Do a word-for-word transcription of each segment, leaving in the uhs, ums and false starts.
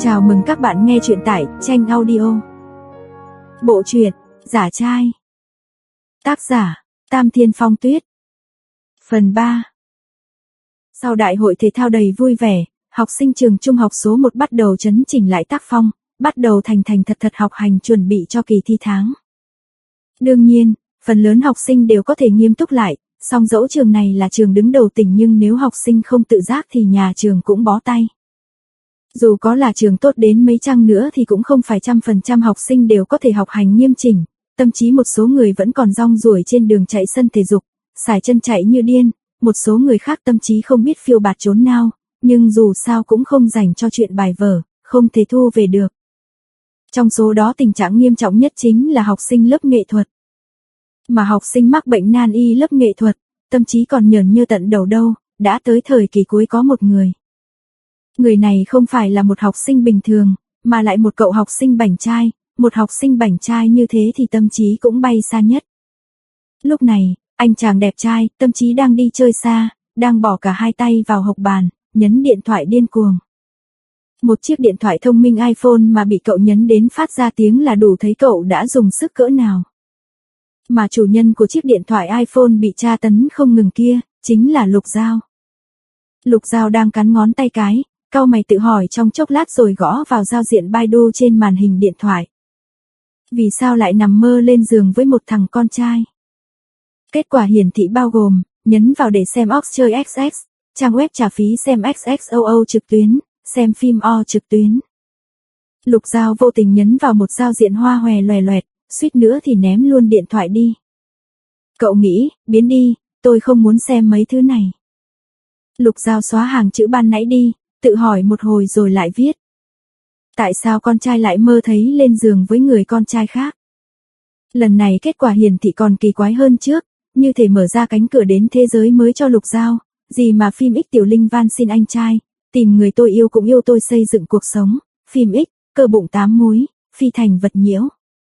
Chào mừng các bạn nghe truyện tại Tranh Audio. Bộ truyện Giả trai. Tác giả Tam Thiên Phong Tuyết. Phần ba. Sau đại hội thể thao đầy vui vẻ, học sinh trường trung học số một bắt đầu chấn chỉnh lại tác phong, bắt đầu thành thành thật thật học hành chuẩn bị cho kỳ thi tháng. Đương nhiên, phần lớn học sinh đều có thể nghiêm túc lại, song dẫu trường này là trường đứng đầu tỉnh nhưng nếu học sinh không tự giác thì nhà trường cũng bó tay. Dù có là trường tốt đến mấy chăng nữa thì cũng không phải trăm phần trăm học sinh đều có thể học hành nghiêm chỉnh, thậm chí một số người vẫn còn rong ruổi trên đường chạy sân thể dục, sải chân chạy như điên, một số người khác tâm trí không biết phiêu bạt trốn nào, nhưng dù sao cũng không dành cho chuyện bài vở, không thể thu về được. Trong số đó tình trạng nghiêm trọng nhất chính là học sinh lớp nghệ thuật. Mà học sinh mắc bệnh nan y lớp nghệ thuật, tâm trí còn nhởn nhơ tận đầu đâu, đã tới thời kỳ cuối có một người. Người này không phải là một học sinh bình thường, mà lại một cậu học sinh bảnh trai, một học sinh bảnh trai như thế thì tâm trí cũng bay xa nhất. Lúc này, anh chàng đẹp trai, tâm trí đang đi chơi xa, đang bỏ cả hai tay vào hộc bàn, nhấn điện thoại điên cuồng. Một chiếc điện thoại thông minh iPhone mà bị cậu nhấn đến phát ra tiếng là đủ thấy cậu đã dùng sức cỡ nào. Mà chủ nhân của chiếc điện thoại iPhone bị tra tấn không ngừng kia, chính là Lục Giao. Lục Giao đang cắn ngón tay cái, cau mày tự hỏi trong chốc lát rồi gõ vào giao diện Baidu trên màn hình điện thoại. Vì sao lại nằm mơ lên giường với một thằng con trai? Kết quả hiển thị bao gồm, nhấn vào để xem Ox chơi ích ích, trang web trả phí xem ích ích o o trực tuyến, xem phim O trực tuyến. Lục Giao vô tình nhấn vào một giao diện hoa hòe loè loẹt, suýt nữa thì ném luôn điện thoại đi. Cậu nghĩ, biến đi, tôi không muốn xem mấy thứ này. Lục Giao xóa hàng chữ ban nãy đi, tự hỏi một hồi rồi lại viết. Tại sao con trai lại mơ thấy lên giường với người con trai khác? Lần này kết quả hiển thị còn kỳ quái hơn trước, như thể mở ra cánh cửa đến thế giới mới cho Lục Giao, gì mà phim X Tiểu Linh van xin anh trai, tìm người tôi yêu cũng yêu tôi xây dựng cuộc sống, phim X, cơ bụng tám múi, phi thành vật nhiễu.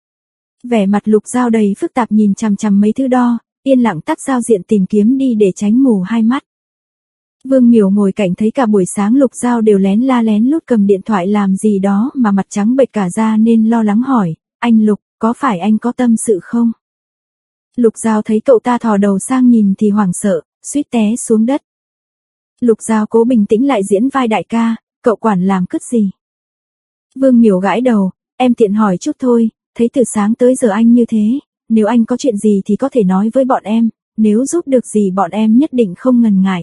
Vẻ mặt Lục Giao đầy phức tạp nhìn chằm chằm mấy thứ đo, yên lặng tắt giao diện tìm kiếm đi để tránh mù hai mắt. Vương Miểu ngồi cạnh thấy cả buổi sáng Lục Giao đều lén la lén lút cầm điện thoại làm gì đó mà mặt trắng bệch cả da nên lo lắng hỏi, anh Lục, có phải anh có tâm sự không? Lục Giao thấy cậu ta thò đầu sang nhìn thì hoảng sợ, suýt té xuống đất. Lục Giao cố bình tĩnh lại diễn vai đại ca, cậu quản làm cứt gì? Vương Miểu gãi đầu, em tiện hỏi chút thôi, thấy từ sáng tới giờ anh như thế, nếu anh có chuyện gì thì có thể nói với bọn em, nếu giúp được gì bọn em nhất định không ngần ngại.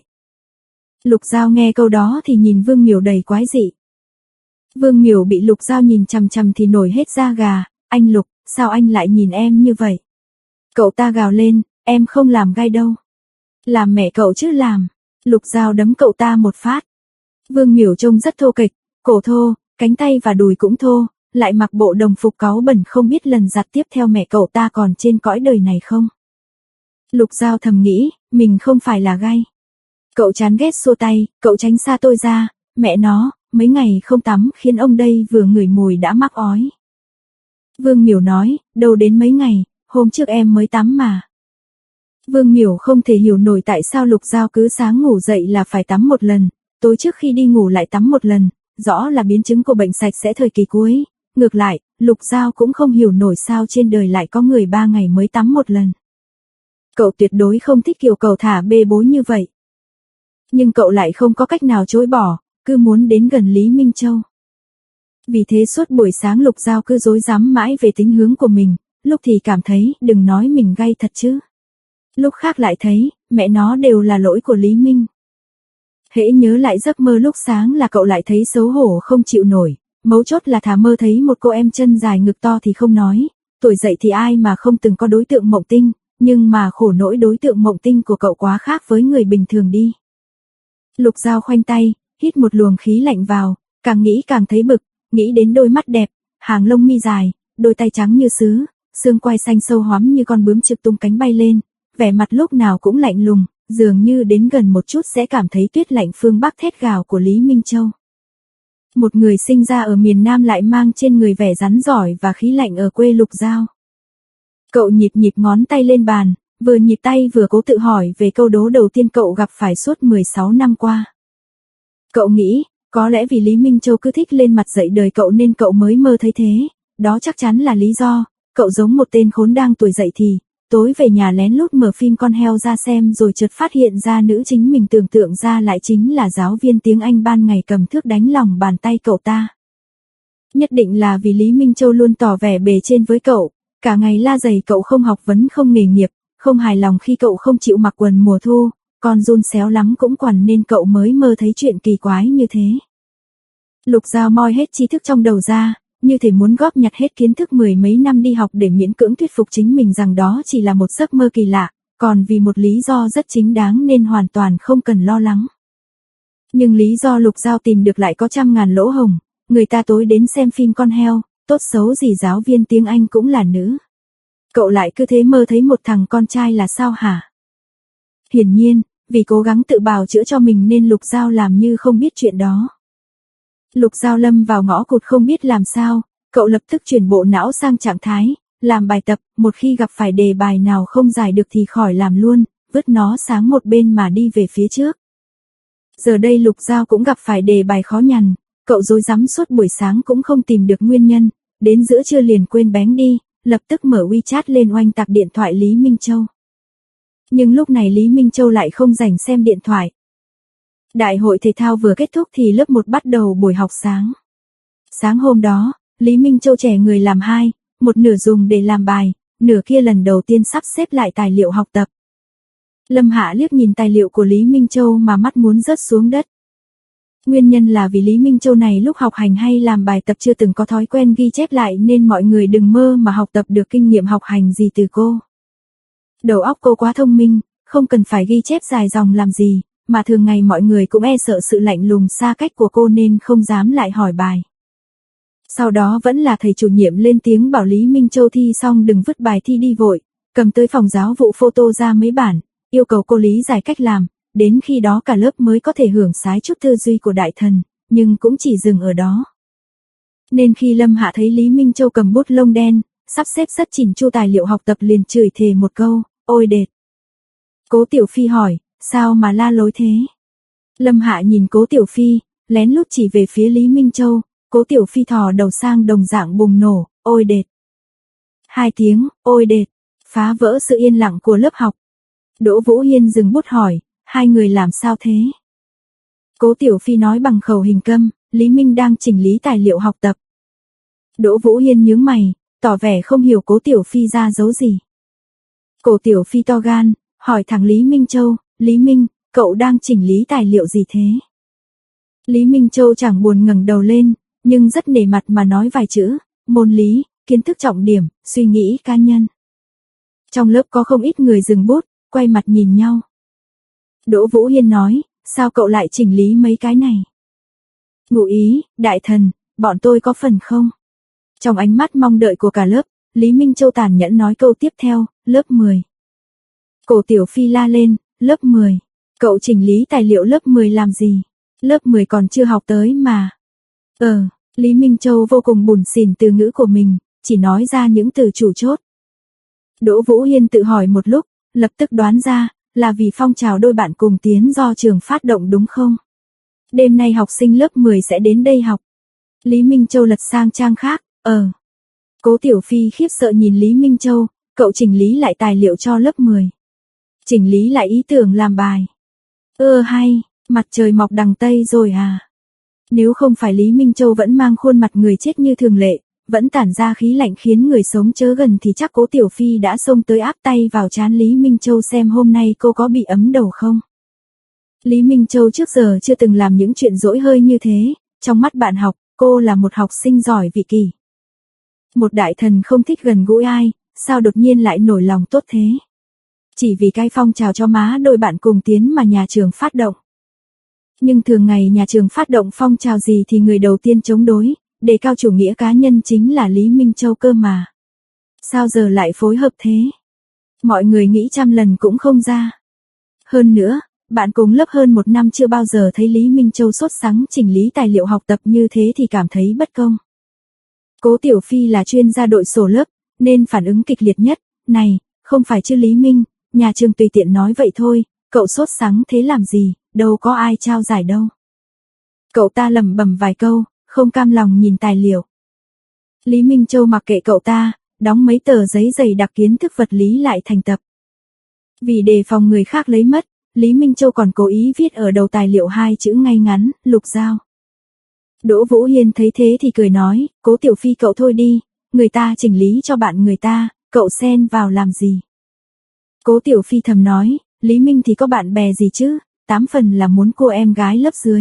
Lục Giao nghe câu đó thì nhìn Vương Miểu đầy quái dị. Vương Miểu bị Lục Giao nhìn chằm chằm thì nổi hết da gà, anh Lục, sao anh lại nhìn em như vậy? Cậu ta gào lên, em không làm gai đâu. Làm mẹ cậu chứ làm. Lục Giao đấm cậu ta một phát. Vương Miểu trông rất thô kệch, cổ thô, cánh tay và đùi cũng thô, lại mặc bộ đồng phục cáu bẩn không biết lần giặt tiếp theo mẹ cậu ta còn trên cõi đời này không. Lục Giao thầm nghĩ, mình không phải là gai. Cậu chán ghét xua tay, cậu tránh xa tôi ra, mẹ nó, mấy ngày không tắm khiến ông đây vừa ngửi mùi đã mắc ói. Vương Miểu nói, đâu đến mấy ngày, hôm trước em mới tắm mà. Vương Miểu không thể hiểu nổi tại sao Lục Giao cứ sáng ngủ dậy là phải tắm một lần, tối trước khi đi ngủ lại tắm một lần, rõ là biến chứng của bệnh sạch sẽ thời kỳ cuối. Ngược lại, Lục Giao cũng không hiểu nổi sao trên đời lại có người ba ngày mới tắm một lần. Cậu tuyệt đối không thích kiểu cầu thả bê bối như vậy. Nhưng cậu lại không có cách nào chối bỏ, cứ muốn đến gần Lý Minh Châu. Vì thế suốt buổi sáng Lục Giao cứ rối rắm mãi về tính hướng của mình, lúc thì cảm thấy đừng nói mình gay thật chứ. Lúc khác lại thấy, mẹ nó đều là lỗi của Lý Minh. Hễ nhớ lại giấc mơ lúc sáng là cậu lại thấy xấu hổ không chịu nổi, mấu chốt là thà mơ thấy một cô em chân dài ngực to thì không nói, tuổi dậy thì ai mà không từng có đối tượng mộng tinh, nhưng mà khổ nỗi đối tượng mộng tinh của cậu quá khác với người bình thường đi. Lục Giao khoanh tay, hít một luồng khí lạnh vào, càng nghĩ càng thấy bực, nghĩ đến đôi mắt đẹp, hàng lông mi dài, đôi tay trắng như sứ, xương quai xanh sâu hoắm như con bướm trực tung cánh bay lên, vẻ mặt lúc nào cũng lạnh lùng, dường như đến gần một chút sẽ cảm thấy tuyết lạnh phương Bắc thét gào của Lý Minh Châu. Một người sinh ra ở miền Nam lại mang trên người vẻ rắn giỏi và khí lạnh ở quê Lục Giao. Cậu nhịp nhịp ngón tay lên bàn, vừa nhịp tay vừa cố tự hỏi về câu đố đầu tiên cậu gặp phải suốt mười sáu năm qua. Cậu nghĩ, Có lẽ vì Lý Minh Châu cứ thích lên mặt dạy đời cậu nên cậu mới mơ thấy thế, đó chắc chắn là lý do, cậu giống một tên khốn đang tuổi dậy thì, tối về nhà lén lút mở phim con heo ra xem rồi chợt phát hiện ra nữ chính mình tưởng tượng ra lại chính là giáo viên tiếng Anh ban ngày cầm thước đánh lòng bàn tay cậu ta. Nhất định là vì Lý Minh Châu luôn tỏ vẻ bề trên với cậu, cả ngày la dày cậu không học vấn không nghề nghiệp, không hài lòng khi cậu không chịu mặc quần mùa thu, con run xéo lắm cũng quằn nên cậu mới mơ thấy chuyện kỳ quái như thế. Lục Giao moi hết tri thức trong đầu ra, như thể muốn góp nhặt hết kiến thức mười mấy năm đi học để miễn cưỡng thuyết phục chính mình rằng đó chỉ là một giấc mơ kỳ lạ, còn vì một lý do rất chính đáng nên hoàn toàn không cần lo lắng. Nhưng lý do Lục Giao tìm được lại có trăm ngàn lỗ hổng, người ta tối đến xem phim con heo, tốt xấu gì giáo viên tiếng Anh cũng là nữ. Cậu lại cứ thế mơ thấy một thằng con trai là sao hả? Hiển nhiên, vì cố gắng tự bào chữa cho mình nên Lục Giao làm như không biết chuyện đó. Lục Giao lâm vào ngõ cụt không biết làm sao, cậu lập tức chuyển bộ não sang trạng thái, làm bài tập, một khi gặp phải đề bài nào không giải được thì khỏi làm luôn, vứt nó sang một bên mà đi về phía trước. Giờ đây Lục Giao cũng gặp phải đề bài khó nhằn, cậu rối rắm suốt buổi sáng cũng không tìm được nguyên nhân, đến giữa trưa liền quên bén đi, lập tức mở WeChat lên oanh tạc điện thoại Lý Minh Châu. Nhưng lúc này Lý Minh Châu lại không rảnh xem điện thoại. Đại hội thể thao vừa kết thúc thì lớp một bắt đầu buổi học sáng. Sáng hôm đó, Lý Minh Châu trẻ người làm hai, một nửa dùng để làm bài, nửa kia lần đầu tiên sắp xếp lại tài liệu học tập. Lâm Hạ liếc nhìn tài liệu của Lý Minh Châu mà mắt muốn rớt xuống đất. Nguyên nhân là vì Lý Minh Châu này lúc học hành hay làm bài tập chưa từng có thói quen ghi chép lại nên mọi người đừng mơ mà học tập được kinh nghiệm học hành gì từ cô. Đầu óc cô quá thông minh, không cần phải ghi chép dài dòng làm gì, mà thường ngày mọi người cũng e sợ sự lạnh lùng xa cách của cô nên không dám lại hỏi bài. Sau đó vẫn là thầy chủ nhiệm lên tiếng bảo Lý Minh Châu thi xong đừng vứt bài thi đi vội, cầm tới phòng giáo vụ photo ra mấy bản, yêu cầu cô lý giải cách làm, đến khi đó cả lớp mới có thể hưởng sái chút tư duy của đại thần, nhưng cũng chỉ dừng ở đó. Nên khi Lâm Hạ thấy Lý Minh Châu cầm bút lông đen, sắp xếp rất chỉn chu tài liệu học tập liền chửi thề một câu, ôi đệt. Cố Tiểu Phi hỏi, sao mà la lối thế? Lâm Hạ nhìn Cố Tiểu Phi, lén lút chỉ về phía Lý Minh Châu, Cố Tiểu Phi thò đầu sang đồng dạng bùng nổ, ôi đệt. Hai tiếng, ôi đệt, phá vỡ sự yên lặng của lớp học. Đỗ Vũ Hiên dừng bút hỏi, hai người làm sao thế? Cố Tiểu Phi nói bằng khẩu hình câm, Lý Minh đang chỉnh lý tài liệu học tập. Đỗ Vũ Hiên nhướng mày, tỏ vẻ không hiểu Cố Tiểu Phi ra dấu gì. Cố Tiểu Phi to gan, hỏi thẳng Lý Minh Châu, Lý Minh, cậu đang chỉnh lý tài liệu gì thế? Lý Minh Châu chẳng buồn ngẩng đầu lên, nhưng rất nể mặt mà nói vài chữ, môn lý, kiến thức trọng điểm, suy nghĩ cá nhân. Trong lớp có không ít người dừng bút, quay mặt nhìn nhau. Đỗ Vũ Hiên nói, sao cậu lại chỉnh lý mấy cái này? Ngụ ý, đại thần, bọn tôi có phần không? Trong ánh mắt mong đợi của cả lớp, Lý Minh Châu tàn nhẫn nói câu tiếp theo, lớp mười. Cố Tiểu Phi la lên, lớp mười. Cậu chỉnh lý tài liệu lớp mười làm gì? Lớp mười còn chưa học tới mà. Ờ, Lý Minh Châu vô cùng bủn xỉn từ ngữ của mình, chỉ nói ra những từ chủ chốt. Đỗ Vũ Hiên tự hỏi một lúc, lập tức đoán ra, là vì phong trào đôi bạn cùng tiến do trường phát động đúng không? Đêm nay học sinh lớp mười sẽ đến đây học. Lý Minh Châu lật sang trang khác, ờ. Cố Tiểu Phi khiếp sợ nhìn Lý Minh Châu, cậu chỉnh lý lại tài liệu cho lớp mười. Chỉnh lý lại ý tưởng làm bài. Ơ hay, mặt trời mọc đằng Tây rồi à? Nếu không phải Lý Minh Châu vẫn mang khuôn mặt người chết như thường lệ, vẫn tản ra khí lạnh khiến người sống chớ gần thì chắc Cố Tiểu Phi đã xông tới áp tay vào trán Lý Minh Châu xem hôm nay cô có bị ấm đầu không. Lý Minh Châu trước giờ chưa từng làm những chuyện dỗi hơi như thế, trong mắt bạn học, cô là một học sinh giỏi vị kỷ. Một đại thần không thích gần gũi ai, sao đột nhiên lại nổi lòng tốt thế? Chỉ vì cái phong trào cho má đôi bạn cùng tiến mà nhà trường phát động. Nhưng thường ngày nhà trường phát động phong trào gì thì người đầu tiên chống đối, đề cao chủ nghĩa cá nhân chính là Lý Minh Châu cơ mà. Sao giờ lại phối hợp thế? Mọi người nghĩ trăm lần cũng không ra. Hơn nữa, bạn cùng lớp hơn một năm chưa bao giờ thấy Lý Minh Châu sốt sắng chỉnh lý tài liệu học tập như thế thì cảm thấy bất công. Cố Tiểu Phi là chuyên gia đội sổ lớp, nên phản ứng kịch liệt nhất, này, không phải chứ Lý Minh, nhà trường tùy tiện nói vậy thôi, cậu sốt sắng thế làm gì, đâu có ai trao giải đâu. Cậu ta lẩm bẩm vài câu, không cam lòng nhìn tài liệu. Lý Minh Châu mặc kệ cậu ta, đóng mấy tờ giấy dày đặc kiến thức vật lý lại thành tập. Vì đề phòng người khác lấy mất, Lý Minh Châu còn cố ý viết ở đầu tài liệu hai chữ ngay ngắn, Lục Giao. Đỗ Vũ Hiên thấy thế thì cười nói, Cố Tiểu Phi cậu thôi đi, người ta chỉnh lý cho bạn người ta, cậu xen vào làm gì. Cố Tiểu Phi thầm nói, Lý Minh thì có bạn bè gì chứ, tám phần là muốn cô em gái lớp dưới.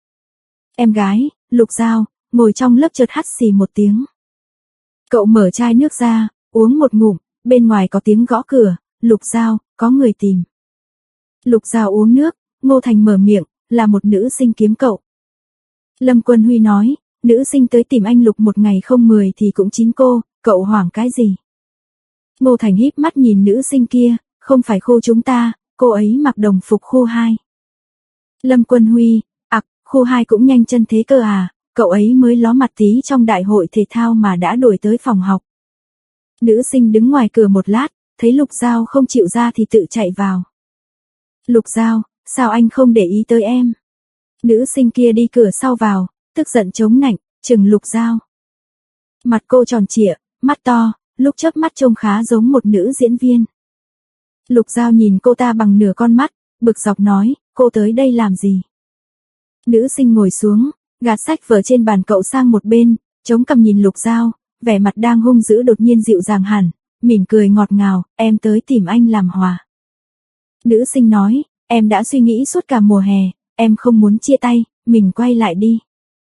Em gái, Lục Giao, ngồi trong lớp chợt hắt xì một tiếng. Cậu mở chai nước ra, uống một ngụm, bên ngoài có tiếng gõ cửa, Lục Giao, có người tìm. Lục Giao uống nước, Ngô Thành mở miệng, là một nữ sinh kiếm cậu. Lâm Quân Huy nói, nữ sinh tới tìm anh Lục một ngày không mười thì cũng chín cô, cậu hoảng cái gì. Ngô Thành híp mắt nhìn nữ sinh kia, không phải khu chúng ta, cô ấy mặc đồng phục khu hai. Lâm Quân Huy, ặc, khu hai cũng nhanh chân thế cơ à, cậu ấy mới ló mặt tí trong đại hội thể thao mà đã đuổi tới phòng học. Nữ sinh đứng ngoài cửa một lát, thấy Lục Giao không chịu ra thì tự chạy vào. Lục Giao, sao anh không để ý tới em? Nữ sinh kia đi cửa sau vào, tức giận chống nạnh, chừng Lục Giao. Mặt cô tròn trịa, mắt to, lúc chớp mắt trông khá giống một nữ diễn viên. Lục Giao nhìn cô ta bằng nửa con mắt, bực dọc nói, cô tới đây làm gì? Nữ sinh ngồi xuống, gạt sách vở trên bàn cậu sang một bên, chống cằm nhìn Lục Giao, vẻ mặt đang hung dữ đột nhiên dịu dàng hẳn, mỉm cười ngọt ngào, em tới tìm anh làm hòa. Nữ sinh nói, em đã suy nghĩ suốt cả mùa hè, em không muốn chia tay, mình quay lại đi.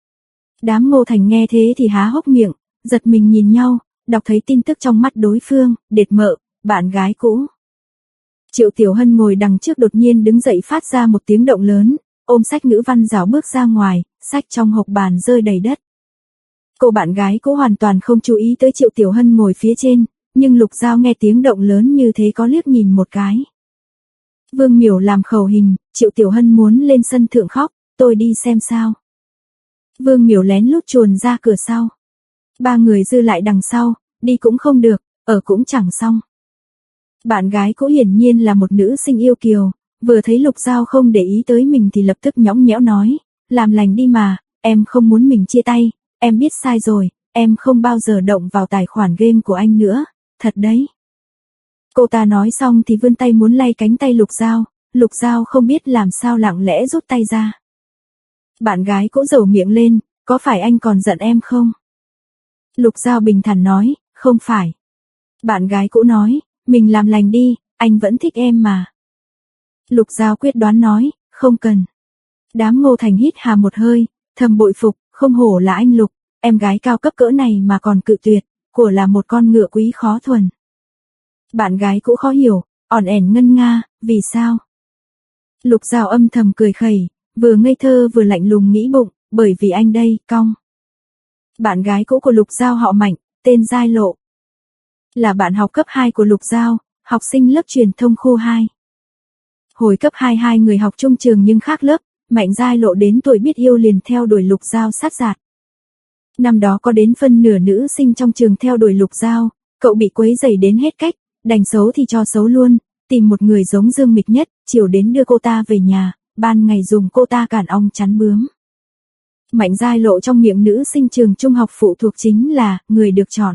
Đám Ngô Thành nghe thế thì há hốc miệng, giật mình nhìn nhau, đọc thấy tin tức trong mắt đối phương, đệt mợ, bạn gái cũ. Triệu Tiểu Hân ngồi đằng trước đột nhiên đứng dậy phát ra một tiếng động lớn, ôm sách ngữ văn rảo bước ra ngoài, sách trong hộc bàn rơi đầy đất. Cô bạn gái cũ hoàn toàn không chú ý tới Triệu Tiểu Hân ngồi phía trên, nhưng Lục Giao nghe tiếng động lớn như thế có liếc nhìn một cái. Vương Miểu làm khẩu hình, Triệu Tiểu Hân muốn lên sân thượng khóc, tôi đi xem sao. Vương Miểu lén lút chuồn ra cửa sau. Ba người dư lại đằng sau, đi cũng không được, ở cũng chẳng xong. Bạn gái cũ hiển nhiên là một nữ sinh yêu kiều, vừa thấy Lục Giao không để ý tới mình thì lập tức nhõng nhẽo nói, làm lành đi mà, em không muốn mình chia tay, em biết sai rồi, em không bao giờ động vào tài khoản game của anh nữa, thật đấy. Cô ta nói xong thì vươn tay muốn lay cánh tay Lục Giao, Lục Giao không biết làm sao lặng lẽ rút tay ra. Bạn gái cũ dầu miệng lên, có phải anh còn giận em không? Lục Giao bình thản nói, không phải. Bạn gái cũ nói, mình làm lành đi, anh vẫn thích em mà. Lục Giao quyết đoán nói, không cần. Đám Ngô Thành hít hà một hơi, thầm bội phục, không hổ là anh Lục, em gái cao cấp cỡ này mà còn cự tuyệt, của là một con ngựa quý khó thuần. Bạn gái cũ khó hiểu, ỏn ẻn ngân nga, vì sao? Lục Giao âm thầm cười khẩy, vừa ngây thơ vừa lạnh lùng nghĩ bụng, bởi vì anh đây, cong. Bạn gái cũ của Lục Giao họ Mạnh, tên Giai Lộ. Là bạn học cấp hai của Lục Giao, học sinh lớp truyền thông khu hai. Hồi cấp hai hai người học chung trường nhưng khác lớp, Mạnh Giai Lộ đến tuổi biết yêu liền theo đuổi Lục Giao sát dạt. Năm đó có đến phân nửa nữ sinh trong trường theo đuổi Lục Giao, cậu bị quấy rầy đến hết cách, đành xấu thì cho xấu luôn, tìm một người giống Dương Mịch Nhất, chiều đến đưa cô ta về nhà, ban ngày dùng cô ta cản ong chắn bướm. Mạnh Giai Lộ trong miệng nữ sinh trường trung học phụ thuộc chính là người được chọn.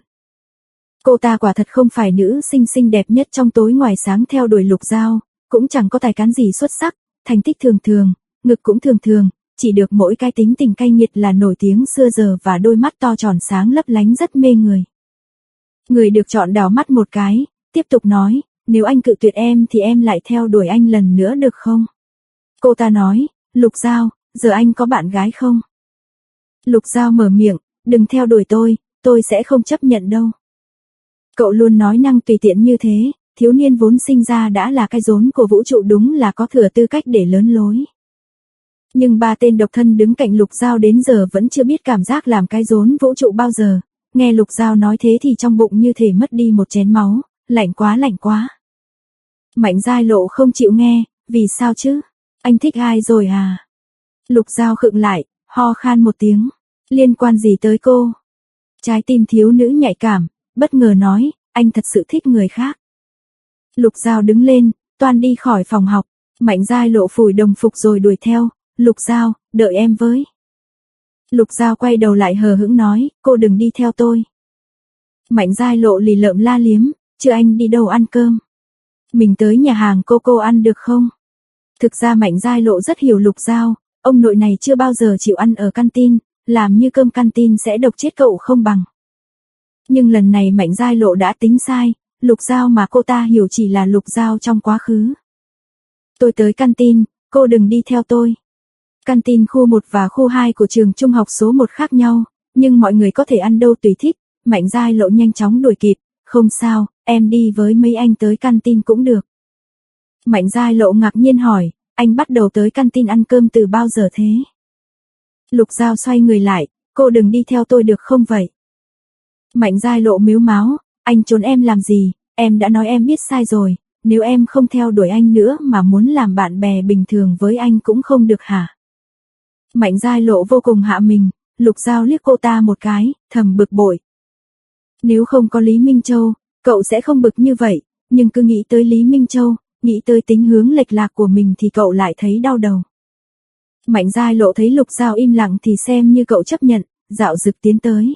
Cô ta quả thật không phải nữ sinh xinh đẹp nhất trong tối ngoài sáng theo đuổi Lục Giao, cũng chẳng có tài cán gì xuất sắc, thành tích thường thường, ngực cũng thường thường, chỉ được mỗi cái tính tình cay nghiệt là nổi tiếng xưa giờ và đôi mắt to tròn sáng lấp lánh rất mê người. Người được chọn đảo mắt một cái, tiếp tục nói, nếu anh cự tuyệt em thì em lại theo đuổi anh lần nữa được không? Cô ta nói, Lục Giao, giờ anh có bạn gái không? Lục Giao mở miệng, đừng theo đuổi tôi, tôi sẽ không chấp nhận đâu. Cậu luôn nói năng tùy tiện như thế, thiếu niên vốn sinh ra đã là cái rốn của vũ trụ đúng là có thừa tư cách để lớn lối. Nhưng ba tên độc thân đứng cạnh Lục Giao đến giờ vẫn chưa biết cảm giác làm cái rốn vũ trụ bao giờ, nghe Lục Giao nói thế thì trong bụng như thể mất đi một chén máu, lạnh quá lạnh quá. Mạnh Giai Lộ không chịu nghe, vì sao chứ? Anh thích ai rồi à? Lục Giao khựng lại, ho khan một tiếng, liên quan gì tới cô? Trái tim thiếu nữ nhạy cảm, bất ngờ nói, anh thật sự thích người khác. Lục Giao đứng lên, toan đi khỏi phòng học, Mạnh Giai Lộ phủi đồng phục rồi đuổi theo, Lục Giao, đợi em với. Lục Giao quay đầu lại hờ hững nói, cô đừng đi theo tôi. Mạnh Giai Lộ lì lợm la liếm, chứ anh đi đâu ăn cơm. Mình tới nhà hàng cô cô ăn được không? Thực ra Mạnh Giai Lộ rất hiểu Lục Giao, ông nội này chưa bao giờ chịu ăn ở canteen, làm như cơm canteen sẽ độc chết cậu không bằng. Nhưng lần này Mạnh Giai Lộ đã tính sai, Lục Giao mà cô ta hiểu chỉ là Lục Giao trong quá khứ. Tôi tới canteen, cô đừng đi theo tôi. Canteen khu một và khu hai của trường trung học số một khác nhau, nhưng mọi người có thể ăn đâu tùy thích. Mạnh Giai Lộ nhanh chóng đuổi kịp, không sao, em đi với mấy anh tới canteen cũng được. Mạnh Giai Lộ ngạc nhiên hỏi, anh bắt đầu tới canteen ăn cơm từ bao giờ thế? Lục Giao xoay người lại, cô đừng đi theo tôi được không vậy? Mạnh Giai Lộ mếu máo, anh trốn em làm gì, em đã nói em biết sai rồi, nếu em không theo đuổi anh nữa mà muốn làm bạn bè bình thường với anh cũng không được hả? Mạnh Giai Lộ vô cùng hạ mình, Lục Giao liếc cô ta một cái, thầm bực bội. Nếu không có Lý Minh Châu, cậu sẽ không bực như vậy, nhưng cứ nghĩ tới Lý Minh Châu, nghĩ tới tính hướng lệch lạc của mình thì cậu lại thấy đau đầu. Mạnh Giai Lộ thấy Lục Giao im lặng thì xem như cậu chấp nhận, dạo dực tiến tới.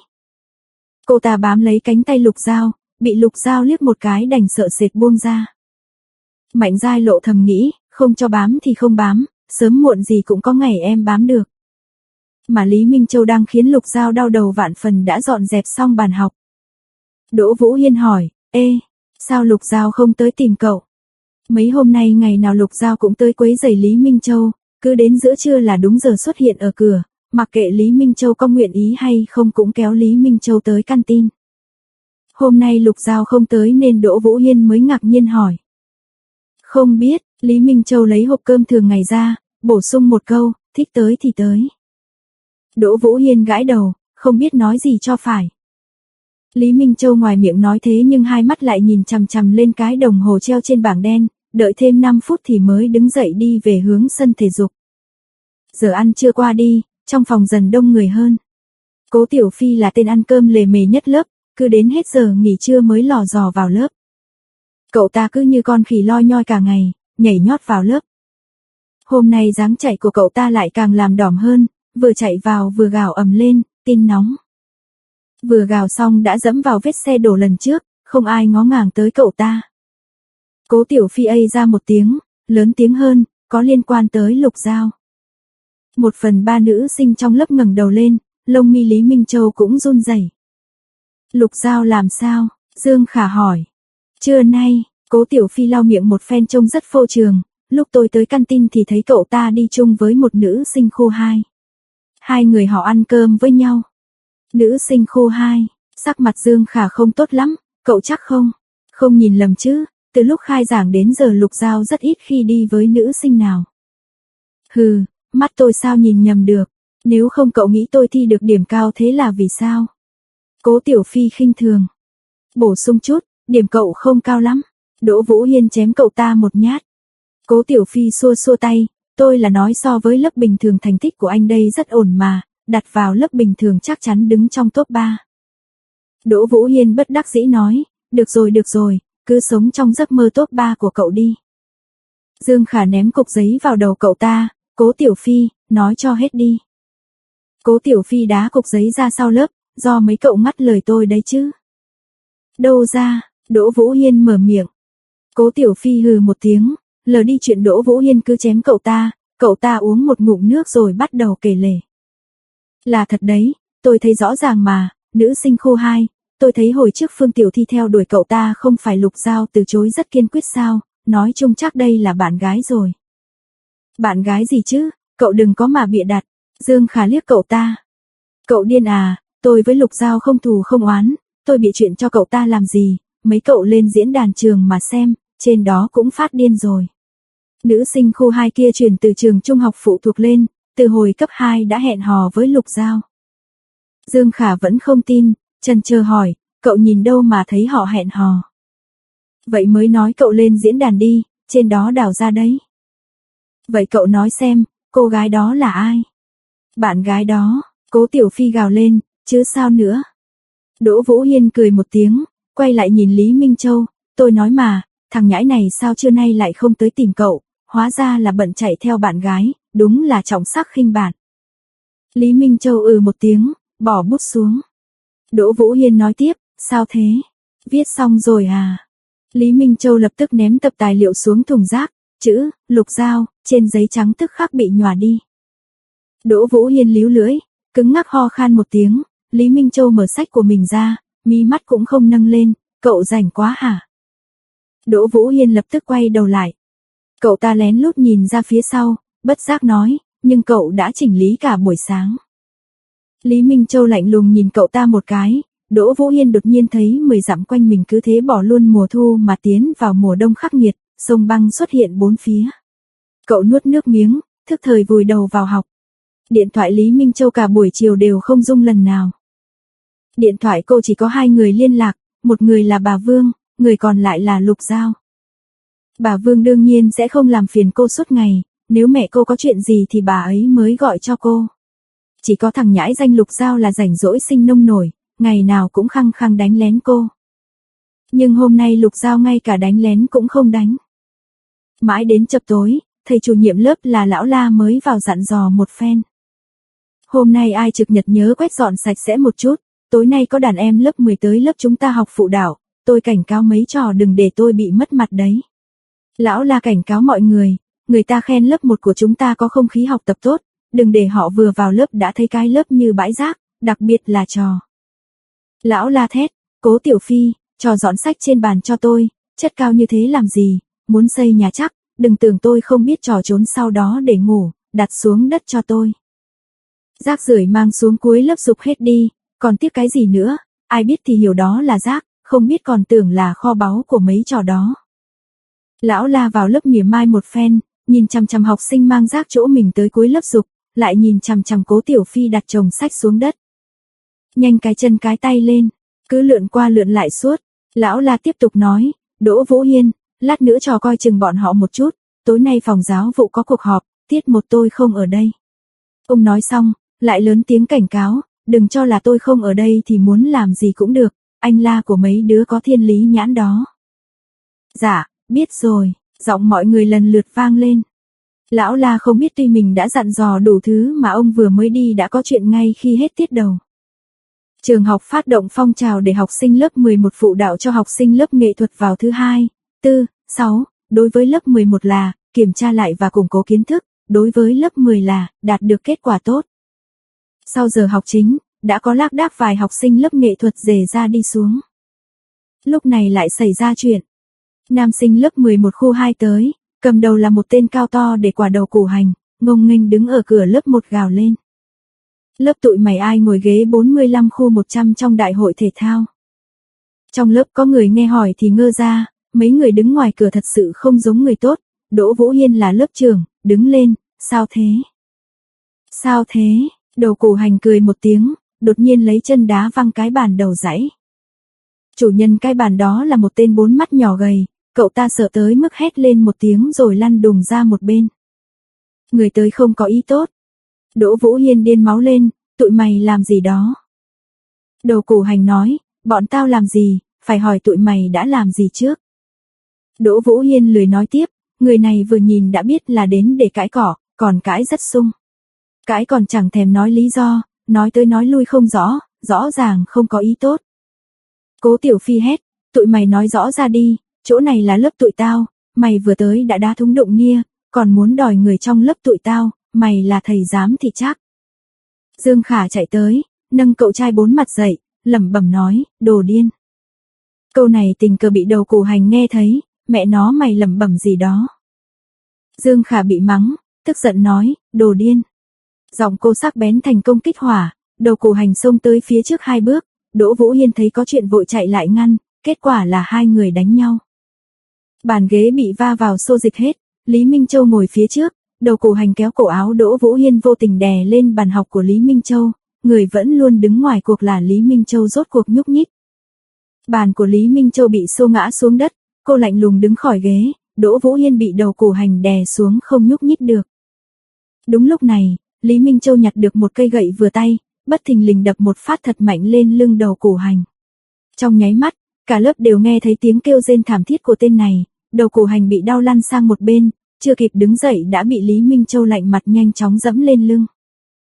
Cô ta bám lấy cánh tay Lục Giao, bị Lục Giao liếc một cái đành sợ sệt buông ra. Mạnh Giai Lộ thầm nghĩ, không cho bám thì không bám, sớm muộn gì cũng có ngày em bám được. Mà Lý Minh Châu đang khiến Lục Giao đau đầu vạn phần đã dọn dẹp xong bàn học. Đỗ Vũ Hiên hỏi, ê, sao Lục Giao không tới tìm cậu? Mấy hôm nay ngày nào Lục Giao cũng tới quấy rầy Lý Minh Châu, cứ đến giữa trưa là đúng giờ xuất hiện ở cửa, mặc kệ Lý Minh Châu có nguyện ý hay không cũng kéo Lý Minh Châu tới canteen. Hôm nay Lục Giao không tới nên Đỗ Vũ Hiên mới ngạc nhiên hỏi. Không biết, Lý Minh Châu lấy hộp cơm thường ngày ra, bổ sung một câu, thích tới thì tới. Đỗ Vũ Hiên gãi đầu, không biết nói gì cho phải. Lý Minh Châu ngoài miệng nói thế nhưng hai mắt lại nhìn chằm chằm lên cái đồng hồ treo trên bảng đen, đợi thêm năm phút thì mới đứng dậy đi về hướng sân thể dục. Giờ ăn trưa qua đi, trong phòng dần đông người hơn. Cố Tiểu Phi là tên ăn cơm lề mề nhất lớp, cứ đến hết giờ nghỉ trưa mới lò dò vào lớp. Cậu ta cứ như con khỉ loi nhoi cả ngày, nhảy nhót vào lớp. Hôm nay dáng chạy của cậu ta lại càng làm đỏm hơn, vừa chạy vào vừa gào ầm lên, tin nóng. Vừa gào xong đã dẫm vào vết xe đổ lần trước, không ai ngó ngàng tới cậu ta. Cố Tiểu Phi ây ra một tiếng, lớn tiếng hơn, có liên quan tới Lục Giao. Một phần ba nữ sinh trong lớp ngẩng đầu lên, lông mi Lý Minh Châu cũng run rẩy. Lục Giao làm sao? Dương Khả hỏi. Trưa nay, Cố Tiểu Phi lau miệng một phen trông rất phô trương, lúc tôi tới canteen thì thấy cậu ta đi chung với một nữ sinh khu hai. Hai người họ ăn cơm với nhau. Nữ sinh khu hai, sắc mặt Dương Khả không tốt lắm, cậu chắc không? Không nhìn lầm chứ, từ lúc khai giảng đến giờ Lục Giao rất ít khi đi với nữ sinh nào. Hừ, mắt tôi sao nhìn nhầm được, nếu không cậu nghĩ tôi thi được điểm cao thế là vì sao? Cố Tiểu Phi khinh thường. Bổ sung chút, điểm cậu không cao lắm. Đỗ Vũ Hiên chém cậu ta một nhát. Cố Tiểu Phi xua xua tay, tôi là nói so với lớp bình thường thành tích của anh đây rất ổn mà, đặt vào lớp bình thường chắc chắn đứng trong top ba. Đỗ Vũ Hiên bất đắc dĩ nói, được rồi được rồi, cứ sống trong giấc mơ top ba của cậu đi. Dương Khả ném cục giấy vào đầu cậu ta, Cố Tiểu Phi, nói cho hết đi. Cố Tiểu Phi đá cục giấy ra sau lớp, do mấy cậu ngắt lời tôi đấy chứ. Đâu ra, Đỗ Vũ Hiên mở miệng. Cố Tiểu Phi hừ một tiếng, lờ đi chuyện Đỗ Vũ Hiên cứ chém cậu ta, cậu ta uống một ngụm nước rồi bắt đầu kể lể. Là thật đấy, tôi thấy rõ ràng mà, nữ sinh khu hai, tôi thấy hồi trước Phương Tiểu Thi theo đuổi cậu ta không phải Lục Giao từ chối rất kiên quyết sao, nói chung chắc đây là bạn gái rồi. Bạn gái gì chứ, cậu đừng có mà bịa đặt, Dương Khả liếc cậu ta. Cậu điên à, tôi với Lục Giao không thù không oán, tôi bị chuyện cho cậu ta làm gì, mấy cậu lên diễn đàn trường mà xem, trên đó cũng phát điên rồi. Nữ sinh khu hai kia chuyển từ trường trung học phụ thuộc lên, từ hồi cấp hai đã hẹn hò với Lục Giao. Dương Khả vẫn không tin, chần chờ hỏi, cậu nhìn đâu mà thấy họ hẹn hò. Vậy mới nói cậu lên diễn đàn đi, trên đó đào ra đấy. Vậy cậu nói xem, cô gái đó là ai? Bạn gái đó, Cố Tiểu Phi gào lên, chứ sao nữa. Đỗ Vũ Hiên cười một tiếng, quay lại nhìn Lý Minh Châu, tôi nói mà, thằng nhãi này sao trưa nay lại không tới tìm cậu, hóa ra là bận chạy theo bạn gái, đúng là trọng sắc khinh bạn. Lý Minh Châu ừ một tiếng, bỏ bút xuống. Đỗ Vũ Hiên nói tiếp, sao thế? Viết xong rồi à? Lý Minh Châu lập tức ném tập tài liệu xuống thùng rác, chữ, Lục Giao, trên giấy trắng tức khắc bị nhòa đi. Đỗ Vũ Hiên líu lưỡi, cứng ngắc ho khan một tiếng, Lý Minh Châu mở sách của mình ra, mí mắt cũng không nâng lên, cậu rảnh quá hả? Đỗ Vũ Hiên lập tức quay đầu lại. Cậu ta lén lút nhìn ra phía sau, bất giác nói, nhưng cậu đã chỉnh lý cả buổi sáng. Lý Minh Châu lạnh lùng nhìn cậu ta một cái, Đỗ Vũ Hiên đột nhiên thấy mười dặm quanh mình cứ thế bỏ luôn mùa thu mà tiến vào mùa đông khắc nghiệt, sông băng xuất hiện bốn phía. Cậu nuốt nước miếng, thức thời vùi đầu vào học. Điện thoại Lý Minh Châu cả buổi chiều đều không rung lần nào. Điện thoại cô chỉ có hai người liên lạc, một người là bà Vương, người còn lại là Lục Giao. Bà Vương đương nhiên sẽ không làm phiền cô suốt ngày, nếu mẹ cô có chuyện gì thì bà ấy mới gọi cho cô. Chỉ có thằng nhãi danh Lục Giao là rảnh rỗi sinh nông nổi, ngày nào cũng khăng khăng đánh lén cô. Nhưng hôm nay Lục Giao ngay cả đánh lén cũng không đánh. Mãi đến chập tối, thầy chủ nhiệm lớp là lão La mới vào dặn dò một phen. Hôm nay ai trực nhật nhớ quét dọn sạch sẽ một chút, tối nay có đàn em lớp mười tới lớp chúng ta học phụ đạo, tôi cảnh cáo mấy trò đừng để tôi bị mất mặt đấy. Lão La cảnh cáo mọi người, người ta khen lớp một của chúng ta có không khí học tập tốt, đừng để họ vừa vào lớp đã thấy cái lớp như bãi rác, đặc biệt là trò. Lão La thét, Cố Tiểu Phi, trò dọn sách trên bàn cho tôi, chất cao như thế làm gì, muốn xây nhà chắc, đừng tưởng tôi không biết trò trốn sau đó để ngủ, đặt xuống đất cho tôi. Rác rưởi mang xuống cuối lớp dục hết đi, còn tiếc cái gì nữa, ai biết thì hiểu đó là rác, không biết còn tưởng là kho báu của mấy trò đó. Lão La vào lớp mỉa mai một phen, nhìn chằm chằm học sinh mang rác chỗ mình tới cuối lớp dục, lại nhìn chằm chằm Cố Tiểu Phi đặt chồng sách xuống đất. Nhanh cái chân cái tay lên, cứ lượn qua lượn lại suốt. Lão La tiếp tục nói, Đỗ Vũ Hiên, lát nữa trò coi chừng bọn họ một chút, tối nay phòng giáo vụ có cuộc họp, tiết một tôi không ở đây. Ông nói xong, lại lớn tiếng cảnh cáo, đừng cho là tôi không ở đây thì muốn làm gì cũng được, anh La của mấy đứa có thiên lý nhãn đó. Dạ, biết rồi, giọng mọi người lần lượt vang lên. Lão La không biết tuy mình đã dặn dò đủ thứ mà ông vừa mới đi đã có chuyện ngay khi hết tiết đầu. Trường học phát động phong trào để học sinh lớp mười một phụ đạo cho học sinh lớp nghệ thuật vào thứ hai, tư, sáu, đối với lớp mười một là kiểm tra lại và củng cố kiến thức, đối với lớp mười là đạt được kết quả tốt. Sau giờ học chính, đã có lác đác vài học sinh lớp nghệ thuật rề ra đi xuống. Lúc này lại xảy ra chuyện. Nam sinh lớp mười một khu hai tới, cầm đầu là một tên cao to để quả đầu củ hành, ngông nghênh đứng ở cửa lớp một gào lên. Lớp tụi mày ai ngồi ghế bốn mươi lăm khu một trăm trong đại hội thể thao. Trong lớp có người nghe hỏi thì ngơ ra, mấy người đứng ngoài cửa thật sự không giống người tốt. Đỗ Vũ Hiên là lớp trưởng, đứng lên, sao thế? Sao thế? Đầu củ hành cười một tiếng, đột nhiên lấy chân đá văng cái bàn đầu dãy. Chủ nhân cái bàn đó là một tên bốn mắt nhỏ gầy, cậu ta sợ tới mức hét lên một tiếng rồi lăn đùng ra một bên. Người tới không có ý tốt. Đỗ Vũ Hiên điên máu lên, tụi mày làm gì đó? Đầu củ hành nói, bọn tao làm gì, phải hỏi tụi mày đã làm gì trước. Đỗ Vũ Hiên lười nói tiếp, người này vừa nhìn đã biết là đến để cãi cỏ, còn cãi rất sung. Cãi còn chẳng thèm nói lý do, nói tới nói lui không rõ, rõ ràng không có ý tốt. Cố Tiểu Phi hét, tụi mày nói rõ ra đi, chỗ này là lớp tụi tao, mày vừa tới đã đá thúng đụng nia, còn muốn đòi người trong lớp tụi tao, mày là thầy giám thì chắc. Dương Khả chạy tới, nâng cậu trai bốn mặt dậy, lẩm bẩm nói, đồ điên. Câu này tình cờ bị đầu củ hành nghe thấy, mẹ nó mày lẩm bẩm gì đó. Dương Khả bị mắng, tức giận nói, đồ điên. Giọng cô sắc bén thành công kích hỏa, đầu củ hành xông tới phía trước hai bước, Đỗ Vũ Hiên thấy có chuyện vội chạy lại ngăn, kết quả là hai người đánh nhau. Bàn ghế bị va vào xô dịch hết, Lý Minh Châu ngồi phía trước, đầu củ hành kéo cổ áo Đỗ Vũ Hiên vô tình đè lên bàn học của Lý Minh Châu, người vẫn luôn đứng ngoài cuộc là Lý Minh Châu rốt cuộc nhúc nhích. Bàn của Lý Minh Châu bị xô ngã xuống đất, cô lạnh lùng đứng khỏi ghế, Đỗ Vũ Hiên bị đầu củ hành đè xuống không nhúc nhích được. Đúng lúc này, Lý Minh Châu nhặt được một cây gậy vừa tay, bất thình lình đập một phát thật mạnh lên lưng đầu củ hành. Trong nháy mắt, cả lớp đều nghe thấy tiếng kêu rên thảm thiết của tên này, đầu củ hành bị đau lăn sang một bên, chưa kịp đứng dậy đã bị Lý Minh Châu lạnh mặt nhanh chóng dẫm lên lưng.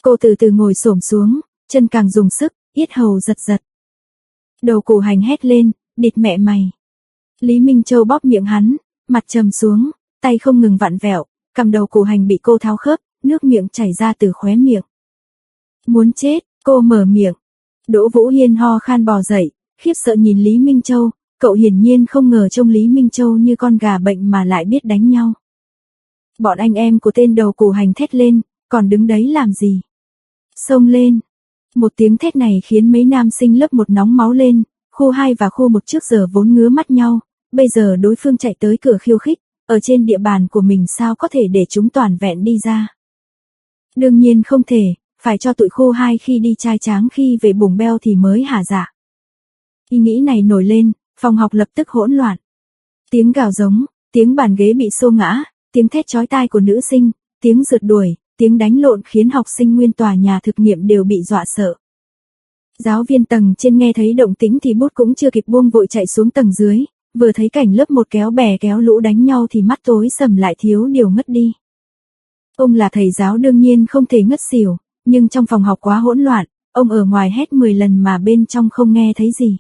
Cô từ từ ngồi xổm xuống, chân càng dùng sức, yết hầu giật giật. Đầu Củ Hành hét lên, địt mẹ mày. Lý Minh Châu bóp miệng hắn, mặt trầm xuống, tay không ngừng vặn vẹo, cầm đầu Củ Hành bị cô tháo khớp, nước miệng chảy ra từ khóe miệng. Muốn chết, cô mở miệng. Đỗ Vũ Hiên ho khan bò dậy, khiếp sợ nhìn Lý Minh Châu, cậu hiển nhiên không ngờ trông Lý Minh Châu như con gà bệnh mà lại biết đánh nhau. Bọn anh em của tên đầu Củ Hành thét lên, còn đứng đấy làm gì? Xông lên. Một tiếng thét này khiến mấy nam sinh lớp một nóng máu lên, khu hai và khu một trước giờ vốn ngứa mắt nhau, bây giờ đối phương chạy tới cửa khiêu khích, ở trên địa bàn của mình sao có thể để chúng toàn vẹn đi ra. Đương nhiên không thể, phải cho tụi khu hai khi đi trai tráng khi về bùng beo thì mới hả dạ. Ý nghĩ này nổi lên, phòng học lập tức hỗn loạn. Tiếng gào giống, tiếng bàn ghế bị xô ngã, tiếng thét chói tai của nữ sinh, tiếng rượt đuổi, tiếng đánh lộn khiến học sinh nguyên tòa nhà thực nghiệm đều bị dọa sợ. Giáo viên tầng trên nghe thấy động tĩnh thì bút cũng chưa kịp buông vội chạy xuống tầng dưới, vừa thấy cảnh lớp một kéo bè kéo lũ đánh nhau thì mắt tối sầm lại thiếu điều ngất đi. Ông là thầy giáo đương nhiên không thể ngất xỉu, nhưng trong phòng học quá hỗn loạn, ông ở ngoài hét mười lần mà bên trong không nghe thấy gì.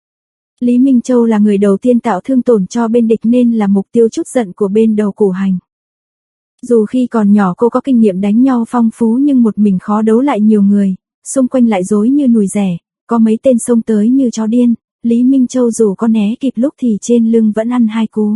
Lý Minh Châu là người đầu tiên tạo thương tổn cho bên địch nên là mục tiêu trút giận của bên đầu Củ Hành. Dù khi còn nhỏ cô có kinh nghiệm đánh nhau phong phú nhưng một mình khó đấu lại nhiều người, xung quanh lại rối như nùi rẻ, có mấy tên xông tới như chó điên, Lý Minh Châu dù có né kịp lúc thì trên lưng vẫn ăn hai cú.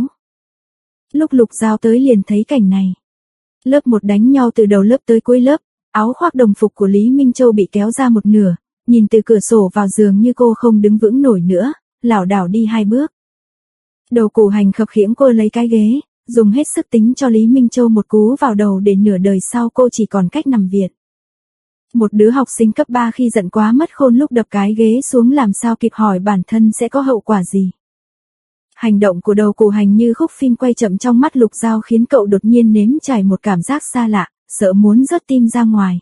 Lúc Lục Giao tới liền thấy cảnh này. Lớp một đánh nhau từ đầu lớp tới cuối lớp, áo khoác đồng phục của Lý Minh Châu bị kéo ra một nửa, nhìn từ cửa sổ vào giường như cô không đứng vững nổi nữa, lảo đảo đi hai bước. Đầu Củ Hành khập khiễng cô lấy cái ghế, dùng hết sức tính cho Lý Minh Châu một cú vào đầu để nửa đời sau cô chỉ còn cách nằm viện. Một đứa học sinh cấp ba khi giận quá mất khôn lúc đập cái ghế xuống làm sao kịp hỏi bản thân sẽ có hậu quả gì. Hành động của đầu Củ Hành như khúc phim quay chậm trong mắt Lục Giao khiến cậu đột nhiên nếm trải một cảm giác xa lạ, sợ muốn rớt tim ra ngoài.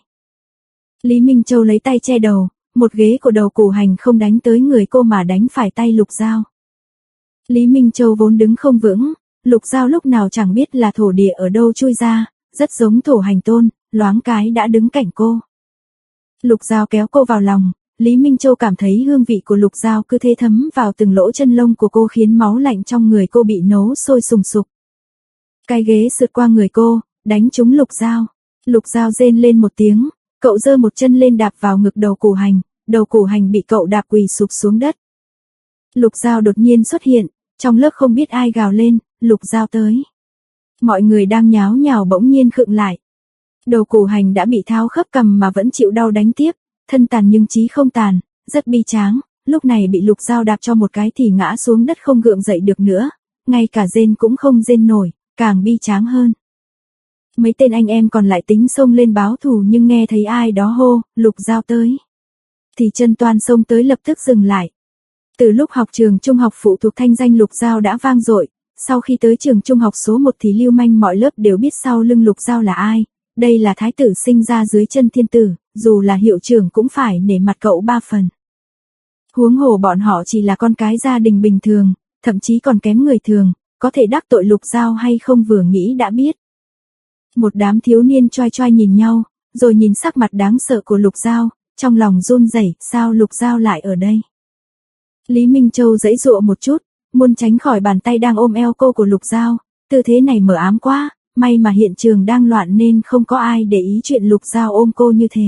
Lý Minh Châu lấy tay che đầu, một ghế của đầu Củ Hành không đánh tới người cô mà đánh phải tay Lục Giao. Lý Minh Châu vốn đứng không vững, Lục Giao lúc nào chẳng biết là thổ địa ở đâu chui ra, rất giống thổ hành tôn, loáng cái đã đứng cạnh cô. Lục Giao kéo cô vào lòng, Lý Minh Châu cảm thấy hương vị của Lục Giao cứ thế thấm vào từng lỗ chân lông của cô khiến máu lạnh trong người cô bị nấu sôi sùng sục. Cái ghế sượt qua người cô, đánh trúng Lục Giao. Lục Giao rên lên một tiếng, cậu giơ một chân lên đạp vào ngực đầu Củ Hành, đầu Củ Hành bị cậu đạp quỳ sụp xuống đất. Lục Giao đột nhiên xuất hiện, trong lớp không biết ai gào lên, Lục Giao tới. Mọi người đang nháo nhào bỗng nhiên khựng lại. Đầu Củ Hành đã bị tháo khớp cằm mà vẫn chịu đau đánh tiếp, thân tàn nhưng trí không tàn, rất bi tráng, lúc này bị Lục Giao đạp cho một cái thì ngã xuống đất không gượng dậy được nữa, ngay cả rên cũng không rên nổi, càng bi tráng hơn. Mấy tên anh em còn lại tính xông lên báo thù nhưng nghe thấy ai đó hô, Lục Giao tới. Thì chân toàn xông tới lập tức dừng lại. Từ lúc học trường trung học phụ thuộc thanh danh Lục Giao đã vang dội, sau khi tới trường trung học số một thì lưu manh mọi lớp đều biết sau lưng Lục Giao là ai. Đây là thái tử sinh ra dưới chân thiên tử, dù là hiệu trưởng cũng phải nể mặt cậu ba phần. Huống hồ bọn họ chỉ là con cái gia đình bình thường, thậm chí còn kém người thường, có thể đắc tội Lục Giao hay không vừa nghĩ đã biết. Một đám thiếu niên choai choai nhìn nhau, rồi nhìn sắc mặt đáng sợ của Lục Giao, trong lòng run rẩy, sao Lục Giao lại ở đây? Lý Minh Châu giãy giụa một chút, muốn tránh khỏi bàn tay đang ôm eo cô của Lục Giao, tư thế này mờ ám quá, may mà hiện trường đang loạn nên không có ai để ý chuyện Lục Giao ôm cô như thế.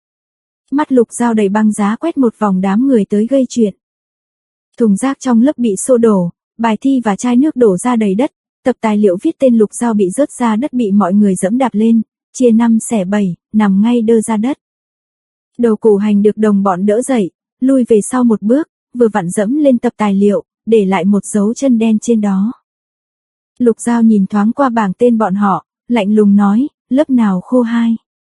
Mắt Lục Giao đầy băng giá quét một vòng đám người tới gây chuyện. Thùng rác trong lớp bị xô đổ, bài thi và chai nước đổ ra đầy đất, tập tài liệu viết tên Lục Giao bị rớt ra đất bị mọi người dẫm đạp lên, chia năm xẻ bảy, nằm ngay đơ ra đất. Đầu Củ Hành được đồng bọn đỡ dậy, lui về sau một bước, vừa vặn dẫm lên tập tài liệu, để lại một dấu chân đen trên đó. Lục Giao nhìn thoáng qua bảng tên bọn họ, lạnh lùng nói, lớp nào khô hai.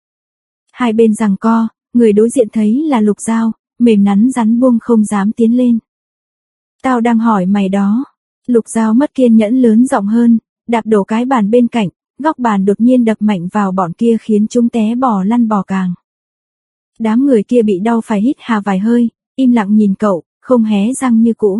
Hai bên giằng co, người đối diện thấy là Lục Giao, mềm nắn rắn buông không dám tiến lên. Tao đang hỏi mày đó. Lục Giao mất kiên nhẫn lớn giọng hơn, đạp đổ cái bàn bên cạnh, góc bàn đột nhiên đập mạnh vào bọn kia khiến chúng té bò lăn bò càng. Đám người kia bị đau phải hít hà vài hơi, im lặng nhìn cậu, không hé răng như cũ.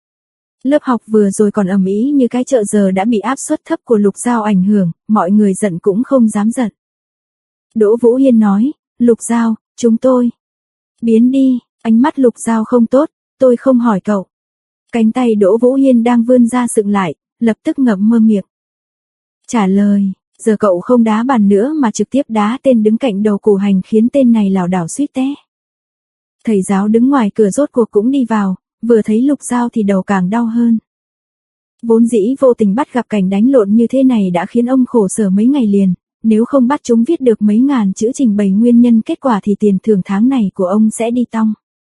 Lớp học vừa rồi còn ầm ĩ như cái chợ giờ đã bị áp suất thấp của Lục Giao ảnh hưởng, mọi người giận cũng không dám giận. Đỗ Vũ Hiên nói, Lục Giao, chúng tôi. Biến đi, ánh mắt Lục Giao không tốt, tôi không hỏi cậu. Cánh tay Đỗ Vũ Hiên đang vươn ra sựng lại, lập tức ngậm mơ miệng. Trả lời, giờ cậu không đá bàn nữa mà trực tiếp đá tên đứng cạnh đầu củ hành khiến tên này lảo đảo suýt té. Thầy giáo đứng ngoài cửa rốt cuộc cũng đi vào, vừa thấy Lục Giao thì đầu càng đau hơn. Vốn dĩ vô tình bắt gặp cảnh đánh lộn như thế này đã khiến ông khổ sở mấy ngày liền, nếu không bắt chúng viết được mấy ngàn chữ trình bày nguyên nhân kết quả thì tiền thưởng tháng này của ông sẽ đi tong.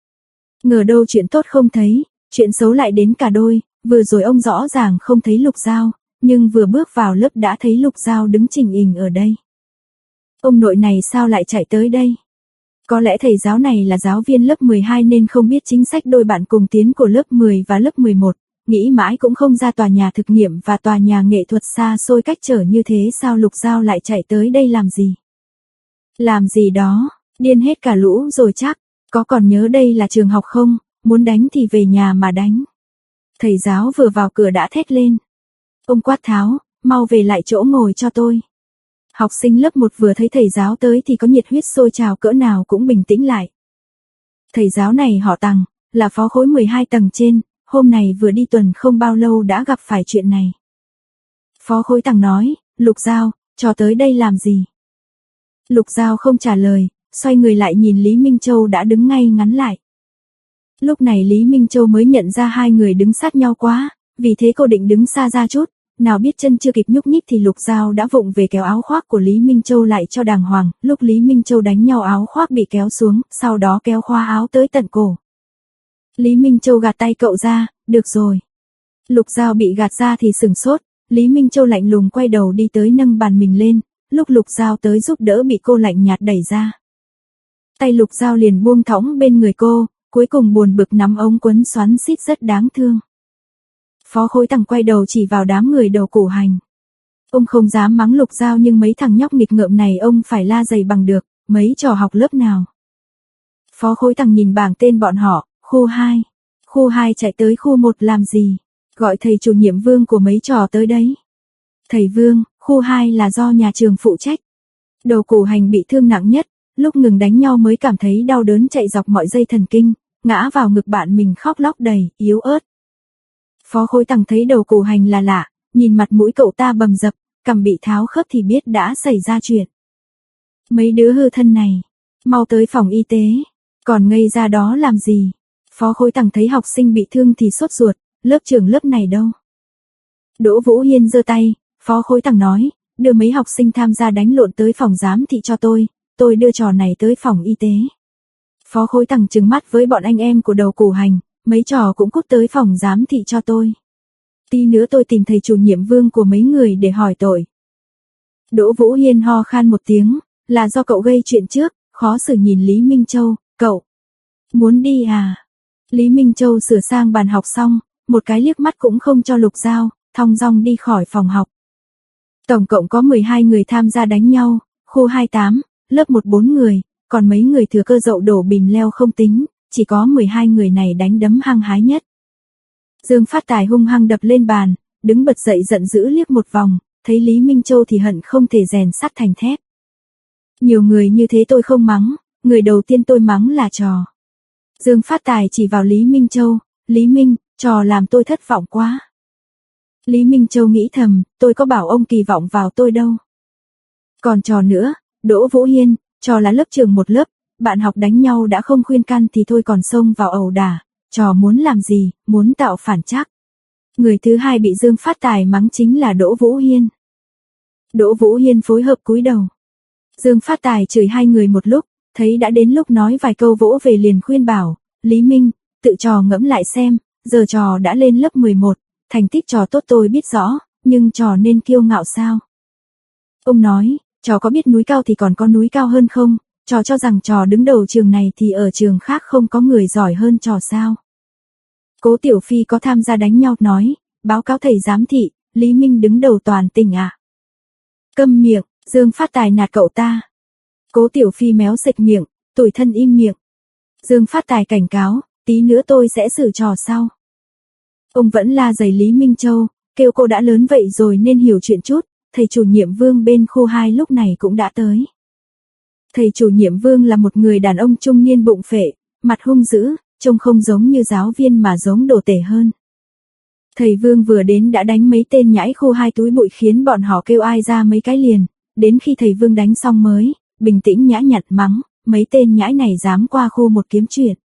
Ngờ đâu chuyện tốt không thấy, chuyện xấu lại đến cả đôi, vừa rồi ông rõ ràng không thấy Lục Giao, nhưng vừa bước vào lớp đã thấy Lục Giao đứng chỉnh ình ở đây. Ông nội này sao lại chạy tới đây? Có lẽ thầy giáo này là giáo viên lớp mười hai nên không biết chính sách đôi bạn cùng tiến của lớp mười và lớp mười một, nghĩ mãi cũng không ra tòa nhà thực nghiệm và tòa nhà nghệ thuật xa xôi cách trở như thế sao Lục Giao lại chạy tới đây làm gì? Làm gì đó, điên hết cả lũ rồi chắc, có còn nhớ đây là trường học không, muốn đánh thì về nhà mà đánh. Thầy giáo vừa vào cửa đã thét lên. Ông quát tháo, mau về lại chỗ ngồi cho tôi. Học sinh lớp một vừa thấy thầy giáo tới thì có nhiệt huyết sôi trào cỡ nào cũng bình tĩnh lại. Thầy giáo này họ Tằng, là phó khối mười hai tầng trên, hôm này vừa đi tuần không bao lâu đã gặp phải chuyện này. Phó khối Tằng nói, Lục Giao, cho tới đây làm gì? Lục Giao không trả lời, xoay người lại nhìn Lý Minh Châu đã đứng ngay ngắn lại. Lúc này Lý Minh Châu mới nhận ra hai người đứng sát nhau quá, vì thế cô định đứng xa ra chút, nào biết chân chưa kịp nhúc nhích thì Lục Giao đã vụng về kéo áo khoác của Lý Minh Châu lại cho đàng hoàng, lúc Lý Minh Châu đánh nhau áo khoác bị kéo xuống, sau đó kéo khoa áo tới tận cổ. Lý Minh Châu gạt tay cậu ra, được rồi. Lục Giao bị gạt ra thì sửng sốt, Lý Minh Châu lạnh lùng quay đầu đi tới nâng bàn mình lên, lúc Lục Giao tới giúp đỡ bị cô lạnh nhạt đẩy ra. Tay Lục Giao liền buông thõng bên người cô, cuối cùng buồn bực nắm ống quấn xoắn xít rất đáng thương. Phó khối Tằng quay đầu chỉ vào đám người đầu củ hành. Ông không dám mắng Lục Giao nhưng mấy thằng nhóc nghịch ngợm này ông phải la dày bằng được, mấy trò học lớp nào. Phó khối Tằng nhìn bảng tên bọn họ, khu hai. Khu hai chạy tới khu một làm gì? Gọi thầy chủ nhiệm Vương của mấy trò tới đấy. Thầy Vương, khu hai là do nhà trường phụ trách. Đầu củ hành bị thương nặng nhất, lúc ngừng đánh nhau mới cảm thấy đau đớn chạy dọc mọi dây thần kinh, ngã vào ngực bạn mình khóc lóc đầy, yếu ớt. Phó khối Tằng thấy đầu củ hành là lạ, nhìn mặt mũi cậu ta bầm dập, cằm bị tháo khớp thì biết đã xảy ra chuyện. Mấy đứa hư thân này, mau tới phòng y tế, còn ngây ra đó làm gì? Phó khối Tằng thấy học sinh bị thương thì sốt ruột, lớp trưởng lớp này đâu? Đỗ Vũ Hiên giơ tay, Phó khối Tằng nói, đưa mấy học sinh tham gia đánh lộn tới phòng giám thị cho tôi, tôi đưa trò này tới phòng y tế. Phó khối Tằng trừng mắt với bọn anh em của đầu củ hành, mấy trò cũng cút tới phòng giám thị cho tôi. Tí nữa tôi tìm thầy chủ nhiệm Vương của mấy người để hỏi tội. Đỗ Vũ Hiên ho khan một tiếng, là do cậu gây chuyện trước, khó xử nhìn Lý Minh Châu, cậu muốn đi à? Lý Minh Châu sửa sang bàn học xong, một cái liếc mắt cũng không cho Lục Giao, thong dong đi khỏi phòng học. Tổng cộng có mười hai người tham gia đánh nhau, khu hai mươi tám, lớp một bốn người, còn mấy người thừa cơ dậu đổ bìm leo không tính, chỉ có mười hai người này đánh đấm hăng hái nhất. Dương Phát Tài hung hăng đập lên bàn, đứng bật dậy giận dữ liếc một vòng, thấy Lý Minh Châu thì hận không thể rèn sắt thành thép. Nhiều người như thế tôi không mắng, người đầu tiên tôi mắng là trò. Dương Phát Tài chỉ vào Lý Minh Châu, Lý Minh, trò làm tôi thất vọng quá. Lý Minh Châu nghĩ thầm, tôi có bảo ông kỳ vọng vào tôi đâu. Còn trò nữa, Đỗ Vũ Hiên, trò là lớp trưởng một lớp, bạn học đánh nhau đã không khuyên can thì thôi còn xông vào ẩu đả, trò muốn làm gì, muốn tạo phản chắc. Người thứ hai bị Dương Phát Tài mắng chính là Đỗ Vũ Hiên. Đỗ Vũ Hiên phối hợp cúi đầu. Dương Phát Tài chửi hai người một lúc, thấy đã đến lúc nói vài câu vỗ về liền khuyên bảo, Lý Minh, tự trò ngẫm lại xem, giờ trò đã lên lớp mười một, thành tích trò tốt tôi biết rõ, nhưng trò nên kiêu ngạo sao? Ông nói, trò có biết núi cao thì còn có núi cao hơn không? Trò cho rằng trò đứng đầu trường này thì ở trường khác không có người giỏi hơn trò sao? Cố Tiểu Phi có tham gia đánh nhau nói, báo cáo thầy giám thị, Lý Minh đứng đầu toàn tỉnh à? Câm miệng, Dương Phát Tài nạt cậu ta. Cố Tiểu Phi méo sệch miệng, tủi thân im miệng. Dương Phát Tài cảnh cáo, tí nữa tôi sẽ xử trò sau. Ông vẫn la giày Lý Minh Châu, kêu cô đã lớn vậy rồi nên hiểu chuyện chút, thầy chủ nhiệm Vương bên khu hai lúc này cũng đã tới. Thầy chủ nhiệm Vương là một người đàn ông trung niên bụng phệ, mặt hung dữ, trông không giống như giáo viên mà giống đồ tể hơn. Thầy Vương vừa đến đã đánh mấy tên nhãi khu hai túi bụi khiến bọn họ kêu ai ra mấy cái liền, đến khi thầy Vương đánh xong mới, bình tĩnh nhã nhặn mắng, mấy tên nhãi này dám qua khu một kiếm chuyện.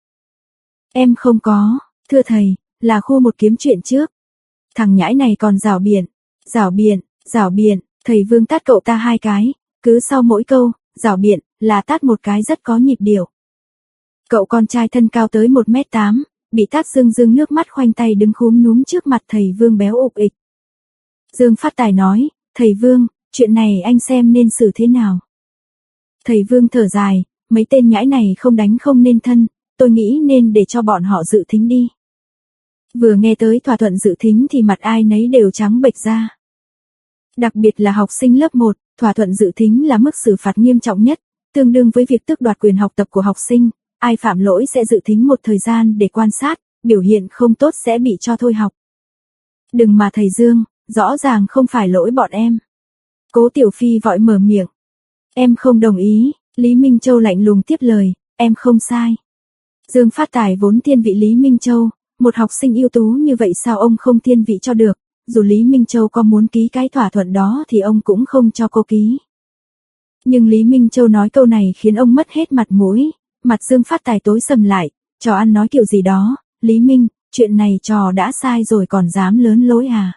Em không có, thưa thầy, là khu một kiếm chuyện trước. Thằng nhãi này còn rảo biện, rảo biện, rảo biện, thầy Vương tát cậu ta hai cái, cứ sau mỗi câu, rảo biện, là tát một cái rất có nhịp điệu. Cậu con trai thân cao tới một mét tám, bị tát rưng rưng nước mắt khoanh tay đứng khúm núm trước mặt thầy Vương béo ục ịch. Dương Phát Tài nói, thầy Vương, chuyện này anh xem nên xử thế nào. Thầy Vương thở dài, mấy tên nhãi này không đánh không nên thân, tôi nghĩ nên để cho bọn họ dự thính đi. Vừa nghe tới thỏa thuận dự thính thì mặt ai nấy đều trắng bệch ra. Đặc biệt là học sinh lớp một, thỏa thuận dự thính là mức xử phạt nghiêm trọng nhất, tương đương với việc tước đoạt quyền học tập của học sinh, ai phạm lỗi sẽ dự thính một thời gian để quan sát, biểu hiện không tốt sẽ bị cho thôi học. Đừng mà thầy Dương, rõ ràng không phải lỗi bọn em. Cố Tiểu Phi vội mở miệng. Em không đồng ý, Lý Minh Châu lạnh lùng tiếp lời, em không sai. Dương Phát Tài vốn thiên vị Lý Minh Châu, một học sinh ưu tú như vậy sao ông không thiên vị cho được, dù Lý Minh Châu có muốn ký cái thỏa thuận đó thì ông cũng không cho cô ký. Nhưng Lý Minh Châu nói câu này khiến ông mất hết mặt mũi, mặt Dương Phát Tài tối sầm lại, trò ăn nói kiểu gì đó, Lý Minh, chuyện này trò đã sai rồi còn dám lớn lối à.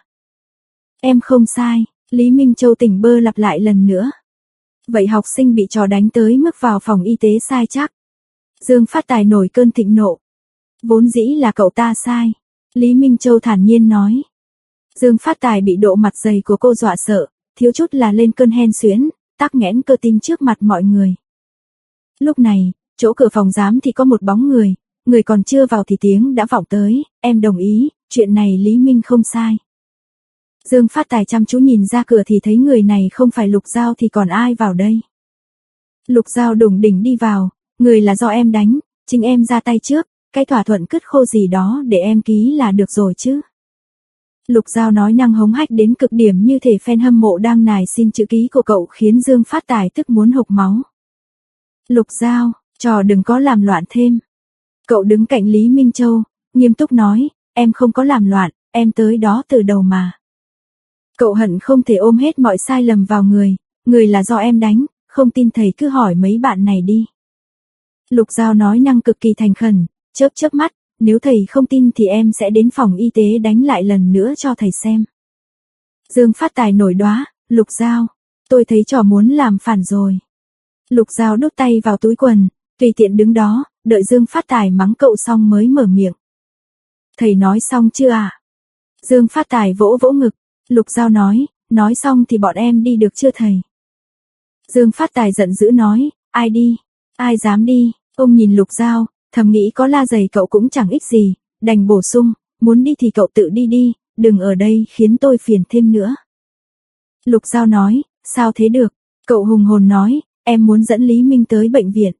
Em không sai, Lý Minh Châu tỉnh bơ lặp lại lần nữa. Vậy học sinh bị trò đánh tới mức vào phòng y tế sai chắc. Dương Phát Tài nổi cơn thịnh nộ. Vốn dĩ là cậu ta sai, Lý Minh Châu thản nhiên nói. Dương Phát Tài bị độ mặt dày của cô dọa sợ, thiếu chút là lên cơn hen suyễn, tắc nghẽn cơ tim trước mặt mọi người. Lúc này, chỗ cửa phòng giám thì có một bóng người, người còn chưa vào thì tiếng đã vọng tới, em đồng ý, chuyện này Lý Minh không sai. Dương Phát Tài chăm chú nhìn ra cửa thì thấy người này không phải Lục Giao thì còn ai vào đây. Lục Giao đủng đỉnh đi vào, người là do em đánh, chính em ra tay trước, cái thỏa thuận cứt khô gì đó để em ký là được rồi chứ. Lục Giao nói năng hống hách đến cực điểm như thể fan hâm mộ đang nài xin chữ ký của cậu khiến Dương Phát Tài tức muốn hộc máu. Lục Giao, trò đừng có làm loạn thêm. Cậu đứng cạnh Lý Minh Châu, nghiêm túc nói, em không có làm loạn, em tới đó từ đầu mà. Cậu hận không thể ôm hết mọi sai lầm vào người, người là do em đánh, không tin thầy cứ hỏi mấy bạn này đi. Lục Giao nói năng cực kỳ thành khẩn, chớp chớp mắt, nếu thầy không tin thì em sẽ đến phòng y tế đánh lại lần nữa cho thầy xem. Dương Phát Tài nổi đoá, Lục Giao, tôi thấy trò muốn làm phản rồi. Lục Giao đút tay vào túi quần, tùy tiện đứng đó, đợi Dương Phát Tài mắng cậu xong mới mở miệng. Thầy nói xong chưa à? Dương Phát Tài vỗ vỗ ngực, Lục Giao nói, nói xong thì bọn em đi được chưa thầy? Dương Phát Tài giận dữ nói, ai đi, ai dám đi, ông nhìn Lục Giao, thầm nghĩ có la giày cậu cũng chẳng ích gì, đành bổ sung, muốn đi thì cậu tự đi đi, đừng ở đây khiến tôi phiền thêm nữa. Lục Giao nói, sao thế được, cậu hùng hồn nói, em muốn dẫn Lý Minh tới bệnh viện.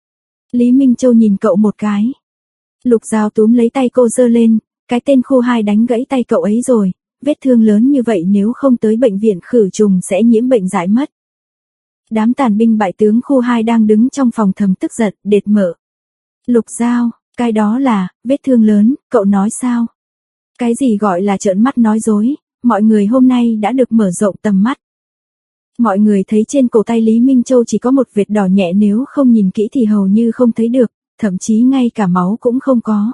Lý Minh Châu nhìn cậu một cái. Lục Giao túm lấy tay cô giơ lên, cái tên khu hai đánh gãy tay cậu ấy rồi, vết thương lớn như vậy nếu không tới bệnh viện khử trùng sẽ nhiễm bệnh dại mất. Đám tàn binh bại tướng khu hai đang đứng trong phòng thầm tức giận, đệt mở. Lục Giao, cái đó là, vết thương lớn, cậu nói sao? Cái gì gọi là trợn mắt nói dối, mọi người hôm nay đã được mở rộng tầm mắt. Mọi người thấy trên cổ tay Lý Minh Châu chỉ có một vệt đỏ nhẹ nếu không nhìn kỹ thì hầu như không thấy được, thậm chí ngay cả máu cũng không có.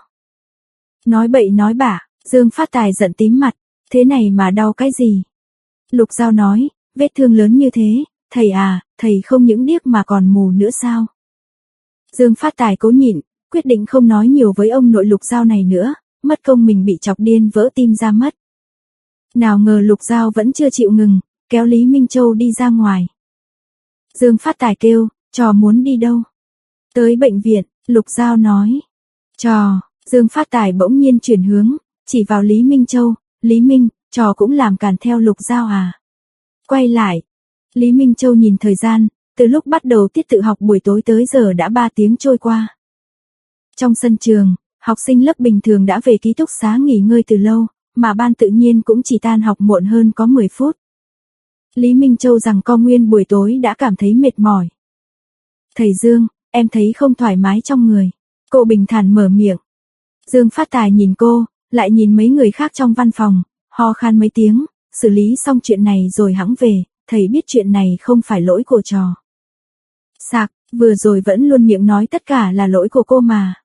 Nói bậy nói bạ, Dương Phát Tài giận tím mặt, thế này mà đau cái gì? Lục Giao nói, vết thương lớn như thế, thầy à, thầy không những điếc mà còn mù nữa sao? Dương Phát Tài cố nhịn, quyết định không nói nhiều với ông nội Lục Giao này nữa, mất công mình bị chọc điên vỡ tim ra mất. Nào ngờ Lục Giao vẫn chưa chịu ngừng, kéo Lý Minh Châu đi ra ngoài. Dương Phát Tài kêu, trò muốn đi đâu? Tới bệnh viện, Lục Giao nói. Trò, Dương Phát Tài bỗng nhiên chuyển hướng, chỉ vào Lý Minh Châu, Lý Minh, trò cũng làm càn theo Lục Giao à? Quay lại, Lý Minh Châu nhìn thời gian, từ lúc bắt đầu tiết tự học buổi tối tới giờ đã ba tiếng trôi qua. Trong sân trường, học sinh lớp bình thường đã về ký túc xá nghỉ ngơi từ lâu, mà ban tự nhiên cũng chỉ tan học muộn hơn có mười phút. Lý Minh Châu rằng co nguyên buổi tối đã cảm thấy mệt mỏi. Thầy Dương, em thấy không thoải mái trong người. Cô bình thản mở miệng. Dương Phát Tài nhìn cô, lại nhìn mấy người khác trong văn phòng, ho khan mấy tiếng, xử lý xong chuyện này rồi hẵng về, thầy biết chuyện này không phải lỗi của trò. Sạc, vừa rồi vẫn luôn miệng nói tất cả là lỗi của cô mà.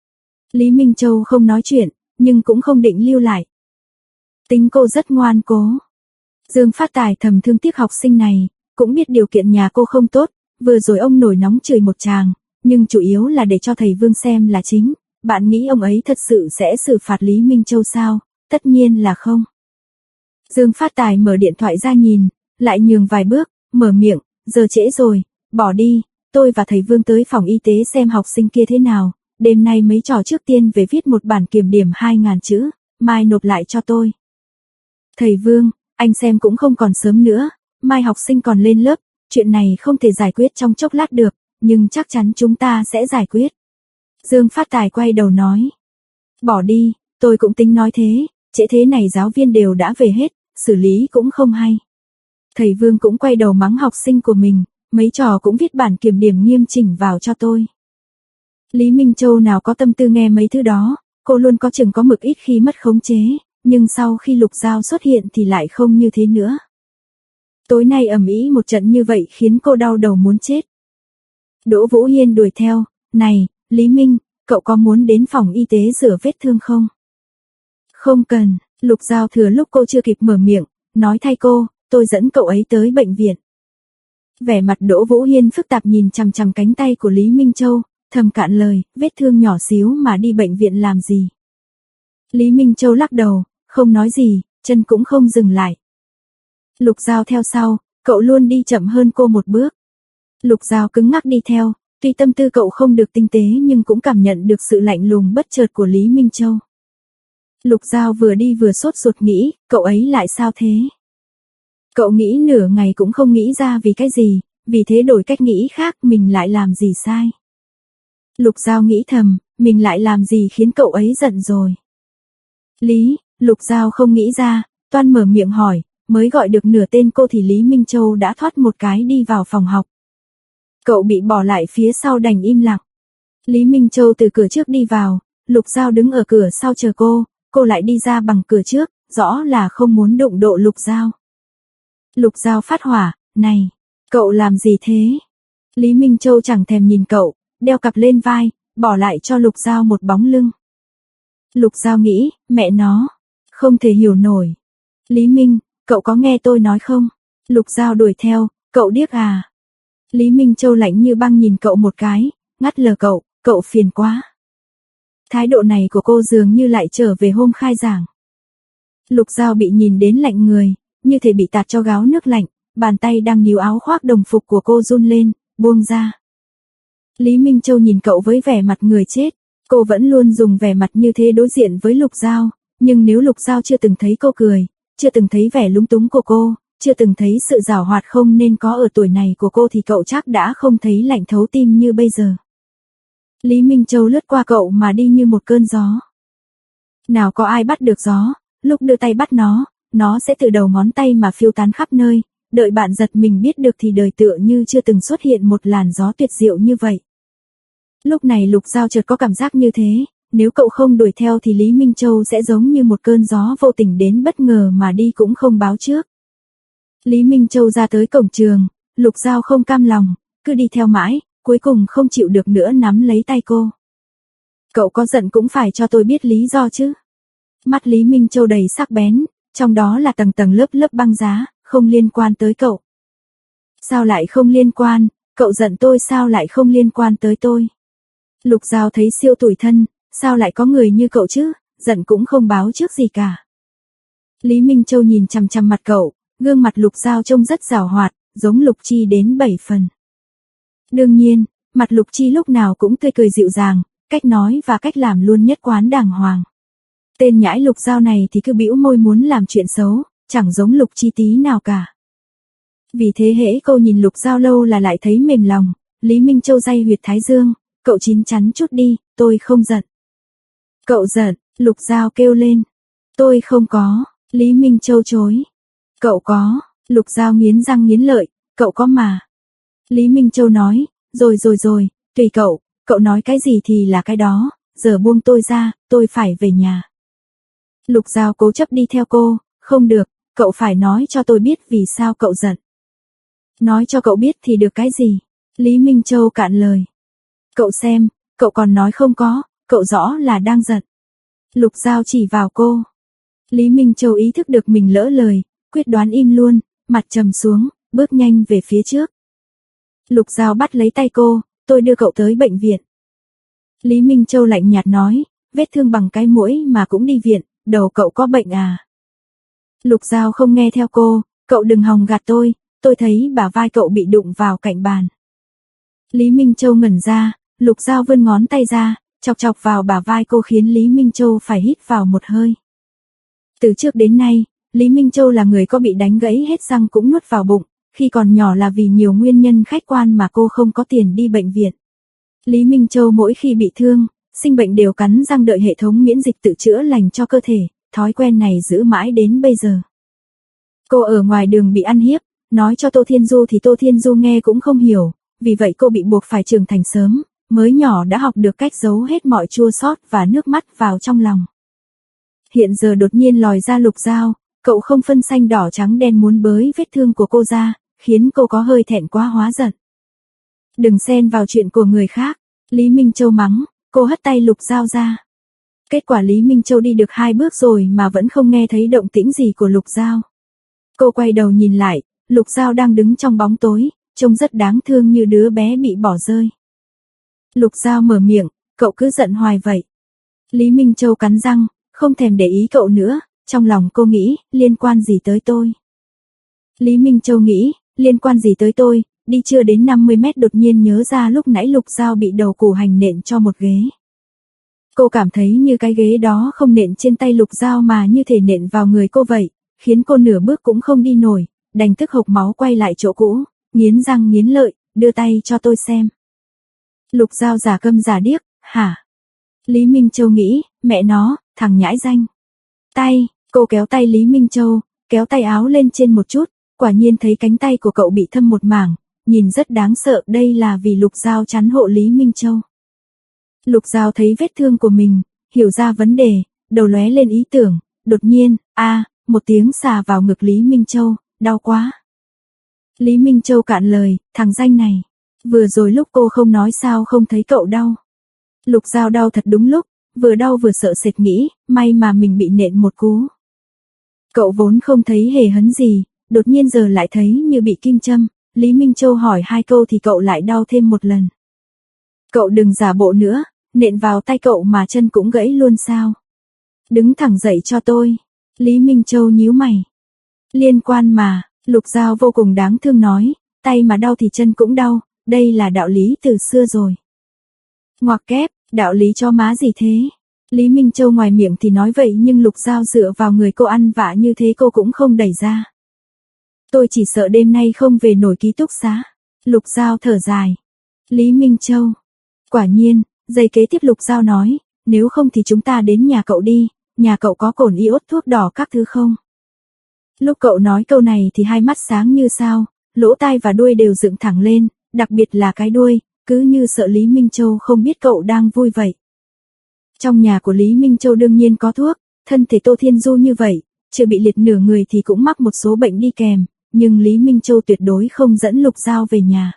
Lý Minh Châu không nói chuyện, nhưng cũng không định lưu lại. Tính cô rất ngoan cố. Dương Phát Tài thầm thương tiếc học sinh này, cũng biết điều kiện nhà cô không tốt, vừa rồi ông nổi nóng chửi một tràng, nhưng chủ yếu là để cho thầy Vương xem là chính. Bạn nghĩ ông ấy thật sự sẽ xử phạt Lý Minh Châu sao? Tất nhiên là không. Dương Phát Tài mở điện thoại ra nhìn, lại nhường vài bước, mở miệng, giờ trễ rồi, bỏ đi, tôi và thầy Vương tới phòng y tế xem học sinh kia thế nào, đêm nay mấy trò trước tiên về viết một bản kiểm điểm hai ngàn chữ, mai nộp lại cho tôi. Thầy Vương, anh xem cũng không còn sớm nữa, mai học sinh còn lên lớp, chuyện này không thể giải quyết trong chốc lát được, nhưng chắc chắn chúng ta sẽ giải quyết. Dương Phát Tài quay đầu nói. Bỏ đi, tôi cũng tính nói thế, trễ thế này giáo viên đều đã về hết, xử lý cũng không hay. Thầy Vương cũng quay đầu mắng học sinh của mình, mấy trò cũng viết bản kiểm điểm nghiêm chỉnh vào cho tôi. Lý Minh Châu nào có tâm tư nghe mấy thứ đó, cô luôn có chừng có mực ít khi mất khống chế, nhưng sau khi Lục Giao xuất hiện thì lại không như thế nữa. Tối nay ầm ĩ một trận như vậy khiến cô đau đầu muốn chết. Đỗ Vũ Hiên đuổi theo, này, Lý Minh, cậu có muốn đến phòng y tế rửa vết thương không? Không cần, Lục Giao thừa lúc cô chưa kịp mở miệng, nói thay cô, tôi dẫn cậu ấy tới bệnh viện. Vẻ mặt Đỗ Vũ Hiên phức tạp nhìn chằm chằm cánh tay của Lý Minh Châu, thầm cạn lời, vết thương nhỏ xíu mà đi bệnh viện làm gì? Lý Minh Châu lắc đầu, không nói gì, chân cũng không dừng lại. Lục Giao theo sau, cậu luôn đi chậm hơn cô một bước. Lục Giao cứng ngắc đi theo, tuy tâm tư cậu không được tinh tế nhưng cũng cảm nhận được sự lạnh lùng bất chợt của Lý Minh Châu. Lục Giao vừa đi vừa sốt ruột nghĩ, cậu ấy lại sao thế? Cậu nghĩ nửa ngày cũng không nghĩ ra vì cái gì, vì thế đổi cách nghĩ khác, mình lại làm gì sai. Lục Giao nghĩ thầm, mình lại làm gì khiến cậu ấy giận rồi. Lý, Lục Giao không nghĩ ra, toan mở miệng hỏi, mới gọi được nửa tên cô thì Lý Minh Châu đã thoát một cái đi vào phòng học. Cậu bị bỏ lại phía sau đành im lặng. Lý Minh Châu từ cửa trước đi vào, Lục Giao đứng ở cửa sau chờ cô, cô lại đi ra bằng cửa trước, rõ là không muốn đụng độ Lục Giao. Lục Giao phát hỏa, này, cậu làm gì thế? Lý Minh Châu chẳng thèm nhìn cậu, đeo cặp lên vai, bỏ lại cho Lục Giao một bóng lưng. Lục Giao nghĩ, mẹ nó, không thể hiểu nổi. Lý Minh, cậu có nghe tôi nói không? Lục Giao đuổi theo, cậu điếc à? Lý Minh Châu lạnh như băng nhìn cậu một cái, ngắt lời cậu, cậu phiền quá. Thái độ này của cô dường như lại trở về hôm khai giảng. Lục Giao bị nhìn đến lạnh người, như thể bị tạt cho gáo nước lạnh, bàn tay đang níu áo khoác đồng phục của cô run lên, buông ra. Lý Minh Châu nhìn cậu với vẻ mặt người chết, cô vẫn luôn dùng vẻ mặt như thế đối diện với Lục Giao, nhưng nếu Lục Giao chưa từng thấy cô cười, chưa từng thấy vẻ lúng túng của cô, chưa từng thấy sự giảo hoạt không nên có ở tuổi này của cô thì cậu chắc đã không thấy lạnh thấu tim như bây giờ. Lý Minh Châu lướt qua cậu mà đi như một cơn gió. Nào có ai bắt được gió, lúc đưa tay bắt nó, nó sẽ từ đầu ngón tay mà phiêu tán khắp nơi, đợi bạn giật mình biết được thì đời tựa như chưa từng xuất hiện một làn gió tuyệt diệu như vậy. Lúc này Lục Giao chợt có cảm giác như thế, nếu cậu không đuổi theo thì Lý Minh Châu sẽ giống như một cơn gió vô tình đến bất ngờ mà đi cũng không báo trước. Lý Minh Châu ra tới cổng trường, Lục Giao không cam lòng, cứ đi theo mãi, cuối cùng không chịu được nữa nắm lấy tay cô. Cậu có giận cũng phải cho tôi biết lý do chứ. Mắt Lý Minh Châu đầy sắc bén, trong đó là tầng tầng lớp lớp băng giá, không liên quan tới cậu. Sao lại không liên quan, cậu giận tôi sao lại không liên quan tới tôi. Lục Giao thấy siêu tủi thân, sao lại có người như cậu chứ, giận cũng không báo trước gì cả. Lý Minh Châu nhìn chằm chằm mặt cậu, gương mặt Lục Giao trông rất giảo hoạt, giống Lục Chi đến bảy phần. Đương nhiên, mặt Lục Chi lúc nào cũng tươi cười dịu dàng, cách nói và cách làm luôn nhất quán đàng hoàng. Tên nhãi Lục Giao này thì cứ bĩu môi muốn làm chuyện xấu, chẳng giống Lục Chi tí nào cả. Vì thế hễ cô nhìn Lục Giao lâu là lại thấy mềm lòng, Lý Minh Châu day huyệt thái dương, cậu chín chắn chút đi, tôi không giận. Cậu giận, Lục Giao kêu lên. Tôi không có, Lý Minh Châu chối. Cậu có, Lục Giao nghiến răng nghiến lợi, cậu có mà. Lý Minh Châu nói, rồi rồi rồi, tùy cậu, cậu nói cái gì thì là cái đó, giờ buông tôi ra, tôi phải về nhà. Lục Giao cố chấp đi theo cô, không được, cậu phải nói cho tôi biết vì sao cậu giận. Nói cho cậu biết thì được cái gì? Lý Minh Châu cạn lời. Cậu xem, cậu còn nói không có, cậu rõ là đang giận. Lục Giao chỉ vào cô. Lý Minh Châu ý thức được mình lỡ lời, quyết đoán im luôn, mặt trầm xuống, bước nhanh về phía trước. Lục Giao bắt lấy tay cô, tôi đưa cậu tới bệnh viện. Lý Minh Châu lạnh nhạt nói, vết thương bằng cái muỗi mà cũng đi viện, đầu cậu có bệnh à? Lục Giao không nghe theo cô, cậu đừng hòng gạt tôi, tôi thấy bả vai cậu bị đụng vào cạnh bàn. Lý Minh Châu ngẩn ra, Lục Giao vươn ngón tay ra, chọc chọc vào bả vai cô khiến Lý Minh Châu phải hít vào một hơi. Từ trước đến nay, Lý Minh Châu là người có bị đánh gãy hết răng cũng nuốt vào bụng, khi còn nhỏ là vì nhiều nguyên nhân khách quan mà cô không có tiền đi bệnh viện. Lý Minh Châu mỗi khi bị thương, sinh bệnh đều cắn răng đợi hệ thống miễn dịch tự chữa lành cho cơ thể, thói quen này giữ mãi đến bây giờ. Cô ở ngoài đường bị ăn hiếp, nói cho Tô Thiên Du thì Tô Thiên Du nghe cũng không hiểu, vì vậy cô bị buộc phải trưởng thành sớm, mới nhỏ đã học được cách giấu hết mọi chua xót và nước mắt vào trong lòng. Hiện giờ đột nhiên lòi ra Lục Giao, cậu không phân xanh đỏ trắng đen muốn bới vết thương của cô ra, khiến cô có hơi thẹn quá hóa giận. Đừng xen vào chuyện của người khác, Lý Minh Châu mắng, cô hất tay Lục Giao ra. Kết quả Lý Minh Châu đi được hai bước rồi mà vẫn không nghe thấy động tĩnh gì của Lục Giao. Cô quay đầu nhìn lại, Lục Giao đang đứng trong bóng tối, trông rất đáng thương như đứa bé bị bỏ rơi. Lục Giao mở miệng, cậu cứ giận hoài vậy. Lý Minh Châu cắn răng, không thèm để ý cậu nữa, trong lòng cô nghĩ, liên quan gì tới tôi. Lý Minh Châu nghĩ, liên quan gì tới tôi, đi chưa đến năm mươi mét đột nhiên nhớ ra lúc nãy Lục Giao bị đầu củ hành nện cho một ghế. Cô cảm thấy như cái ghế đó không nện trên tay Lục Giao mà như thể nện vào người cô vậy, khiến cô nửa bước cũng không đi nổi, đành tức hộc máu quay lại chỗ cũ, nghiến răng nghiến lợi, đưa tay cho tôi xem. Lục Giao giả câm giả điếc, hả? Lý Minh Châu nghĩ, mẹ nó, thằng nhãi danh. Tay, cô kéo tay Lý Minh Châu, kéo tay áo lên trên một chút, quả nhiên thấy cánh tay của cậu bị thâm một mảng, nhìn rất đáng sợ, đây là vì Lục Giao chắn hộ Lý Minh Châu. Lục Giao thấy vết thương của mình, hiểu ra vấn đề, đầu lóe lên ý tưởng, đột nhiên, a, à, một tiếng xà vào ngực Lý Minh Châu, đau quá. Lý Minh Châu cạn lời, thằng danh này, vừa rồi lúc cô không nói sao không thấy cậu đau. Lục Giao đau thật đúng lúc, vừa đau vừa sợ sệt nghĩ, may mà mình bị nện một cú. Cậu vốn không thấy hề hấn gì, đột nhiên giờ lại thấy như bị kim châm, Lý Minh Châu hỏi hai câu thì cậu lại đau thêm một lần. Cậu đừng giả bộ nữa, nện vào tay cậu mà chân cũng gãy luôn sao. Đứng thẳng dậy cho tôi. Lý Minh Châu nhíu mày. Liên quan mà, Lục Giao vô cùng đáng thương nói, tay mà đau thì chân cũng đau, đây là đạo lý từ xưa rồi. Ngoặc kép, đạo lý cho má gì thế? Lý Minh Châu ngoài miệng thì nói vậy nhưng Lục Giao dựa vào người cô ăn vạ như thế cô cũng không đẩy ra. Tôi chỉ sợ đêm nay không về nổi ký túc xá. Lục Giao thở dài. Lý Minh Châu. Quả nhiên, giây kế tiếp Lục Giao nói, nếu không thì chúng ta đến nhà cậu đi, nhà cậu có cồn iốt thuốc đỏ các thứ không? Lúc cậu nói câu này thì hai mắt sáng như sao, lỗ tai và đuôi đều dựng thẳng lên, đặc biệt là cái đuôi, cứ như sợ Lý Minh Châu không biết cậu đang vui vậy. Trong nhà của Lý Minh Châu đương nhiên có thuốc, thân thể Tô Thiên Du như vậy, chưa bị liệt nửa người thì cũng mắc một số bệnh đi kèm, nhưng Lý Minh Châu tuyệt đối không dẫn Lục Giao về nhà.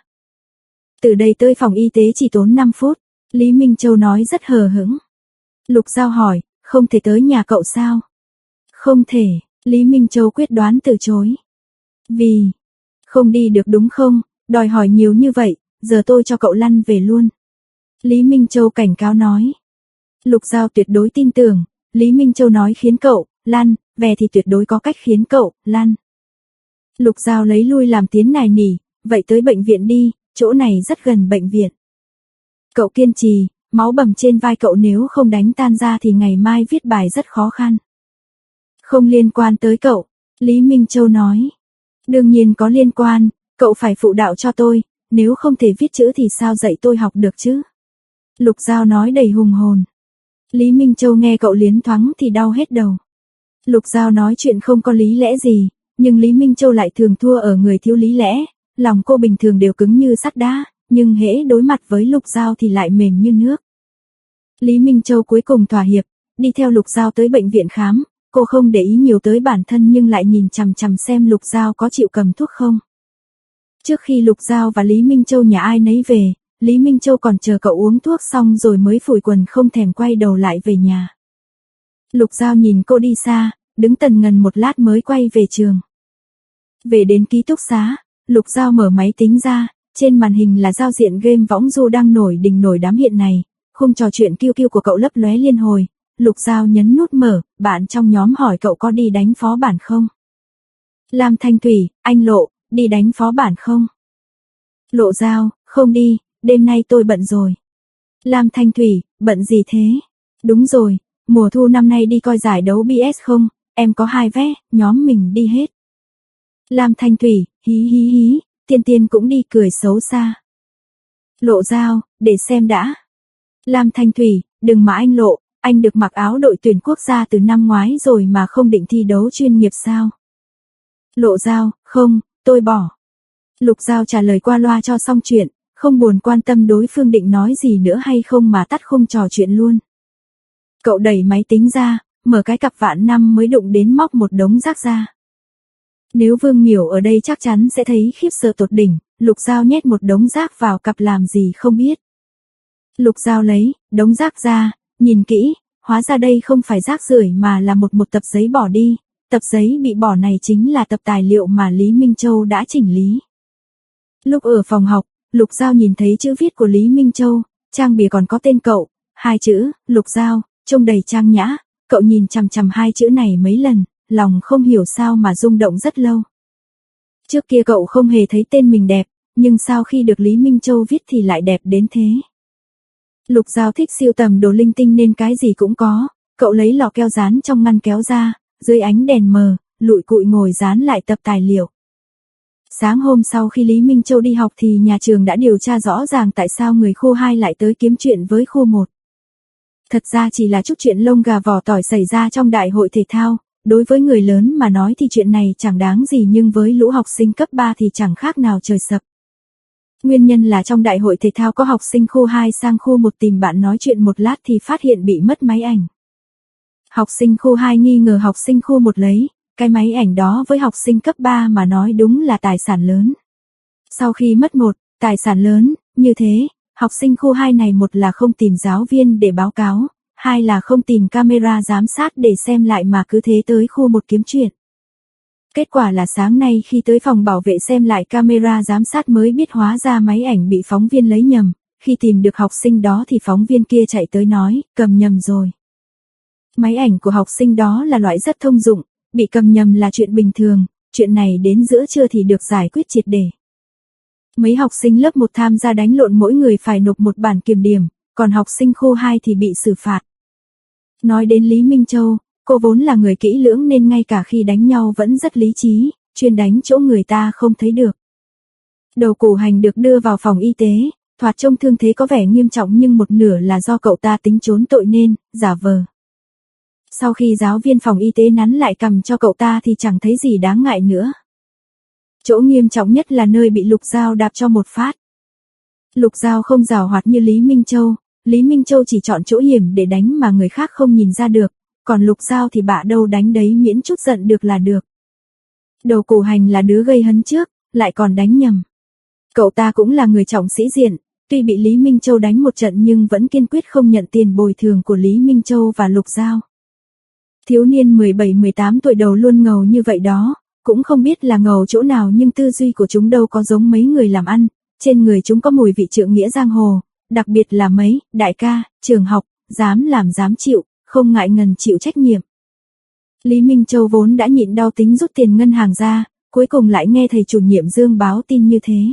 Từ đây tới phòng y tế chỉ tốn năm phút, Lý Minh Châu nói rất hờ hững. Lục Giao hỏi, không thể tới nhà cậu sao? Không thể, Lý Minh Châu quyết đoán từ chối. Vì, không đi được đúng không, đòi hỏi nhiều như vậy, giờ tôi cho cậu lăn về luôn. Lý Minh Châu cảnh cáo nói. Lục Giao tuyệt đối tin tưởng, Lý Minh Châu nói khiến cậu lăn, về thì tuyệt đối có cách khiến cậu lăn. Lục Giao lấy lui làm tiến nài nỉ, vậy tới bệnh viện đi, chỗ này rất gần bệnh viện. Cậu kiên trì, máu bầm trên vai cậu nếu không đánh tan ra thì ngày mai viết bài rất khó khăn. Không liên quan tới cậu, Lý Minh Châu nói. Đương nhiên có liên quan, cậu phải phụ đạo cho tôi, nếu không thể viết chữ thì sao dạy tôi học được chứ? Lục Giao nói đầy hùng hồn. Lý Minh Châu nghe cậu liến thoáng thì đau hết đầu. Lục Giao nói chuyện không có lý lẽ gì, nhưng Lý Minh Châu lại thường thua ở người thiếu lý lẽ, lòng cô bình thường đều cứng như sắt đá, nhưng hễ đối mặt với Lục Giao thì lại mềm như nước. Lý Minh Châu cuối cùng thỏa hiệp, đi theo Lục Giao tới bệnh viện khám, cô không để ý nhiều tới bản thân nhưng lại nhìn chằm chằm xem Lục Giao có chịu cầm thuốc không. Trước khi Lục Giao và Lý Minh Châu nhà ai nấy về, Lý Minh Châu còn chờ cậu uống thuốc xong rồi mới phủi quần không thèm quay đầu lại về nhà. Lục Giao nhìn cô đi xa, đứng tần ngần một lát mới quay về trường. Về đến ký túc xá, Lục Giao mở máy tính ra, trên màn hình là giao diện game võng du đang nổi đình nổi đám hiện này, khung trò chuyện kiêu kiêu của cậu lấp lóe liên hồi. Lục Giao nhấn nút mở, bạn trong nhóm hỏi cậu có đi đánh phó bản không? Lam Thanh Thủy, anh Lộ, đi đánh phó bản không? Lộ Giao, không đi, đêm nay tôi bận rồi. Lam Thanh Thủy, bận gì thế? Đúng rồi, mùa thu năm nay đi coi giải đấu bê ét không? Em có hai vé, nhóm mình đi hết. Lam Thanh Thủy, hí hí hí, Tiên Tiên cũng đi cười xấu xa. Lộ Giao, để xem đã. Lam Thanh Thủy, đừng mà anh Lộ, anh được mặc áo đội tuyển quốc gia từ năm ngoái rồi mà không định thi đấu chuyên nghiệp sao? Lộ Giao, không, tôi bỏ. Lục Giao trả lời qua loa cho xong chuyện, không buồn quan tâm đối phương định nói gì nữa hay không mà tắt khung trò chuyện luôn. Cậu đẩy máy tính ra, mở cái cặp vạn năm mới đụng đến móc một đống rác ra. Nếu Vương Miểu ở đây chắc chắn sẽ thấy khiếp sợ tột đỉnh, Lục Giao nhét một đống rác vào cặp làm gì không biết. Lục Giao lấy đống rác ra, nhìn kỹ, hóa ra đây không phải rác rưởi mà là một một tập giấy bỏ đi, tập giấy bị bỏ này chính là tập tài liệu mà Lý Minh Châu đã chỉnh lý. Lúc ở phòng học, Lục Giao nhìn thấy chữ viết của Lý Minh Châu, trang bìa còn có tên cậu, hai chữ, Lục Giao, trông đầy trang nhã, cậu nhìn chằm chằm hai chữ này mấy lần, lòng không hiểu sao mà rung động rất lâu. Trước kia cậu không hề thấy tên mình đẹp, nhưng sau khi được Lý Minh Châu viết thì lại đẹp đến thế. Lục Giao thích sưu tầm đồ linh tinh nên cái gì cũng có, cậu lấy lọ keo dán trong ngăn kéo ra, dưới ánh đèn mờ, lụi cụi ngồi dán lại tập tài liệu. Sáng hôm sau khi Lý Minh Châu đi học thì nhà trường đã điều tra rõ ràng tại sao người khu hai lại tới kiếm chuyện với khu một. Thật ra chỉ là chút chuyện lông gà vỏ tỏi xảy ra trong đại hội thể thao, đối với người lớn mà nói thì chuyện này chẳng đáng gì nhưng với lũ học sinh cấp ba thì chẳng khác nào trời sập. Nguyên nhân là trong đại hội thể thao có học sinh khu hai sang khu một tìm bạn nói chuyện một lát thì phát hiện bị mất máy ảnh. Học sinh khu hai nghi ngờ học sinh khu một lấy, cái máy ảnh đó với học sinh cấp ba mà nói đúng là tài sản lớn. Sau khi mất một tài sản lớn, như thế, học sinh khu hai này một là không tìm giáo viên để báo cáo, hai là không tìm camera giám sát để xem lại mà cứ thế tới khu một kiếm chuyện. Kết quả là sáng nay khi tới phòng bảo vệ xem lại camera giám sát mới biết hóa ra máy ảnh bị phóng viên lấy nhầm, khi tìm được học sinh đó thì phóng viên kia chạy tới nói, cầm nhầm rồi. Máy ảnh của học sinh đó là loại rất thông dụng, bị cầm nhầm là chuyện bình thường, chuyện này đến giữa trưa thì được giải quyết triệt để. Mấy học sinh lớp một tham gia đánh lộn mỗi người phải nộp một bản kiểm điểm, còn học sinh khu hai thì bị xử phạt. Nói đến Lý Minh Châu, cô vốn là người kỹ lưỡng nên ngay cả khi đánh nhau vẫn rất lý trí, chuyên đánh chỗ người ta không thấy được. Đầu Củ Hành được đưa vào phòng y tế, thoạt trông thương thế có vẻ nghiêm trọng nhưng một nửa là do cậu ta tính trốn tội nên, giả vờ. Sau khi giáo viên phòng y tế nắn lại cằm cho cậu ta thì chẳng thấy gì đáng ngại nữa. Chỗ nghiêm trọng nhất là nơi bị Lục Giao đạp cho một phát. Lục Giao không giàu hoạt như Lý Minh Châu, Lý Minh Châu chỉ chọn chỗ hiểm để đánh mà người khác không nhìn ra được, còn Lục Giao thì bạ đâu đánh đấy miễn chút giận được là được. Đầu Củ Hành là đứa gây hấn trước, lại còn đánh nhầm. Cậu ta cũng là người trọng sĩ diện, tuy bị Lý Minh Châu đánh một trận nhưng vẫn kiên quyết không nhận tiền bồi thường của Lý Minh Châu và Lục Giao. Thiếu niên mười bảy mười tám tuổi đầu luôn ngầu như vậy đó, cũng không biết là ngầu chỗ nào nhưng tư duy của chúng đâu có giống mấy người làm ăn, trên người chúng có mùi vị trượng nghĩa giang hồ, đặc biệt là mấy, đại ca, trường học, dám làm dám chịu, không ngại ngần chịu trách nhiệm. Lý Minh Châu vốn đã nhịn đau tính rút tiền ngân hàng ra, cuối cùng lại nghe thầy chủ nhiệm Dương báo tin như thế.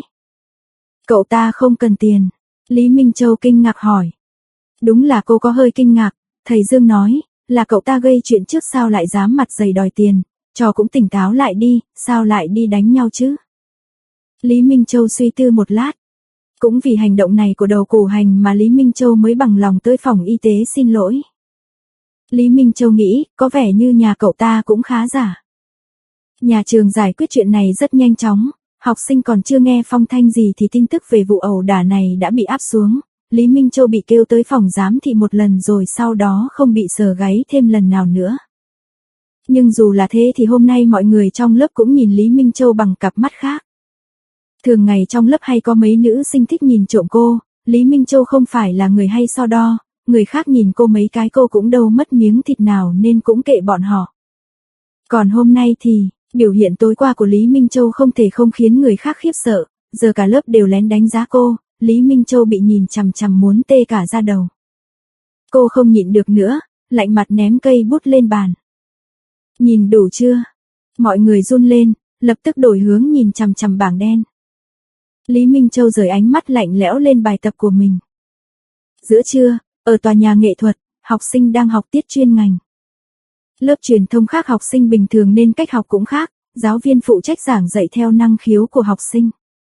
Cậu ta không cần tiền, Lý Minh Châu kinh ngạc hỏi. Đúng là cô có hơi kinh ngạc, thầy Dương nói, là cậu ta gây chuyện trước sao lại dám mặt dày đòi tiền, trò cũng tỉnh táo lại đi, sao lại đi đánh nhau chứ? Lý Minh Châu suy tư một lát. Cũng vì hành động này của Đầu Củ Hành mà Lý Minh Châu mới bằng lòng tới phòng y tế xin lỗi. Lý Minh Châu nghĩ, có vẻ như nhà cậu ta cũng khá giả. Nhà trường giải quyết chuyện này rất nhanh chóng, Học sinh còn chưa nghe phong thanh gì thì tin tức về vụ ẩu đả này đã bị áp xuống. Lý Minh Châu bị kêu tới phòng giám thị một lần rồi sau đó không bị sờ gáy thêm lần nào nữa. Nhưng dù là thế thì hôm nay mọi người trong lớp cũng nhìn Lý Minh Châu bằng cặp mắt khác. Thường ngày trong lớp hay có mấy nữ sinh thích nhìn trộm cô, Lý Minh Châu không phải là người hay so đo, người khác nhìn cô mấy cái cô cũng đâu mất miếng thịt nào nên cũng kệ bọn họ. Còn hôm nay thì, biểu hiện tối qua của Lý Minh Châu không thể không khiến người khác khiếp sợ, giờ cả lớp đều lén đánh giá cô, Lý Minh Châu bị nhìn chằm chằm muốn tê cả da đầu. Cô không nhịn được nữa, lạnh mặt ném cây bút lên bàn. Nhìn đủ chưa? Mọi người run lên, lập tức đổi hướng nhìn chằm chằm bảng đen. Lý Minh Châu rời ánh mắt lạnh lẽo lên bài tập của mình. Giữa trưa, ở tòa nhà nghệ thuật, học sinh đang học tiết chuyên ngành. Lớp truyền thông khác học sinh bình thường nên cách học cũng khác, giáo viên phụ trách giảng dạy theo năng khiếu của học sinh.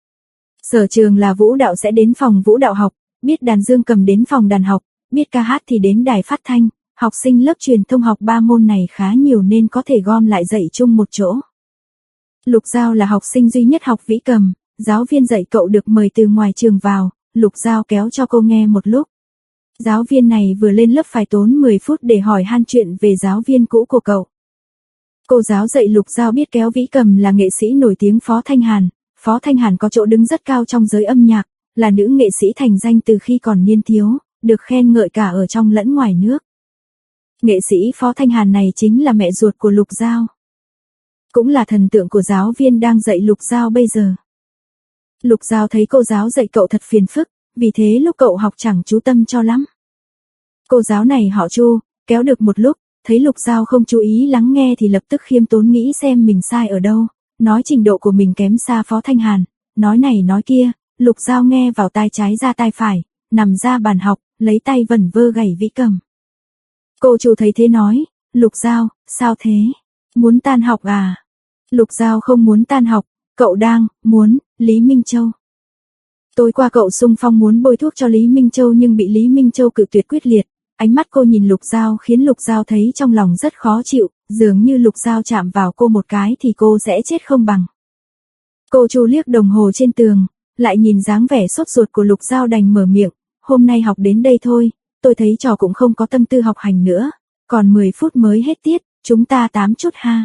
Sở trường là vũ đạo sẽ đến phòng vũ đạo học, biết đàn dương cầm đến phòng đàn học, biết ca hát thì đến đài phát thanh. Học sinh lớp truyền thông học ba môn này khá nhiều nên có thể gom lại dạy chung một chỗ. Lục Giao là học sinh duy nhất học vĩ cầm, giáo viên dạy cậu được mời từ ngoài trường vào, Lục Giao kéo cho cô nghe một lúc. Giáo viên này vừa lên lớp phải tốn mười phút để hỏi han chuyện về giáo viên cũ của cậu. Cô giáo dạy Lục Giao biết kéo vĩ cầm là nghệ sĩ nổi tiếng Phó Thanh Hàn. Phó Thanh Hàn có chỗ đứng rất cao trong giới âm nhạc, là nữ nghệ sĩ thành danh từ khi còn niên thiếu, được khen ngợi cả ở trong lẫn ngoài nước. Nghệ sĩ Phó Thanh Hàn này chính là mẹ ruột của Lục Giao. Cũng là thần tượng của giáo viên đang dạy Lục Giao bây giờ. Lục Giao thấy cô giáo dạy cậu thật phiền phức, vì thế lúc cậu học chẳng chú tâm cho lắm. Cô giáo này họ Chu, kéo được một lúc, thấy Lục Giao không chú ý lắng nghe thì lập tức khiêm tốn nghĩ xem mình sai ở đâu, nói trình độ của mình kém xa Phó Thanh Hàn, nói này nói kia, Lục Giao nghe vào tai trái ra tai phải, nằm ra bàn học, lấy tay vẩn vơ gảy vĩ cầm. Cô Chu thấy thế nói, Lục Giao, sao thế? Muốn tan học à? Lục Giao không muốn tan học, cậu đang, muốn, Lý Minh Châu. Tối qua cậu xung phong muốn bôi thuốc cho Lý Minh Châu nhưng bị Lý Minh Châu cự tuyệt quyết liệt, ánh mắt cô nhìn Lục Giao khiến Lục Giao thấy trong lòng rất khó chịu, dường như Lục Giao chạm vào cô một cái thì cô sẽ chết không bằng. Cô Chu liếc đồng hồ trên tường, lại nhìn dáng vẻ sốt ruột của Lục Giao đành mở miệng, hôm nay học đến đây thôi. Tôi thấy trò cũng không có tâm tư học hành nữa, còn mười phút mới hết tiết, chúng ta tám chút ha.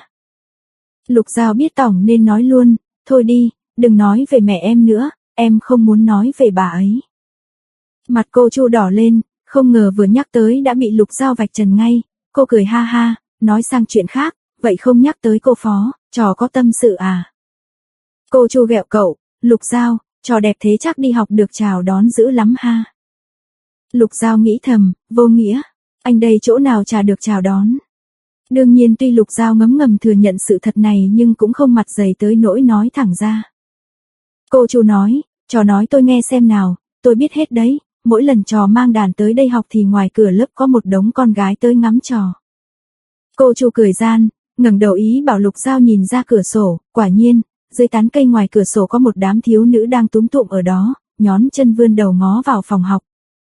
Lục Giao biết tỏng nên nói luôn, thôi đi, đừng nói về mẹ em nữa, em không muốn nói về bà ấy. Mặt cô Chu đỏ lên, không ngờ vừa nhắc tới đã bị Lục Giao vạch trần ngay, cô cười ha ha, nói sang chuyện khác, vậy không nhắc tới cô Phó, trò có tâm sự à? Cô Chu ghẹo cậu, Lục Giao, trò đẹp thế chắc đi học được chào đón dữ lắm ha. Lục Giao nghĩ thầm, vô nghĩa, anh đây chỗ nào chả được chào đón. Đương nhiên tuy Lục Giao ngấm ngầm thừa nhận sự thật này nhưng cũng không mặt dày tới nỗi nói thẳng ra. Cô Chu nói, trò nói tôi nghe xem nào, tôi biết hết đấy, mỗi lần trò mang đàn tới đây học thì ngoài cửa lớp có một đống con gái tới ngắm trò. Cô Chu cười gian, ngẩng đầu ý bảo Lục Giao nhìn ra cửa sổ, quả nhiên, dưới tán cây ngoài cửa sổ có một đám thiếu nữ đang túm tụm ở đó, nhón chân vươn đầu ngó vào phòng học.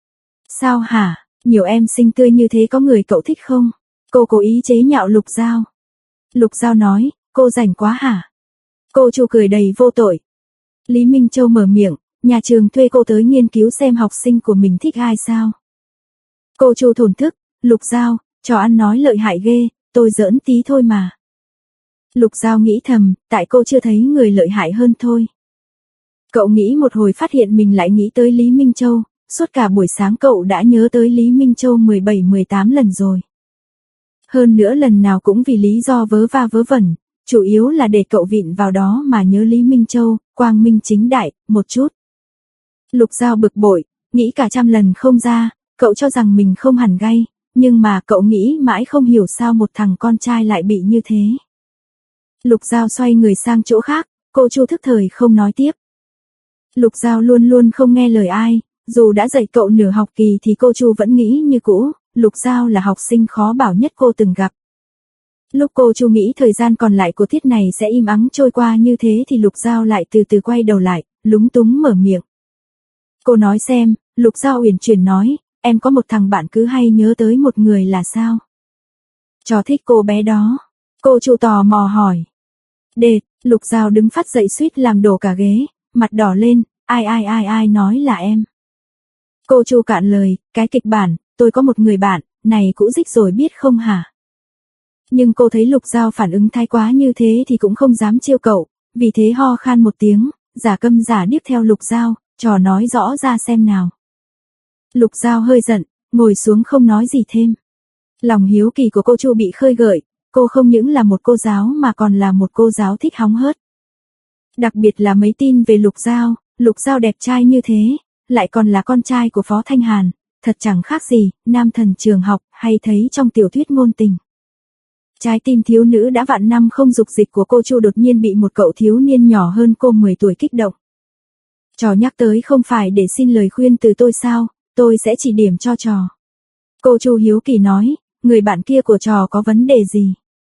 Sao hả, nhiều em xinh tươi như thế có người cậu thích không? Cô cố ý chế nhạo Lục Giao. Lục Giao nói, cô rảnh quá hả? Cô Chu cười đầy vô tội. Lý Minh Châu mở miệng, nhà trường thuê cô tới nghiên cứu xem học sinh của mình thích ai sao? Cô Chu thổn thức, Lục Giao, trò ăn nói lợi hại ghê, tôi giỡn tí thôi mà. Lục Giao nghĩ thầm, tại cô chưa thấy người lợi hại hơn thôi. Cậu nghĩ một hồi phát hiện mình lại nghĩ tới Lý Minh Châu. Suốt cả buổi sáng cậu đã nhớ tới Lý Minh Châu mười bảy mười tám lần rồi. Hơn nữa lần nào cũng vì lý do vớ va vớ vẩn, chủ yếu là để cậu vịn vào đó mà nhớ Lý Minh Châu, quang minh chính đại, một chút. Lục Giao bực bội, nghĩ cả trăm lần không ra, cậu cho rằng mình không hẳn gay, nhưng mà cậu nghĩ mãi không hiểu sao một thằng con trai lại bị như thế. Lục Giao xoay người sang chỗ khác, cô Chu thức thời không nói tiếp. Lục Giao luôn luôn không nghe lời ai. Dù đã dạy cậu nửa học kỳ thì cô Chu vẫn nghĩ như cũ, Lục Giao là học sinh khó bảo nhất cô từng gặp. Lúc cô Chu nghĩ thời gian còn lại của tiết này sẽ im ắng trôi qua như thế thì Lục Giao lại từ từ quay đầu lại, lúng túng mở miệng. Cô nói xem, Lục Giao uyển chuyển nói, em có một thằng bạn cứ hay nhớ tới một người là sao? Trò thích cô bé đó. Cô Chu tò mò hỏi. Đệt, Lục Giao đứng phát dậy suýt làm đổ cả ghế, mặt đỏ lên, ai ai ai ai nói là em. Cô Chu cạn lời, cái kịch bản, tôi có một người bạn, này cũ dích rồi biết không hả? Nhưng cô thấy Lục Giao phản ứng thái quá như thế thì cũng không dám trêu cậu, vì thế ho khan một tiếng, giả câm giả điếc theo Lục Giao, trò nói rõ ra xem nào. Lục Giao hơi giận, ngồi xuống không nói gì thêm. Lòng hiếu kỳ của cô Chu bị khơi gợi, cô không những là một cô giáo mà còn là một cô giáo thích hóng hớt. Đặc biệt là mấy tin về Lục Giao, Lục Giao đẹp trai như thế, lại còn là con trai của Phó Thanh Hàn, thật chẳng khác gì, nam thần trường học, hay thấy trong tiểu thuyết ngôn tình. Trái tim thiếu nữ đã vạn năm không dục dịch của cô Chu đột nhiên bị một cậu thiếu niên nhỏ hơn cô mười tuổi kích động. Trò nhắc tới không phải để xin lời khuyên từ tôi sao, tôi sẽ chỉ điểm cho trò. Cô Chu hiếu kỳ nói, người bạn kia của trò có vấn đề gì?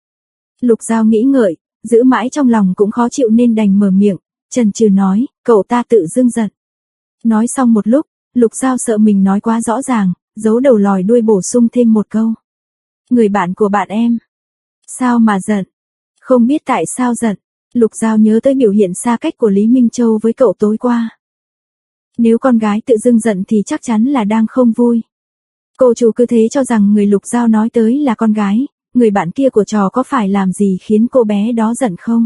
Lục Giao nghĩ ngợi, giữ mãi trong lòng cũng khó chịu nên đành mở miệng, chần chừ nói, cậu ta tự dưng giận. Nói xong một lúc, Lục Giao sợ mình nói quá rõ ràng, giấu đầu lòi đuôi bổ sung thêm một câu. Người bạn của bạn em. Sao mà giận? Không biết tại sao giận. Lục Giao nhớ tới biểu hiện xa cách của Lý Minh Châu với cậu tối qua. Nếu con gái tự dưng giận thì chắc chắn là đang không vui. Cô Chu cứ thế cho rằng người Lục Giao nói tới là con gái, người bạn kia của trò có phải làm gì khiến cô bé đó giận không?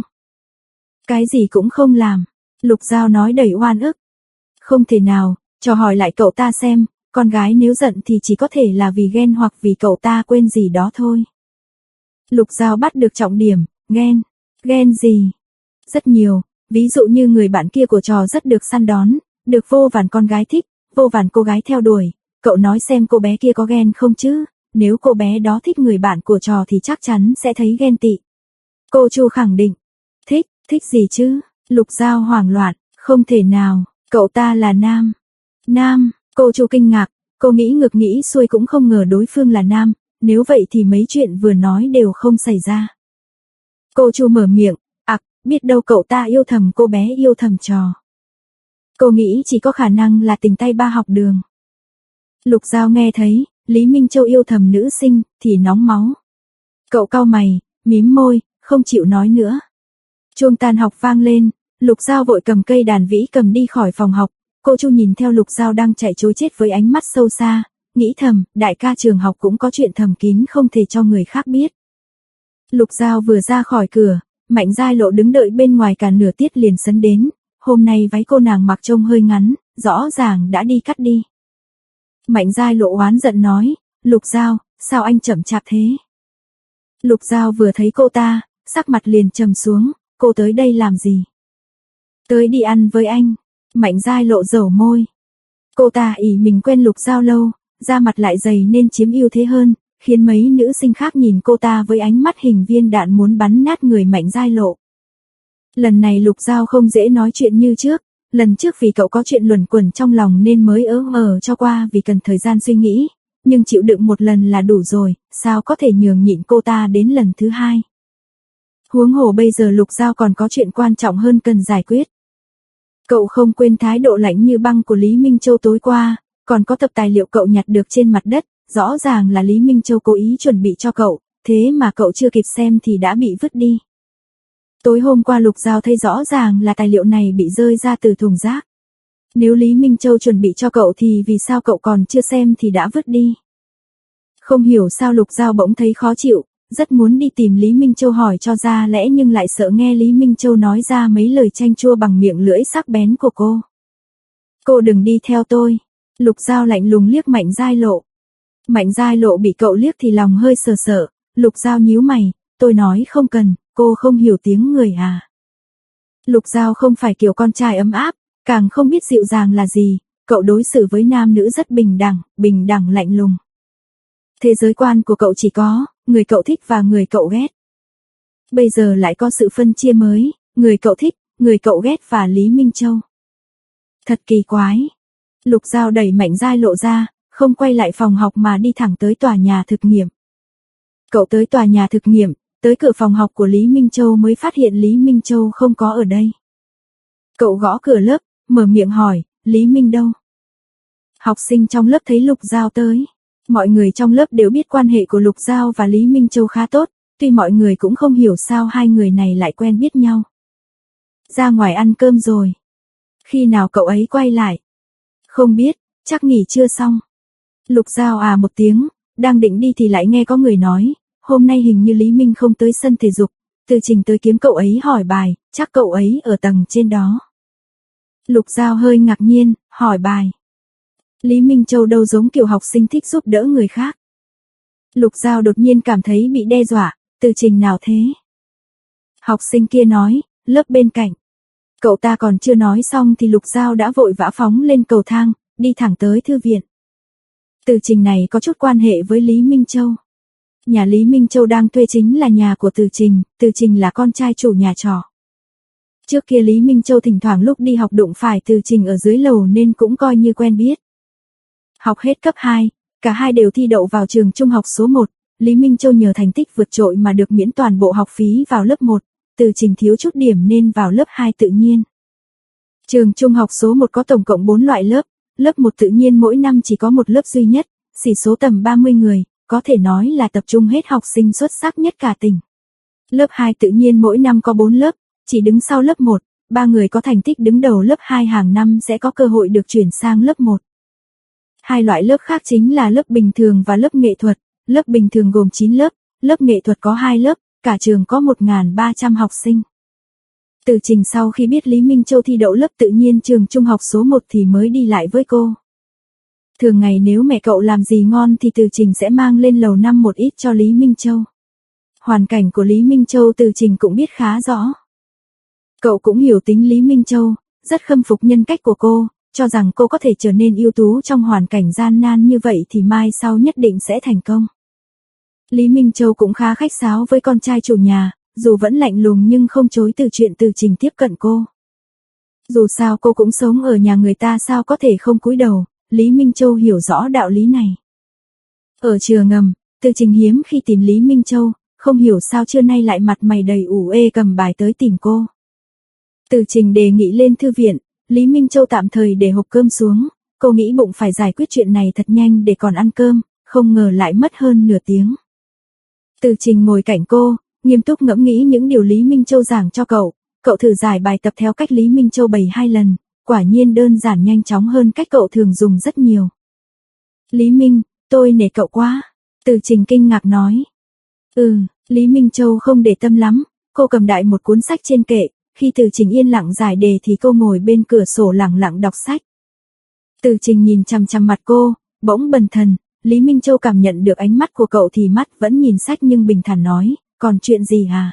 Cái gì cũng không làm. Lục Giao nói đầy oan ức. Không thể nào, trò hỏi lại cậu ta xem, con gái nếu giận thì chỉ có thể là vì ghen hoặc vì cậu ta quên gì đó thôi. Lục Giao bắt được trọng điểm, ghen. Ghen gì? Rất nhiều, ví dụ như người bạn kia của trò rất được săn đón, được vô vàn con gái thích, vô vàn cô gái theo đuổi. Cậu nói xem cô bé kia có ghen không chứ? Nếu cô bé đó thích người bạn của trò thì chắc chắn sẽ thấy ghen tị. Cô Chu khẳng định. Thích, thích gì chứ? Lục Giao hoảng loạn, không thể nào, cậu ta là nam. Nam, cô Chu kinh ngạc, cô nghĩ ngược nghĩ xuôi cũng không ngờ đối phương là nam, nếu vậy thì mấy chuyện vừa nói đều không xảy ra. Cô Chu mở miệng, ặc, biết đâu cậu ta yêu thầm cô bé yêu thầm trò. Cô nghĩ chỉ có khả năng là tình tay ba học đường. Lục Giao nghe thấy, Lý Minh Châu yêu thầm nữ sinh, thì nóng máu. Cậu cau mày, mím môi, không chịu nói nữa. Chuông tan học vang lên, Lục Giao vội cầm cây đàn vĩ cầm đi khỏi phòng học. Cô Chu nhìn theo Lục Giao đang chạy trối chết với ánh mắt sâu xa, nghĩ thầm, đại ca trường học cũng có chuyện thầm kín không thể cho người khác biết. Lục Giao vừa ra khỏi cửa, Mạnh Giai Lộ đứng đợi bên ngoài cả nửa tiết liền sấn đến, hôm nay váy cô nàng mặc trông hơi ngắn, rõ ràng đã đi cắt đi. Mạnh Giai Lộ oán giận nói, Lục Giao, sao anh chậm chạp thế? Lục Giao vừa thấy cô ta, sắc mặt liền trầm xuống, cô tới đây làm gì? Tới đi ăn với anh. Mạnh Giai Lộ dẩu môi. Cô ta ỷ mình quen Lục Giao lâu, da mặt lại dày nên chiếm ưu thế hơn, khiến mấy nữ sinh khác nhìn cô ta với ánh mắt hình viên đạn muốn bắn nát người Mạnh Giai Lộ. Lần này Lục Giao không dễ nói chuyện như trước, lần trước vì cậu có chuyện luẩn quẩn trong lòng nên mới ớ ờ cho qua vì cần thời gian suy nghĩ, nhưng chịu đựng một lần là đủ rồi, sao có thể nhường nhịn cô ta đến lần thứ hai. Huống hồ bây giờ Lục Giao còn có chuyện quan trọng hơn cần giải quyết. Cậu không quên thái độ lạnh như băng của Lý Minh Châu tối qua, còn có tập tài liệu cậu nhặt được trên mặt đất, rõ ràng là Lý Minh Châu cố ý chuẩn bị cho cậu, thế mà cậu chưa kịp xem thì đã bị vứt đi. Tối hôm qua Lục Giao thấy rõ ràng là tài liệu này bị rơi ra từ thùng rác. Nếu Lý Minh Châu chuẩn bị cho cậu thì vì sao cậu còn chưa xem thì đã vứt đi. Không hiểu sao Lục Giao bỗng thấy khó chịu, rất muốn đi tìm Lý Minh Châu hỏi cho ra lẽ nhưng lại sợ nghe Lý Minh Châu nói ra mấy lời chanh chua bằng miệng lưỡi sắc bén của cô. Cô đừng đi theo tôi. Lục Giao lạnh lùng liếc Mạnh Giai Lộ. Mạnh Giai Lộ bị cậu liếc thì lòng hơi sờ sợ, Lục Giao nhíu mày, tôi nói không cần, cô không hiểu tiếng người à. Lục Giao không phải kiểu con trai ấm áp, càng không biết dịu dàng là gì, cậu đối xử với nam nữ rất bình đẳng, bình đẳng lạnh lùng. Thế giới quan của cậu chỉ có, người cậu thích và người cậu ghét. Bây giờ lại có sự phân chia mới, người cậu thích, người cậu ghét và Lý Minh Châu. Thật kỳ quái. Lục Giao đẩy Mạnh Giai Lộ ra, không quay lại phòng học mà đi thẳng tới tòa nhà thực nghiệm. Cậu tới tòa nhà thực nghiệm, tới cửa phòng học của Lý Minh Châu mới phát hiện Lý Minh Châu không có ở đây. Cậu gõ cửa lớp, mở miệng hỏi, Lý Minh đâu? Học sinh trong lớp thấy Lục Giao tới. Mọi người trong lớp đều biết quan hệ của Lục Giao và Lý Minh Châu khá tốt, tuy mọi người cũng không hiểu sao hai người này lại quen biết nhau. Ra ngoài ăn cơm rồi. Khi nào cậu ấy quay lại? Không biết, chắc nghỉ trưa xong. Lục Giao à một tiếng, đang định đi thì lại nghe có người nói, hôm nay hình như Lý Minh không tới sân thể dục, Từ Trình tới kiếm cậu ấy hỏi bài, chắc cậu ấy ở tầng trên đó. Lục Giao hơi ngạc nhiên, hỏi bài. Lý Minh Châu đâu giống kiểu học sinh thích giúp đỡ người khác. Lục Giao đột nhiên cảm thấy bị đe dọa, Từ Trình nào thế? Học sinh kia nói, lớp bên cạnh. Cậu ta còn chưa nói xong thì Lục Giao đã vội vã phóng lên cầu thang, đi thẳng tới thư viện. Từ Trình này có chút quan hệ với Lý Minh Châu. Nhà Lý Minh Châu đang thuê chính là nhà của Từ Trình, Từ Trình là con trai chủ nhà trọ. Trước kia Lý Minh Châu thỉnh thoảng lúc đi học đụng phải Từ Trình ở dưới lầu nên cũng coi như quen biết. Học hết cấp hai, cả hai đều thi đậu vào trường trung học số một, Lý Minh Châu nhờ thành tích vượt trội mà được miễn toàn bộ học phí vào lớp một, Từ Trình thiếu chút điểm nên vào lớp hai tự nhiên. Trường trung học số một có tổng cộng bốn loại lớp, lớp một tự nhiên mỗi năm chỉ có một lớp duy nhất, sĩ số tầm ba mươi người, có thể nói là tập trung hết học sinh xuất sắc nhất cả tỉnh. Lớp hai tự nhiên mỗi năm có bốn lớp, chỉ đứng sau lớp một, ba người có thành tích đứng đầu lớp hai hàng năm sẽ có cơ hội được chuyển sang lớp một. Hai loại lớp khác chính là lớp bình thường và lớp nghệ thuật, lớp bình thường gồm chín lớp, lớp nghệ thuật có hai lớp, cả trường có một nghìn ba trăm học sinh. Từ Trình sau khi biết Lý Minh Châu thi đậu lớp tự nhiên trường trung học số một thì mới đi lại với cô. Thường ngày nếu mẹ cậu làm gì ngon thì Từ Trình sẽ mang lên lầu năm một ít cho Lý Minh Châu. Hoàn cảnh của Lý Minh Châu Từ Trình cũng biết khá rõ. Cậu cũng hiểu tính Lý Minh Châu, rất khâm phục nhân cách của cô, cho rằng cô có thể trở nên ưu tú trong hoàn cảnh gian nan như vậy thì mai sau nhất định sẽ thành công. Lý Minh Châu cũng khá khách sáo với con trai chủ nhà, dù vẫn lạnh lùng nhưng không chối từ chuyện Từ Trình tiếp cận cô. Dù sao cô cũng sống ở nhà người ta sao có thể không cúi đầu, Lý Minh Châu hiểu rõ đạo lý này. Ở trường ngầm, Từ Trình hiếm khi tìm Lý Minh Châu, không hiểu sao trưa nay lại mặt mày đầy ủ ê cầm bài tới tìm cô. Từ Trình đề nghị lên thư viện, Lý Minh Châu tạm thời để hộp cơm xuống, cô nghĩ bụng phải giải quyết chuyện này thật nhanh để còn ăn cơm, không ngờ lại mất hơn nửa tiếng. Từ Trình ngồi cạnh cô, nghiêm túc ngẫm nghĩ những điều Lý Minh Châu giảng cho cậu, cậu thử giải bài tập theo cách Lý Minh Châu bày hai lần, quả nhiên đơn giản nhanh chóng hơn cách cậu thường dùng rất nhiều. Lý Minh, tôi nể cậu quá, Từ Trình kinh ngạc nói. Ừ, Lý Minh Châu không để tâm lắm, cô cầm đại một cuốn sách trên kệ, khi Từ Trình yên lặng giải đề thì cô ngồi bên cửa sổ lặng lặng đọc sách. Từ Trình nhìn chằm chằm mặt cô, bỗng bần thần, Lý Minh Châu cảm nhận được ánh mắt của cậu thì mắt vẫn nhìn sách nhưng bình thản nói, còn chuyện gì hả?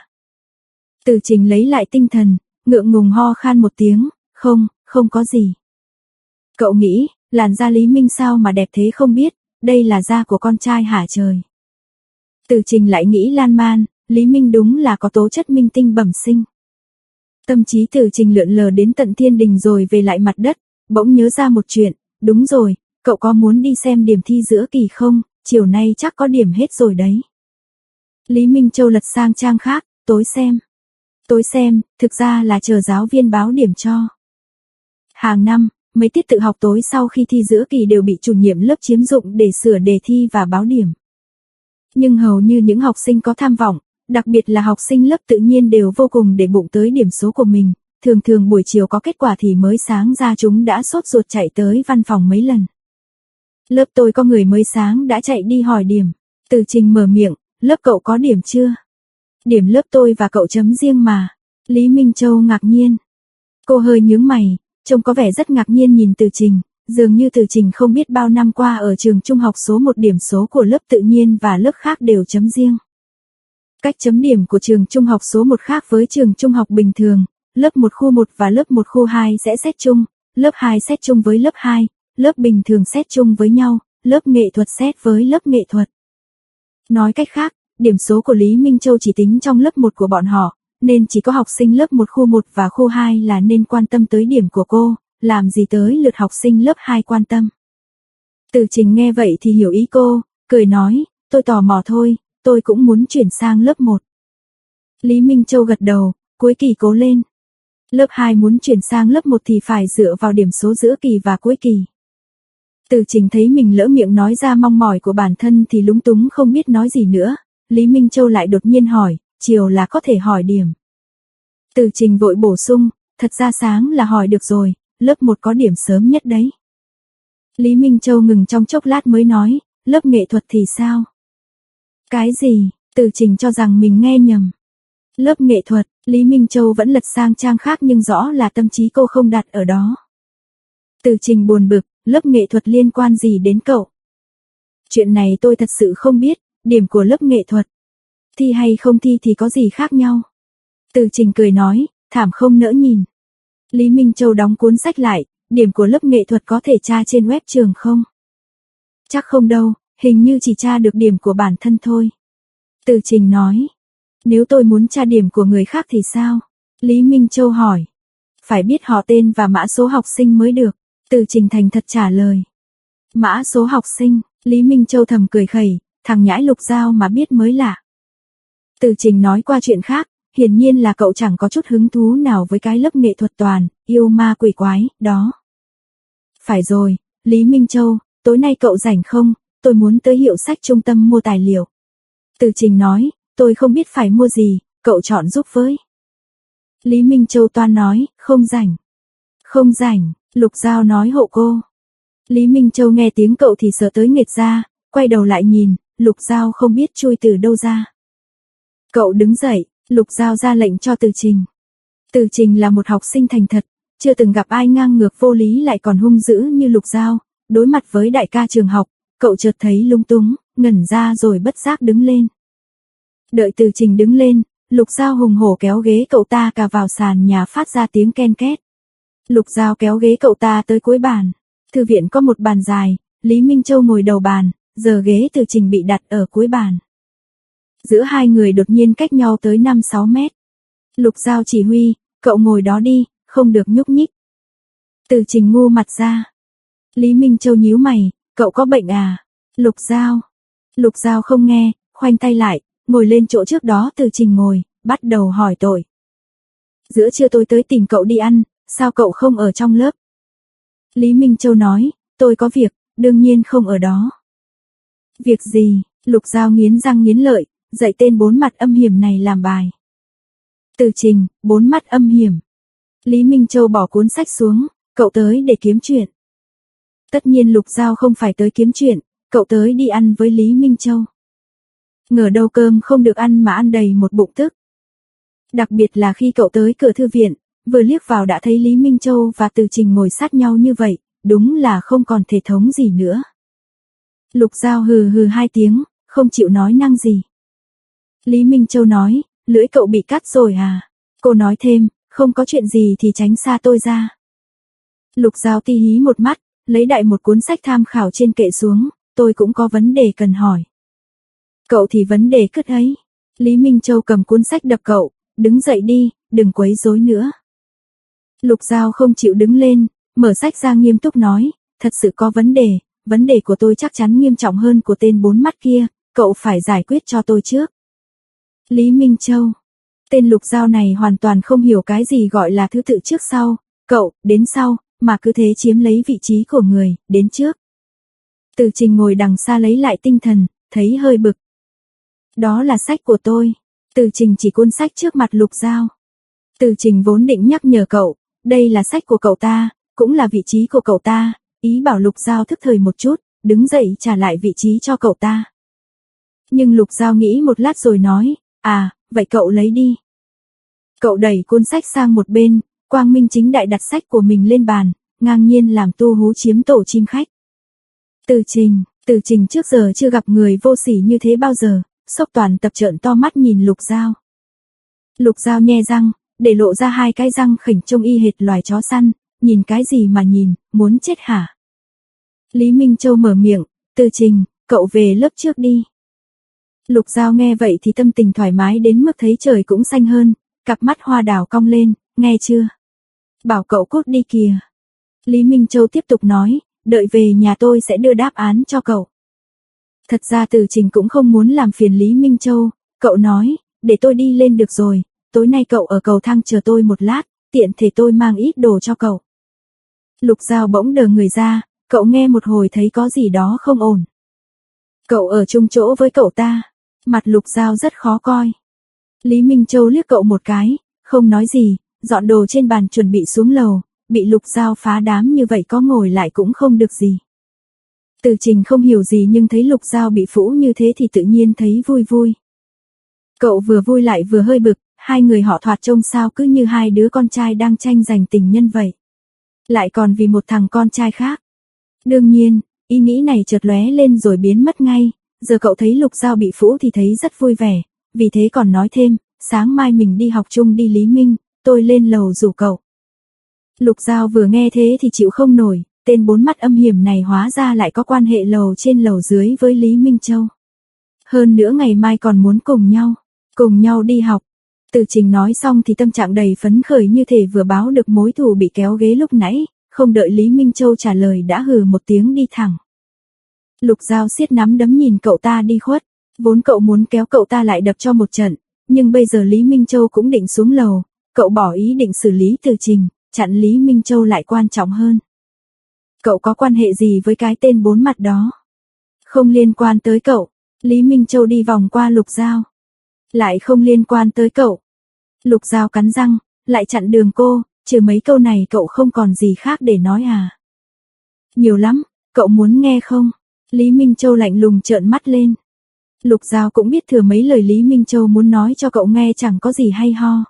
Từ Trình lấy lại tinh thần, ngượng ngùng ho khan một tiếng, không, không có gì. Cậu nghĩ, làn da Lý Minh sao mà đẹp thế không biết, đây là da của con trai hả trời? Từ Trình lại nghĩ lan man, Lý Minh đúng là có tố chất minh tinh bẩm sinh. Tâm trí Từ Trình lượn lờ đến tận thiên đình rồi về lại mặt đất, bỗng nhớ ra một chuyện, đúng rồi, cậu có muốn đi xem điểm thi giữa kỳ không, chiều nay chắc có điểm hết rồi đấy. Lý Minh Châu lật sang trang khác, tối xem. Tối xem, thực ra là chờ giáo viên báo điểm cho. Hàng năm, mấy tiết tự học tối sau khi thi giữa kỳ đều bị chủ nhiệm lớp chiếm dụng để sửa đề thi và báo điểm. Nhưng hầu như những học sinh có tham vọng, đặc biệt là học sinh lớp tự nhiên đều vô cùng để bụng tới điểm số của mình, thường thường buổi chiều có kết quả thì mới sáng ra chúng đã sốt ruột chạy tới văn phòng mấy lần. Lớp tôi có người mới sáng đã chạy đi hỏi điểm, Từ Trình mở miệng, lớp cậu có điểm chưa? Điểm lớp tôi và cậu chấm riêng mà. Lý Minh Châu ngạc nhiên. Cô hơi nhướng mày, trông có vẻ rất ngạc nhiên nhìn Từ Trình, dường như Từ Trình không biết bao năm qua ở trường trung học số một điểm số của lớp tự nhiên và lớp khác đều chấm riêng. Cách chấm điểm của trường trung học số một khác với trường trung học bình thường, lớp một khu một và lớp một khu hai sẽ xét chung, lớp hai xét chung với lớp hai, lớp bình thường xét chung với nhau, lớp nghệ thuật xét với lớp nghệ thuật. Nói cách khác, điểm số của Lý Minh Châu chỉ tính trong lớp một của bọn họ, nên chỉ có học sinh lớp một khu một và khu hai là nên quan tâm tới điểm của cô, làm gì tới lượt học sinh lớp hai quan tâm. Từ Trình nghe vậy thì hiểu ý cô, cười nói, tôi tò mò thôi, tôi cũng muốn chuyển sang lớp một. Lý Minh Châu gật đầu, cuối kỳ cố lên. Lớp hai muốn chuyển sang lớp một thì phải dựa vào điểm số giữa kỳ và cuối kỳ. Từ Trình thấy mình lỡ miệng nói ra mong mỏi của bản thân thì lúng túng không biết nói gì nữa. Lý Minh Châu lại đột nhiên hỏi, chiều là có thể hỏi điểm. Từ Trình vội bổ sung, Thật ra sáng là hỏi được rồi, lớp một có điểm sớm nhất đấy. Lý Minh Châu ngừng trong chốc lát mới nói, lớp nghệ thuật thì sao? Cái gì? Từ Trình cho rằng mình nghe nhầm. Lớp nghệ thuật, Lý Minh Châu vẫn lật sang trang khác nhưng rõ là tâm trí cô không đặt ở đó. Từ Trình buồn bực, lớp nghệ thuật liên quan gì đến cậu? Chuyện này tôi thật sự không biết, điểm của lớp nghệ thuật. Thi hay không thi thì có gì khác nhau? Từ Trình cười nói, thảm không nỡ nhìn. Lý Minh Châu đóng cuốn sách lại, điểm của lớp nghệ thuật có thể tra trên web trường không? Chắc không đâu, hình như chỉ tra được điểm của bản thân thôi. Từ Trình nói, nếu tôi muốn tra điểm của người khác thì sao? Lý Minh Châu hỏi, phải biết họ tên và mã số học sinh mới được. Từ Trình thành thật trả lời. Mã số học sinh, Lý Minh Châu thầm cười khẩy, thằng nhãi Lục Giao mà biết mới lạ. Từ Trình nói qua chuyện khác, hiển nhiên là cậu chẳng có chút hứng thú nào với cái lớp nghệ thuật toàn, yêu ma quỷ quái, đó. Phải rồi, Lý Minh Châu, tối nay cậu rảnh không, tôi muốn tới hiệu sách trung tâm mua tài liệu. Từ Trình nói, tôi không biết phải mua gì, cậu chọn giúp với. Lý Minh Châu toan nói, không rảnh. Không rảnh, Lục Giao nói hộ cô. Lý Minh Châu nghe tiếng cậu thì sợ tới nghệt ra, quay đầu lại nhìn, Lục Giao không biết chui từ đâu ra. Cậu đứng dậy, Lục Giao ra lệnh cho Từ Trình. Từ Trình là một học sinh thành thật, chưa từng gặp ai ngang ngược vô lý lại còn hung dữ như Lục Giao, đối mặt với đại ca trường học, cậu chợt thấy lung túng, ngẩn ra rồi bất giác đứng lên. Đợi Từ Trình đứng lên, Lục Giao hùng hổ kéo ghế cậu ta cà vào sàn nhà phát ra tiếng ken két. Lục Giao kéo ghế cậu ta tới cuối bàn. Thư viện có một bàn dài, Lý Minh Châu ngồi đầu bàn, giờ ghế Từ Trình bị đặt ở cuối bàn. Giữa hai người đột nhiên cách nhau tới năm sáu mét. Lục Giao chỉ huy, cậu ngồi đó đi, không được nhúc nhích. Từ Trình ngu mặt ra. Lý Minh Châu nhíu mày, cậu có bệnh à? Lục Giao. Lục Giao không nghe, khoanh tay lại, ngồi lên chỗ trước đó Từ Trình ngồi, bắt đầu hỏi tội. Giữa trưa tôi tới tìm cậu đi ăn, sao cậu không ở trong lớp? Lý Minh Châu nói, tôi có việc, đương nhiên không ở đó. Việc gì? Lục Giao nghiến răng nghiến lợi, dạy tên bốn mặt âm hiểm này làm bài. Từ Trình, bốn mắt âm hiểm. Lý Minh Châu bỏ cuốn sách xuống, cậu tới để kiếm chuyện. Tất nhiên Lục Giao không phải tới kiếm chuyện, cậu tới đi ăn với Lý Minh Châu. Ngờ đâu cơm không được ăn mà ăn đầy một bụng tức. Đặc biệt là khi cậu tới cửa thư viện, vừa liếc vào đã thấy Lý Minh Châu và Từ Trình ngồi sát nhau như vậy, đúng là không còn thể thống gì nữa. Lục Giao hừ hừ hai tiếng, không chịu nói năng gì. Lý Minh Châu nói, lưỡi cậu bị cắt rồi à? Cô nói thêm, không có chuyện gì thì tránh xa tôi ra. Lục Giao ti hí một mắt, lấy đại một cuốn sách tham khảo trên kệ xuống, tôi cũng có vấn đề cần hỏi. Cậu thì vấn đề cứt ấy. Lý Minh Châu cầm cuốn sách đập cậu, đứng dậy đi, đừng quấy rối nữa. Lục Giao không chịu đứng lên, mở sách ra nghiêm túc nói, thật sự có vấn đề, vấn đề của tôi chắc chắn nghiêm trọng hơn của tên bốn mắt kia, cậu phải giải quyết cho tôi trước. Lý Minh Châu. Tên Lục Giao này hoàn toàn không hiểu cái gì gọi là thứ tự trước sau, cậu, đến sau, mà cứ thế chiếm lấy vị trí của người, đến trước. Từ Trình ngồi đằng xa lấy lại tinh thần, thấy hơi bực. Đó là sách của tôi. Từ Trình chỉ cuốn sách trước mặt Lục Giao. Từ Trình vốn định nhắc nhở cậu, đây là sách của cậu ta, cũng là vị trí của cậu ta, ý bảo Lục Giao thức thời một chút, đứng dậy trả lại vị trí cho cậu ta. Nhưng Lục Giao nghĩ một lát rồi nói, à, vậy cậu lấy đi. Cậu đẩy cuốn sách sang một bên, quang minh chính đại đặt sách của mình lên bàn, ngang nhiên làm tu hú chiếm tổ chim khách. Từ Trình, Từ Trình trước giờ chưa gặp người vô sỉ như thế bao giờ, sốc toàn tập trợn to mắt nhìn Lục Giao. Lục Giao nhe răng, để lộ ra hai cái răng khểnh trông y hệt loài chó săn, nhìn cái gì mà nhìn, muốn chết hả? Lý Minh Châu mở miệng, Từ Trình, cậu về lớp trước đi. Lục Giao nghe vậy thì tâm tình thoải mái đến mức thấy trời cũng xanh hơn, cặp mắt hoa đào cong lên, nghe chưa? Bảo cậu cút đi kìa. Lý Minh Châu tiếp tục nói, đợi về nhà tôi sẽ đưa đáp án cho cậu. Thật ra Từ Trình cũng không muốn làm phiền Lý Minh Châu, cậu nói, để tôi đi lên được rồi, tối nay cậu ở cầu thang chờ tôi một lát, tiện thể tôi mang ít đồ cho cậu. Lục Giao bỗng đờ người ra, cậu nghe một hồi thấy có gì đó không ổn. Cậu ở chung chỗ với cậu ta, mặt Lục Giao rất khó coi. Lý Minh Châu liếc cậu một cái, không nói gì, dọn đồ trên bàn chuẩn bị xuống lầu, bị Lục Giao phá đám như vậy có ngồi lại cũng không được gì. Từ Trình không hiểu gì nhưng thấy Lục Giao bị phũ như thế thì tự nhiên thấy vui vui. Cậu vừa vui lại vừa hơi bực, hai người họ thoạt trông sao cứ như hai đứa con trai đang tranh giành tình nhân vậy. Lại còn vì một thằng con trai khác. Đương nhiên, ý nghĩ này chợt lóe lên rồi biến mất ngay, giờ cậu thấy Lục Giao bị phũ thì thấy rất vui vẻ, vì thế còn nói thêm, sáng mai mình đi học chung đi Lý Minh, tôi lên lầu rủ cậu. Lục Giao vừa nghe thế thì chịu không nổi, tên bốn mắt âm hiểm này hóa ra lại có quan hệ lầu trên lầu dưới với Lý Minh Châu. Hơn nữa ngày mai còn muốn cùng nhau, cùng nhau đi học. Từ Trình nói xong thì tâm trạng đầy phấn khởi như thể vừa báo được mối thù bị kéo ghế lúc nãy, không đợi Lý Minh Châu trả lời đã hừ một tiếng đi thẳng. Lục Giao siết nắm đấm nhìn cậu ta đi khuất, vốn cậu muốn kéo cậu ta lại đập cho một trận, nhưng bây giờ Lý Minh Châu cũng định xuống lầu, cậu bỏ ý định xử lý Từ Trình, chặn Lý Minh Châu lại quan trọng hơn. Cậu có quan hệ gì với cái tên bốn mặt đó? Không liên quan tới cậu. Lý Minh Châu đi vòng qua Lục Giao. Lại không liên quan tới cậu. Lục Giao cắn răng, lại chặn đường cô, trừ mấy câu này cậu không còn gì khác để nói à? Nhiều lắm, cậu muốn nghe không? Lý Minh Châu lạnh lùng trợn mắt lên. Lục Giao cũng biết thừa mấy lời Lý Minh Châu muốn nói cho cậu nghe chẳng có gì hay ho.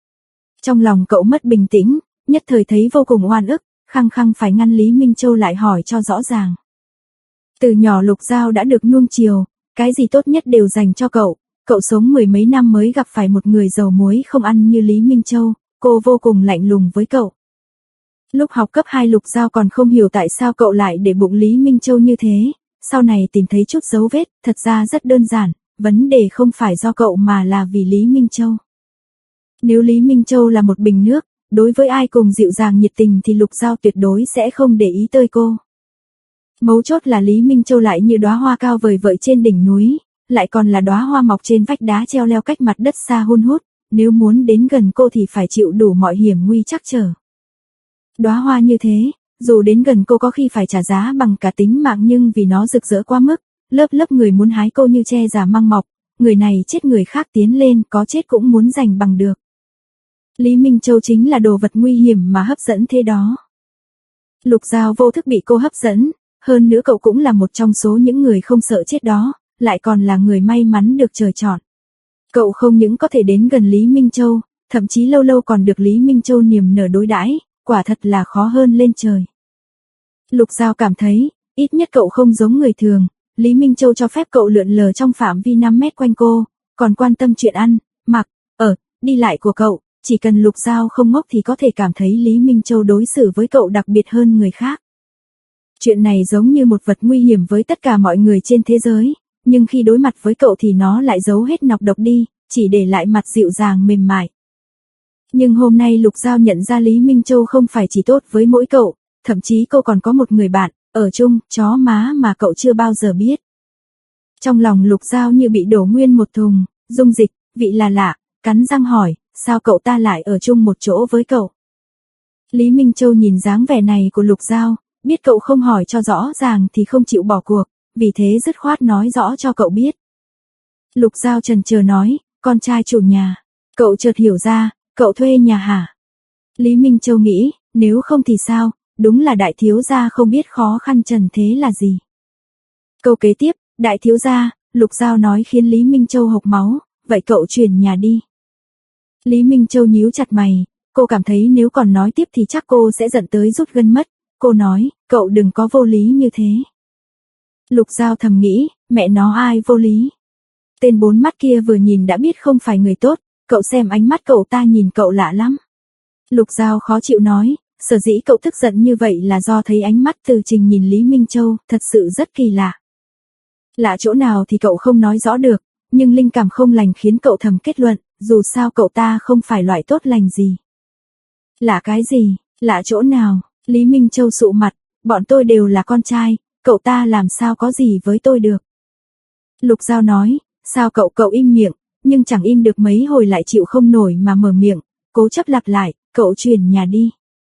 Trong lòng cậu mất bình tĩnh, nhất thời thấy vô cùng oan ức, khăng khăng phải ngăn Lý Minh Châu lại hỏi cho rõ ràng. Từ nhỏ Lục Giao đã được nuông chiều, cái gì tốt nhất đều dành cho cậu, cậu sống mười mấy năm mới gặp phải một người dầu muối không ăn như Lý Minh Châu, cô vô cùng lạnh lùng với cậu. Lúc học cấp hai Lục Giao còn không hiểu tại sao cậu lại để bụng Lý Minh Châu như thế, sau này tìm thấy chút dấu vết, thật ra rất đơn giản, vấn đề không phải do cậu mà là vì Lý Minh Châu. Nếu Lý Minh Châu là một bình nước, đối với ai cùng dịu dàng nhiệt tình thì Lục Giao tuyệt đối sẽ không để ý tới cô. Mấu chốt là Lý Minh Châu lại như đóa hoa cao vời vợi trên đỉnh núi, lại còn là đóa hoa mọc trên vách đá treo leo cách mặt đất xa hun hút, nếu muốn đến gần cô thì phải chịu đủ mọi hiểm nguy trắc trở. Đóa hoa như thế, dù đến gần cô có khi phải trả giá bằng cả tính mạng nhưng vì nó rực rỡ quá mức, lớp lớp người muốn hái cô như tre già măng mọc, người này chết người khác tiến lên, có chết cũng muốn giành bằng được. Lý Minh Châu chính là đồ vật nguy hiểm mà hấp dẫn thế đó. Lục Giao vô thức bị cô hấp dẫn, hơn nữa cậu cũng là một trong số những người không sợ chết đó, lại còn là người may mắn được trời chọn. Cậu không những có thể đến gần Lý Minh Châu, thậm chí lâu lâu còn được Lý Minh Châu niềm nở đối đãi, quả thật là khó hơn lên trời. Lục Giao cảm thấy, ít nhất cậu không giống người thường, Lý Minh Châu cho phép cậu lượn lờ trong phạm vi năm mét quanh cô, còn quan tâm chuyện ăn, mặc, ở, đi lại của cậu, chỉ cần Lục Giao không ngốc thì có thể cảm thấy Lý Minh Châu đối xử với cậu đặc biệt hơn người khác. Chuyện này giống như một vật nguy hiểm với tất cả mọi người trên thế giới, nhưng khi đối mặt với cậu thì nó lại giấu hết nọc độc đi, chỉ để lại mặt dịu dàng mềm mại. Nhưng hôm nay Lục Giao nhận ra Lý Minh Châu không phải chỉ tốt với mỗi cậu, thậm chí cô còn có một người bạn, ở chung, chó má mà cậu chưa bao giờ biết. Trong lòng Lục Giao như bị đổ nguyên một thùng, dung dịch, vị là lạ, cắn răng hỏi, sao cậu ta lại ở chung một chỗ với cậu? Lý Minh Châu nhìn dáng vẻ này của Lục Giao, biết cậu không hỏi cho rõ ràng thì không chịu bỏ cuộc, vì thế dứt khoát nói rõ cho cậu biết. Lục Giao chần chờ nói, con trai chủ nhà. Cậu chợt hiểu ra, cậu thuê nhà hả? Lý Minh Châu nghĩ, nếu không thì sao, đúng là đại thiếu gia không biết khó khăn trần thế là gì. Câu kế tiếp, đại thiếu gia, Lục Giao nói khiến Lý Minh Châu hộc máu, vậy cậu chuyển nhà đi. Lý Minh Châu nhíu chặt mày, cô cảm thấy nếu còn nói tiếp thì chắc cô sẽ giận tới rút gân mất, cô nói, cậu đừng có vô lý như thế. Lục Giao thầm nghĩ, mẹ nó ai vô lý. Tên bốn mắt kia vừa nhìn đã biết không phải người tốt, cậu xem ánh mắt cậu ta nhìn cậu lạ lắm. Lục Giao khó chịu nói, sở dĩ cậu tức giận như vậy là do thấy ánh mắt Từ Trình nhìn Lý Minh Châu, thật sự rất kỳ lạ. Lạ chỗ nào thì cậu không nói rõ được, nhưng linh cảm không lành khiến cậu thầm kết luận, dù sao cậu ta không phải loại tốt lành gì. Lạ cái gì, lạ chỗ nào, Lý Minh Châu sụ mặt, bọn tôi đều là con trai, cậu ta làm sao có gì với tôi được. Lục Giao nói, sao cậu cậu im miệng, nhưng chẳng im được mấy hồi lại chịu không nổi mà mở miệng, cố chấp lặp lại, cậu chuyển nhà đi.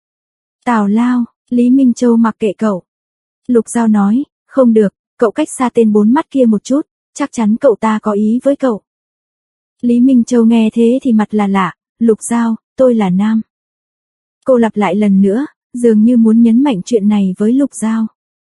Tào lao, Lý Minh Châu mặc kệ cậu. Lục Giao nói, không được, cậu cách xa tên bốn mắt kia một chút, chắc chắn cậu ta có ý với cậu. Lý Minh Châu nghe thế thì mặt là lạ, Lục Giao, tôi là nam. Cô lặp lại lần nữa, dường như muốn nhấn mạnh chuyện này với Lục Giao.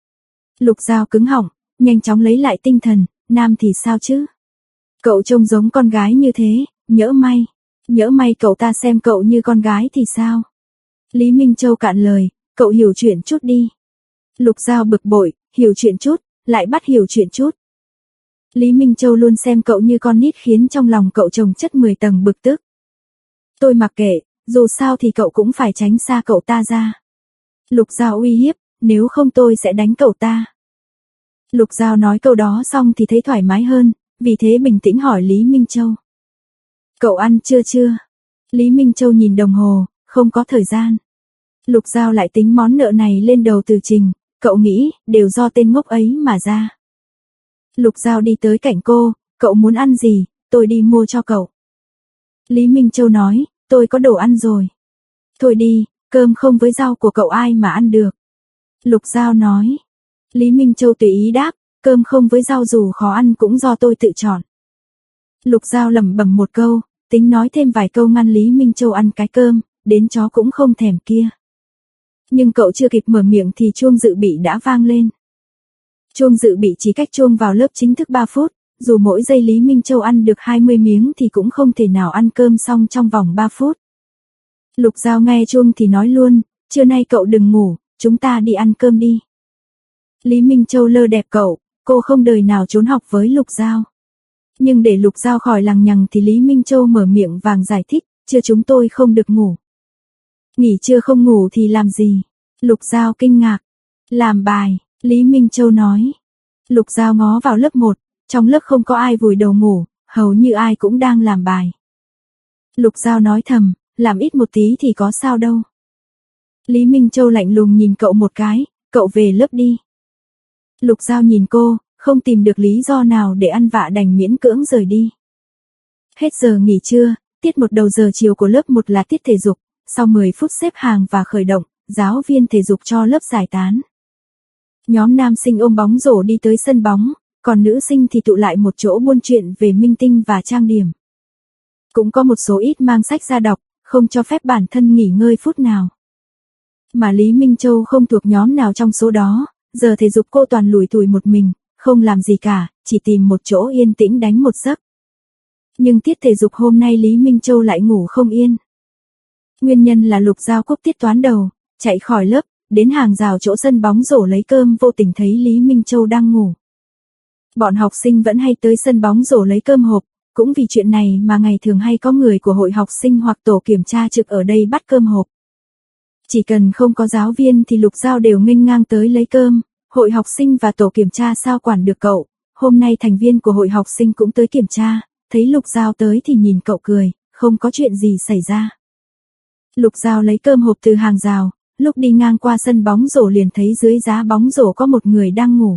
Lục Giao cứng họng, nhanh chóng lấy lại tinh thần, nam thì sao chứ? Cậu trông giống con gái như thế, nhỡ may, nhỡ may cậu ta xem cậu như con gái thì sao? Lý Minh Châu cạn lời, cậu hiểu chuyện chút đi. Lục Giao bực bội, hiểu chuyện chút, lại bắt hiểu chuyện chút. Lý Minh Châu luôn xem cậu như con nít khiến trong lòng cậu chồng chất mười tầng bực tức. Tôi mặc kệ, dù sao thì cậu cũng phải tránh xa cậu ta ra. Lục Giao uy hiếp, nếu không tôi sẽ đánh cậu ta. Lục Giao nói câu đó xong thì thấy thoải mái hơn, vì thế bình tĩnh hỏi Lý Minh Châu. Cậu ăn chưa chưa? Lý Minh Châu nhìn đồng hồ, không có thời gian. Lục Giao lại tính món nợ này lên đầu Từ Trình, cậu nghĩ, đều do tên ngốc ấy mà ra. Lục Giao đi tới cạnh cô, cậu muốn ăn gì, tôi đi mua cho cậu. Lý Minh Châu nói, tôi có đồ ăn rồi. Thôi đi, cơm không với rau của cậu ai mà ăn được. Lục Giao nói. Lý Minh Châu tùy ý đáp, cơm không với rau dù khó ăn cũng do tôi tự chọn. Lục Giao lẩm bẩm một câu, tính nói thêm vài câu ngăn Lý Minh Châu ăn cái cơm, đến chó cũng không thèm kia. Nhưng cậu chưa kịp mở miệng thì chuông dự bị đã vang lên. Chuông dự bị chỉ cách chuông vào lớp chính thức ba phút, dù mỗi giây Lý Minh Châu ăn được hai mươi miếng thì cũng không thể nào ăn cơm xong trong vòng ba phút. Lục Giao nghe chuông thì nói luôn, trưa nay cậu đừng ngủ, chúng ta đi ăn cơm đi. Lý Minh Châu lơ đẹp cậu, cô không đời nào trốn học với Lục Giao. Nhưng để Lục Giao khỏi lằng nhằng thì Lý Minh Châu mở miệng vàng giải thích, trưa chúng tôi không được ngủ. Nghỉ trưa không ngủ thì làm gì? Lục Giao kinh ngạc. Làm bài, Lý Minh Châu nói. Lục Giao ngó vào lớp một, trong lớp không có ai vùi đầu ngủ, hầu như ai cũng đang làm bài. Lục Giao nói thầm, làm ít một tí thì có sao đâu. Lý Minh Châu lạnh lùng nhìn cậu một cái, cậu về lớp đi. Lục Giao nhìn cô, không tìm được lý do nào để ăn vạ đành miễn cưỡng rời đi. Hết giờ nghỉ trưa, tiết một đầu giờ chiều của lớp một là tiết thể dục, sau mười phút xếp hàng và khởi động, giáo viên thể dục cho lớp giải tán. Nhóm nam sinh ôm bóng rổ đi tới sân bóng, còn nữ sinh thì tụ lại một chỗ buôn chuyện về minh tinh và trang điểm. Cũng có một số ít mang sách ra đọc, không cho phép bản thân nghỉ ngơi phút nào. Mà Lý Minh Châu không thuộc nhóm nào trong số đó, giờ thể dục cô toàn lủi thủi một mình, không làm gì cả, chỉ tìm một chỗ yên tĩnh đánh một giấc. Nhưng tiết thể dục hôm nay Lý Minh Châu lại ngủ không yên. Nguyên nhân là Lục Giao cúp tiết toán đầu, chạy khỏi lớp, đến hàng rào chỗ sân bóng rổ lấy cơm vô tình thấy Lý Minh Châu đang ngủ. Bọn học sinh vẫn hay tới sân bóng rổ lấy cơm hộp, cũng vì chuyện này mà ngày thường hay có người của hội học sinh hoặc tổ kiểm tra trực ở đây bắt cơm hộp. Chỉ cần không có giáo viên thì Lục Giao đều nghênh ngang tới lấy cơm, hội học sinh và tổ kiểm tra sao quản được cậu. Hôm nay thành viên của hội học sinh cũng tới kiểm tra, thấy Lục Giao tới thì nhìn cậu cười, không có chuyện gì xảy ra. Lục Giao lấy cơm hộp từ hàng rào, lúc đi ngang qua sân bóng rổ liền thấy dưới giá bóng rổ có một người đang ngủ.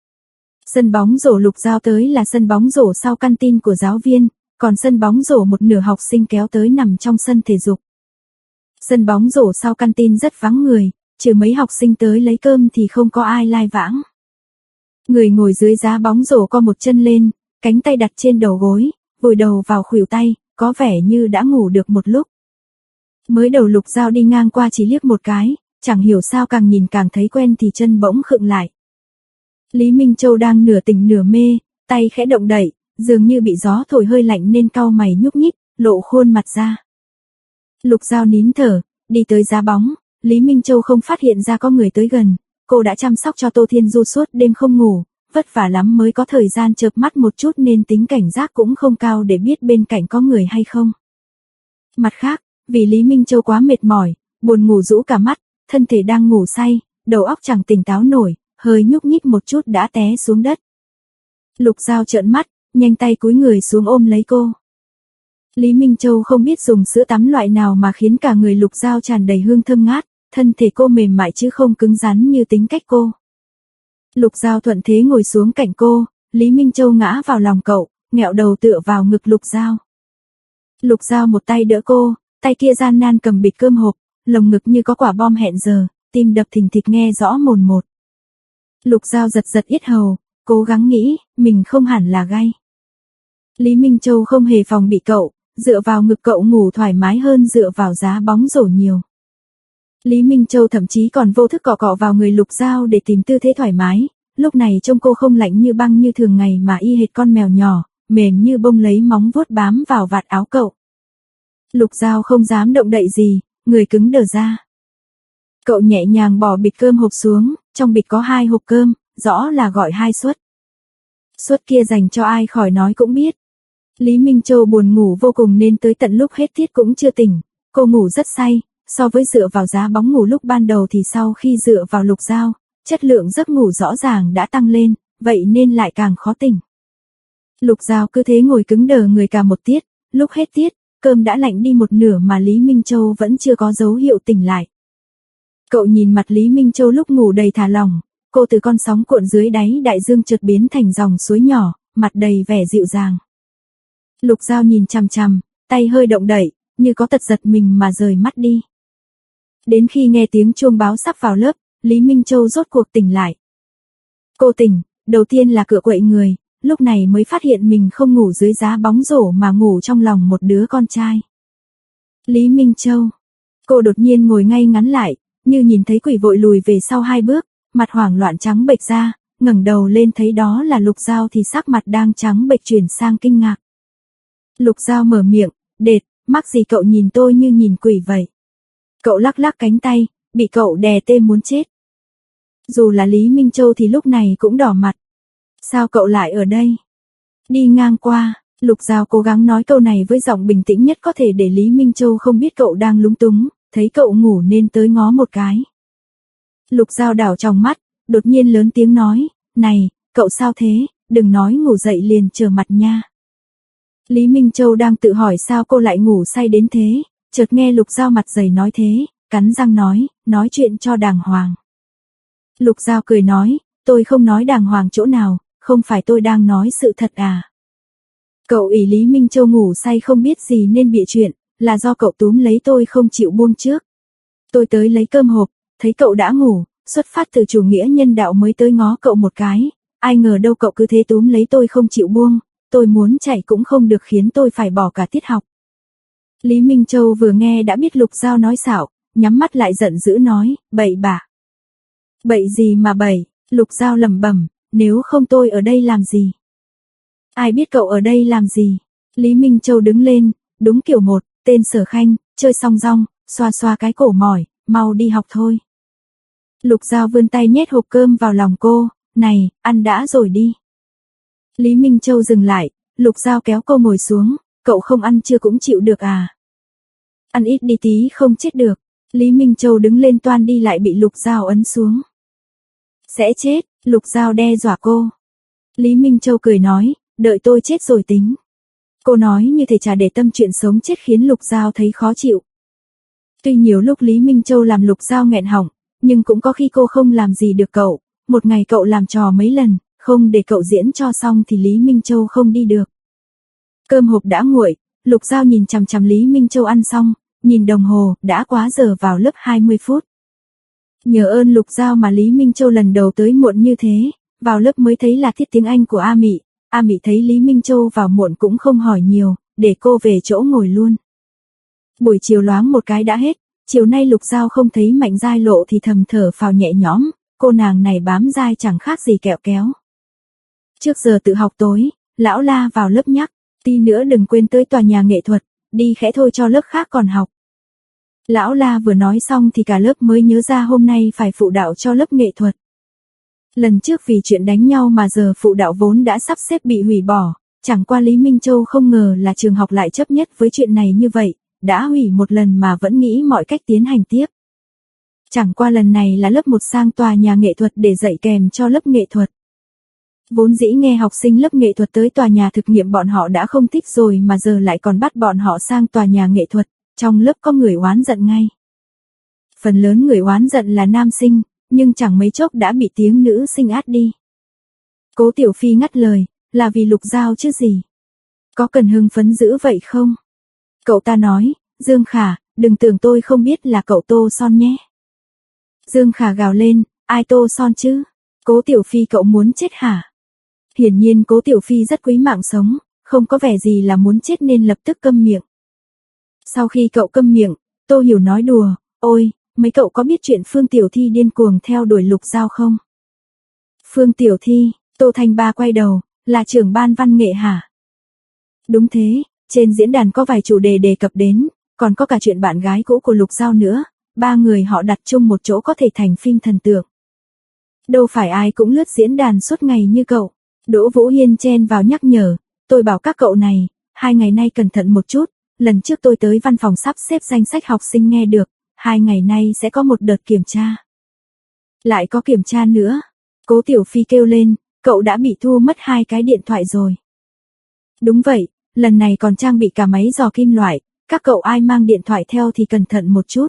Sân bóng rổ Lục Giao tới là sân bóng rổ sau căn tin của giáo viên, còn sân bóng rổ một nửa học sinh kéo tới nằm trong sân thể dục. Sân bóng rổ sau căn tin rất vắng người, trừ mấy học sinh tới lấy cơm thì không có ai lai vãng. Người ngồi dưới giá bóng rổ co một chân lên, cánh tay đặt trên đầu gối, vùi đầu vào khuỷu tay, có vẻ như đã ngủ được một lúc. Mới đầu Lục Giao đi ngang qua chỉ liếc một cái, chẳng hiểu sao càng nhìn càng thấy quen thì chân bỗng khựng lại. Lý Minh Châu đang nửa tỉnh nửa mê, tay khẽ động đậy, dường như bị gió thổi hơi lạnh nên cau mày nhúc nhích, lộ khuôn mặt ra. Lục Giao nín thở, đi tới giá bóng, Lý Minh Châu không phát hiện ra có người tới gần, cô đã chăm sóc cho Tô Thiên Du suốt đêm không ngủ, vất vả lắm mới có thời gian chợp mắt một chút nên tính cảnh giác cũng không cao để biết bên cạnh có người hay không. Mặt khác, vì Lý Minh Châu quá mệt mỏi, buồn ngủ rũ cả mắt, thân thể đang ngủ say, đầu óc chẳng tỉnh táo nổi, hơi nhúc nhích một chút đã té xuống đất. Lục Giao trợn mắt, nhanh tay cúi người xuống ôm lấy cô. Lý Minh Châu không biết dùng sữa tắm loại nào mà khiến cả người Lục Giao tràn đầy hương thơm ngát, thân thể cô mềm mại chứ không cứng rắn như tính cách cô. Lục Giao thuận thế ngồi xuống cạnh cô, Lý Minh Châu ngã vào lòng cậu, nghẹo đầu tựa vào ngực Lục Giao. Lục Giao một tay đỡ cô, tay kia gian nan cầm bịch cơm hộp, lồng ngực như có quả bom hẹn giờ, tim đập thình thịch nghe rõ mồn một. Lục Giao giật giật yết hầu, cố gắng nghĩ, mình không hẳn là gay. Lý Minh Châu không hề phòng bị cậu, dựa vào ngực cậu ngủ thoải mái hơn dựa vào giá bóng rổ nhiều. Lý Minh Châu thậm chí còn vô thức cọ cọ vào người Lục Giao để tìm tư thế thoải mái, lúc này trông cô không lạnh như băng như thường ngày mà y hệt con mèo nhỏ, mềm như bông lấy móng vuốt bám vào vạt áo cậu. Lục Giao không dám động đậy gì, người cứng đờ ra. Cậu nhẹ nhàng bỏ bịch cơm hộp xuống, trong bịch có hai hộp cơm, rõ là gọi hai suất. Suất kia dành cho ai khỏi nói cũng biết. Lý Minh Châu buồn ngủ vô cùng nên tới tận lúc hết tiết cũng chưa tỉnh, cô ngủ rất say, so với dựa vào giá bóng ngủ lúc ban đầu thì sau khi dựa vào Lục Giao, chất lượng giấc ngủ rõ ràng đã tăng lên, vậy nên lại càng khó tỉnh. Lục Giao cứ thế ngồi cứng đờ người cả một tiết, lúc hết tiết, cơm đã lạnh đi một nửa mà Lý Minh Châu vẫn chưa có dấu hiệu tỉnh lại. Cậu nhìn mặt Lý Minh Châu lúc ngủ đầy thả lỏng, cô từ con sóng cuộn dưới đáy đại dương chợt biến thành dòng suối nhỏ, mặt đầy vẻ dịu dàng. Lục Giao nhìn chằm chằm, tay hơi động đậy, như có tật giật mình mà rời mắt đi. Đến khi nghe tiếng chuông báo sắp vào lớp, Lý Minh Châu rốt cuộc tỉnh lại. Cô tỉnh, đầu tiên là cựa quậy người, lúc này mới phát hiện mình không ngủ dưới giá bóng rổ mà ngủ trong lòng một đứa con trai. Lý Minh Châu. Cô đột nhiên ngồi ngay ngắn lại, như nhìn thấy quỷ vội lùi về sau hai bước, mặt hoảng loạn trắng bệch ra, ngẩng đầu lên thấy đó là Lục Giao thì sắc mặt đang trắng bệch chuyển sang kinh ngạc. Lục Giao mở miệng, đệt, mắc gì cậu nhìn tôi như nhìn quỷ vậy. Cậu lắc lắc cánh tay, bị cậu đè tê muốn chết. Dù là Lý Minh Châu thì lúc này cũng đỏ mặt. Sao cậu lại ở đây? Đi ngang qua, Lục Giao cố gắng nói câu này với giọng bình tĩnh nhất có thể để Lý Minh Châu không biết cậu đang lúng túng, thấy cậu ngủ nên tới ngó một cái. Lục Giao đảo tròng mắt, đột nhiên lớn tiếng nói, này, cậu sao thế, đừng nói ngủ dậy liền trở mặt nha. Lý Minh Châu đang tự hỏi sao cô lại ngủ say đến thế, chợt nghe Lục Giao mặt dày nói thế, cắn răng nói, nói chuyện cho đàng hoàng. Lục Giao cười nói, tôi không nói đàng hoàng chỗ nào, không phải tôi đang nói sự thật à. Cậu ỷ Lý Minh Châu ngủ say không biết gì nên bịa chuyện, là do cậu túm lấy tôi không chịu buông trước. Tôi tới lấy cơm hộp, thấy cậu đã ngủ, xuất phát từ chủ nghĩa nhân đạo mới tới ngó cậu một cái, ai ngờ đâu cậu cứ thế túm lấy tôi không chịu buông, tôi muốn chạy cũng không được khiến tôi phải bỏ cả tiết học. Lý Minh Châu vừa nghe đã biết Lục Giao nói xạo, nhắm mắt lại giận dữ nói, bậy bạ. Bậy gì mà bậy, Lục Giao lẩm bẩm, nếu không tôi ở đây làm gì? Ai biết cậu ở đây làm gì? Lý Minh Châu đứng lên, đúng kiểu một, tên Sở Khanh, chơi song rong, xoa xoa cái cổ mỏi, mau đi học thôi. Lục Giao vươn tay nhét hộp cơm vào lòng cô, này, ăn đã rồi đi. Lý Minh Châu dừng lại, Lục Giao kéo cô ngồi xuống, cậu không ăn chưa cũng chịu được à? Ăn ít đi tí không chết được. Lý Minh Châu đứng lên toan đi lại bị Lục Giao ấn xuống. Sẽ chết, Lục Giao đe dọa cô. Lý Minh Châu cười nói, đợi tôi chết rồi tính. Cô nói như thể chả để tâm chuyện sống chết khiến Lục Giao thấy khó chịu. Tuy nhiều lúc Lý Minh Châu làm Lục Giao nghẹn họng, nhưng cũng có khi cô không làm gì được cậu. Một ngày cậu làm trò mấy lần, không để cậu diễn cho xong thì Lý Minh Châu không đi được. Cơm hộp đã nguội, Lục Giao nhìn chằm chằm Lý Minh Châu ăn xong, nhìn đồng hồ, đã quá giờ vào lớp hai mươi phút. Nhờ ơn Lục Giao mà Lý Minh Châu lần đầu tới muộn như thế, vào lớp mới thấy là tiết tiếng Anh của A Mị. A Mị thấy Lý Minh Châu vào muộn cũng không hỏi nhiều, để cô về chỗ ngồi luôn. Buổi chiều loáng một cái đã hết, chiều nay Lục Giao không thấy Mạnh Giai Lộ thì thầm thở phào nhẹ nhõm, cô nàng này bám dai chẳng khác gì kẹo kéo. Trước giờ tự học tối, lão la vào lớp nhắc, tí nữa đừng quên tới tòa nhà nghệ thuật, đi khẽ thôi cho lớp khác còn học. Lão la vừa nói xong thì cả lớp mới nhớ ra hôm nay phải phụ đạo cho lớp nghệ thuật. Lần trước vì chuyện đánh nhau mà giờ phụ đạo vốn đã sắp xếp bị hủy bỏ, chẳng qua Lý Minh Châu không ngờ là trường học lại chấp nhất với chuyện này như vậy, đã hủy một lần mà vẫn nghĩ mọi cách tiến hành tiếp. Chẳng qua lần này là lớp một sang tòa nhà nghệ thuật để dạy kèm cho lớp nghệ thuật. Vốn dĩ nghe học sinh lớp nghệ thuật tới tòa nhà thực nghiệm bọn họ đã không thích rồi mà giờ lại còn bắt bọn họ sang tòa nhà nghệ thuật, trong lớp có người oán giận ngay. Phần lớn người oán giận là nam sinh, nhưng chẳng mấy chốc đã bị tiếng nữ sinh át đi. Cố Tiểu Phi ngắt lời, là vì Lục Giao chứ gì. Có cần hưng phấn dữ vậy không? Cậu ta nói, Dương Khả, đừng tưởng tôi không biết là cậu tô son nhé. Dương Khả gào lên, ai tô son chứ? Cố Tiểu Phi cậu muốn chết hả? Hiển nhiên Cố Tiểu Phi rất quý mạng sống, không có vẻ gì là muốn chết nên lập tức câm miệng. Sau khi cậu câm miệng, Tô Hiểu nói đùa, ôi, mấy cậu có biết chuyện Phương Tiểu Thi điên cuồng theo đuổi Lục Giao không? Phương Tiểu Thi, Tô Thanh Ba quay đầu, là trưởng ban văn nghệ hả? Đúng thế, trên diễn đàn có vài chủ đề đề cập đến, còn có cả chuyện bạn gái cũ của Lục Giao nữa, ba người họ đặt chung một chỗ có thể thành phim thần tượng. Đâu phải ai cũng lướt diễn đàn suốt ngày như cậu. Đỗ Vũ Hiên chen vào nhắc nhở, tôi bảo các cậu này, hai ngày nay cẩn thận một chút, lần trước tôi tới văn phòng sắp xếp danh sách học sinh nghe được, hai ngày nay sẽ có một đợt kiểm tra. Lại có kiểm tra nữa. Cố Tiểu Phi kêu lên, cậu đã bị thu mất hai cái điện thoại rồi. Đúng vậy, lần này còn trang bị cả máy dò kim loại, các cậu ai mang điện thoại theo thì cẩn thận một chút.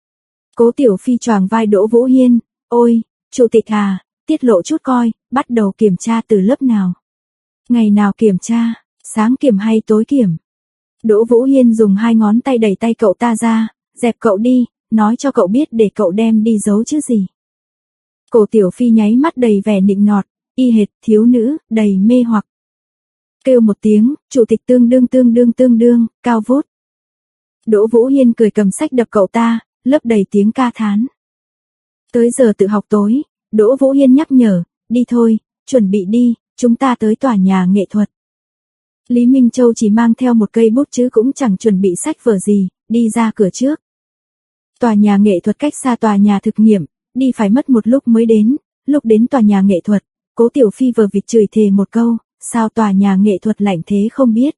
Cố Tiểu Phi choàng vai Đỗ Vũ Hiên, ôi, chủ tịch à, tiết lộ chút coi, bắt đầu kiểm tra từ lớp nào? Ngày nào kiểm tra, sáng kiểm hay tối kiểm? Đỗ Vũ Hiên dùng hai ngón tay đẩy tay cậu ta ra, dẹp cậu đi, nói cho cậu biết để cậu đem đi giấu chứ gì. Cố Tiểu Phi nháy mắt đầy vẻ nịnh nọt, y hệt thiếu nữ, đầy mê hoặc. Kêu một tiếng, chủ tịch tương đương tương đương tương đương, cao vút. Đỗ Vũ Hiên cười cầm sách đập cậu ta, lớp đầy tiếng ca thán. Tới giờ tự học tối, Đỗ Vũ Hiên nhắc nhở, đi thôi, chuẩn bị đi, chúng ta tới tòa nhà nghệ thuật. Lý Minh Châu chỉ mang theo một cây bút chứ cũng chẳng chuẩn bị sách vở gì, đi ra cửa trước. Tòa nhà nghệ thuật cách xa tòa nhà thực nghiệm, đi phải mất một lúc mới đến, lúc đến tòa nhà nghệ thuật, Cố Tiểu Phi vờ vịt chửi thề một câu, sao tòa nhà nghệ thuật lạnh thế không biết.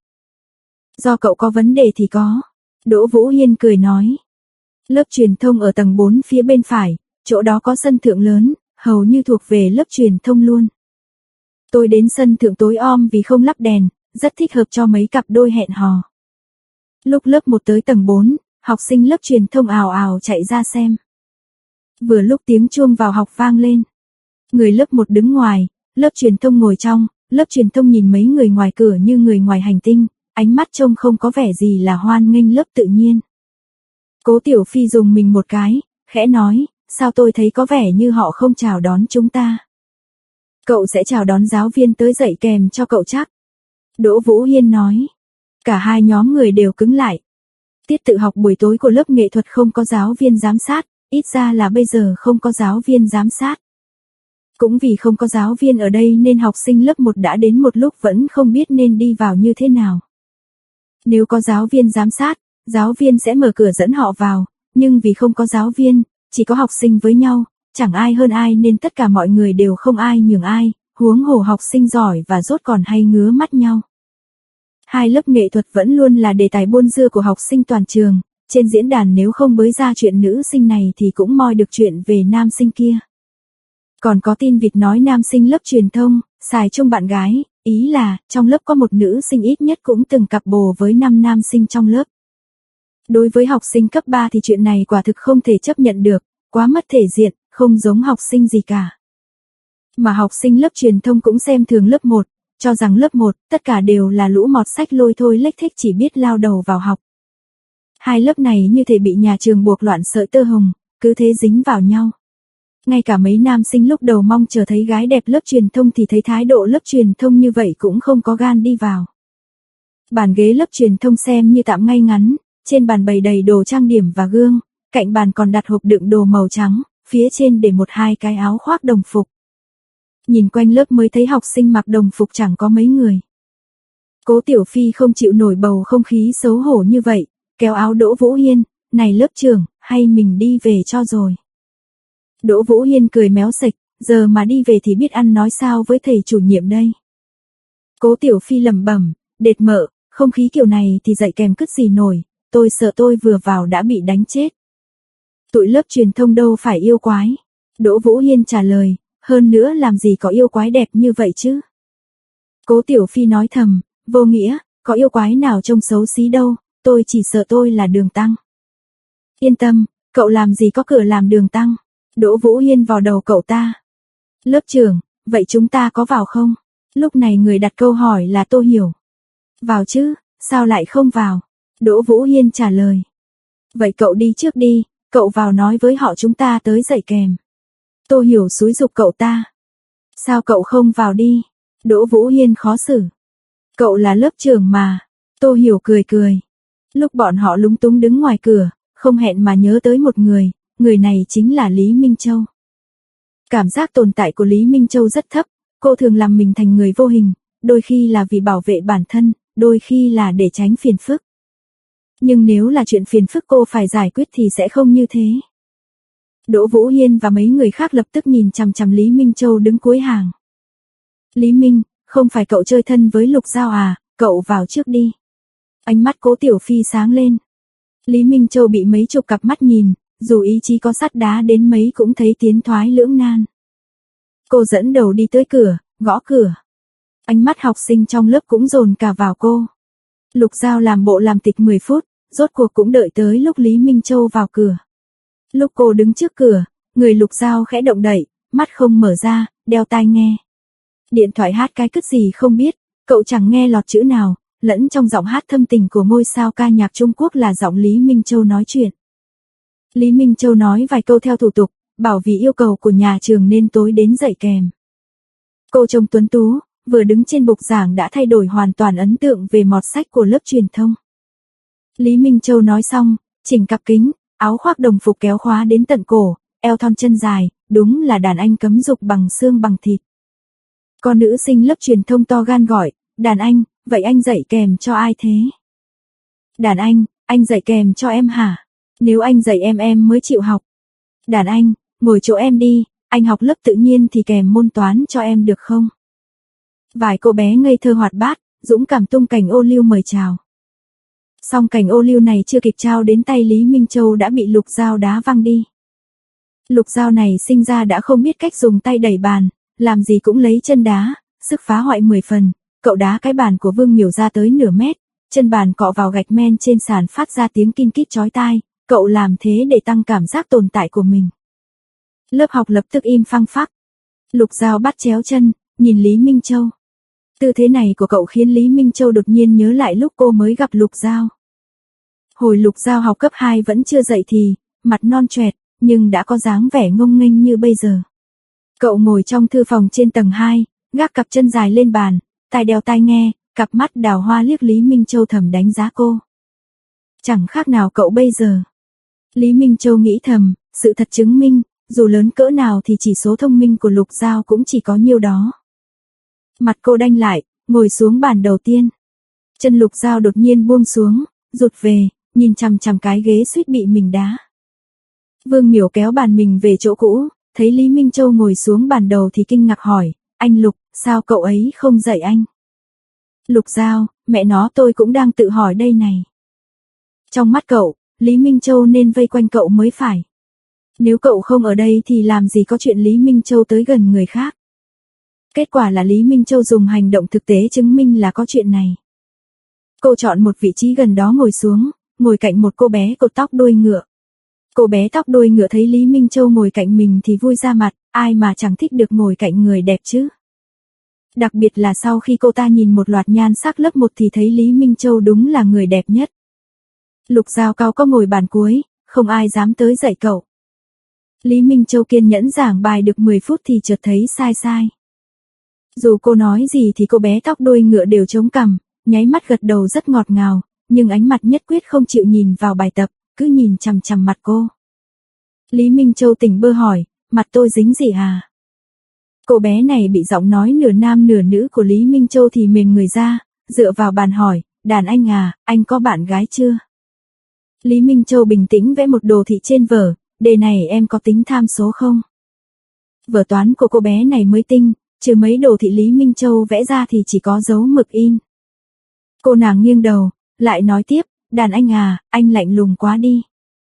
Do cậu có vấn đề thì có. Đỗ Vũ Hiên cười nói. Lớp truyền thông ở tầng bốn phía bên phải, chỗ đó có sân thượng lớn, hầu như thuộc về lớp truyền thông luôn. Tôi đến sân thượng tối om vì không lắp đèn, rất thích hợp cho mấy cặp đôi hẹn hò. Lúc lớp một tới tầng bốn, học sinh lớp truyền thông ào ào chạy ra xem. Vừa lúc tiếng chuông vào học vang lên. Người lớp một đứng ngoài, lớp truyền thông ngồi trong, lớp truyền thông nhìn mấy người ngoài cửa như người ngoài hành tinh, ánh mắt trông không có vẻ gì là hoan nghênh lớp tự nhiên. Cố Tiểu Phi dùng mình một cái, khẽ nói, sao tôi thấy có vẻ như họ không chào đón chúng ta. Cậu sẽ chào đón giáo viên tới dạy kèm cho cậu chắc. Đỗ Vũ Hiên nói. Cả hai nhóm người đều cứng lại. Tiết tự học buổi tối của lớp nghệ thuật không có giáo viên giám sát, ít ra là bây giờ không có giáo viên giám sát. Cũng vì không có giáo viên ở đây nên học sinh lớp một đã đến một lúc vẫn không biết nên đi vào như thế nào. Nếu có giáo viên giám sát, giáo viên sẽ mở cửa dẫn họ vào, nhưng vì không có giáo viên, chỉ có học sinh với nhau, chẳng ai hơn ai nên tất cả mọi người đều không ai nhường ai, huống hồ học sinh giỏi và dốt còn hay ngứa mắt nhau. Hai lớp nghệ thuật vẫn luôn là đề tài buôn dưa của học sinh toàn trường, trên diễn đàn nếu không bới ra chuyện nữ sinh này thì cũng moi được chuyện về nam sinh kia. Còn có tin vịt nói nam sinh lớp truyền thông, xài chung bạn gái, ý là trong lớp có một nữ sinh ít nhất cũng từng cặp bồ với năm nam sinh trong lớp. Đối với học sinh cấp ba thì chuyện này quả thực không thể chấp nhận được, quá mất thể diện, không giống học sinh gì cả. Mà học sinh lớp truyền thông cũng xem thường lớp một, cho rằng lớp một tất cả đều là lũ mọt sách lôi thôi lếch thếch chỉ biết lao đầu vào học. Hai lớp này như thể bị nhà trường buộc loạn sợi tơ hồng, cứ thế dính vào nhau. Ngay cả mấy nam sinh lúc đầu mong chờ thấy gái đẹp lớp truyền thông thì thấy thái độ lớp truyền thông như vậy cũng không có gan đi vào. Bàn ghế lớp truyền thông xem như tạm ngay ngắn, trên bàn bày đầy đồ trang điểm và gương, cạnh bàn còn đặt hộp đựng đồ màu trắng, phía trên để một hai cái áo khoác đồng phục. Nhìn quanh lớp mới thấy học sinh mặc đồng phục chẳng có mấy người. Cố Tiểu Phi không chịu nổi bầu không khí xấu hổ như vậy, kéo áo Đỗ Vũ Hiên, này lớp trưởng, hay mình đi về cho rồi. Đỗ Vũ Hiên cười méo sạch, giờ mà đi về thì biết ăn nói sao với thầy chủ nhiệm đây. Cố Tiểu Phi lẩm bẩm, đệt mợ, không khí kiểu này thì dạy kèm cứt gì nổi, tôi sợ tôi vừa vào đã bị đánh chết. Tụi lớp truyền thông đâu phải yêu quái. Đỗ Vũ Hiên trả lời, hơn nữa làm gì có yêu quái đẹp như vậy chứ. Cố Tiểu Phi nói thầm, vô nghĩa, có yêu quái nào trông xấu xí đâu, tôi chỉ sợ tôi là đường tăng. Yên tâm, cậu làm gì có cửa làm đường tăng. Đỗ Vũ Hiên vào đầu cậu ta. Lớp trưởng, vậy chúng ta có vào không? Lúc này người đặt câu hỏi là Tô Hiểu. Vào chứ, sao lại không vào? Đỗ Vũ Hiên trả lời. Vậy cậu đi trước đi, cậu vào nói với họ chúng ta tới dạy kèm. Tô Hiểu xúi giục cậu ta. Sao cậu không vào đi? Đỗ Vũ Hiên khó xử. Cậu là lớp trưởng mà. Tô Hiểu cười cười. Lúc bọn họ lúng túng đứng ngoài cửa, không hẹn mà nhớ tới một người, người này chính là Lý Minh Châu. Cảm giác tồn tại của Lý Minh Châu rất thấp, cô thường làm mình thành người vô hình, đôi khi là vì bảo vệ bản thân, đôi khi là để tránh phiền phức. Nhưng nếu là chuyện phiền phức cô phải giải quyết thì sẽ không như thế. Đỗ Vũ Hiên và mấy người khác lập tức nhìn chằm chằm Lý Minh Châu đứng cuối hàng. Lý Minh, không phải cậu chơi thân với Lục Giao à, cậu vào trước đi. Ánh mắt Cố Tiểu Phi sáng lên. Lý Minh Châu bị mấy chục cặp mắt nhìn, dù ý chí có sắt đá đến mấy cũng thấy tiến thoái lưỡng nan. Cô dẫn đầu đi tới cửa, gõ cửa. Ánh mắt học sinh trong lớp cũng dồn cả vào cô. Lục Giao làm bộ làm tịch mười phút, rốt cuộc cũng đợi tới lúc Lý Minh Châu vào cửa. Lúc cô đứng trước cửa, người Lục Giao khẽ động đậy, mắt không mở ra, đeo tai nghe. Điện thoại hát cái cứt gì không biết, cậu chẳng nghe lọt chữ nào, lẫn trong giọng hát thâm tình của ngôi sao ca nhạc Trung Quốc là giọng Lý Minh Châu nói chuyện. Lý Minh Châu nói vài câu theo thủ tục, bảo vì yêu cầu của nhà trường nên tối đến dạy kèm. Cô trông tuấn tú, vừa đứng trên bục giảng đã thay đổi hoàn toàn ấn tượng về mọt sách của lớp truyền thông. Lý Minh Châu nói xong, chỉnh cặp kính, áo khoác đồng phục kéo khóa đến tận cổ, eo thon chân dài, đúng là đàn anh cấm dục bằng xương bằng thịt. Con nữ sinh lớp truyền thông to gan gọi, đàn anh, vậy anh dạy kèm cho ai thế? Đàn anh, anh dạy kèm cho em hả? Nếu anh dạy em em mới chịu học. Đàn anh, ngồi chỗ em đi, anh học lớp tự nhiên thì kèm môn toán cho em được không? Vài cô bé ngây thơ hoạt bát, dũng cảm tung cành ô liu mời chào. Song cành ô liu này chưa kịp trao đến tay Lý Minh Châu đã bị Lục Giao đá văng đi. Lục Giao này sinh ra đã không biết cách dùng tay đẩy bàn, làm gì cũng lấy chân đá, sức phá hoại mười phần. Cậu đá cái bàn của Vương Miểu ra tới nửa mét, chân bàn cọ vào gạch men trên sàn phát ra tiếng kin kít chói tai, cậu làm thế để tăng cảm giác tồn tại của mình. Lớp học lập tức im phăng phắc. Lục Giao bắt chéo chân, nhìn Lý Minh Châu. Tư thế này của cậu khiến Lý Minh Châu đột nhiên nhớ lại lúc cô mới gặp Lục Giao. Hồi Lục Giao học cấp hai vẫn chưa dậy thì, mặt non choẹt, nhưng đã có dáng vẻ ngông nghênh như bây giờ. Cậu ngồi trong thư phòng trên tầng hai, gác cặp chân dài lên bàn, tai đeo tai nghe, cặp mắt đào hoa liếc Lý Minh Châu thầm đánh giá cô. Chẳng khác nào cậu bây giờ. Lý Minh Châu nghĩ thầm, sự thật chứng minh, dù lớn cỡ nào thì chỉ số thông minh của Lục Giao cũng chỉ có nhiêu đó. Mặt cô đanh lại, ngồi xuống bàn đầu tiên. Chân Lục Giao đột nhiên buông xuống, rụt về, nhìn chằm chằm cái ghế suýt bị mình đá. Vương Miểu kéo bàn mình về chỗ cũ, thấy Lý Minh Châu ngồi xuống bàn đầu thì kinh ngạc hỏi, anh Lục, sao cậu ấy không dạy anh? Lục Giao, mẹ nó tôi cũng đang tự hỏi đây này. Trong mắt cậu, Lý Minh Châu nên vây quanh cậu mới phải. Nếu cậu không ở đây thì làm gì có chuyện Lý Minh Châu tới gần người khác. Kết quả là Lý Minh Châu dùng hành động thực tế chứng minh là có chuyện này. Cô chọn một vị trí gần đó ngồi xuống, ngồi cạnh một cô bé cột tóc đuôi ngựa. Cô bé tóc đuôi ngựa thấy Lý Minh Châu ngồi cạnh mình thì vui ra mặt, ai mà chẳng thích được ngồi cạnh người đẹp chứ. Đặc biệt là sau khi cô ta nhìn một loạt nhan sắc lớp một thì thấy Lý Minh Châu đúng là người đẹp nhất. Lục Giao cao có ngồi bàn cuối, không ai dám tới dạy cậu. Lý Minh Châu kiên nhẫn giảng bài được mười phút thì chợt thấy sai sai. Dù cô nói gì thì cô bé tóc đuôi ngựa đều chống cằm, nháy mắt gật đầu rất ngọt ngào, nhưng ánh mặt nhất quyết không chịu nhìn vào bài tập, cứ nhìn chằm chằm mặt cô. Lý Minh Châu tỉnh bơ hỏi, mặt tôi dính gì à? Cô bé này bị giọng nói nửa nam nửa nữ của Lý Minh Châu thì mềm người ra, dựa vào bàn hỏi, đàn anh à, anh có bạn gái chưa? Lý Minh Châu bình tĩnh vẽ một đồ thị trên vở, đề này em có tính tham số không? Vở toán của cô bé này mới tinh, trừ mấy đồ thị Lý Minh Châu vẽ ra thì chỉ có dấu mực in. Cô nàng nghiêng đầu, lại nói tiếp, đàn anh à, anh lạnh lùng quá đi.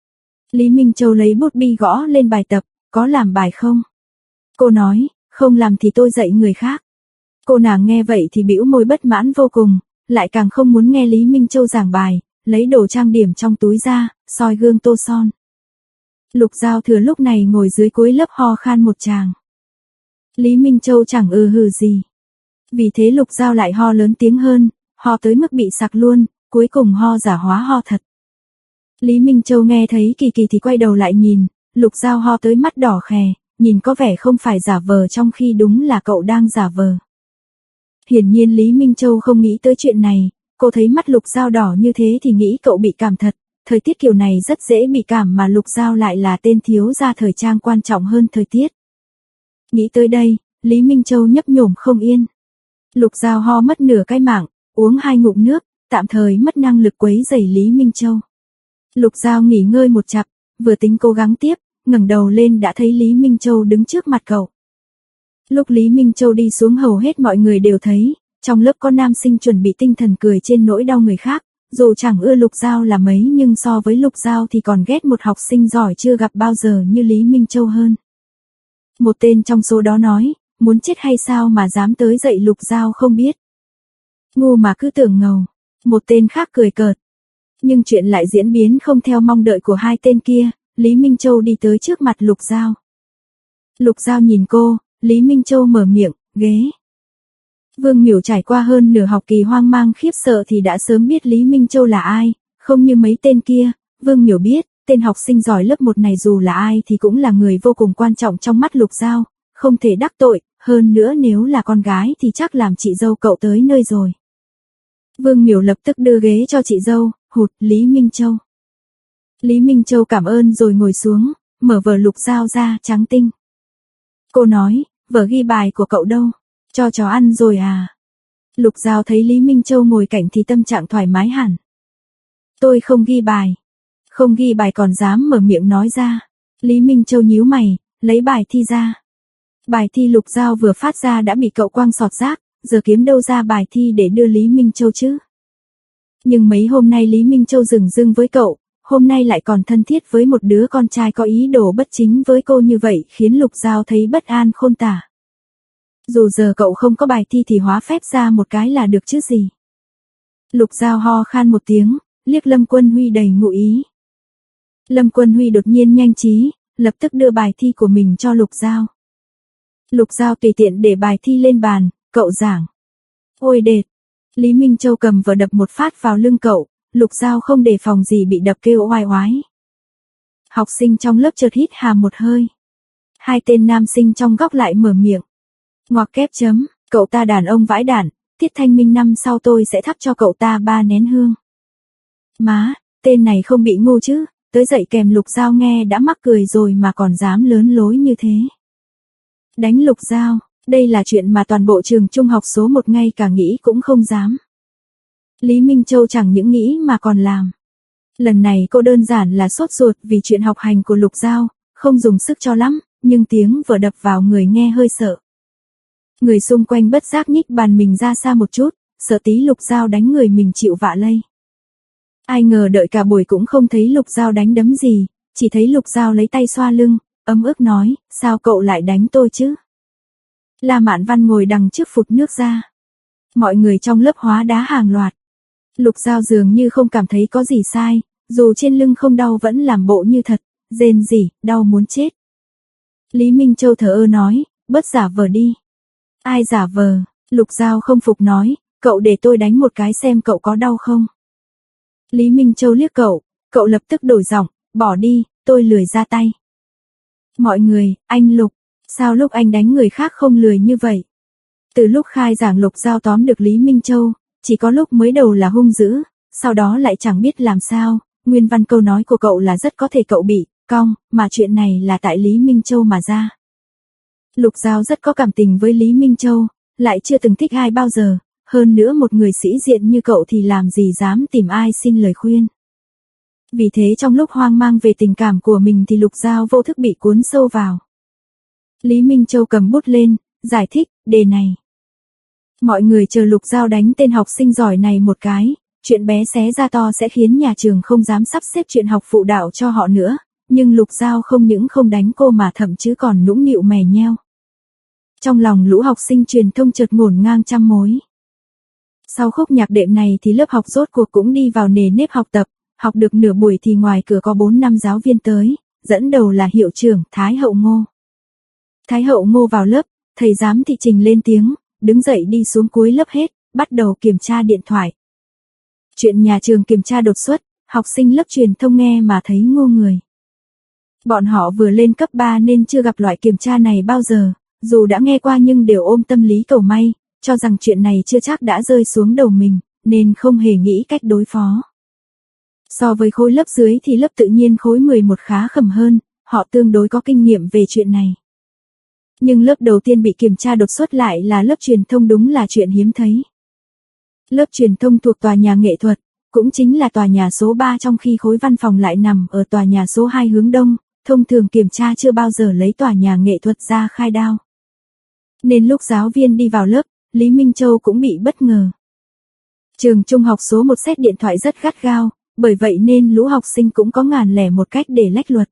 Lý Minh Châu lấy bút bi gõ lên bài tập, có làm bài không? Cô nói, không làm thì tôi dạy người khác. Cô nàng nghe vậy thì bĩu môi bất mãn vô cùng, lại càng không muốn nghe Lý Minh Châu giảng bài, lấy đồ trang điểm trong túi ra, soi gương tô son. Lục Giao thừa lúc này ngồi dưới cuối lớp ho khan một tràng. Lý Minh Châu chẳng ừ hừ gì. Vì thế Lục Giao lại ho lớn tiếng hơn, ho tới mức bị sặc luôn, cuối cùng ho giả hóa ho thật. Lý Minh Châu nghe thấy kỳ kỳ thì quay đầu lại nhìn, Lục Giao ho tới mắt đỏ khè, nhìn có vẻ không phải giả vờ trong khi đúng là cậu đang giả vờ. Hiển nhiên Lý Minh Châu không nghĩ tới chuyện này, cô thấy mắt Lục Giao đỏ như thế thì nghĩ cậu bị cảm thật, thời tiết kiểu này rất dễ bị cảm mà Lục Giao lại là tên thiếu gia thời trang quan trọng hơn thời tiết. Nghĩ tới đây, Lý Minh Châu nhấp nhổm không yên. Lục Giao ho mất nửa cái mạng, uống hai ngụm nước, tạm thời mất năng lực quấy rầy Lý Minh Châu. Lục Giao nghỉ ngơi một chặp, vừa tính cố gắng tiếp, ngẩng đầu lên đã thấy Lý Minh Châu đứng trước mặt cậu. Lúc Lý Minh Châu đi xuống hầu hết mọi người đều thấy, trong lớp có nam sinh chuẩn bị tinh thần cười trên nỗi đau người khác, dù chẳng ưa Lục Giao là mấy nhưng so với Lục Giao thì còn ghét một học sinh giỏi chưa gặp bao giờ như Lý Minh Châu hơn. Một tên trong số đó nói, muốn chết hay sao mà dám tới dạy Lục Giao không biết. Ngu mà cứ tưởng ngầu. Một tên khác cười cợt. Nhưng chuyện lại diễn biến không theo mong đợi của hai tên kia, Lý Minh Châu đi tới trước mặt Lục Giao. Lục Giao nhìn cô, Lý Minh Châu mở miệng, ghế. Vương Miểu trải qua hơn nửa học kỳ hoang mang khiếp sợ thì đã sớm biết Lý Minh Châu là ai, không như mấy tên kia, Vương Miểu biết, tên học sinh giỏi lớp một này dù là ai thì cũng là người vô cùng quan trọng trong mắt Lục Giao, không thể đắc tội, hơn nữa nếu là con gái thì chắc làm chị dâu cậu tới nơi rồi. Vương Miểu lập tức đưa ghế cho chị dâu, hụt Lý Minh Châu. Lý Minh Châu cảm ơn rồi ngồi xuống, mở vở Lục Giao ra trắng tinh. Cô nói, vở ghi bài của cậu đâu, cho chó ăn rồi à? Lục Giao thấy Lý Minh Châu ngồi cạnh thì tâm trạng thoải mái hẳn. Tôi không ghi bài. Không ghi bài còn dám mở miệng nói ra. Lý Minh Châu nhíu mày, lấy bài thi ra. Bài thi Lục Giao vừa phát ra đã bị cậu quăng sọt rác, giờ kiếm đâu ra bài thi để đưa Lý Minh Châu chứ. Nhưng mấy hôm nay Lý Minh Châu dửng dưng với cậu, hôm nay lại còn thân thiết với một đứa con trai có ý đồ bất chính với cô như vậy khiến Lục Giao thấy bất an khôn tả. Dù giờ cậu không có bài thi thì hóa phép ra một cái là được chứ gì. Lục Giao ho khan một tiếng, liếc Lâm Quân Huy đầy ngụ ý. Lâm Quân Huy đột nhiên nhanh trí, lập tức đưa bài thi của mình cho Lục Giao. Lục Giao tùy tiện để bài thi lên bàn, cậu giảng. Ôi đệt! Lý Minh Châu cầm vở đập một phát vào lưng cậu, Lục Giao không đề phòng gì bị đập kêu oai oái. Học sinh trong lớp chợt hít hà một hơi. Hai tên nam sinh trong góc lại mở miệng. Ngoặc kép chấm, cậu ta đàn ông vãi đản, tiết thanh minh năm sau tôi sẽ thắp cho cậu ta ba nén hương. Má, tên này không bị ngu chứ, tới dậy kèm Lục Giao nghe đã mắc cười rồi mà còn dám lớn lối như thế. Đánh Lục Giao, đây là chuyện mà toàn bộ trường trung học số một ngay cả nghĩ cũng không dám. Lý Minh Châu chẳng những nghĩ mà còn làm. Lần này cô đơn giản là sốt ruột vì chuyện học hành của Lục Giao, không dùng sức cho lắm, nhưng tiếng vở đập vào người nghe hơi sợ. Người xung quanh bất giác nhích bàn mình ra xa một chút, sợ tí Lục Giao đánh người mình chịu vạ lây. Ai ngờ đợi cả buổi cũng không thấy Lục Giao đánh đấm gì, chỉ thấy Lục Giao lấy tay xoa lưng, ấm ức nói, sao cậu lại đánh tôi chứ? La Mạn Văn ngồi đằng trước phụt nước ra. Mọi người trong lớp hóa đá hàng loạt. Lục Giao dường như không cảm thấy có gì sai, dù trên lưng không đau vẫn làm bộ như thật, rên rỉ, đau muốn chết. Lý Minh Châu thở ơ nói, bớt giả vờ đi. Ai giả vờ? Lục Giao không phục nói, cậu để tôi đánh một cái xem cậu có đau không? Lý Minh Châu liếc cậu, cậu lập tức đổi giọng, bỏ đi, tôi lười ra tay. Mọi người, anh Lục, sao lúc anh đánh người khác không lười như vậy? Từ lúc khai giảng Lục Giao tóm được Lý Minh Châu, chỉ có lúc mới đầu là hung dữ, sau đó lại chẳng biết làm sao, nguyên văn câu nói của cậu là rất có thể cậu bị cong, mà chuyện này là tại Lý Minh Châu mà ra. Lục Giao rất có cảm tình với Lý Minh Châu, lại chưa từng thích ai bao giờ, hơn nữa một người sĩ diện như cậu thì làm gì dám tìm ai xin lời khuyên. Vì thế trong lúc hoang mang về tình cảm của mình thì Lục Giao vô thức bị cuốn sâu vào. Lý Minh Châu cầm bút lên, giải thích, đề này. Mọi người chờ Lục Giao đánh tên học sinh giỏi này một cái, chuyện bé xé ra to sẽ khiến nhà trường không dám sắp xếp chuyện học phụ đạo cho họ nữa, nhưng Lục Giao không những không đánh cô mà thậm chí còn nũng nịu mè nheo. Trong lòng lũ học sinh truyền thông chợt ngổn ngang trăm mối. Sau khúc nhạc đệm này thì lớp học rốt cuộc cũng đi vào nề nếp học tập, học được nửa buổi thì ngoài cửa có bốn năm giáo viên tới, dẫn đầu là hiệu trưởng Thái Hậu Ngô. Thái Hậu Ngô vào lớp, thầy giám thị trình lên tiếng, đứng dậy đi xuống cuối lớp hết, bắt đầu kiểm tra điện thoại. Chuyện nhà trường kiểm tra đột xuất, học sinh lớp truyền thông nghe mà thấy ngô người. Bọn họ vừa lên cấp ba nên chưa gặp loại kiểm tra này bao giờ, dù đã nghe qua nhưng đều ôm tâm lý cầu may, cho rằng chuyện này chưa chắc đã rơi xuống đầu mình, nên không hề nghĩ cách đối phó. So với khối lớp dưới thì lớp tự nhiên khối mười một khá khẩm hơn, họ tương đối có kinh nghiệm về chuyện này. Nhưng lớp đầu tiên bị kiểm tra đột xuất lại là lớp truyền thông, đúng là chuyện hiếm thấy. Lớp truyền thông thuộc tòa nhà nghệ thuật, cũng chính là tòa nhà số ba, trong khi khối văn phòng lại nằm ở tòa nhà số hai hướng đông, thông thường kiểm tra chưa bao giờ lấy tòa nhà nghệ thuật ra khai đao. Nên lúc giáo viên đi vào lớp, Lý Minh Châu cũng bị bất ngờ. Trường trung học số một xét điện thoại rất gắt gao, bởi vậy nên lũ học sinh cũng có ngàn lẻ một cách để lách luật.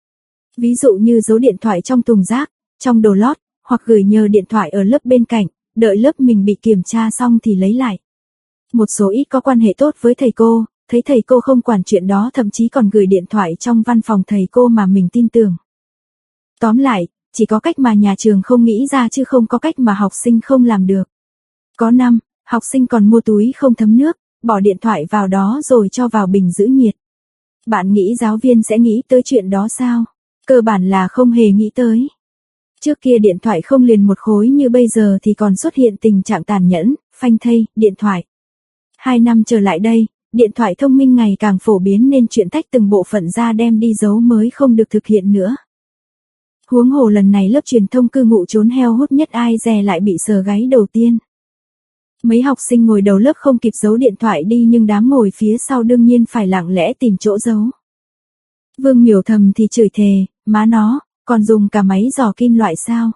Ví dụ như giấu điện thoại trong thùng rác, trong đồ lót, hoặc gửi nhờ điện thoại ở lớp bên cạnh, đợi lớp mình bị kiểm tra xong thì lấy lại. Một số ít có quan hệ tốt với thầy cô, thấy thầy cô không quản chuyện đó thậm chí còn gửi điện thoại trong văn phòng thầy cô mà mình tin tưởng. Tóm lại, chỉ có cách mà nhà trường không nghĩ ra chứ không có cách mà học sinh không làm được. Có năm, học sinh còn mua túi không thấm nước, bỏ điện thoại vào đó rồi cho vào bình giữ nhiệt. Bạn nghĩ giáo viên sẽ nghĩ tới chuyện đó sao? Cơ bản là không hề nghĩ tới. Trước kia điện thoại không liền một khối như bây giờ thì còn xuất hiện tình trạng tàn nhẫn, phanh thây, điện thoại. Hai năm trở lại đây, điện thoại thông minh ngày càng phổ biến nên chuyện tách từng bộ phận ra đem đi giấu mới không được thực hiện nữa. Huống hồ lần này lớp truyền thông cư ngụ trốn heo hút nhất ai dè lại bị sờ gáy đầu tiên. Mấy học sinh ngồi đầu lớp không kịp giấu điện thoại đi nhưng đám ngồi phía sau đương nhiên phải lặng lẽ tìm chỗ giấu. Vương Miểu thầm thì chửi thề, má nó, còn dùng cả máy dò kim loại sao?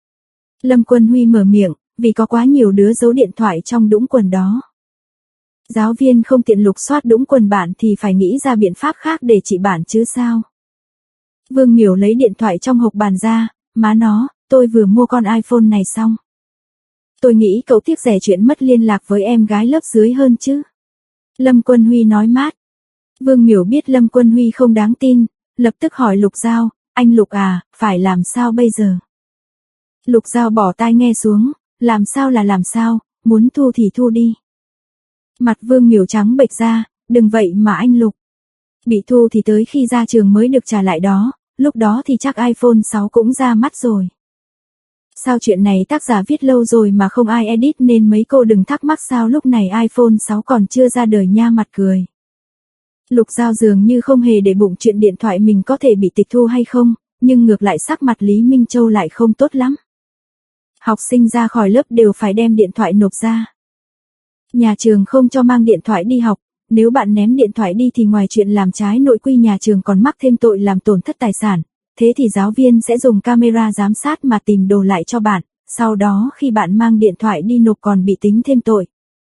Lâm Quân Huy mở miệng, vì có quá nhiều đứa giấu điện thoại trong đũng quần đó. Giáo viên không tiện lục soát đũng quần bạn thì phải nghĩ ra biện pháp khác để trị bạn chứ sao? Vương Miểu lấy điện thoại trong hộp bàn ra, má nó, tôi vừa mua con iPhone này xong. Tôi nghĩ cậu tiếc rẻ chuyện mất liên lạc với em gái lớp dưới hơn chứ. Lâm Quân Huy nói mát. Vương Miểu biết Lâm Quân Huy không đáng tin, lập tức hỏi Lục Giao, anh Lục à, phải làm sao bây giờ? Lục Giao bỏ tai nghe xuống, làm sao là làm sao, muốn thu thì thu đi. Mặt Vương Miểu trắng bệch ra, đừng vậy mà anh Lục. Bị thu thì tới khi ra trường mới được trả lại đó, lúc đó thì chắc iPhone sáu cũng ra mắt rồi. Sao chuyện này tác giả viết lâu rồi mà không ai edit nên mấy cô đừng thắc mắc sao lúc này iPhone sáu còn chưa ra đời nha, mặt cười. Lục Giao dường như không hề để bụng chuyện điện thoại mình có thể bị tịch thu hay không, nhưng ngược lại sắc mặt Lý Minh Châu lại không tốt lắm. Học sinh ra khỏi lớp đều phải đem điện thoại nộp ra. Nhà trường không cho mang điện thoại đi học, nếu bạn ném điện thoại đi thì ngoài chuyện làm trái nội quy nhà trường còn mắc thêm tội làm tổn thất tài sản, thế thì giáo viên sẽ dùng camera giám sát mà tìm đồ lại cho bạn, sau đó khi bạn mang điện thoại đi nộp còn bị tính thêm tội.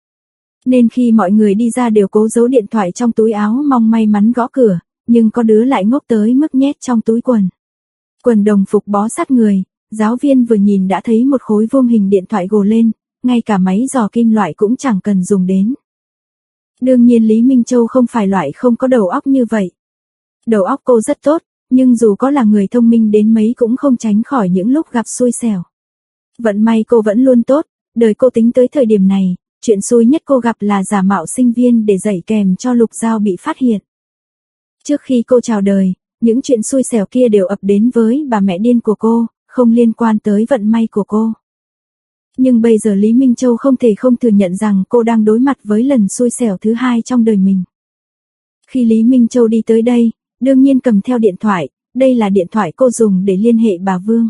Nên khi mọi người đi ra đều cố giấu điện thoại trong túi áo mong may mắn gõ cửa, nhưng có đứa lại ngốc tới mức nhét trong túi quần. Quần đồng phục bó sát người, giáo viên vừa nhìn đã thấy một khối vuông hình điện thoại gồ lên, ngay cả máy dò kim loại cũng chẳng cần dùng đến. Đương nhiên Lý Minh Châu không phải loại không có đầu óc như vậy. Đầu óc cô rất tốt, nhưng dù có là người thông minh đến mấy cũng không tránh khỏi những lúc gặp xui xẻo. Vận may cô vẫn luôn tốt, đời cô tính tới thời điểm này, chuyện xui nhất cô gặp là giả mạo sinh viên để dạy kèm cho Lục Giao bị phát hiện. Trước khi cô chào đời, những chuyện xui xẻo kia đều ập đến với bà mẹ điên của cô, không liên quan tới vận may của cô. Nhưng bây giờ Lý Minh Châu không thể không thừa nhận rằng cô đang đối mặt với lần xui xẻo thứ hai trong đời mình. Khi Lý Minh Châu đi tới đây, đương nhiên cầm theo điện thoại, đây là điện thoại cô dùng để liên hệ bà Vương.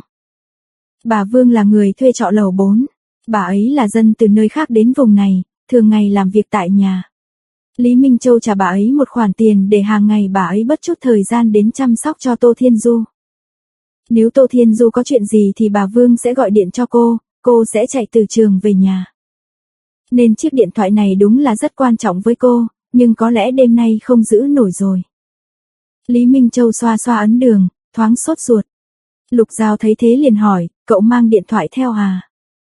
Bà Vương là người thuê trọ lầu bốn, bà ấy là dân từ nơi khác đến vùng này, thường ngày làm việc tại nhà. Lý Minh Châu trả bà ấy một khoản tiền để hàng ngày bà ấy bất chút thời gian đến chăm sóc cho Tô Thiên Du. Nếu Tô Thiên Du có chuyện gì thì bà Vương sẽ gọi điện cho cô, cô sẽ chạy từ trường về nhà. Nên chiếc điện thoại này đúng là rất quan trọng với cô, nhưng có lẽ đêm nay không giữ nổi rồi. Lý Minh Châu xoa xoa ấn đường, thoáng sốt ruột. Lục Giao thấy thế liền hỏi, cậu mang điện thoại theo à?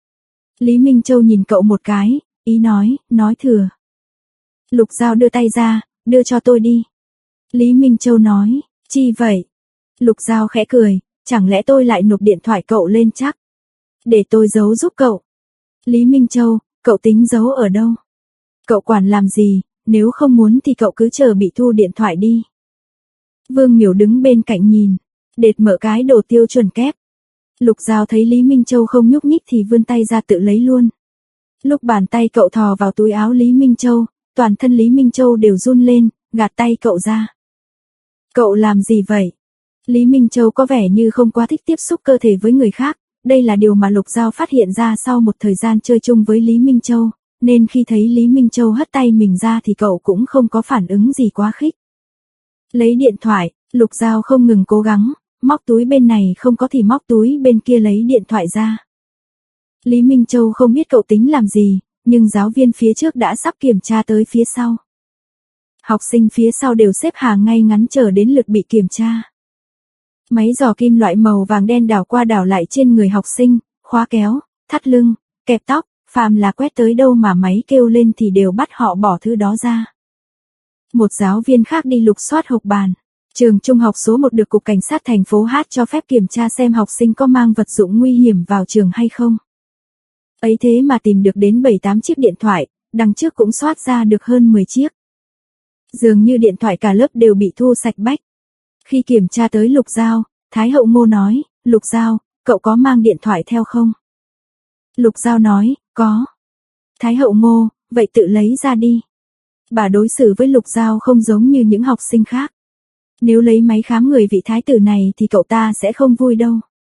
Lý Minh Châu nhìn cậu một cái, ý nói, nói thừa. Lục Giao đưa tay ra, đưa cho tôi đi. Lý Minh Châu nói, chi vậy? Lục Giao khẽ cười, chẳng lẽ tôi lại nộp điện thoại cậu lên chắc? Để tôi giấu giúp cậu. Lý Minh Châu, cậu tính giấu ở đâu? Cậu quản làm gì, nếu không muốn thì cậu cứ chờ bị thu điện thoại đi. Vương Miểu đứng bên cạnh nhìn, đệt mở cái đồ tiêu chuẩn kép. Lục Giao thấy Lý Minh Châu không nhúc nhích thì vươn tay ra tự lấy luôn. Lúc bàn tay cậu thò vào túi áo Lý Minh Châu, toàn thân Lý Minh Châu đều run lên, gạt tay cậu ra. Cậu làm gì vậy? Lý Minh Châu có vẻ như không quá thích tiếp xúc cơ thể với người khác, đây là điều mà Lục Giao phát hiện ra sau một thời gian chơi chung với Lý Minh Châu, nên khi thấy Lý Minh Châu hất tay mình ra thì cậu cũng không có phản ứng gì quá khích. Lấy điện thoại, Lục Giao không ngừng cố gắng, móc túi bên này không có thì móc túi bên kia lấy điện thoại ra. Lý Minh Châu không biết cậu tính làm gì, nhưng giáo viên phía trước đã sắp kiểm tra tới phía sau. Học sinh phía sau đều xếp hàng ngay ngắn chờ đến lượt bị kiểm tra. Máy dò kim loại màu vàng đen đảo qua đảo lại trên người học sinh, khóa kéo, thắt lưng, kẹp tóc, phàm là quét tới đâu mà máy kêu lên thì đều bắt họ bỏ thứ đó ra. Một giáo viên khác đi lục soát hộc bàn. Trường trung học số một được Cục Cảnh sát thành phố H cho phép kiểm tra xem học sinh có mang vật dụng nguy hiểm vào trường hay không. Ấy thế mà tìm được đến bảy tám chiếc điện thoại, đằng trước cũng soát ra được hơn mười chiếc. Dường như điện thoại cả lớp đều bị thu sạch bách. Khi kiểm tra tới Lục Giao, Thái Hậu Ngô nói, Lục Giao, cậu có mang điện thoại theo không? Lục Giao nói, có. Thái Hậu Ngô, vậy tự lấy ra đi. Bà đối xử với Lục Giao không giống như những học sinh khác. Nếu lấy máy khám người vị thái tử này thì cậu ta sẽ không vui đâu.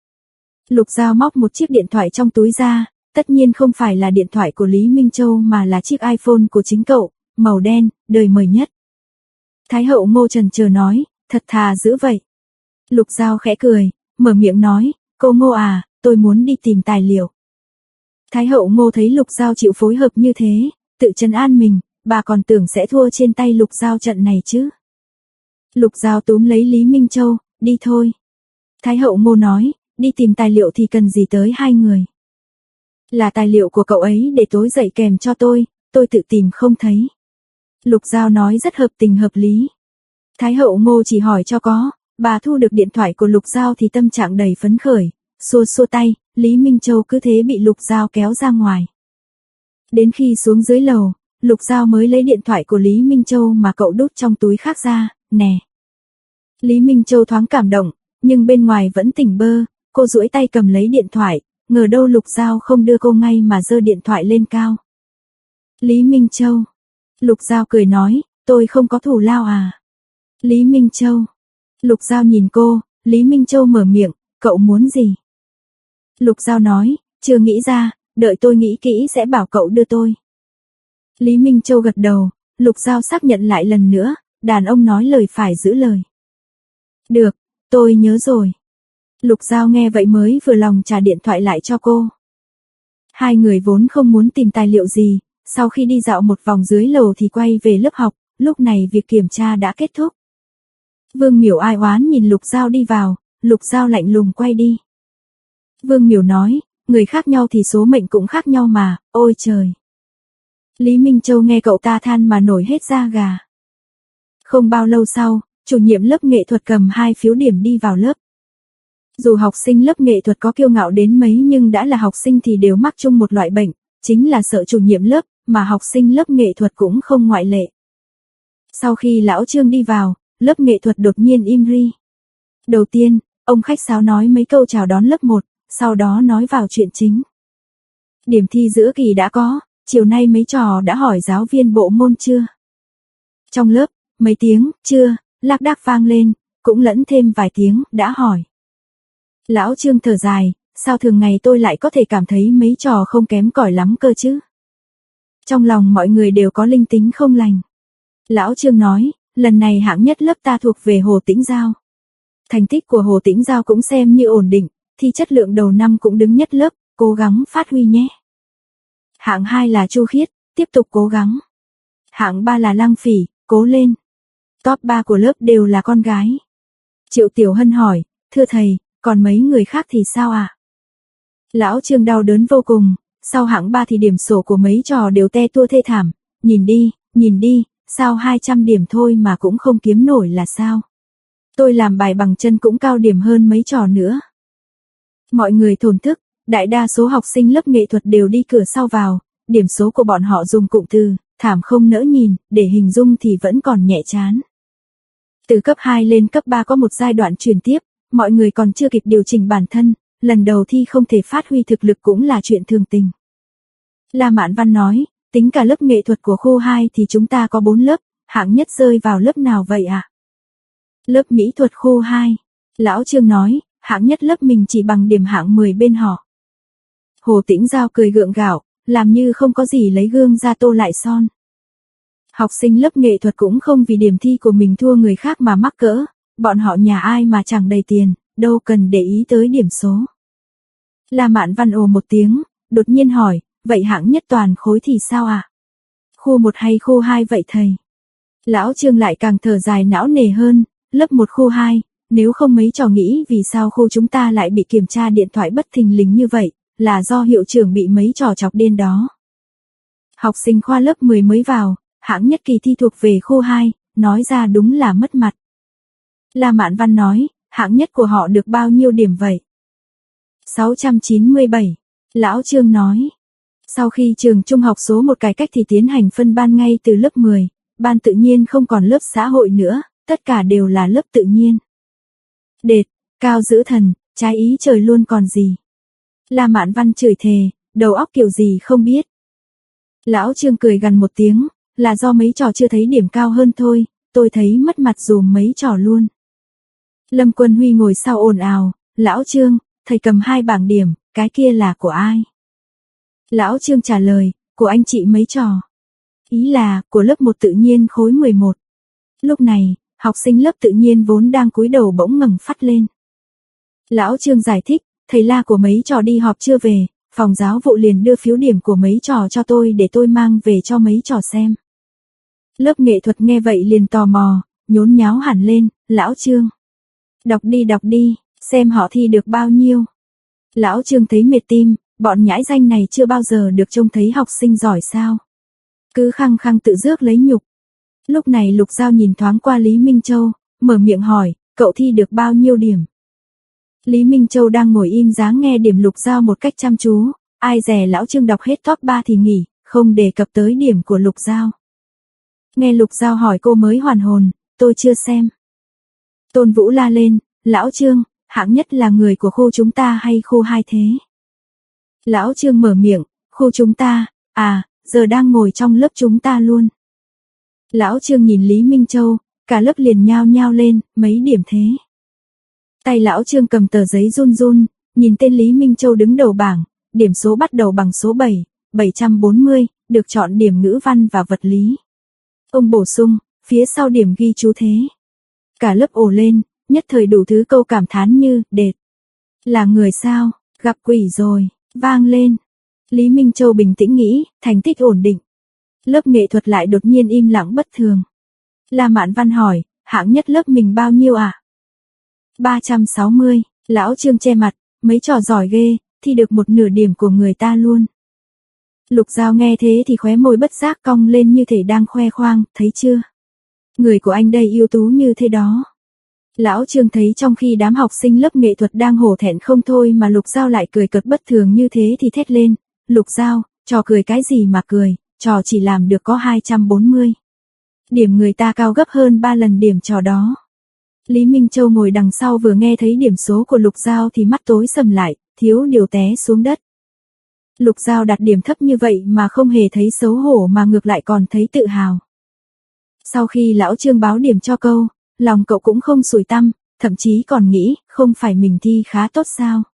Lục Giao móc một chiếc điện thoại trong túi ra, tất nhiên không phải là điện thoại của Lý Minh Châu mà là chiếc iPhone của chính cậu, màu đen, đời mới nhất. Thái Hậu Ngô chần chờ nói, thật thà dữ vậy. Lục Giao khẽ cười, mở miệng nói, cô Ngô à, tôi muốn đi tìm tài liệu. Thái Hậu Ngô thấy Lục Giao chịu phối hợp như thế, tự trấn an mình, bà còn tưởng sẽ thua trên tay Lục Giao trận này chứ. Lục Giao túm lấy Lý Minh Châu, đi thôi. Thái Hậu Ngô nói, đi tìm tài liệu thì cần gì tới hai người. Là tài liệu của cậu ấy để tối dậy kèm cho tôi, tôi tự tìm không thấy. Lục Giao nói rất hợp tình hợp lý. Thái Hậu Ngô chỉ hỏi cho có, bà thu được điện thoại của Lục Giao thì tâm trạng đầy phấn khởi, xua xua tay, Lý Minh Châu cứ thế bị Lục Giao kéo ra ngoài. Đến khi xuống dưới lầu, Lục Giao mới lấy điện thoại của Lý Minh Châu mà cậu đút trong túi khác ra, nè. Lý Minh Châu thoáng cảm động, nhưng bên ngoài vẫn tỉnh bơ, cô duỗi tay cầm lấy điện thoại, ngờ đâu Lục Giao không đưa cô ngay mà giơ điện thoại lên cao. Lý Minh Châu. Lục Giao cười nói, tôi không có thù lao à. Lý Minh Châu. Lục Giao nhìn cô, Lý Minh Châu mở miệng, cậu muốn gì? Lục Giao nói, chưa nghĩ ra, đợi tôi nghĩ kỹ sẽ bảo cậu đưa tôi. Lý Minh Châu gật đầu, Lục Giao xác nhận lại lần nữa, đàn ông nói lời phải giữ lời. Được, tôi nhớ rồi. Lục Giao nghe vậy mới vừa lòng trả điện thoại lại cho cô. Hai người vốn không muốn tìm tài liệu gì, sau khi đi dạo một vòng dưới lầu thì quay về lớp học, lúc này việc kiểm tra đã kết thúc. Vương Miểu ai oán nhìn Lục Giao đi vào, Lục Giao lạnh lùng quay đi. Vương Miểu nói, người khác nhau thì số mệnh cũng khác nhau mà, ôi trời. Lý Minh Châu nghe cậu ta than mà nổi hết da gà. Không bao lâu sau, chủ nhiệm lớp nghệ thuật cầm hai phiếu điểm đi vào lớp. Dù học sinh lớp nghệ thuật có kiêu ngạo đến mấy nhưng đã là học sinh thì đều mắc chung một loại bệnh, chính là sợ chủ nhiệm lớp, mà học sinh lớp nghệ thuật cũng không ngoại lệ. Sau khi lão Trương đi vào, lớp nghệ thuật đột nhiên im ri. Đầu tiên, ông khách sáo nói mấy câu chào đón lớp một, sau đó nói vào chuyện chính. Điểm thi giữa kỳ đã có, chiều nay mấy trò đã hỏi giáo viên bộ môn chưa? Trong lớp, mấy tiếng, chưa, lác đác vang lên, cũng lẫn thêm vài tiếng, đã hỏi. Lão Trương thở dài, sao thường ngày tôi lại có thể cảm thấy mấy trò không kém cỏi lắm cơ chứ? Trong lòng mọi người đều có linh tính không lành. Lão Trương nói, lần này hạng nhất lớp ta thuộc về Hồ Tĩnh Giao. Thành tích của Hồ Tĩnh Giao cũng xem như ổn định, thi chất lượng đầu năm cũng đứng nhất lớp, cố gắng phát huy nhé. Hạng hai là Chu Khiết, tiếp tục cố gắng. Hạng ba là Lăng Phỉ, cố lên. Top ba của lớp đều là con gái. Triệu Tiểu Hân hỏi, thưa thầy, còn mấy người khác thì sao ạ? À? Lão Trương đau đớn vô cùng, sau hạng ba thì điểm sổ của mấy trò đều te tua thê thảm, nhìn đi, nhìn đi, sao hai trăm điểm thôi mà cũng không kiếm nổi là sao? Tôi làm bài bằng chân cũng cao điểm hơn mấy trò nữa. Mọi người thổn thức, đại đa số học sinh lớp nghệ thuật đều đi cửa sau vào, điểm số của bọn họ dùng cụm từ, thảm không nỡ nhìn, để hình dung thì vẫn còn nhẹ chán. Từ cấp hai lên cấp ba có một giai đoạn chuyển tiếp, mọi người còn chưa kịp điều chỉnh bản thân, lần đầu thi không thể phát huy thực lực cũng là chuyện thường tình. La Mạn Văn nói, tính cả lớp nghệ thuật của khu hai thì chúng ta có bốn lớp, hạng nhất rơi vào lớp nào vậy ạ? À? Lớp mỹ thuật khu hai. Lão Trương nói, hạng nhất lớp mình chỉ bằng điểm hạng mười bên họ. Hồ Tĩnh Giao cười gượng gạo, làm như không có gì lấy gương ra tô lại son. Học sinh lớp nghệ thuật cũng không vì điểm thi của mình thua người khác mà mắc cỡ, bọn họ nhà ai mà chẳng đầy tiền, đâu cần để ý tới điểm số. La Mạn Văn ồ một tiếng, đột nhiên hỏi, vậy hạng nhất toàn khối thì sao ạ? À? Khu một hay khu hai vậy thầy? Lão Trương lại càng thở dài não nề hơn, lớp một khu hai, nếu không mấy trò nghĩ vì sao khu chúng ta lại bị kiểm tra điện thoại bất thình lình như vậy, là do hiệu trưởng bị mấy trò chọc điên đó. Học sinh khoa lớp mười mới vào, hạng nhất kỳ thi thuộc về khu hai, nói ra đúng là mất mặt. La Mạn Văn nói, hạng nhất của họ được bao nhiêu điểm vậy? sáu trăm chín mươi bảy. Lão Trương nói. Sau khi trường trung học số một cải cách thì tiến hành phân ban ngay từ lớp mười, ban tự nhiên không còn lớp xã hội nữa, tất cả đều là lớp tự nhiên. Đệt, cao dữ thần, trái ý trời luôn còn gì. La Mạn Văn chửi thề, đầu óc kiểu gì không biết. Lão Trương cười gằn một tiếng, là do mấy trò chưa thấy điểm cao hơn thôi, tôi thấy mất mặt dùm mấy trò luôn. Lâm Quân Huy ngồi sau ồn ào, Lão Trương, thầy cầm hai bảng điểm, cái kia là của ai? Lão Trương trả lời, của anh chị mấy trò. Ý là, của lớp một tự nhiên khối mười một. Lúc này, học sinh lớp tự nhiên vốn đang cúi đầu bỗng ngẩng phát lên. Lão Trương giải thích, thầy La của mấy trò đi họp chưa về, phòng giáo vụ liền đưa phiếu điểm của mấy trò cho tôi để tôi mang về cho mấy trò xem. Lớp nghệ thuật nghe vậy liền tò mò, nhốn nháo hẳn lên, Lão Trương. Đọc đi đọc đi, xem họ thi được bao nhiêu. Lão Trương thấy mệt tim, bọn nhãi danh này chưa bao giờ được trông thấy học sinh giỏi sao. Cứ khăng khăng tự rước lấy nhục. Lúc này Lục Giao nhìn thoáng qua Lý Minh Châu, mở miệng hỏi, cậu thi được bao nhiêu điểm? Lý Minh Châu đang ngồi im dáng nghe điểm Lục Giao một cách chăm chú, ai dè Lão Trương đọc hết top ba thì nghỉ, không đề cập tới điểm của Lục Giao. Nghe Lục Giao hỏi cô mới hoàn hồn, tôi chưa xem. Tôn Vũ la lên, Lão Trương, hạng nhất là người của khu chúng ta hay khu hai thế? Lão Trương mở miệng, khu chúng ta, à, giờ đang ngồi trong lớp chúng ta luôn. Lão Trương nhìn Lý Minh Châu, cả lớp liền nhao nhao lên, mấy điểm thế? Tay Lão Trương cầm tờ giấy run run, nhìn tên Lý Minh Châu đứng đầu bảng, điểm số bắt đầu bằng số bảy, bảy trăm bốn mươi, được chọn điểm ngữ văn và vật lý. Ông bổ sung, phía sau điểm ghi chú thế. Cả lớp ồ lên, nhất thời đủ thứ câu cảm thán như, đệt. Là người sao, gặp quỷ rồi, vang lên. Lý Minh Châu bình tĩnh nghĩ, thành tích ổn định. Lớp nghệ thuật lại đột nhiên im lặng bất thường. La Mạn Văn hỏi, hạng nhất lớp mình bao nhiêu ạ? À? ba trăm sáu mươi, Lão Trương che mặt, mấy trò giỏi ghê, thi được một nửa điểm của người ta luôn. Lục Giao nghe thế thì khóe môi bất giác cong lên như thể đang khoe khoang, thấy chưa? Người của anh đây ưu tú như thế đó. Lão Trương thấy trong khi đám học sinh lớp nghệ thuật đang hổ thẹn không thôi mà Lục Giao lại cười cợt bất thường như thế thì thét lên, Lục Giao, trò cười cái gì mà cười, trò chỉ làm được có hai trăm bốn mươi. Điểm người ta cao gấp hơn ba lần điểm trò đó. Lý Minh Châu ngồi đằng sau vừa nghe thấy điểm số của Lục Giao thì mắt tối sầm lại, thiếu điều té xuống đất. Lục Giao đạt điểm thấp như vậy mà không hề thấy xấu hổ mà ngược lại còn thấy tự hào. Sau khi Lão Trương báo điểm cho câu, lòng cậu cũng không sủi tăm, thậm chí còn nghĩ, không phải mình thi khá tốt sao.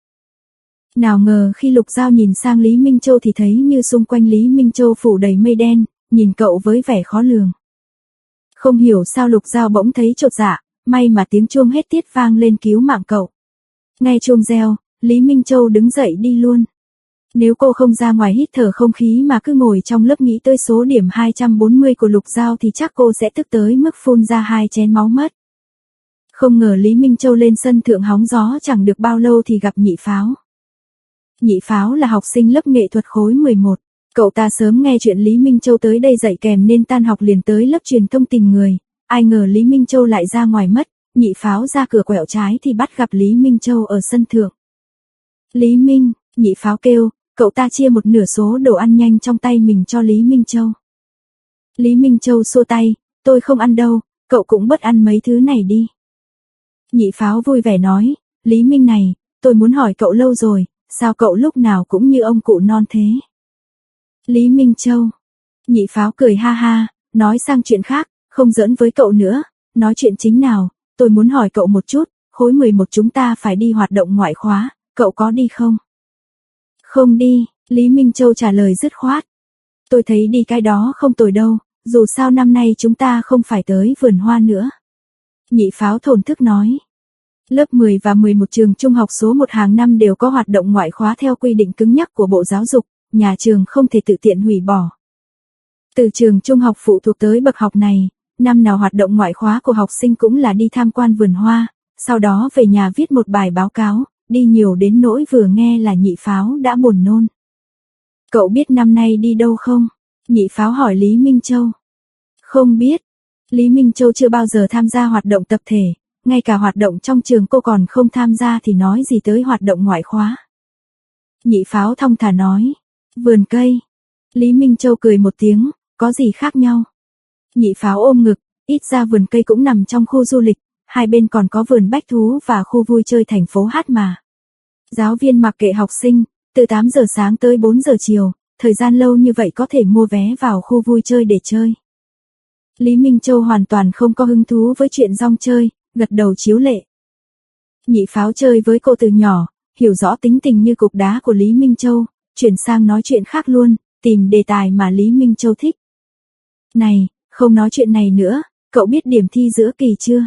Nào ngờ khi Lục Giao nhìn sang Lý Minh Châu thì thấy như xung quanh Lý Minh Châu phủ đầy mây đen, nhìn cậu với vẻ khó lường. Không hiểu sao Lục Giao bỗng thấy chột dạ, may mà tiếng chuông hết tiết vang lên cứu mạng cậu. Nghe chuông reo, Lý Minh Châu đứng dậy đi luôn. Nếu cô không ra ngoài hít thở không khí mà cứ ngồi trong lớp nghĩ tới số điểm hai trăm bốn mươi của Lục Giao thì chắc cô sẽ tức tới mức phun ra hai chén máu mất. Không ngờ Lý Minh Châu lên sân thượng hóng gió chẳng được bao lâu thì gặp Nhị Pháo. Nhị Pháo là học sinh lớp nghệ thuật khối mười một. Cậu ta sớm nghe chuyện Lý Minh Châu tới đây dạy kèm nên tan học liền tới lớp truyền thông tìm người. Ai ngờ Lý Minh Châu lại ra ngoài mất, Nhị Pháo ra cửa quẹo trái thì bắt gặp Lý Minh Châu ở sân thượng. Lý Minh, Nhị Pháo kêu, cậu ta chia một nửa số đồ ăn nhanh trong tay mình cho Lý Minh Châu. Lý Minh Châu xua tay, tôi không ăn đâu, cậu cũng bớt ăn mấy thứ này đi. Nhị Pháo vui vẻ nói, Lý Minh này, tôi muốn hỏi cậu lâu rồi, sao cậu lúc nào cũng như ông cụ non thế? Lý Minh Châu. Nhị Pháo cười ha ha, nói sang chuyện khác, Không giỡn với cậu nữa, nói chuyện chính nào, tôi muốn hỏi cậu một chút, khối mười một chúng ta phải đi hoạt động ngoại khóa, cậu có đi không? Không đi, Lý Minh Châu trả lời dứt khoát. Tôi thấy đi cái đó không tồi đâu, dù sao năm nay chúng ta không phải tới vườn hoa nữa. Nhị Pháo thổn thức nói. Lớp mười và mười một trường trung học số một hàng năm đều có hoạt động ngoại khóa theo quy định cứng nhắc của Bộ Giáo dục, nhà trường không thể tự tiện hủy bỏ. Từ trường trung học phụ thuộc tới bậc học này, năm nào hoạt động ngoại khóa của học sinh cũng là đi tham quan vườn hoa, sau đó về nhà viết một bài báo cáo, đi nhiều đến nỗi vừa nghe là Nhị Pháo đã buồn nôn. Cậu biết năm nay đi đâu không? Nhị Pháo hỏi Lý Minh Châu. Không biết. Lý Minh Châu chưa bao giờ tham gia hoạt động tập thể, ngay cả hoạt động trong trường cô còn không tham gia thì nói gì tới hoạt động ngoại khóa. Nhị Pháo thong thả nói. Vườn cây. Lý Minh Châu cười một tiếng, có gì khác nhau? Nhị Pháo ôm ngực, ít ra vườn cây cũng nằm trong khu du lịch, hai bên còn có vườn bách thú và khu vui chơi thành phố hát mà. Giáo viên mặc kệ học sinh, từ tám giờ sáng tới bốn giờ chiều, thời gian lâu như vậy có thể mua vé vào khu vui chơi để chơi. Lý Minh Châu hoàn toàn không có hứng thú với chuyện rong chơi, gật đầu chiếu lệ. Nhị Pháo chơi với cô từ nhỏ, hiểu rõ tính tình như cục đá của Lý Minh Châu, chuyển sang nói chuyện khác luôn, tìm đề tài mà Lý Minh Châu thích. Này, không nói chuyện này nữa, cậu biết điểm thi giữa kỳ chưa?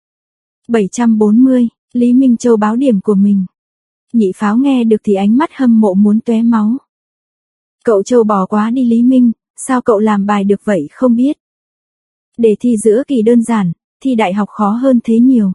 bảy trăm bốn mươi, Lý Minh Châu báo điểm của mình. Nhị Pháo nghe được thì ánh mắt hâm mộ muốn tóe máu. Cậu trâu bò quá đi Lý Minh, sao cậu làm bài được vậy không biết? Đề thi giữa kỳ đơn giản, thi đại học khó hơn thế nhiều.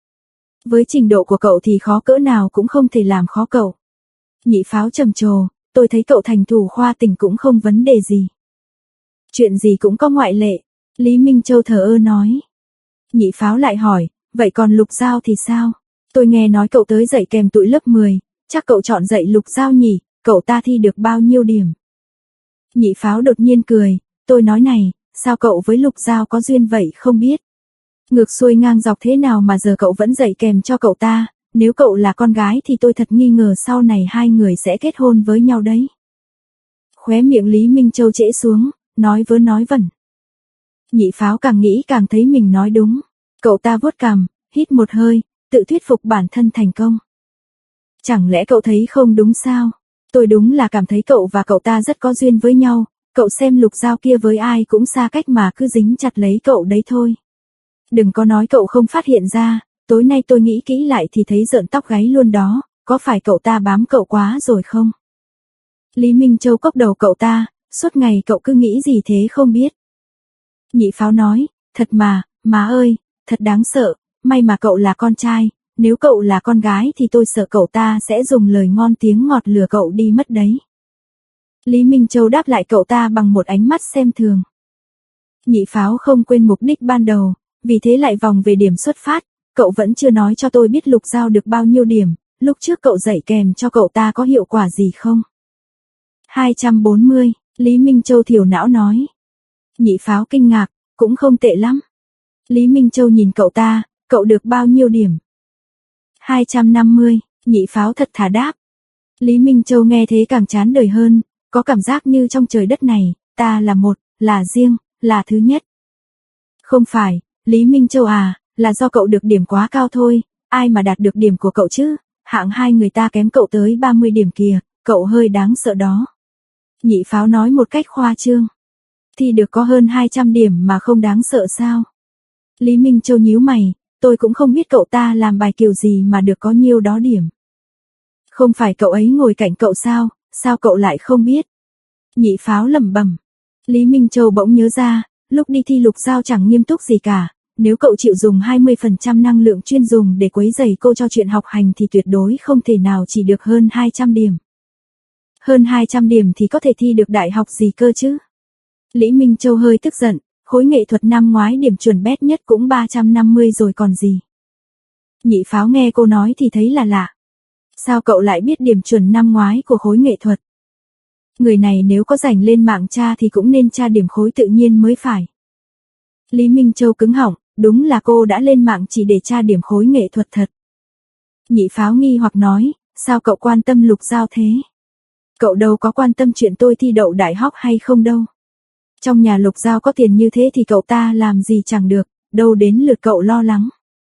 Với trình độ của cậu thì khó cỡ nào cũng không thể làm khó cậu. Nhị Pháo trầm trồ, tôi thấy cậu thành thủ khoa tỉnh cũng không vấn đề gì. Chuyện gì cũng có ngoại lệ, Lý Minh Châu thờ ơ nói. Nhị Pháo lại hỏi, vậy còn Lục Giao thì sao? Tôi nghe nói cậu tới dạy kèm tụi lớp mười, chắc cậu chọn dạy Lục Giao nhỉ, cậu ta thi được bao nhiêu điểm? Nhị Pháo đột nhiên cười, tôi nói này, sao cậu với Lục Giao có duyên vậy không biết? Ngược xuôi ngang dọc thế nào mà giờ cậu vẫn dạy kèm cho cậu ta, nếu cậu là con gái thì tôi thật nghi ngờ sau này hai người sẽ kết hôn với nhau đấy. Khóe miệng Lý Minh Châu trễ xuống, nói vớ nói vẩn. Nhị Pháo càng nghĩ càng thấy mình nói đúng, cậu ta vuốt cằm, hít một hơi, tự thuyết phục bản thân thành công. Chẳng lẽ cậu thấy không đúng sao? Tôi đúng là cảm thấy cậu và cậu ta rất có duyên với nhau, cậu xem Lục Giao kia với ai cũng xa cách mà cứ dính chặt lấy cậu đấy thôi. Đừng có nói cậu không phát hiện ra, tối nay tôi nghĩ kỹ lại thì thấy rợn tóc gáy luôn đó, có phải cậu ta bám cậu quá rồi không? Lý Minh Châu cốc đầu cậu ta, suốt ngày cậu cứ nghĩ gì thế không biết. Nhị Pháo nói, thật mà, má ơi, thật đáng sợ, may mà cậu là con trai, nếu cậu là con gái thì tôi sợ cậu ta sẽ dùng lời ngon tiếng ngọt lừa cậu đi mất đấy. Lý Minh Châu đáp lại cậu ta bằng một ánh mắt xem thường. Nhị Pháo không quên mục đích ban đầu, vì thế lại vòng về điểm xuất phát, cậu vẫn chưa nói cho tôi biết Lục Giao được bao nhiêu điểm, lúc trước cậu dạy kèm cho cậu ta có hiệu quả gì không? hai trăm bốn mươi, Lý Minh Châu thiểu não nói. Nhị Pháo kinh ngạc, cũng không tệ lắm. Lý Minh Châu nhìn cậu ta, cậu được bao nhiêu điểm? hai trăm năm mươi, Nhị Pháo thật thà đáp. Lý Minh Châu nghe thế càng chán đời hơn, có cảm giác như trong trời đất này, ta là một, là riêng, là thứ nhất. Không phải, Lý Minh Châu à, là do cậu được điểm quá cao thôi, ai mà đạt được điểm của cậu chứ, hạng hai người ta kém cậu tới ba mươi điểm kìa, cậu hơi đáng sợ đó. Nhị Pháo nói một cách khoa trương. Thì được có hơn hai trăm điểm mà không đáng sợ sao? Lý Minh Châu nhíu mày, tôi cũng không biết cậu ta làm bài kiểu gì mà được có nhiêu đó điểm. Không phải cậu ấy ngồi cạnh cậu sao, sao cậu lại không biết? Nhị Pháo lẩm bẩm. Lý Minh Châu bỗng nhớ ra, lúc đi thi Lục Giao chẳng nghiêm túc gì cả, nếu cậu chịu dùng hai mươi phần trăm năng lượng chuyên dùng để quấy rầy cô cho chuyện học hành thì tuyệt đối không thể nào chỉ được hơn hai trăm điểm. Hơn hai trăm điểm thì có thể thi được đại học gì cơ chứ? Lý Minh Châu hơi tức giận, khối nghệ thuật năm ngoái điểm chuẩn bét nhất cũng ba trăm năm mươi rồi còn gì. Nhị Pháo nghe cô nói thì thấy là lạ. Sao cậu lại biết điểm chuẩn năm ngoái của khối nghệ thuật? Người này nếu có rảnh lên mạng tra thì cũng nên tra điểm khối tự nhiên mới phải. Lý Minh Châu cứng họng, đúng là cô đã lên mạng chỉ để tra điểm khối nghệ thuật thật. Nhị Pháo nghi hoặc nói, sao cậu quan tâm Lục Giao thế? Cậu đâu có quan tâm chuyện tôi thi đậu đại học hay không đâu. Trong nhà Lục Giao có tiền như thế thì cậu ta làm gì chẳng được, đâu đến lượt cậu lo lắng.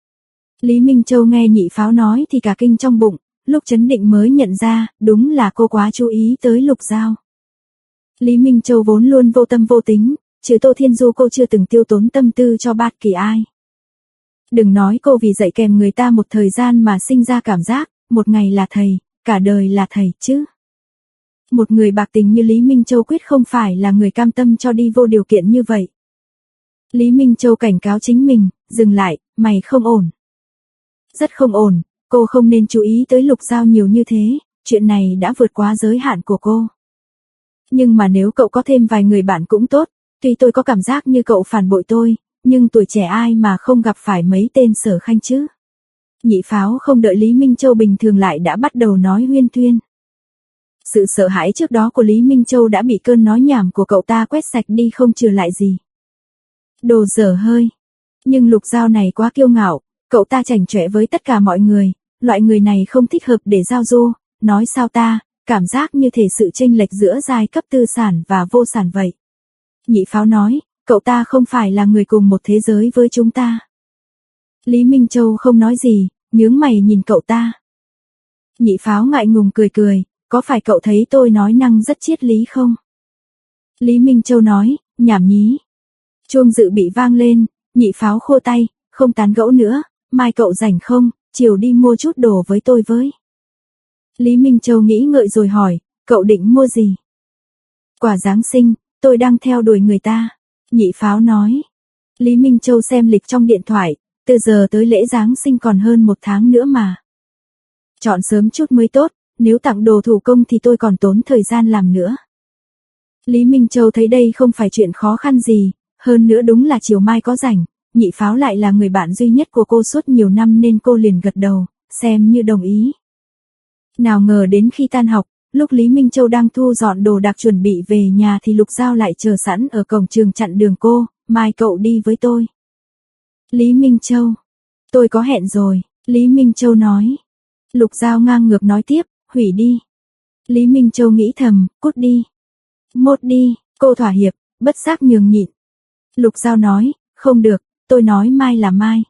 Lý Minh Châu nghe Nhị Pháo nói thì cả kinh trong bụng, lúc chấn định mới nhận ra, đúng là cô quá chú ý tới Lục Giao. Lý Minh Châu vốn luôn vô tâm vô tính, trừ Tô Thiên Du cô chưa từng tiêu tốn tâm tư cho bất kỳ ai. Đừng nói cô vì dạy kèm người ta một thời gian mà sinh ra cảm giác, một ngày là thầy, cả đời là thầy chứ. Một người bạc tình như Lý Minh Châu quyết không phải là người cam tâm cho đi vô điều kiện như vậy. Lý Minh Châu cảnh cáo chính mình, dừng lại, mày không ổn. Rất không ổn, cô không nên chú ý tới Lục Giao nhiều như thế, chuyện này đã vượt quá giới hạn của cô. Nhưng mà nếu cậu có thêm vài người bạn cũng tốt, tuy tôi có cảm giác như cậu phản bội tôi, nhưng tuổi trẻ ai mà không gặp phải mấy tên Sở Khanh chứ. Nhị Pháo không đợi Lý Minh Châu bình thường lại đã bắt đầu nói huyên thuyên. Sự sợ hãi trước đó của Lý Minh Châu đã bị cơn nói nhảm của cậu ta quét sạch đi không trừ lại gì. Đồ dở hơi. Nhưng Lục Giao này quá kiêu ngạo, cậu ta chảnh chọe với tất cả mọi người, loại người này không thích hợp để giao du, nói sao ta, cảm giác như thể sự chênh lệch giữa giai cấp tư sản và vô sản vậy. Nhị Pháo nói, cậu ta không phải là người cùng một thế giới với chúng ta. Lý Minh Châu không nói gì, nhướng mày nhìn cậu ta. Nhị Pháo ngại ngùng cười cười, có phải cậu thấy tôi nói năng rất triết lý không? Lý Minh Châu nói, nhảm nhí. Chuông dự bị vang lên, Nhị Pháo khô tay, không tán gẫu nữa, mai cậu rảnh không, chiều đi mua chút đồ với tôi với. Lý Minh Châu nghĩ ngợi rồi hỏi, cậu định mua gì? Quà Giáng sinh, tôi đang theo đuổi người ta. Nhị Pháo nói. Lý Minh Châu xem lịch trong điện thoại, từ giờ tới lễ Giáng sinh còn hơn một tháng nữa mà. Chọn sớm chút mới tốt, nếu tặng đồ thủ công thì tôi còn tốn thời gian làm nữa. Lý Minh Châu thấy đây không phải chuyện khó khăn gì, hơn nữa đúng là chiều mai có rảnh, Nhị Pháo lại là người bạn duy nhất của cô suốt nhiều năm nên cô liền gật đầu, xem như đồng ý. Nào ngờ đến khi tan học, lúc Lý Minh Châu đang thu dọn đồ đạc chuẩn bị về nhà thì Lục Giao lại chờ sẵn ở cổng trường chặn đường cô, mai cậu đi với tôi. Lý Minh Châu, tôi có hẹn rồi, Lý Minh Châu nói. Lục Giao ngang ngược nói tiếp, hủy đi. Lý Minh Châu nghĩ thầm, cút đi. Mốt đi, cô thỏa hiệp, bất giác nhường nhịn. Lục Giao nói, không được, tôi nói mai là mai.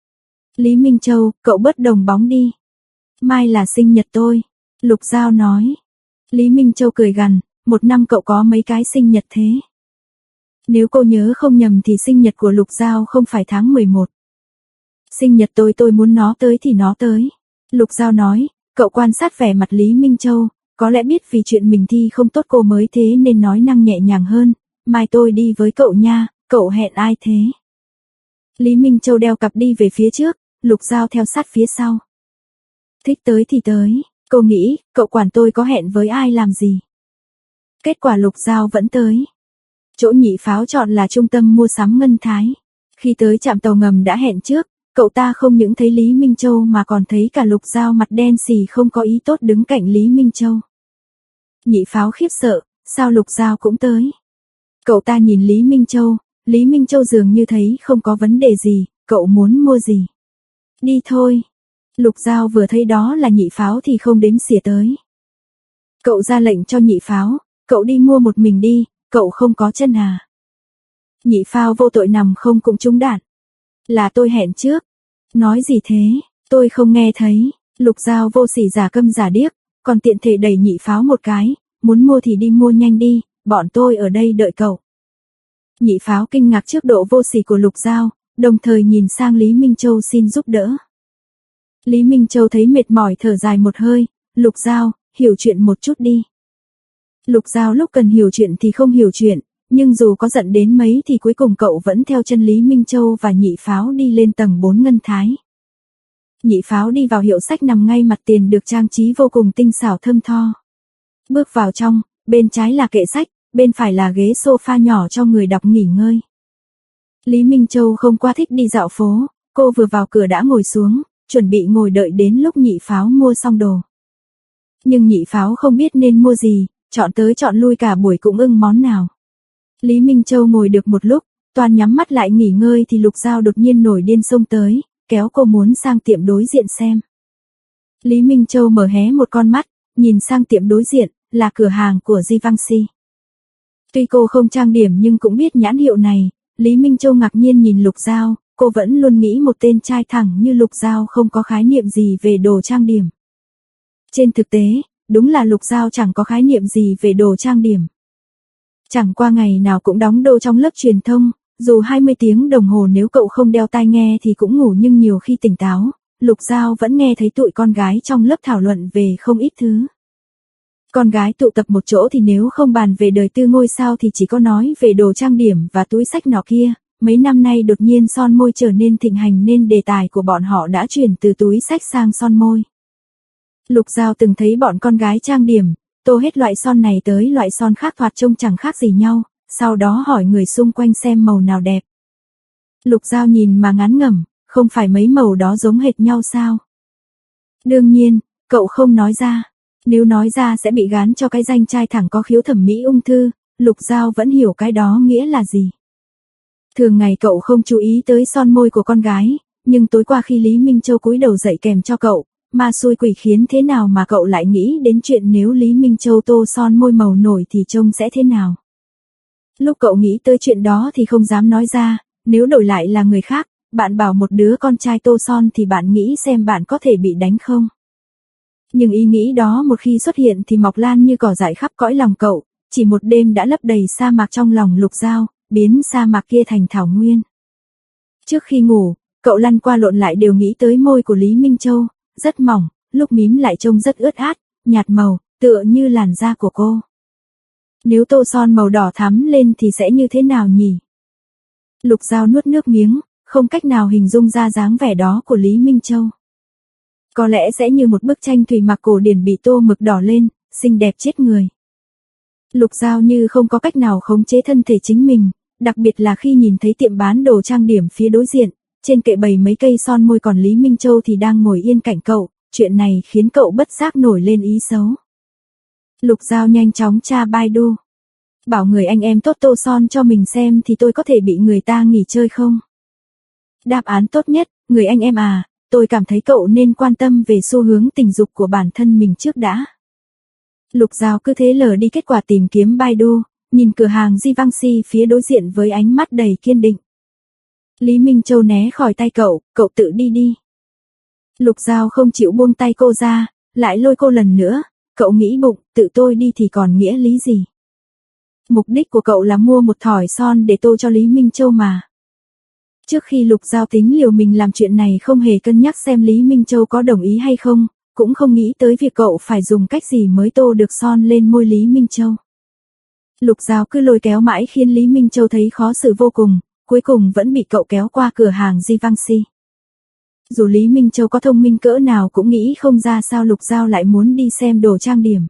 Lý Minh Châu, cậu bớt đồng bóng đi. Mai là sinh nhật tôi. Lục Giao nói. Lý Minh Châu cười gằn, một năm cậu có mấy cái sinh nhật thế? Nếu cô nhớ không nhầm thì sinh nhật của Lục Giao không phải tháng mười một. Sinh nhật tôi tôi muốn nó tới thì nó tới. Lục Giao nói, cậu quan sát vẻ mặt Lý Minh Châu, có lẽ biết vì chuyện mình thi không tốt cô mới thế nên nói năng nhẹ nhàng hơn, mai tôi đi với cậu nha, cậu hẹn ai thế? Lý Minh Châu đeo cặp đi về phía trước, Lục Giao theo sát phía sau. Thích tới thì tới, cô nghĩ, cậu quản tôi có hẹn với ai làm gì? Kết quả Lục Giao vẫn tới. Chỗ Nhị Pháo chọn là trung tâm mua sắm Ngân Thái. Khi tới trạm tàu ngầm đã hẹn trước, cậu ta không những thấy Lý Minh Châu mà còn thấy cả Lục Giao mặt đen xì không có ý tốt đứng cạnh Lý Minh Châu. Nhị Pháo khiếp sợ, sao Lục Giao cũng tới? Cậu ta nhìn Lý Minh Châu, Lý Minh Châu dường như thấy không có vấn đề gì, cậu muốn mua gì? Đi thôi. Lục Giao vừa thấy đó là Nhị Pháo thì không đếm xỉa tới. Cậu ra lệnh cho Nhị Pháo, cậu đi mua một mình đi, cậu không có chân à? Nhị Pháo vô tội nằm không cũng trúng đạn. Là tôi hẹn trước. Nói gì thế, tôi không nghe thấy. Lục Giao vô sỉ giả câm giả điếc, còn tiện thể đẩy Nhị Pháo một cái, muốn mua thì đi mua nhanh đi, bọn tôi ở đây đợi cậu. Nhị Pháo kinh ngạc trước độ vô sỉ của Lục Giao, đồng thời nhìn sang Lý Minh Châu xin giúp đỡ. Lý Minh Châu thấy mệt mỏi thở dài một hơi, Lục Giao, hiểu chuyện một chút đi. Lục Giao lúc cần hiểu chuyện thì không hiểu chuyện, nhưng dù có giận đến mấy thì cuối cùng cậu vẫn theo chân Lý Minh Châu và Nhị Pháo đi lên tầng bốn Ngân Thái. Nhị Pháo đi vào hiệu sách nằm ngay mặt tiền được trang trí vô cùng tinh xảo thơm tho. Bước vào trong, bên trái là kệ sách, bên phải là ghế sofa nhỏ cho người đọc nghỉ ngơi. Lý Minh Châu không quá thích đi dạo phố, cô vừa vào cửa đã ngồi xuống, chuẩn bị ngồi đợi đến lúc Nhị Pháo mua xong đồ. Nhưng Nhị Pháo không biết nên mua gì, chọn tới chọn lui cả buổi cũng ưng món nào. Lý Minh Châu ngồi được một lúc, toàn nhắm mắt lại nghỉ ngơi thì Lục Giao đột nhiên nổi điên xông tới, kéo cô muốn sang tiệm đối diện xem. Lý Minh Châu mở hé một con mắt, nhìn sang tiệm đối diện, là cửa hàng của Givenchy. Tuy cô không trang điểm nhưng cũng biết nhãn hiệu này, Lý Minh Châu ngạc nhiên nhìn Lục Giao, cô vẫn luôn nghĩ một tên trai thẳng như Lục Giao không có khái niệm gì về đồ trang điểm. Trên thực tế, đúng là Lục Giao chẳng có khái niệm gì về đồ trang điểm. Chẳng qua ngày nào cũng đóng đô trong lớp truyền thông, dù hai mươi tiếng đồng hồ nếu cậu không đeo tai nghe thì cũng ngủ nhưng nhiều khi tỉnh táo, Lục Giao vẫn nghe thấy tụi con gái trong lớp thảo luận về không ít thứ. Con gái tụ tập một chỗ thì nếu không bàn về đời tư ngôi sao thì chỉ có nói về đồ trang điểm và túi xách nọ kia. Mấy năm nay đột nhiên son môi trở nên thịnh hành nên đề tài của bọn họ đã chuyển từ túi xách sang son môi. Lục Giao từng thấy bọn con gái trang điểm, tô hết loại son này tới loại son khác thoạt trông chẳng khác gì nhau, sau đó hỏi người xung quanh xem màu nào đẹp. Lục Giao nhìn mà ngán ngẩm, không phải mấy màu đó giống hệt nhau sao? Đương nhiên, cậu không nói ra. Nếu nói ra sẽ bị gán cho cái danh trai thẳng có khiếu thẩm mỹ ung thư, Lục Giao vẫn hiểu cái đó nghĩa là gì. Thường ngày cậu không chú ý tới son môi của con gái, nhưng tối qua khi Lý Minh Châu cúi đầu dậy kèm cho cậu, ma xui quỷ khiến thế nào mà cậu lại nghĩ đến chuyện nếu Lý Minh Châu tô son môi màu nổi thì trông sẽ thế nào. Lúc cậu nghĩ tới chuyện đó thì không dám nói ra, nếu đổi lại là người khác, bạn bảo một đứa con trai tô son thì bạn nghĩ xem bạn có thể bị đánh không. Nhưng ý nghĩ đó một khi xuất hiện thì mọc lan như cỏ dại khắp cõi lòng cậu, chỉ một đêm đã lấp đầy sa mạc trong lòng Lục Giao, biến sa mạc kia thành thảo nguyên. Trước khi ngủ, cậu lăn qua lộn lại đều nghĩ tới môi của Lý Minh Châu, rất mỏng, lúc mím lại trông rất ướt át, nhạt màu, tựa như làn da của cô. Nếu tô son màu đỏ thắm lên thì sẽ như thế nào nhỉ? Lục Giao nuốt nước miếng, không cách nào hình dung ra dáng vẻ đó của Lý Minh Châu. Có lẽ sẽ như một bức tranh thủy mặc cổ điển bị tô mực đỏ lên, xinh đẹp chết người. Lục Giao như không có cách nào khống chế thân thể chính mình, đặc biệt là khi nhìn thấy tiệm bán đồ trang điểm phía đối diện, trên kệ bày mấy cây son môi còn Lý Minh Châu thì đang ngồi yên cạnh cậu, chuyện này khiến cậu bất giác nổi lên ý xấu. Lục Giao nhanh chóng tra Baidu. Bảo người anh em tốt tô son cho mình xem thì tôi có thể bị người ta nghỉ chơi không? Đáp án tốt nhất, người anh em à, tôi cảm thấy cậu nên quan tâm về xu hướng tình dục của bản thân mình trước đã. Lục Giao cứ thế lờ đi kết quả tìm kiếm Baidu, nhìn cửa hàng Givenchy phía đối diện với ánh mắt đầy kiên định. Lý Minh Châu né khỏi tay cậu, cậu tự đi đi. Lục Giao không chịu buông tay cô ra, lại lôi cô lần nữa, cậu nghĩ bụng, tự tôi đi thì còn nghĩa lý gì. Mục đích của cậu là mua một thỏi son để tô cho Lý Minh Châu mà. Trước khi Lục Giao tính liều mình làm chuyện này không hề cân nhắc xem Lý Minh Châu có đồng ý hay không, cũng không nghĩ tới việc cậu phải dùng cách gì mới tô được son lên môi Lý Minh Châu. Lục Giao cứ lôi kéo mãi khiến Lý Minh Châu thấy khó xử vô cùng, cuối cùng vẫn bị cậu kéo qua cửa hàng Givenchy. Dù Lý Minh Châu có thông minh cỡ nào cũng nghĩ không ra sao Lục Giao lại muốn đi xem đồ trang điểm.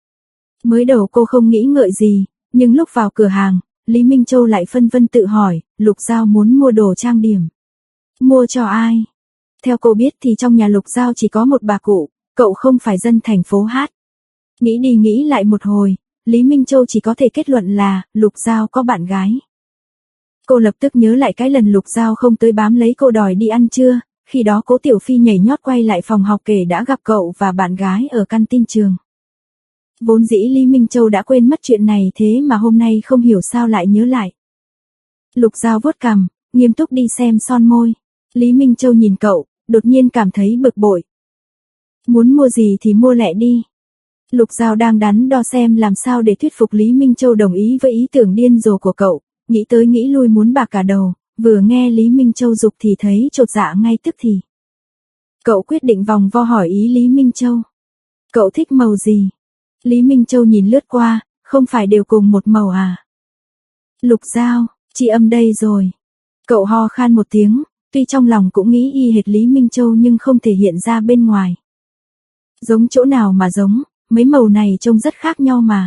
Mới đầu cô không nghĩ ngợi gì, nhưng lúc vào cửa hàng, Lý Minh Châu lại phân vân tự hỏi, Lục Giao muốn mua đồ trang điểm. Mua cho ai? Theo cô biết thì trong nhà Lục Giao chỉ có một bà cụ, cậu không phải dân thành phố hát. Nghĩ đi nghĩ lại một hồi, Lý Minh Châu chỉ có thể kết luận là Lục Giao có bạn gái. Cô lập tức nhớ lại cái lần Lục Giao không tới bám lấy cô đòi đi ăn trưa, khi đó Cố Tiểu Phi nhảy nhót quay lại phòng học kể đã gặp cậu và bạn gái ở canteen trường. Vốn dĩ Lý Minh Châu đã quên mất chuyện này thế mà hôm nay không hiểu sao lại nhớ lại. Lục Giao vuốt cằm, nghiêm túc đi xem son môi. Lý Minh Châu nhìn cậu, đột nhiên cảm thấy bực bội. Muốn mua gì thì mua lẹ đi. Lục Giao đang đắn đo xem làm sao để thuyết phục Lý Minh Châu đồng ý với ý tưởng điên rồ của cậu, nghĩ tới nghĩ lui muốn bạc cả đầu, vừa nghe Lý Minh Châu dục thì thấy chột dạ ngay tức thì. Cậu quyết định vòng vo hỏi ý Lý Minh Châu. Cậu thích màu gì? Lý Minh Châu nhìn lướt qua, không phải đều cùng một màu à? Lục Giao, chị âm đây rồi. Cậu ho khan một tiếng, tuy trong lòng cũng nghĩ y hệt Lý Minh Châu nhưng không thể hiện ra bên ngoài. Giống chỗ nào mà giống, mấy màu này trông rất khác nhau mà.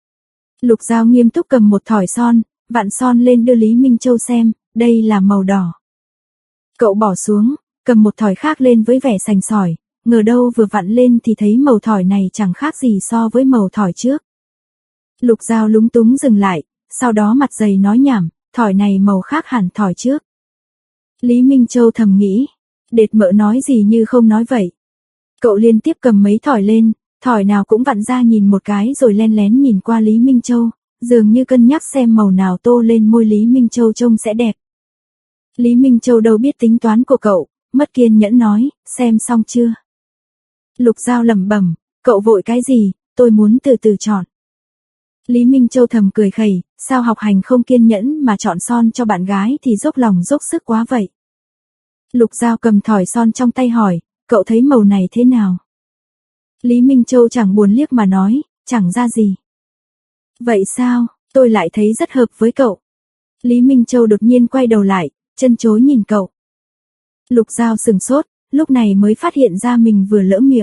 Lục Giao nghiêm túc cầm một thỏi son, vặn son lên đưa Lý Minh Châu xem, đây là màu đỏ. Cậu bỏ xuống, cầm một thỏi khác lên với vẻ sành sỏi, ngờ đâu vừa vặn lên thì thấy màu thỏi này chẳng khác gì so với màu thỏi trước. Lục Giao lúng túng dừng lại, sau đó mặt dày nói nhảm, thỏi này màu khác hẳn thỏi trước. Lý Minh Châu thầm nghĩ, đệt mợ nói gì như không nói vậy. Cậu liên tiếp cầm mấy thỏi lên, thỏi nào cũng vặn ra nhìn một cái rồi len lén nhìn qua Lý Minh Châu, dường như cân nhắc xem màu nào tô lên môi Lý Minh Châu trông sẽ đẹp. Lý Minh Châu đâu biết tính toán của cậu, mất kiên nhẫn nói, xem xong chưa? Lục Giao lẩm bẩm, cậu vội cái gì, tôi muốn từ từ chọn. Lý Minh Châu thầm cười khẩy, sao học hành không kiên nhẫn mà chọn son cho bạn gái thì dốc lòng dốc sức quá vậy. Lục Giao cầm thỏi son trong tay hỏi, cậu thấy màu này thế nào? Lý Minh Châu chẳng buồn liếc mà nói, chẳng ra gì. Vậy sao, tôi lại thấy rất hợp với cậu. Lý Minh Châu đột nhiên quay đầu lại, chân chối nhìn cậu. Lục Giao sừng sốt, lúc này mới phát hiện ra mình vừa lỡ miệng.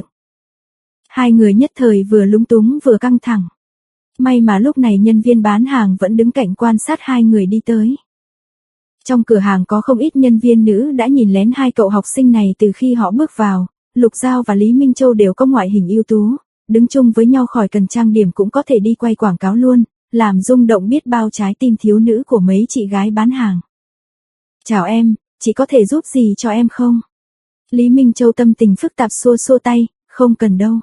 Hai người nhất thời vừa lúng túng vừa căng thẳng. May mà lúc này nhân viên bán hàng vẫn đứng cạnh quan sát hai người đi tới. Trong cửa hàng có không ít nhân viên nữ đã nhìn lén hai cậu học sinh này từ khi họ bước vào. Lục Giao và Lý Minh Châu đều có ngoại hình ưu tú, đứng chung với nhau khỏi cần trang điểm cũng có thể đi quay quảng cáo luôn, làm rung động biết bao trái tim thiếu nữ của mấy chị gái bán hàng. Chào em, chị có thể giúp gì cho em không? Lý Minh Châu tâm tình phức tạp xua xua tay, không cần đâu.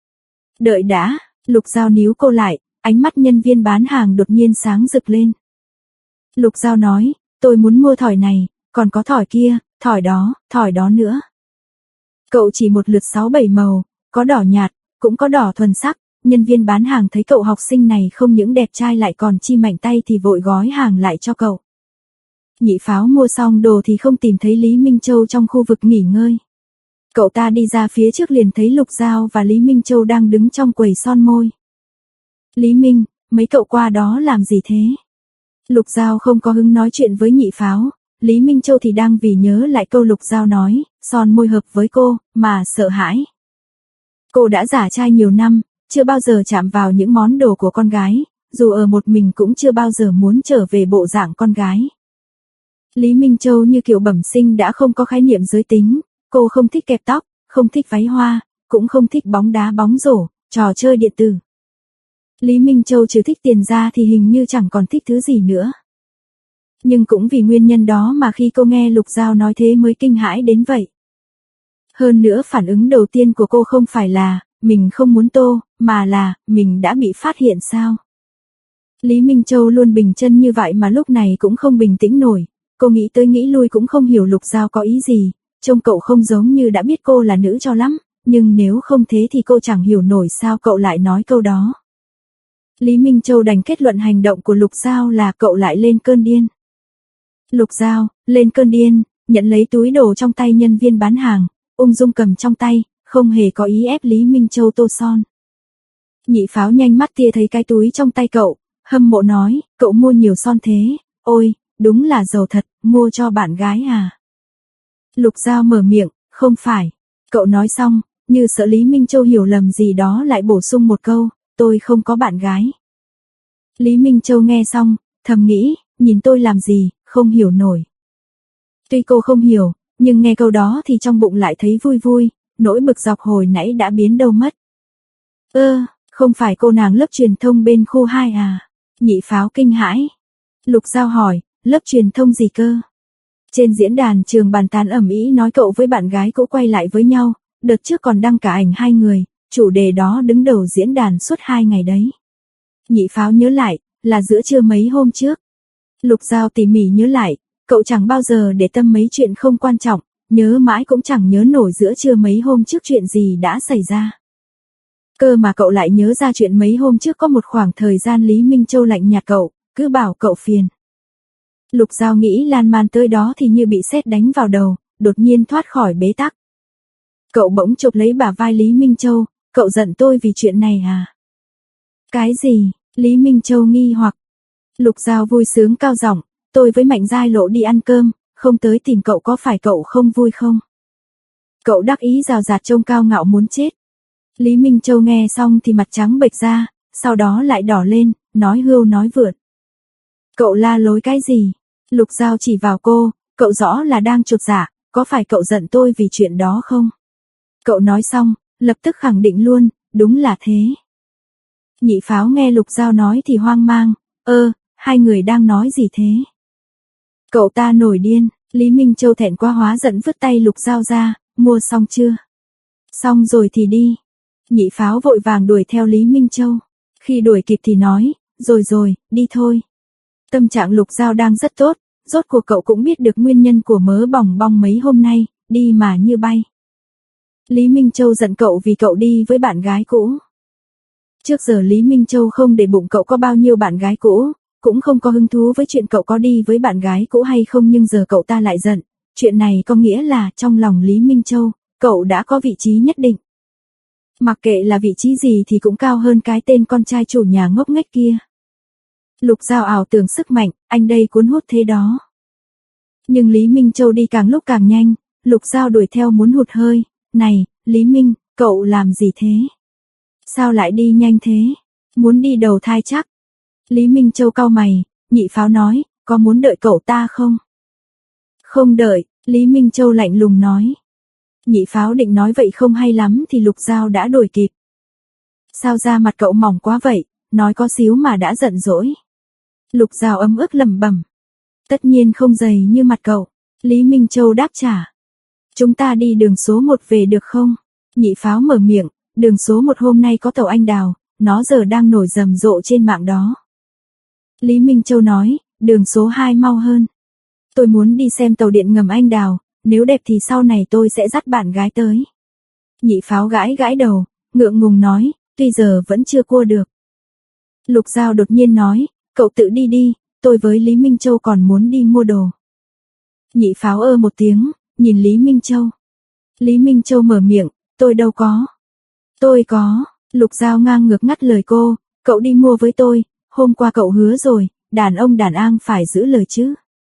Đợi đã, Lục Giao níu cô lại, ánh mắt nhân viên bán hàng đột nhiên sáng rực lên. Lục Giao nói, tôi muốn mua thỏi này, còn có thỏi kia, thỏi đó, thỏi đó nữa. Cậu chỉ một lượt sáu bảy màu, có đỏ nhạt, cũng có đỏ thuần sắc, nhân viên bán hàng thấy cậu học sinh này không những đẹp trai lại còn chi mạnh tay thì vội gói hàng lại cho cậu. Nhị Pháo mua xong đồ thì không tìm thấy Lý Minh Châu trong khu vực nghỉ ngơi. Cậu ta đi ra phía trước liền thấy Lục Giao và Lý Minh Châu đang đứng trong quầy son môi. Lý Minh, mấy cậu qua đó làm gì thế? Lục Giao không có hứng nói chuyện với Nhị Pháo, Lý Minh Châu thì đang vì nhớ lại câu Lục Giao nói, son môi hợp với cô, mà sợ hãi. Cô đã giả trai nhiều năm, chưa bao giờ chạm vào những món đồ của con gái, dù ở một mình cũng chưa bao giờ muốn trở về bộ dạng con gái. Lý Minh Châu như kiểu bẩm sinh đã không có khái niệm giới tính, cô không thích kẹp tóc, không thích váy hoa, cũng không thích bóng đá bóng rổ, trò chơi điện tử. Lý Minh Châu trừ thích tiền ra thì hình như chẳng còn thích thứ gì nữa. Nhưng cũng vì nguyên nhân đó mà khi cô nghe Lục Giao nói thế mới kinh hãi đến vậy. Hơn nữa phản ứng đầu tiên của cô không phải là, mình không muốn tô, mà là, mình đã bị phát hiện sao. Lý Minh Châu luôn bình chân như vậy mà lúc này cũng không bình tĩnh nổi, cô nghĩ tới nghĩ lui cũng không hiểu Lục Giao có ý gì, trông cậu không giống như đã biết cô là nữ cho lắm, nhưng nếu không thế thì cô chẳng hiểu nổi sao cậu lại nói câu đó. Lý Minh Châu đành kết luận hành động của Lục Giao là cậu lại lên cơn điên. Lục Giao, lên cơn điên, nhận lấy túi đồ trong tay nhân viên bán hàng, ung dung cầm trong tay, không hề có ý ép Lý Minh Châu tô son. Nhị Pháo nhanh mắt tia thấy cái túi trong tay cậu, hâm mộ nói, cậu mua nhiều son thế, ôi, đúng là giàu thật, mua cho bạn gái à. Lục Giao mở miệng, không phải. Cậu nói xong, như sợ Lý Minh Châu hiểu lầm gì đó lại bổ sung một câu, tôi không có bạn gái. Lý Minh Châu nghe xong, thầm nghĩ, nhìn tôi làm gì, không hiểu nổi. Tuy cô không hiểu, nhưng nghe câu đó thì trong bụng lại thấy vui vui, nỗi bực dọc hồi nãy đã biến đâu mất. Ơ, không phải cô nàng lớp truyền thông bên khu hai à? Nhị Pháo kinh hãi. Lục Giao hỏi, lớp truyền thông gì cơ? Trên diễn đàn trường bàn tán ầm ĩ nói cậu với bạn gái cũ quay lại với nhau, đợt trước còn đăng cả ảnh hai người, chủ đề đó đứng đầu diễn đàn suốt hai ngày đấy. Nhị Pháo nhớ lại, là giữa trưa mấy hôm trước. Lục Giao tỉ mỉ nhớ lại, cậu chẳng bao giờ để tâm mấy chuyện không quan trọng, nhớ mãi cũng chẳng nhớ nổi giữa trưa mấy hôm trước chuyện gì đã xảy ra. Cơ mà cậu lại nhớ ra chuyện mấy hôm trước có một khoảng thời gian Lý Minh Châu lạnh nhạt cậu, cứ bảo cậu phiền. Lục Giao nghĩ lan man tới đó thì như bị sét đánh vào đầu, đột nhiên thoát khỏi bế tắc. Cậu bỗng chụp lấy bả vai Lý Minh Châu, cậu giận tôi vì chuyện này à? Cái gì? Lý Minh Châu nghi hoặc. Lục Giao vui sướng cao giọng, tôi với Mạnh Giai Lộ đi ăn cơm, không tới tìm cậu có phải cậu không vui không? Cậu đắc ý rào rạt trông cao ngạo muốn chết. Lý Minh Châu nghe xong thì mặt trắng bệch ra, sau đó lại đỏ lên, nói hưu nói vượt. Cậu la lối cái gì? Lục Giao chỉ vào cô, cậu rõ là đang chột dạ, có phải cậu giận tôi vì chuyện đó không? Cậu nói xong, lập tức khẳng định luôn, đúng là thế. Nhị Pháo nghe Lục Giao nói thì hoang mang, ơ, hai người đang nói gì thế? Cậu ta nổi điên, Lý Minh Châu thẹn quá hóa giận vứt tay Lục Giao ra, mua xong chưa? Xong rồi thì đi. Nhị Pháo vội vàng đuổi theo Lý Minh Châu. Khi đuổi kịp thì nói, Rồi rồi, đi thôi. Tâm trạng Lục Giao đang rất tốt, rốt cuộc cậu cũng biết được nguyên nhân của mớ bòng bong mấy hôm nay, đi mà như bay. Lý Minh Châu giận cậu vì cậu đi với bạn gái cũ. Trước giờ Lý Minh Châu không để bụng cậu có bao nhiêu bạn gái cũ, cũng không có hứng thú với chuyện cậu có đi với bạn gái cũ hay không, nhưng giờ cậu ta lại giận. Chuyện này có nghĩa là trong lòng Lý Minh Châu, cậu đã có vị trí nhất định. Mặc kệ là vị trí gì thì cũng cao hơn cái tên con trai chủ nhà ngốc nghếch kia. Lục Giao ảo tưởng sức mạnh, anh đây cuốn hút thế đó. Nhưng Lý Minh Châu đi càng lúc càng nhanh, Lục Giao đuổi theo muốn hụt hơi. Này, Lý Minh, cậu làm gì thế? Sao lại đi nhanh thế? Muốn đi đầu thai chắc? Lý Minh Châu cau mày, Nhị Pháo nói, có muốn đợi cậu ta không? Không đợi, Lý Minh Châu lạnh lùng nói. Nhị Pháo định nói vậy không hay lắm thì Lục Giao đã đuổi kịp. Sao da mặt cậu mỏng quá vậy, nói có xíu mà đã giận dỗi. Lục Giao ấm ức lẩm bẩm. Tất nhiên không dày như mặt cậu. Lý Minh Châu đáp trả. Chúng ta đi đường số một về được không? Nhị Pháo mở miệng, đường số một hôm nay có tàu anh đào, nó giờ đang nổi rầm rộ trên mạng đó. Lý Minh Châu nói, đường số hai mau hơn. Tôi muốn đi xem tàu điện ngầm anh đào, nếu đẹp thì sau này tôi sẽ dắt bạn gái tới. Nhị Pháo gãi gãi đầu, ngượng ngùng nói, tuy giờ vẫn chưa cua được. Lục Giao đột nhiên nói, cậu tự đi đi, tôi với Lý Minh Châu còn muốn đi mua đồ. Nhị Pháo ơ một tiếng, nhìn Lý Minh Châu. Lý Minh Châu mở miệng, tôi đâu có. Tôi có, Lục Giao ngang ngược ngắt lời cô, cậu đi mua với tôi, hôm qua cậu hứa rồi, đàn ông đàn an phải giữ lời chứ.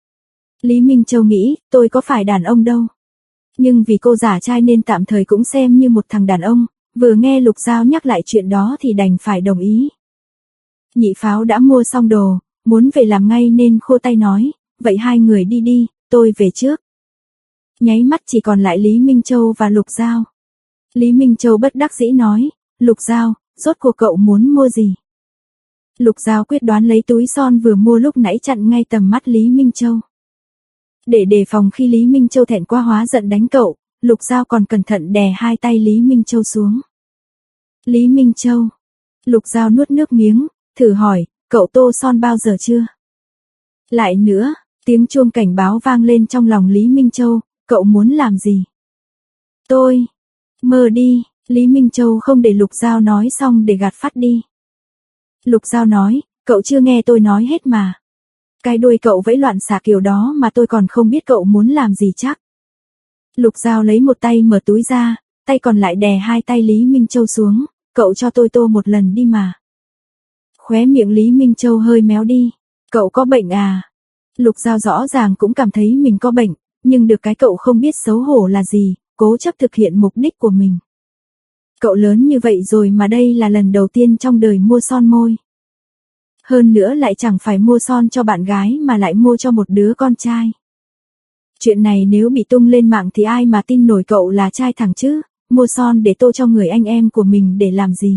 Lý Minh Châu nghĩ, tôi có phải đàn ông đâu. Nhưng vì cô giả trai nên tạm thời cũng xem như một thằng đàn ông, vừa nghe Lục Giao nhắc lại chuyện đó thì đành phải đồng ý. Nhị Pháo đã mua xong đồ, muốn về làm ngay nên khô tay nói, vậy hai người đi đi, tôi về trước. Nháy mắt chỉ còn lại Lý Minh Châu và Lục Giao. Lý Minh Châu bất đắc dĩ nói, Lục Giao, rốt cuộc cậu muốn mua gì? Lục Giao quyết đoán lấy túi son vừa mua lúc nãy chặn ngay tầm mắt Lý Minh Châu. Để đề phòng khi Lý Minh Châu thẹn quá hóa giận đánh cậu, Lục Giao còn cẩn thận đè hai tay Lý Minh Châu xuống. Lý Minh Châu. Lục Giao nuốt nước miếng, thử hỏi, cậu tô son bao giờ chưa? Lại nữa, tiếng chuông cảnh báo vang lên trong lòng Lý Minh Châu, cậu muốn làm gì? Tôi, mơ đi, Lý Minh Châu không để Lục Giao nói xong để gạt phát đi. Lục Giao nói, cậu chưa nghe tôi nói hết mà. Cái đuôi cậu vẫy loạn xạ kiểu đó mà tôi còn không biết cậu muốn làm gì chắc. Lục Giao lấy một tay mở túi ra, tay còn lại đè hai tay Lý Minh Châu xuống, cậu cho tôi tô một lần đi mà. Khóe miệng Lý Minh Châu hơi méo đi, cậu có bệnh à? Lục Giao rõ ràng cũng cảm thấy mình có bệnh, nhưng được cái cậu không biết xấu hổ là gì, cố chấp thực hiện mục đích của mình. Cậu lớn như vậy rồi mà đây là lần đầu tiên trong đời mua son môi. Hơn nữa lại chẳng phải mua son cho bạn gái mà lại mua cho một đứa con trai. Chuyện này nếu bị tung lên mạng thì ai mà tin nổi cậu là trai thẳng chứ, mua son để tô cho người anh em của mình để làm gì.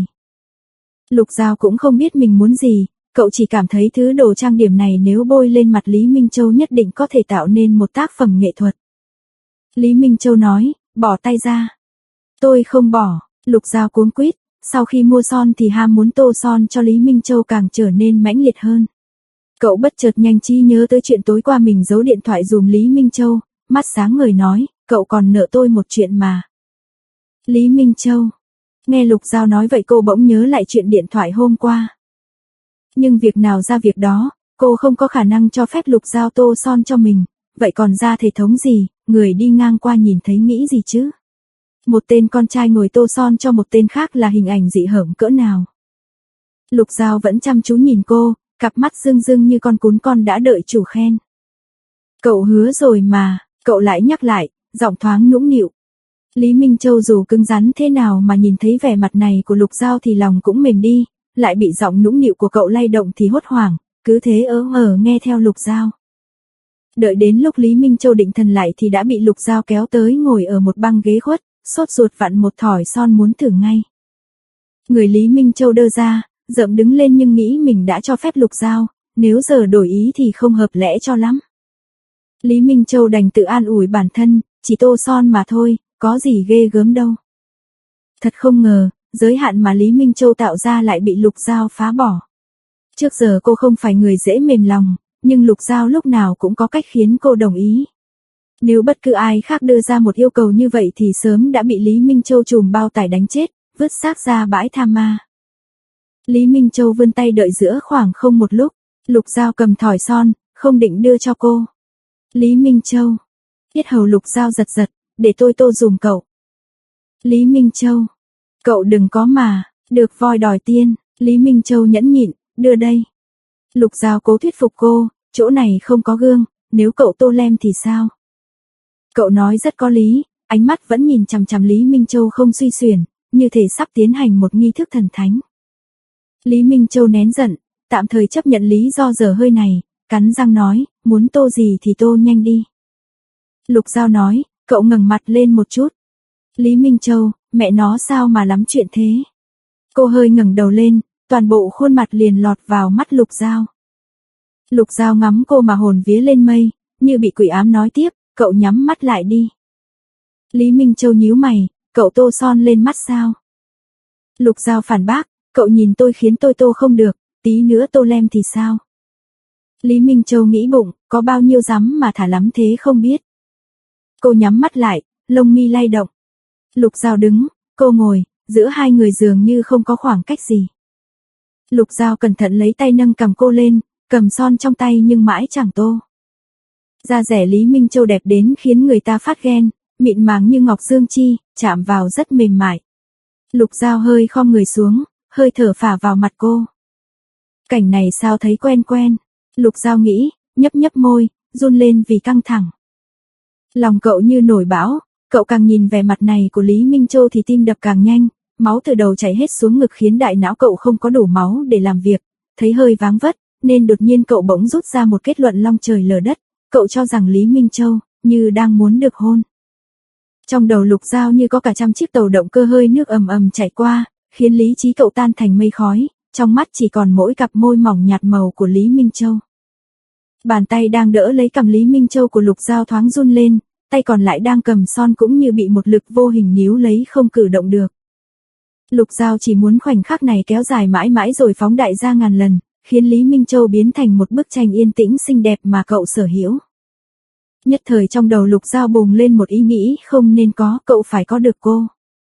Lục Giao cũng không biết mình muốn gì, cậu chỉ cảm thấy thứ đồ trang điểm này nếu bôi lên mặt Lý Minh Châu nhất định có thể tạo nên một tác phẩm nghệ thuật. Lý Minh Châu nói, bỏ tay ra. Tôi không bỏ, Lục Giao cuống quýt, sau khi mua son thì ham muốn tô son cho Lý Minh Châu càng trở nên mãnh liệt hơn. Cậu bất chợt nhanh trí nhớ tới chuyện tối qua mình giấu điện thoại dùm Lý Minh Châu, mắt sáng ngời nói, cậu còn nợ tôi một chuyện mà. Lý Minh Châu. Nghe Lục Giao nói vậy cô bỗng nhớ lại chuyện điện thoại hôm qua. Nhưng việc nào ra việc đó, cô không có khả năng cho phép Lục Giao tô son cho mình, vậy còn ra thể thống gì, người đi ngang qua nhìn thấy nghĩ gì chứ? Một tên con trai ngồi tô son cho một tên khác là hình ảnh dị hợm cỡ nào? Lục Giao vẫn chăm chú nhìn cô, cặp mắt rưng rưng như con cún con đã đợi chủ khen. Cậu hứa rồi mà, cậu lại nhắc lại, giọng thoáng nũng nịu. Lý Minh Châu dù cứng rắn thế nào mà nhìn thấy vẻ mặt này của Lục Giao thì lòng cũng mềm đi, lại bị giọng nũng nịu của cậu lay động thì hốt hoảng, cứ thế ớ ngờ nghe theo Lục Giao. Đợi đến lúc Lý Minh Châu định thần lại thì đã bị Lục Giao kéo tới ngồi ở một băng ghế khuất, sốt ruột vặn một thỏi son muốn thử ngay. Người Lý Minh Châu đơ ra, rợm đứng lên nhưng nghĩ mình đã cho phép Lục Giao, nếu giờ đổi ý thì không hợp lẽ cho lắm. Lý Minh Châu đành tự an ủi bản thân, chỉ tô son mà thôi, có gì ghê gớm đâu. Thật không ngờ, giới hạn mà Lý Minh Châu tạo ra lại bị Lục Giao phá bỏ. Trước giờ cô không phải người dễ mềm lòng, nhưng Lục Giao lúc nào cũng có cách khiến cô đồng ý. Nếu bất cứ ai khác đưa ra một yêu cầu như vậy thì sớm đã bị Lý Minh Châu trùm bao tải đánh chết, vứt xác ra bãi tha ma. Lý Minh Châu vươn tay đợi giữa khoảng không một lúc, Lục Giao cầm thỏi son, không định đưa cho cô. Lý Minh Châu. Yết hầu Lục Giao giật giật, để tôi tô dùm cậu. Lý Minh Châu. Cậu đừng có mà, được voi đòi tiên, Lý Minh Châu nhẫn nhịn, đưa đây. Lục Giao cố thuyết phục cô, chỗ này không có gương, nếu cậu tô lem thì sao? Cậu nói rất có lý, ánh mắt vẫn nhìn chằm chằm Lý Minh Châu không suy xuyển, như thể sắp tiến hành một nghi thức thần thánh. Lý Minh Châu nén giận, tạm thời chấp nhận lý do dở hơi này, cắn răng nói, muốn tô gì thì tô nhanh đi. Lục Giao nói, cậu ngẩng mặt lên một chút. Lý Minh Châu, mẹ nó sao mà lắm chuyện thế? Cô hơi ngẩng đầu lên, toàn bộ khuôn mặt liền lọt vào mắt Lục Giao. Lục Giao ngắm cô mà hồn vía lên mây, như bị quỷ ám nói tiếp, cậu nhắm mắt lại đi. Lý Minh Châu nhíu mày, cậu tô son lên mắt sao? Lục Giao phản bác, cậu nhìn tôi khiến tôi tô không được, tí nữa tô lem thì sao? Lý Minh Châu nghĩ bụng, có bao nhiêu dám mà thả lắm thế không biết. Cô nhắm mắt lại, lông mi lay động. Lục Giao đứng, cô ngồi, giữa hai người dường như không có khoảng cách gì. Lục Giao cẩn thận lấy tay nâng cầm cô lên, cầm son trong tay nhưng mãi chẳng tô. Da dẻ Lý Minh Châu đẹp đến khiến người ta phát ghen, mịn màng như ngọc dương chi, chạm vào rất mềm mại. Lục Giao hơi khom người xuống, hơi thở phả vào mặt cô. Cảnh này sao thấy quen quen, Lục Giao nghĩ, nhấp nhấp môi, run lên vì căng thẳng. Lòng cậu như nổi bão, cậu càng nhìn vẻ mặt này của Lý Minh Châu thì tim đập càng nhanh, máu từ đầu chảy hết xuống ngực khiến đại não cậu không có đủ máu để làm việc, thấy hơi váng vất, nên đột nhiên cậu bỗng rút ra một kết luận long trời lở đất, cậu cho rằng Lý Minh Châu như đang muốn được hôn. Trong đầu Lục Giao như có cả trăm chiếc tàu động cơ hơi nước ầm ầm chạy qua, khiến lý trí cậu tan thành mây khói, trong mắt chỉ còn mỗi cặp môi mỏng nhạt màu của Lý Minh Châu. Bàn tay đang đỡ lấy cằm Lý Minh Châu của Lục Giao thoáng run lên, tay còn lại đang cầm son cũng như bị một lực vô hình níu lấy không cử động được. Lục Giao chỉ muốn khoảnh khắc này kéo dài mãi mãi rồi phóng đại ra ngàn lần, khiến Lý Minh Châu biến thành một bức tranh yên tĩnh xinh đẹp mà cậu sở hữu. Nhất thời trong đầu Lục Giao bùng lên một ý nghĩ không nên có, cậu phải có được cô.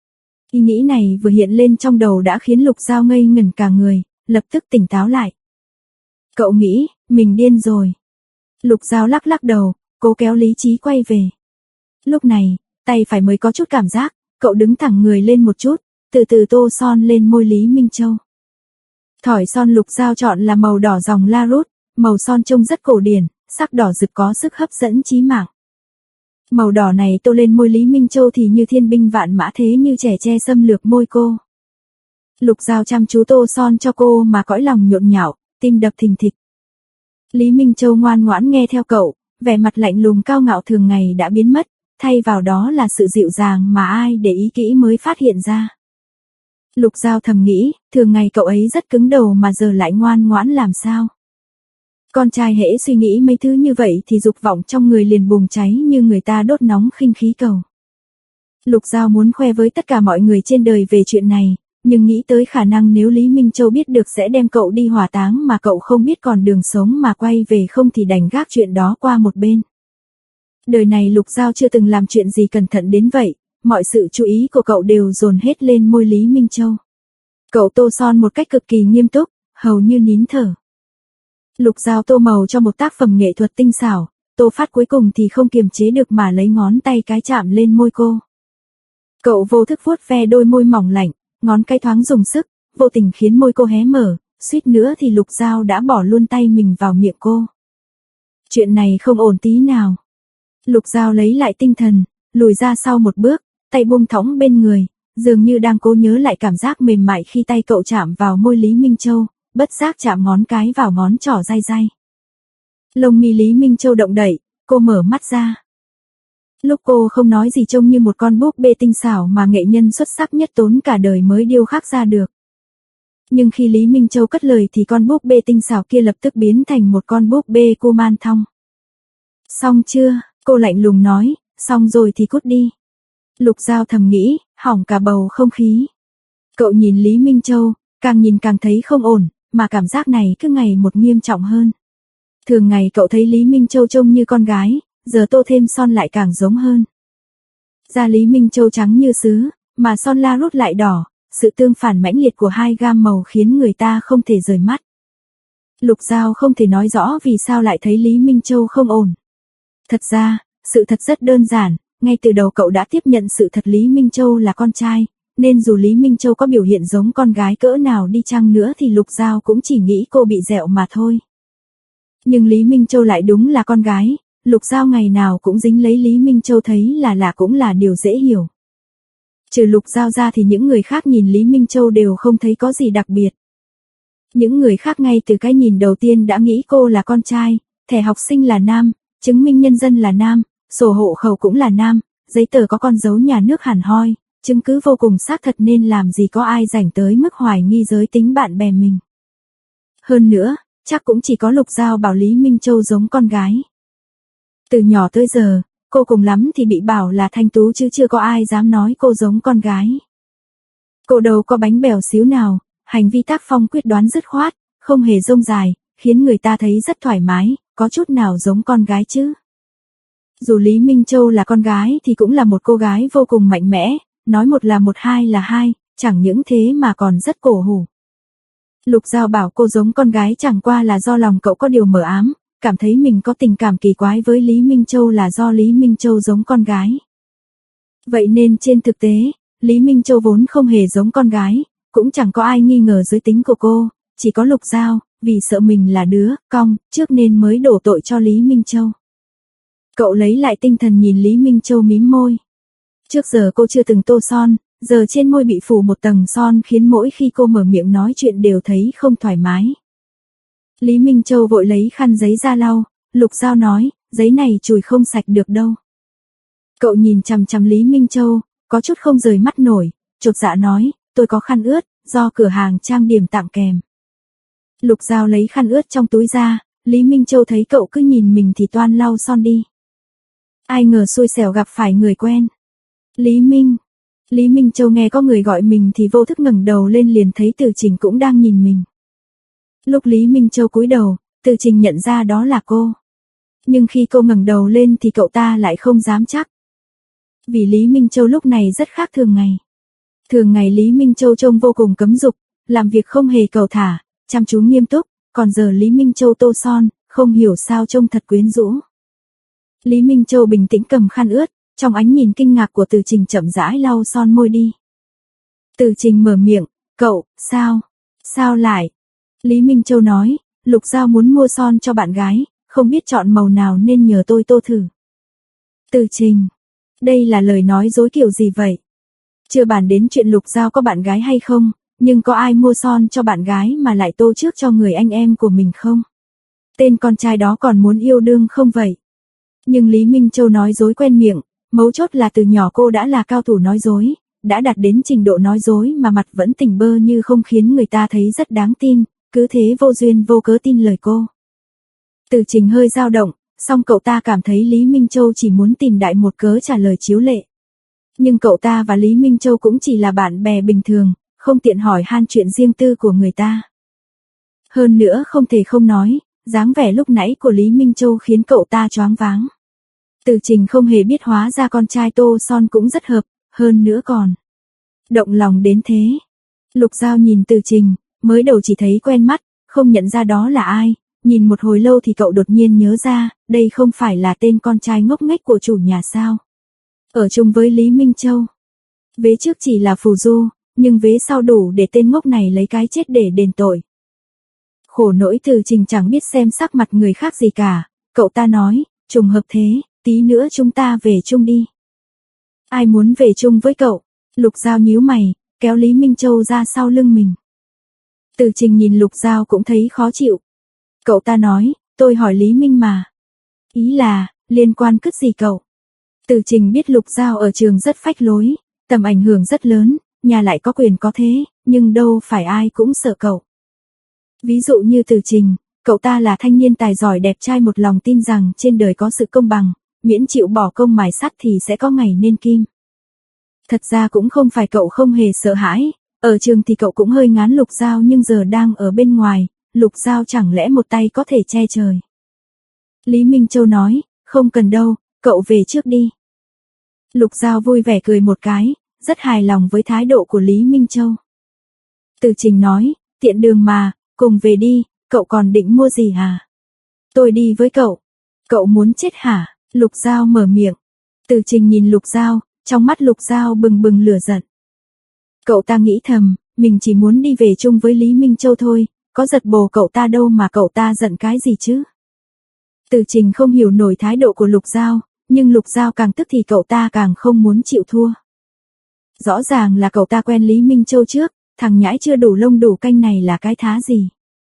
Ý nghĩ này vừa hiện lên trong đầu đã khiến Lục Giao ngây ngẩn cả người, lập tức tỉnh táo lại. Cậu nghĩ, mình điên rồi. Lục Giao lắc lắc đầu, cố kéo lý trí quay về. Lúc này, tay phải mới có chút cảm giác, cậu đứng thẳng người lên một chút, từ từ tô son lên môi Lý Minh Châu. Thỏi son Lục Giao chọn là màu đỏ dòng la rút, màu son trông rất cổ điển, sắc đỏ rực có sức hấp dẫn chí mạng. Màu đỏ này tô lên môi Lý Minh Châu thì như thiên binh vạn mã thế như trẻ tre xâm lược môi cô. Lục Giao chăm chú tô son cho cô mà cõi lòng nhộn nhạo, tim đập thình thịch. Lý Minh Châu ngoan ngoãn nghe theo cậu, vẻ mặt lạnh lùng cao ngạo thường ngày đã biến mất, thay vào đó là sự dịu dàng mà ai để ý kỹ mới phát hiện ra. Lục Giao thầm nghĩ, thường ngày cậu ấy rất cứng đầu mà giờ lại ngoan ngoãn làm sao. Con trai hễ suy nghĩ mấy thứ như vậy thì dục vọng trong người liền bùng cháy như người ta đốt nóng khinh khí cầu. Lục Giao muốn khoe với tất cả mọi người trên đời về chuyện này, nhưng nghĩ tới khả năng nếu Lý Minh Châu biết được sẽ đem cậu đi hỏa táng mà cậu không biết còn đường sống mà quay về không thì đành gác chuyện đó qua một bên. Đời này Lục Giao chưa từng làm chuyện gì cẩn thận đến vậy, mọi sự chú ý của cậu đều dồn hết lên môi Lý Minh Châu. Cậu tô son một cách cực kỳ nghiêm túc, hầu như nín thở. Lục Giao tô màu cho một tác phẩm nghệ thuật tinh xảo, tô phát cuối cùng thì không kiềm chế được mà lấy ngón tay cái chạm lên môi cô. Cậu vô thức vuốt ve đôi môi mỏng lạnh, ngón cái thoáng dùng sức, vô tình khiến môi cô hé mở, suýt nữa thì Lục Giao đã bỏ luôn tay mình vào miệng cô. Chuyện này không ổn tí nào. Lục Giao lấy lại tinh thần, lùi ra sau một bước, tay buông thõng bên người, dường như đang cố nhớ lại cảm giác mềm mại khi tay cậu chạm vào môi Lý Minh Châu, bất giác chạm ngón cái vào ngón trỏ day day. Lông mi Lý Minh Châu động đậy, cô mở mắt ra. Lúc cô không nói gì trông như một con búp bê tinh xảo mà nghệ nhân xuất sắc nhất tốn cả đời mới điêu khắc ra được. Nhưng khi Lý Minh Châu cất lời thì con búp bê tinh xảo kia lập tức biến thành một con búp bê cô man thong. Xong chưa, cô lạnh lùng nói, xong rồi thì cút đi. Lục Giao thầm nghĩ, hỏng cả bầu không khí. Cậu nhìn Lý Minh Châu, càng nhìn càng thấy không ổn, mà cảm giác này cứ ngày một nghiêm trọng hơn. Thường ngày cậu thấy Lý Minh Châu trông như con gái, giờ tô thêm son lại càng giống hơn. Da Lý Minh Châu trắng như sứ, mà son la rút lại đỏ, sự tương phản mãnh liệt của hai gam màu khiến người ta không thể rời mắt. Lục Giao không thể nói rõ vì sao lại thấy Lý Minh Châu không ổn. Thật ra, sự thật rất đơn giản, ngay từ đầu cậu đã tiếp nhận sự thật Lý Minh Châu là con trai, nên dù Lý Minh Châu có biểu hiện giống con gái cỡ nào đi chăng nữa thì Lục Giao cũng chỉ nghĩ cô bị dẹo mà thôi. Nhưng Lý Minh Châu lại đúng là con gái, Lục Giao ngày nào cũng dính lấy Lý Minh Châu thấy là lạ cũng là điều dễ hiểu. Trừ Lục Giao ra thì những người khác nhìn Lý Minh Châu đều không thấy có gì đặc biệt. Những người khác ngay từ cái nhìn đầu tiên đã nghĩ cô là con trai, thẻ học sinh là nam, chứng minh nhân dân là nam, sổ hộ khẩu cũng là nam, giấy tờ có con dấu nhà nước hẳn hoi, chứng cứ vô cùng xác thật nên làm gì có ai rảnh tới mức hoài nghi giới tính bạn bè mình. Hơn nữa, chắc cũng chỉ có Lục Giao bảo Lý Minh Châu giống con gái. Từ nhỏ tới giờ, cô cùng lắm thì bị bảo là thanh tú chứ chưa có ai dám nói cô giống con gái. Cô đâu có bánh bèo xíu nào, hành vi tác phong quyết đoán dứt khoát, không hề rông dài, khiến người ta thấy rất thoải mái, có chút nào giống con gái chứ. Dù Lý Minh Châu là con gái thì cũng là một cô gái vô cùng mạnh mẽ, nói một là một hai là hai, chẳng những thế mà còn rất cổ hủ. Lục Giao bảo cô giống con gái chẳng qua là do lòng cậu có điều mờ ám, cảm thấy mình có tình cảm kỳ quái với Lý Minh Châu là do Lý Minh Châu giống con gái. Vậy nên trên thực tế, Lý Minh Châu vốn không hề giống con gái, cũng chẳng có ai nghi ngờ giới tính của cô, chỉ có Lục Giao, vì sợ mình là đứa cong, trước nên mới đổ tội cho Lý Minh Châu. Cậu lấy lại tinh thần nhìn Lý Minh Châu mím môi. Trước giờ cô chưa từng tô son, giờ trên môi bị phủ một tầng son khiến mỗi khi cô mở miệng nói chuyện đều thấy không thoải mái. Lý Minh Châu vội lấy khăn giấy ra lau, Lục Giao nói, giấy này chùi không sạch được đâu. Cậu nhìn chằm chằm Lý Minh Châu, có chút không rời mắt nổi, chột dạ nói, tôi có khăn ướt, do cửa hàng trang điểm tặng kèm. Lục Giao lấy khăn ướt trong túi ra, Lý Minh Châu thấy cậu cứ nhìn mình thì toan lau son đi. Ai ngờ xui xẻo gặp phải người quen. Lý Minh. Lý Minh Châu nghe có người gọi mình thì vô thức ngẩng đầu lên liền thấy Từ Trình cũng đang nhìn mình. Lúc Lý Minh Châu cúi đầu, Từ Trình nhận ra đó là cô. Nhưng khi cô ngẩng đầu lên thì cậu ta lại không dám chắc. Vì Lý Minh Châu lúc này rất khác thường ngày. Thường ngày Lý Minh Châu trông vô cùng cấm dục, làm việc không hề cầu thả, chăm chú nghiêm túc, còn giờ Lý Minh Châu tô son, không hiểu sao trông thật quyến rũ. Lý Minh Châu bình tĩnh cầm khăn ướt, trong ánh nhìn kinh ngạc của Từ Trình chậm rãi lau son môi đi. Từ Trình mở miệng, cậu, sao? Sao lại? Lý Minh Châu nói, Lục Giao muốn mua son cho bạn gái, không biết chọn màu nào nên nhờ tôi tô thử. Từ Trình, đây là lời nói dối kiểu gì vậy? Chưa bàn đến chuyện Lục Giao có bạn gái hay không, nhưng có ai mua son cho bạn gái mà lại tô trước cho người anh em của mình không? Tên con trai đó còn muốn yêu đương không vậy? Nhưng Lý Minh Châu nói dối quen miệng, mấu chốt là từ nhỏ cô đã là cao thủ nói dối, đã đạt đến trình độ nói dối mà mặt vẫn tỉnh bơ như không khiến người ta thấy rất đáng tin, cứ thế vô duyên vô cớ tin lời cô. Từ Trình hơi dao động, song cậu ta cảm thấy Lý Minh Châu chỉ muốn tìm đại một cớ trả lời chiếu lệ. Nhưng cậu ta và Lý Minh Châu cũng chỉ là bạn bè bình thường, không tiện hỏi han chuyện riêng tư của người ta. Hơn nữa không thể không nói, dáng vẻ lúc nãy của Lý Minh Châu khiến cậu ta choáng váng. Từ Trình không hề biết hóa ra con trai tô son cũng rất hợp, hơn nữa còn động lòng đến thế. Lục Giao nhìn Từ Trình, mới đầu chỉ thấy quen mắt, không nhận ra đó là ai, nhìn một hồi lâu thì cậu đột nhiên nhớ ra, đây không phải là tên con trai ngốc nghếch của chủ nhà sao? Ở chung với Lý Minh Châu. Vế trước chỉ là phù du, nhưng vế sau đủ để tên ngốc này lấy cái chết để đền tội. Khổ nỗi Từ Trình chẳng biết xem sắc mặt người khác gì cả, cậu ta nói, trùng hợp thế, tí nữa chúng ta về chung đi. Ai muốn về chung với cậu? Lục Giao nhíu mày, kéo Lý Minh Châu ra sau lưng mình. Từ Trình nhìn Lục Giao cũng thấy khó chịu. Cậu ta nói, tôi hỏi Lý Minh mà. Ý là, liên quan cứt gì cậu? Từ Trình biết Lục Giao ở trường rất phách lối, tầm ảnh hưởng rất lớn, nhà lại có quyền có thế, nhưng đâu phải ai cũng sợ cậu. Ví dụ như Từ Trình, cậu ta là thanh niên tài giỏi đẹp trai một lòng tin rằng trên đời có sự công bằng, miễn chịu bỏ công mài sắt thì sẽ có ngày nên kim. Thật ra cũng không phải cậu không hề sợ hãi, Ở trường thì cậu cũng hơi ngán Lục Giao nhưng giờ đang ở bên ngoài, Lục Giao chẳng lẽ một tay có thể che trời. Lý Minh Châu nói, không cần đâu, cậu về trước đi. Lục Giao vui vẻ cười một cái, rất hài lòng với thái độ của Lý Minh Châu. Từ Trình nói, tiện đường mà, cùng về đi, cậu còn định mua gì hả? Tôi đi với cậu. Cậu muốn chết hả? Lục Giao mở miệng. Từ Trình nhìn Lục Giao, trong mắt Lục Giao bừng bừng lửa giận. Cậu ta nghĩ thầm, mình chỉ muốn đi về chung với Lý Minh Châu thôi, có giật bồ cậu ta đâu mà cậu ta giận cái gì chứ? Từ Trình không hiểu nổi thái độ của Lục Giao, nhưng Lục Giao càng tức thì cậu ta càng không muốn chịu thua. Rõ ràng là cậu ta quen Lý Minh Châu trước, thằng nhãi chưa đủ lông đủ canh này là cái thá gì.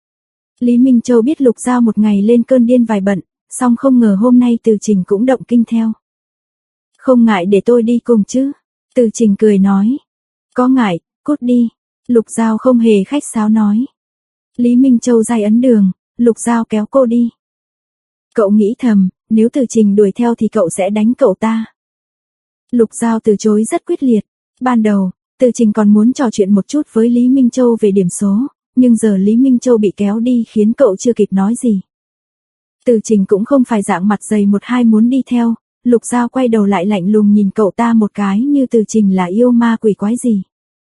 Lý Minh Châu biết Lục Giao một ngày lên cơn điên vài bận, song không ngờ hôm nay Từ Trình cũng động kinh theo. Không ngại để tôi đi cùng chứ? Từ Trình cười nói. Có ngại, cút đi. Lục Giao không hề khách sáo nói. Lý Minh Châu giày ấn đường, Lục Giao kéo cô đi. Cậu nghĩ thầm, nếu Từ Trình đuổi theo thì cậu sẽ đánh cậu ta. Lục Giao từ chối rất quyết liệt. Ban đầu, Từ Trình còn muốn trò chuyện một chút với Lý Minh Châu về điểm số, nhưng giờ Lý Minh Châu bị kéo đi khiến cậu chưa kịp nói gì. Từ Trình cũng không phải dạng mặt dày một hai muốn đi theo, Lục Giao quay đầu lại lạnh lùng nhìn cậu ta một cái như Từ Trình là yêu ma quỷ quái gì.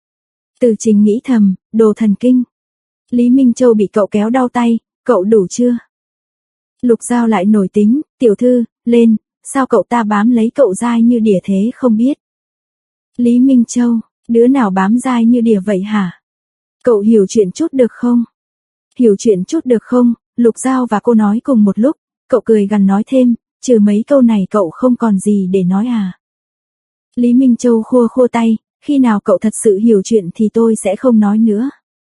Từ Trình nghĩ thầm, đồ thần kinh. Lý Minh Châu bị cậu kéo đau tay, cậu đủ chưa? Lục Giao lại nổi tính, tiểu thư, lên, sao cậu ta bám lấy cậu dai như đỉa thế không biết. Lý Minh Châu, đứa nào bám dai như đỉa vậy hả? Cậu hiểu chuyện chút được không? Hiểu chuyện chút được không? Lục Giao và cô nói cùng một lúc, cậu cười gằn nói thêm, trừ mấy câu này cậu không còn gì để nói à? Lý Minh Châu khua khua tay, khi nào cậu thật sự hiểu chuyện thì tôi sẽ không nói nữa.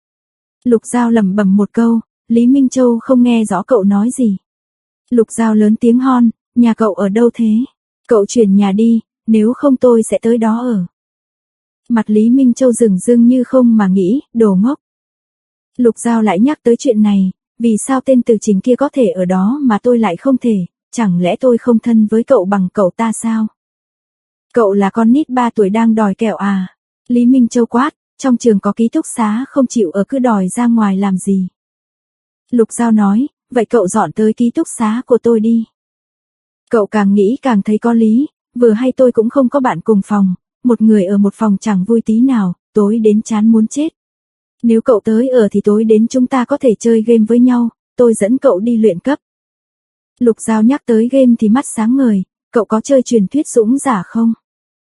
Lục Giao lẩm bẩm một câu, Lý Minh Châu không nghe rõ cậu nói gì. Lục Giao lớn tiếng hon, nhà cậu ở đâu thế? Cậu chuyển nhà đi, nếu không tôi sẽ tới đó ở. Mặt Lý Minh Châu rừng rưng như không mà nghĩ, đồ ngốc. Lục Giao lại nhắc tới chuyện này, vì sao tên Từ Trình kia có thể ở đó mà tôi lại không thể, chẳng lẽ tôi không thân với cậu bằng cậu ta sao? Cậu là con nít ba tuổi đang đòi kẹo à? Lý Minh Châu quát, trong trường có ký túc xá không chịu ở cứ đòi ra ngoài làm gì? Lục Giao nói, vậy cậu dọn tới ký túc xá của tôi đi. Cậu càng nghĩ càng thấy có lý, vừa hay tôi cũng không có bạn cùng phòng, một người ở một phòng chẳng vui tí nào, tối đến chán muốn chết. Nếu cậu tới ở thì tối đến chúng ta có thể chơi game với nhau, tôi dẫn cậu đi luyện cấp. Lục Giao nhắc tới game thì mắt sáng ngời, cậu có chơi truyền thuyết dũng giả không?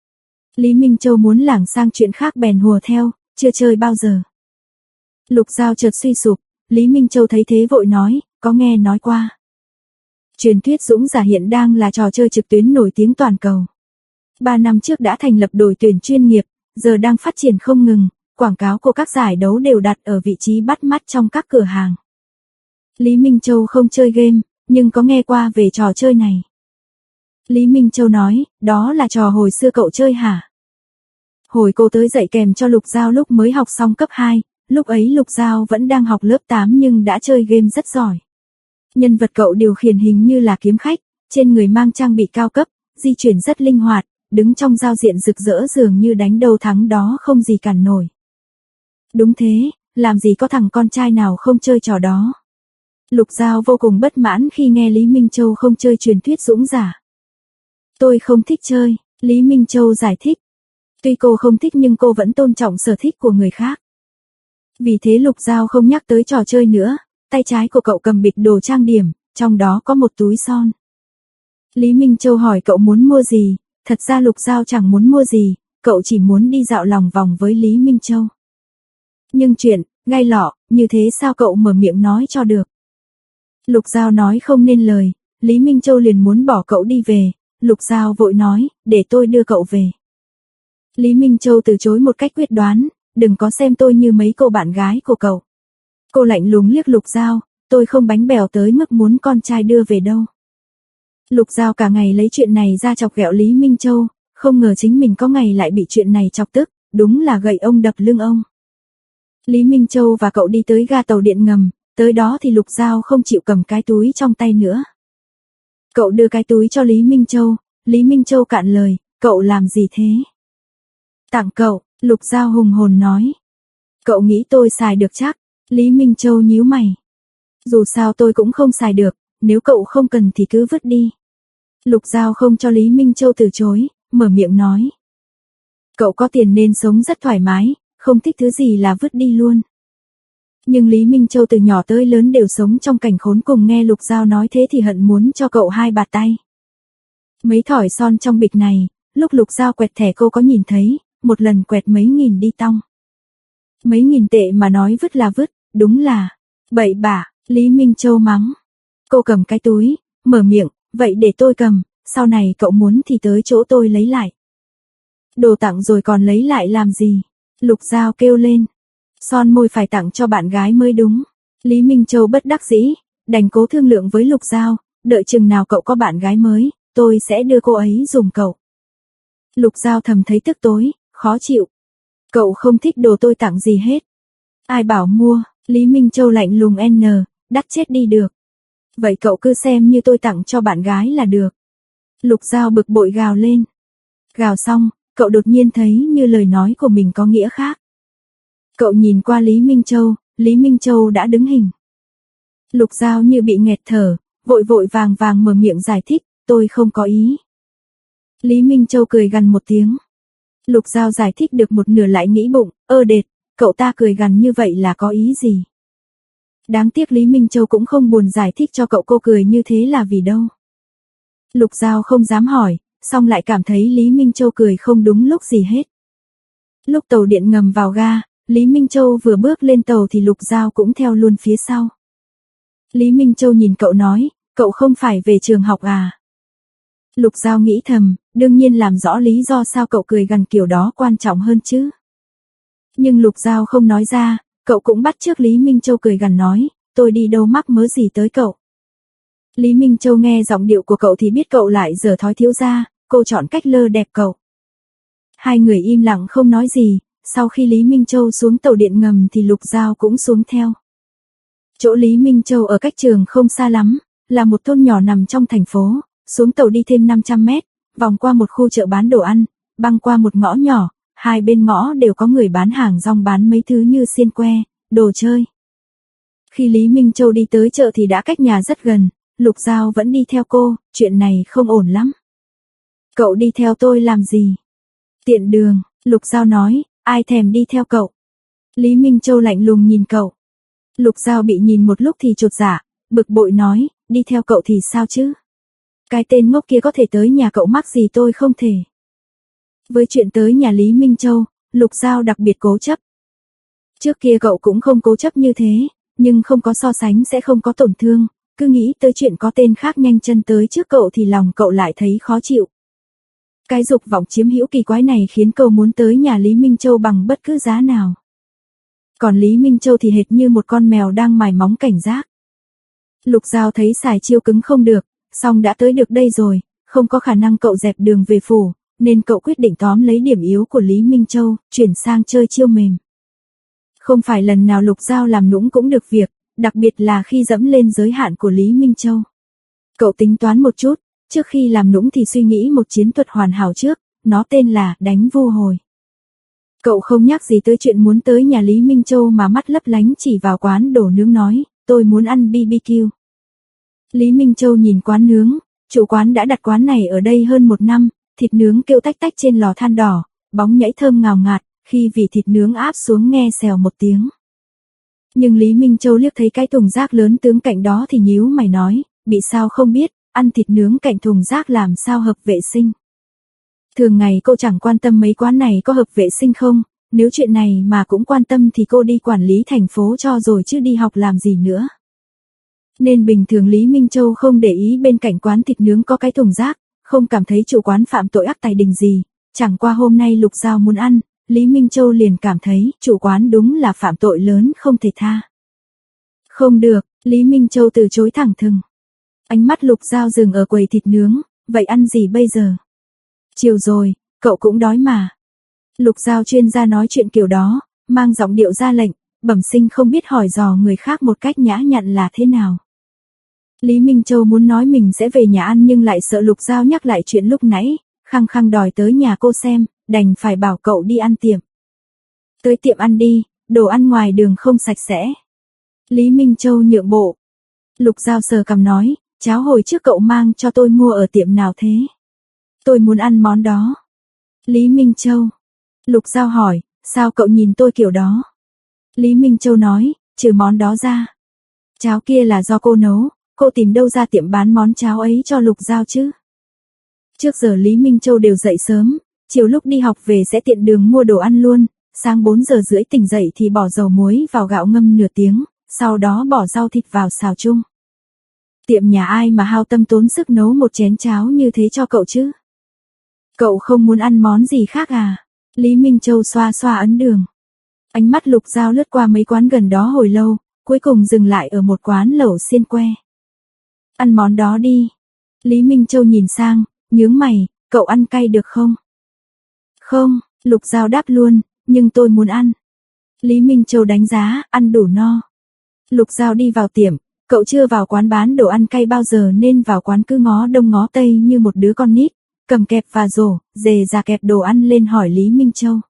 Lý Minh Châu muốn lảng sang chuyện khác bèn hùa theo, chưa chơi bao giờ. Lục Giao chợt suy sụp, Lý Minh Châu thấy thế vội nói, có nghe nói qua. Truyền thuyết dũng giả hiện đang là trò chơi trực tuyến nổi tiếng toàn cầu. Ba năm trước đã thành lập đội tuyển chuyên nghiệp, giờ đang phát triển không ngừng, quảng cáo của các giải đấu đều đặt ở vị trí bắt mắt trong các cửa hàng. Lý Minh Châu không chơi game, nhưng có nghe qua về trò chơi này. Lý Minh Châu nói, đó là trò hồi xưa cậu chơi hả? Hồi cô tới dạy kèm cho Lục Giao lúc mới học xong cấp hai, lúc ấy Lục Giao vẫn đang học lớp tám nhưng đã chơi game rất giỏi. Nhân vật cậu điều khiển hình như là kiếm khách, trên người mang trang bị cao cấp, di chuyển rất linh hoạt, đứng trong giao diện rực rỡ dường như đánh đâu thắng đó không gì cản nổi. Đúng thế, làm gì có thằng con trai nào không chơi trò đó. Lục Giao vô cùng bất mãn khi nghe Lý Minh Châu không chơi truyền thuyết dũng giả. Tôi không thích chơi, Lý Minh Châu giải thích. Tuy cô không thích nhưng cô vẫn tôn trọng sở thích của người khác. Vì thế Lục Giao không nhắc tới trò chơi nữa, tay trái của cậu cầm bịch đồ trang điểm, trong đó có một túi son. Lý Minh Châu hỏi cậu muốn mua gì, thật ra Lục Giao chẳng muốn mua gì, cậu chỉ muốn đi dạo lòng vòng với Lý Minh Châu. Nhưng chuyện, gai lọ, như thế sao cậu mở miệng nói cho được. Lục Giao nói không nên lời, Lý Minh Châu liền muốn bỏ cậu đi về, Lục Giao vội nói, để tôi đưa cậu về. Lý Minh Châu từ chối một cách quyết đoán, đừng có xem tôi như mấy cô bạn gái của cậu. Cô lạnh lùng liếc Lục Giao, tôi không bánh bèo tới mức muốn con trai đưa về đâu. Lục Giao cả ngày lấy chuyện này ra chọc ghẹo Lý Minh Châu, không ngờ chính mình có ngày lại bị chuyện này chọc tức, đúng là gậy ông đập lưng ông. Lý Minh Châu và cậu đi tới ga tàu điện ngầm, tới đó thì Lục Giao không chịu cầm cái túi trong tay nữa. Cậu đưa cái túi cho Lý Minh Châu, Lý Minh Châu cạn lời, cậu làm gì thế? Tặng cậu, Lục Giao hùng hồn nói. Cậu nghĩ tôi xài được chắc? Lý Minh Châu nhíu mày. Dù sao tôi cũng không xài được, nếu cậu không cần thì cứ vứt đi. Lục Giao không cho Lý Minh Châu từ chối, mở miệng nói. Cậu có tiền nên sống rất thoải mái, không thích thứ gì là vứt đi luôn. Nhưng Lý Minh Châu từ nhỏ tới lớn đều sống trong cảnh khốn cùng, nghe Lục Giao nói thế thì hận muốn cho cậu hai bạt tay. Mấy thỏi son trong bịch này, lúc Lục Giao quẹt thẻ cô có nhìn thấy, một lần quẹt mấy nghìn đi tong. Mấy nghìn tệ mà nói vứt là vứt, đúng là bậy bạ. Lý Minh Châu mắng. Cô cầm cái túi, mở miệng, vậy để tôi cầm, sau này cậu muốn thì tới chỗ tôi lấy lại. Đồ tặng rồi còn lấy lại làm gì? Lục Giao kêu lên. Son môi phải tặng cho bạn gái mới đúng. Lý Minh Châu bất đắc dĩ, đành cố thương lượng với Lục Giao, đợi chừng nào cậu có bạn gái mới, tôi sẽ đưa cô ấy dùng cậu. Lục Giao thầm thấy tức tối, khó chịu. Cậu không thích đồ tôi tặng gì hết. Ai bảo mua? Lý Minh Châu lạnh lùng n, đắt chết đi được. Vậy cậu cứ xem như tôi tặng cho bạn gái là được. Lục Giao bực bội gào lên. Gào xong, cậu đột nhiên thấy như lời nói của mình có nghĩa khác. Cậu nhìn qua Lý Minh Châu, Lý Minh Châu đã đứng hình. Lục Giao như bị nghẹt thở, vội vội vàng vàng mở miệng giải thích, tôi không có ý. Lý Minh Châu cười gằn một tiếng. Lục Giao giải thích được một nửa lại nghĩ bụng, ơ đệt, cậu ta cười gằn như vậy là có ý gì? Đáng tiếc Lý Minh Châu cũng không buồn giải thích cho cậu cô cười như thế là vì đâu. Lục Giao không dám hỏi, xong lại cảm thấy Lý Minh Châu cười không đúng lúc gì hết. Lúc tàu điện ngầm vào ga, Lý Minh Châu vừa bước lên tàu thì Lục Giao cũng theo luôn phía sau. Lý Minh Châu nhìn cậu nói, cậu không phải về trường học à? Lục Giao nghĩ thầm, đương nhiên làm rõ lý do sao cậu cười gằn kiểu đó quan trọng hơn chứ. Nhưng Lục Giao không nói ra, cậu cũng bắt chước Lý Minh Châu cười gằn nói, tôi đi đâu mắc mớ gì tới cậu. Lý Minh Châu nghe giọng điệu của cậu thì biết cậu lại giở thói thiếu gia, cô chọn cách lơ đẹp cậu. Hai người im lặng không nói gì, sau khi Lý Minh Châu xuống tàu điện ngầm thì Lục Giao cũng xuống theo. Chỗ Lý Minh Châu ở cách trường không xa lắm, là một thôn nhỏ nằm trong thành phố, xuống tàu đi thêm năm trăm mét, vòng qua một khu chợ bán đồ ăn, băng qua một ngõ nhỏ, hai bên ngõ đều có người bán hàng rong bán mấy thứ như xiên que, đồ chơi. Khi Lý Minh Châu đi tới chợ thì đã cách nhà rất gần, Lục Giao vẫn đi theo cô, chuyện này không ổn lắm. Cậu đi theo tôi làm gì? Tiện đường, Lục Giao nói, ai thèm đi theo cậu. Lý Minh Châu lạnh lùng nhìn cậu. Lục Giao bị nhìn một lúc thì chột dạ, bực bội nói, đi theo cậu thì sao chứ? Cái tên ngốc kia có thể tới nhà cậu mắc gì tôi không thể. Với chuyện tới nhà Lý Minh Châu, Lục Giao đặc biệt cố chấp. Trước kia cậu cũng không cố chấp như thế, nhưng không có so sánh sẽ không có tổn thương, cứ nghĩ tới chuyện có tên khác nhanh chân tới trước cậu thì lòng cậu lại thấy khó chịu. Cái dục vọng chiếm hữu kỳ quái này khiến cậu muốn tới nhà Lý Minh Châu bằng bất cứ giá nào. Còn Lý Minh Châu thì hệt như một con mèo đang mài móng cảnh giác. Lục Giao thấy xài chiêu cứng không được, song đã tới được đây rồi, không có khả năng cậu dẹp đường về phủ, nên cậu quyết định tóm lấy điểm yếu của Lý Minh Châu, chuyển sang chơi chiêu mềm. Không phải lần nào Lục Giao làm nũng cũng được việc, đặc biệt là khi dẫm lên giới hạn của Lý Minh Châu. Cậu tính toán một chút, trước khi làm nũng thì suy nghĩ một chiến thuật hoàn hảo trước, nó tên là đánh vu hồi. Cậu không nhắc gì tới chuyện muốn tới nhà Lý Minh Châu mà mắt lấp lánh chỉ vào quán đồ nướng nói, tôi muốn ăn bê bê kiu. Lý Minh Châu nhìn quán nướng, chủ quán đã đặt quán này ở đây hơn một năm, thịt nướng kêu tách tách trên lò than đỏ, bóng nhảy thơm ngào ngạt, khi vị thịt nướng áp xuống nghe xèo một tiếng. Nhưng Lý Minh Châu liếc thấy cái thùng rác lớn tướng cạnh đó thì nhíu mày nói, bị sao không biết, ăn thịt nướng cạnh thùng rác làm sao hợp vệ sinh. Thường ngày cô chẳng quan tâm mấy quán này có hợp vệ sinh không, nếu chuyện này mà cũng quan tâm thì cô đi quản lý thành phố cho rồi chứ đi học làm gì nữa. Nên bình thường Lý Minh Châu không để ý bên cạnh quán thịt nướng có cái thùng rác, không cảm thấy chủ quán phạm tội ác tài đình gì, chẳng qua hôm nay Lục Giao muốn ăn, Lý Minh Châu liền cảm thấy chủ quán đúng là phạm tội lớn không thể tha. Không được, Lý Minh Châu từ chối thẳng thừng. Ánh mắt Lục Giao dừng ở quầy thịt nướng, vậy ăn gì bây giờ? Chiều rồi, cậu cũng đói mà. Lục Giao chuyên gia nói chuyện kiểu đó, mang giọng điệu ra lệnh, bẩm sinh không biết hỏi dò người khác một cách nhã nhặn là thế nào. Lý Minh Châu muốn nói mình sẽ về nhà ăn nhưng lại sợ Lục Giao nhắc lại chuyện lúc nãy, khăng khăng đòi tới nhà cô xem, đành phải bảo cậu đi ăn tiệm. Tới tiệm ăn đi, đồ ăn ngoài đường không sạch sẽ. Lý Minh Châu nhượng bộ. Lục Giao sờ cằm nói, cháo hồi trước cậu mang cho tôi mua ở tiệm nào thế? Tôi muốn ăn món đó. Lý Minh Châu. Lục Giao hỏi, sao cậu nhìn tôi kiểu đó? Lý Minh Châu nói, trừ món đó ra. Cháo kia là do cô nấu, cô tìm đâu ra tiệm bán món cháo ấy cho Lục Giao chứ? Trước giờ Lý Minh Châu đều dậy sớm, chiều lúc đi học về sẽ tiện đường mua đồ ăn luôn, sáng bốn giờ rưỡi tỉnh dậy thì bỏ dầu muối vào gạo ngâm nửa tiếng, sau đó bỏ rau thịt vào xào chung. Tiệm nhà ai mà hao tâm tốn sức nấu một chén cháo như thế cho cậu chứ? Cậu không muốn ăn món gì khác à? Lý Minh Châu xoa xoa ấn đường. Ánh mắt Lục Giao lướt qua mấy quán gần đó hồi lâu, cuối cùng dừng lại ở một quán lẩu xiên que. Ăn món đó đi. Lý Minh Châu nhìn sang, nhướng mày, cậu ăn cay được không? Không, Lục Giao đáp luôn, nhưng tôi muốn ăn. Lý Minh Châu đánh giá, ăn đủ no. Lục Giao đi vào tiệm, cậu chưa vào quán bán đồ ăn cay bao giờ nên vào quán cứ ngó đông ngó tây như một đứa con nít, cầm kẹp và rổ, dề ra kẹp đồ ăn lên hỏi Lý Minh Châu.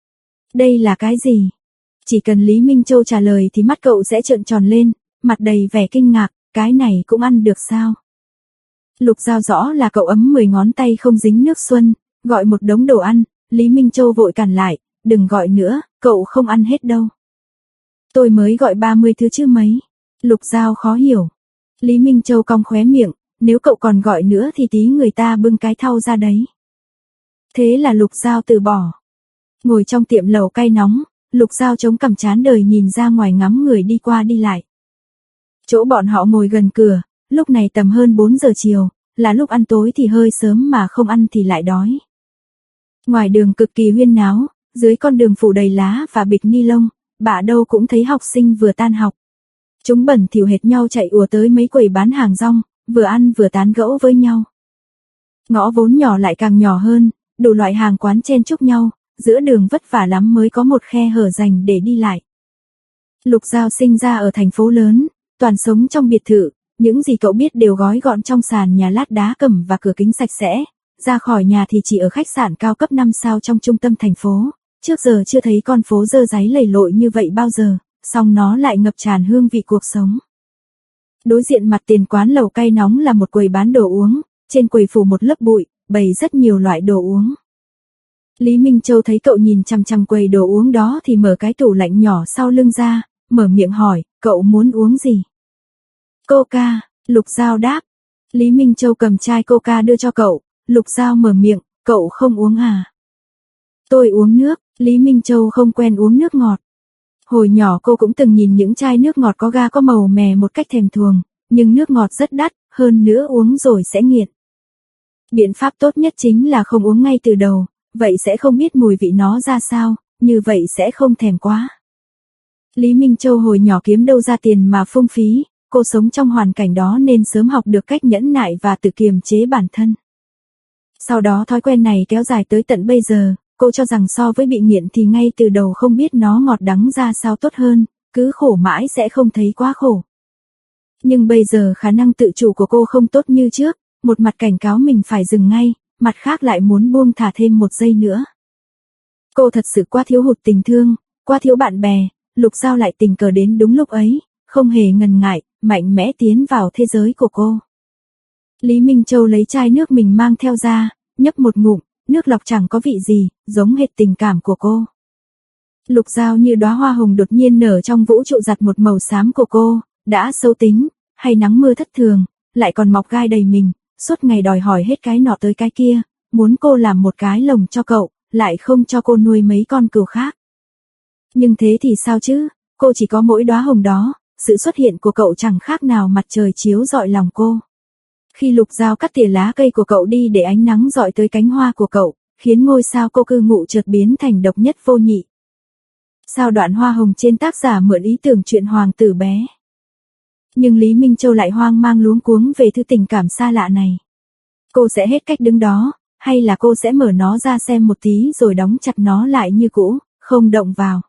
Đây là cái gì? Chỉ cần Lý Minh Châu trả lời thì mắt cậu sẽ trợn tròn lên, mặt đầy vẻ kinh ngạc, cái này cũng ăn được sao? Lục Giao rõ là cậu ấm mười ngón tay không dính nước xuân, gọi một đống đồ ăn, Lý Minh Châu vội cản lại, đừng gọi nữa, cậu không ăn hết đâu. Tôi mới gọi ba mươi thứ chứ mấy. Lục Giao khó hiểu. Lý Minh Châu cong khóe miệng, nếu cậu còn gọi nữa thì tí người ta bưng cái thau ra đấy. Thế là Lục Giao từ bỏ. Ngồi trong tiệm lẩu cay nóng, Lục Giao chống cằm chán đời nhìn ra ngoài ngắm người đi qua đi lại. Chỗ bọn họ ngồi gần cửa, lúc này tầm hơn bốn giờ chiều, là lúc ăn tối thì hơi sớm mà không ăn thì lại đói. Ngoài đường cực kỳ huyên náo, dưới con đường phủ đầy lá và bịch ni lông, bả đâu cũng thấy học sinh vừa tan học. Chúng bẩn thỉu hệt nhau chạy ùa tới mấy quầy bán hàng rong, vừa ăn vừa tán gẫu với nhau. Ngõ vốn nhỏ lại càng nhỏ hơn, đủ loại hàng quán chen chúc nhau, giữa đường vất vả lắm mới có một khe hở dành để đi lại. Lục Giao sinh ra ở thành phố lớn, toàn sống trong biệt thự, những gì cậu biết đều gói gọn trong sàn nhà lát đá cẩm và cửa kính sạch sẽ, ra khỏi nhà thì chỉ ở khách sạn cao cấp năm sao trong trung tâm thành phố, trước giờ chưa thấy con phố dơ dáy lầy lội như vậy bao giờ, song nó lại ngập tràn hương vị cuộc sống. Đối diện mặt tiền quán lẩu cay nóng là một quầy bán đồ uống, trên quầy phủ một lớp bụi, bày rất nhiều loại đồ uống. Lý Minh Châu thấy cậu nhìn chằm chằm quầy đồ uống đó thì mở cái tủ lạnh nhỏ sau lưng ra, mở miệng hỏi, cậu muốn uống gì? Coca, Lục Giao đáp. Lý Minh Châu cầm chai Coca đưa cho cậu, Lục Giao mở miệng, cậu không uống à? Tôi uống nước, Lý Minh Châu không quen uống nước ngọt. Hồi nhỏ cô cũng từng nhìn những chai nước ngọt có ga có màu mè một cách thèm thuồng, nhưng nước ngọt rất đắt, hơn nữa uống rồi sẽ nghiện. Biện pháp tốt nhất chính là không uống ngay từ đầu, vậy sẽ không biết mùi vị nó ra sao, như vậy sẽ không thèm quá. Lý Minh Châu hồi nhỏ kiếm đâu ra tiền mà phung phí, cô sống trong hoàn cảnh đó nên sớm học được cách nhẫn nại và tự kiềm chế bản thân. Sau đó thói quen này kéo dài tới tận bây giờ, cô cho rằng so với bị nghiện thì ngay từ đầu không biết nó ngọt đắng ra sao tốt hơn, cứ khổ mãi sẽ không thấy quá khổ. Nhưng bây giờ khả năng tự chủ của cô không tốt như trước, một mặt cảnh cáo mình phải dừng ngay, mặt khác lại muốn buông thả thêm một giây nữa. Cô thật sự quá thiếu hụt tình thương, quá thiếu bạn bè, Lục Giao lại tình cờ đến đúng lúc ấy, không hề ngần ngại, mạnh mẽ tiến vào thế giới của cô. Lý Minh Châu lấy chai nước mình mang theo ra, nhấp một ngụm, nước lọc chẳng có vị gì, giống hệt tình cảm của cô. Lục Giao như đóa hoa hồng đột nhiên nở trong vũ trụ giặt một màu xám của cô, đã xấu tính, hay nắng mưa thất thường, lại còn mọc gai đầy mình, suốt ngày đòi hỏi hết cái nọ tới cái kia, muốn cô làm một cái lồng cho cậu, lại không cho cô nuôi mấy con cừu khác. Nhưng thế thì sao chứ, cô chỉ có mỗi đóa hồng đó, sự xuất hiện của cậu chẳng khác nào mặt trời chiếu rọi lòng cô. Khi Lục Giao cắt tỉa lá cây của cậu đi để ánh nắng rọi tới cánh hoa của cậu, khiến ngôi sao cô cư ngụ chợt biến thành độc nhất vô nhị. Sao đoạn hoa hồng trên tác giả mượn ý tưởng chuyện hoàng tử bé. Nhưng Lý Minh Châu lại hoang mang luống cuống về thứ tình cảm xa lạ này. Cô sẽ hết cách đứng đó, hay là cô sẽ mở nó ra xem một tí rồi đóng chặt nó lại như cũ, không động vào.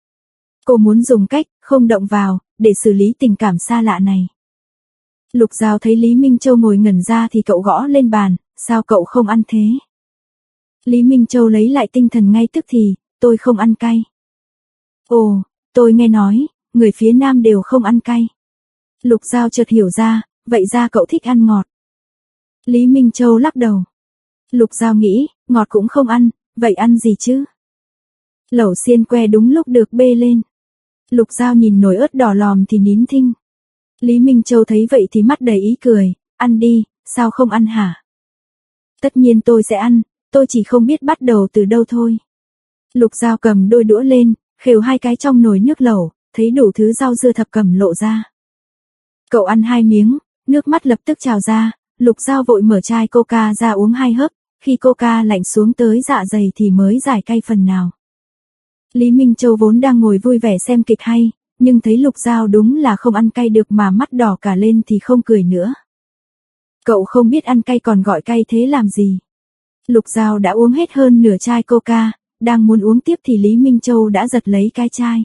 Cô muốn dùng cách, không động vào, để xử lý tình cảm xa lạ này. Lục Giao thấy Lý Minh Châu ngồi ngẩn ra thì cậu gõ lên bàn, sao cậu không ăn thế? Lý Minh Châu lấy lại tinh thần ngay tức thì, tôi không ăn cay. Ồ, tôi nghe nói, người phía Nam đều không ăn cay. Lục Giao chợt hiểu ra, vậy ra cậu thích ăn ngọt. Lý Minh Châu lắc đầu. Lục Giao nghĩ, ngọt cũng không ăn, vậy ăn gì chứ? Lẩu xiên que đúng lúc được bê lên. Lục Giao nhìn nồi ớt đỏ lòm thì nín thinh. Lý Minh Châu thấy vậy thì mắt đầy ý cười, ăn đi, sao không ăn hả? Tất nhiên tôi sẽ ăn, tôi chỉ không biết bắt đầu từ đâu thôi. Lục Giao cầm đôi đũa lên, khều hai cái trong nồi nước lẩu, thấy đủ thứ rau dưa thập cẩm lộ ra. Cậu ăn hai miếng, nước mắt lập tức trào ra, Lục Giao vội mở chai coca ra uống hai hớp, khi coca lạnh xuống tới dạ dày thì mới giải cay phần nào. Lý Minh Châu vốn đang ngồi vui vẻ xem kịch hay, nhưng thấy Lục Giao đúng là không ăn cay được mà mắt đỏ cả lên thì không cười nữa. Cậu không biết ăn cay còn gọi cay thế làm gì? Lục Giao đã uống hết hơn nửa chai coca, đang muốn uống tiếp thì Lý Minh Châu đã giật lấy cái chai.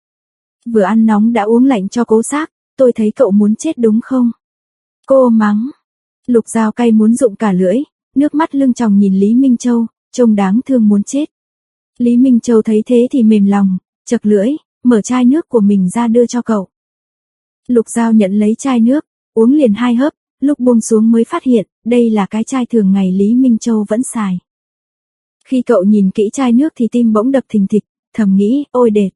Vừa ăn nóng đã uống lạnh cho cố xác, tôi thấy cậu muốn chết đúng không? Cô mắng. Lục Giao cay muốn rụng cả lưỡi, nước mắt lưng tròng nhìn Lý Minh Châu, trông đáng thương muốn chết. Lý Minh Châu thấy thế thì mềm lòng, chật lưỡi, mở chai nước của mình ra đưa cho cậu. Lục Giao nhận lấy chai nước, uống liền hai hớp, lúc buông xuống mới phát hiện, đây là cái chai thường ngày Lý Minh Châu vẫn xài. Khi cậu nhìn kỹ chai nước thì tim bỗng đập thình thịch, thầm nghĩ, ôi đệt.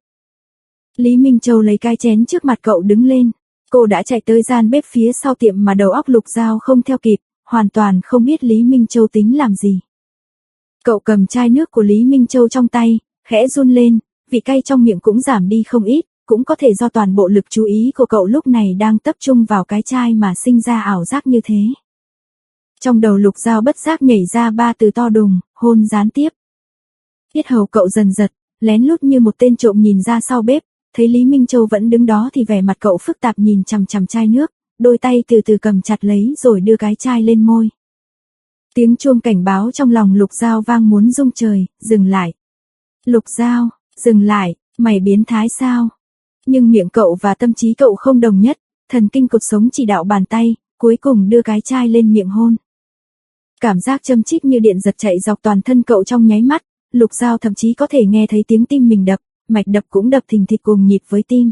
Lý Minh Châu lấy cái chén trước mặt cậu đứng lên, cô đã chạy tới gian bếp phía sau tiệm mà đầu óc Lục Giao không theo kịp, hoàn toàn không biết Lý Minh Châu tính làm gì. Cậu cầm chai nước của Lý Minh Châu trong tay, khẽ run lên, vị cay trong miệng cũng giảm đi không ít, cũng có thể do toàn bộ lực chú ý của cậu lúc này đang tập trung vào cái chai mà sinh ra ảo giác như thế. Trong đầu Lục Giao bất giác nhảy ra ba từ to đùng, hôn gián tiếp. Yết hầu cậu dần giật, lén lút như một tên trộm nhìn ra sau bếp, thấy Lý Minh Châu vẫn đứng đó thì vẻ mặt cậu phức tạp nhìn chằm chằm chai nước, đôi tay từ từ cầm chặt lấy rồi đưa cái chai lên môi. Tiếng chuông cảnh báo trong lòng Lục Giao vang muốn rung trời, dừng lại. Lục Giao, dừng lại, mày biến thái sao? Nhưng miệng cậu và tâm trí cậu không đồng nhất, thần kinh cột sống chỉ đạo bàn tay, cuối cùng đưa cái chai lên miệng hôn. Cảm giác châm chích như điện giật chạy dọc toàn thân cậu trong nháy mắt, Lục Giao thậm chí có thể nghe thấy tiếng tim mình đập, mạch đập cũng đập thình thịch cùng nhịp với tim.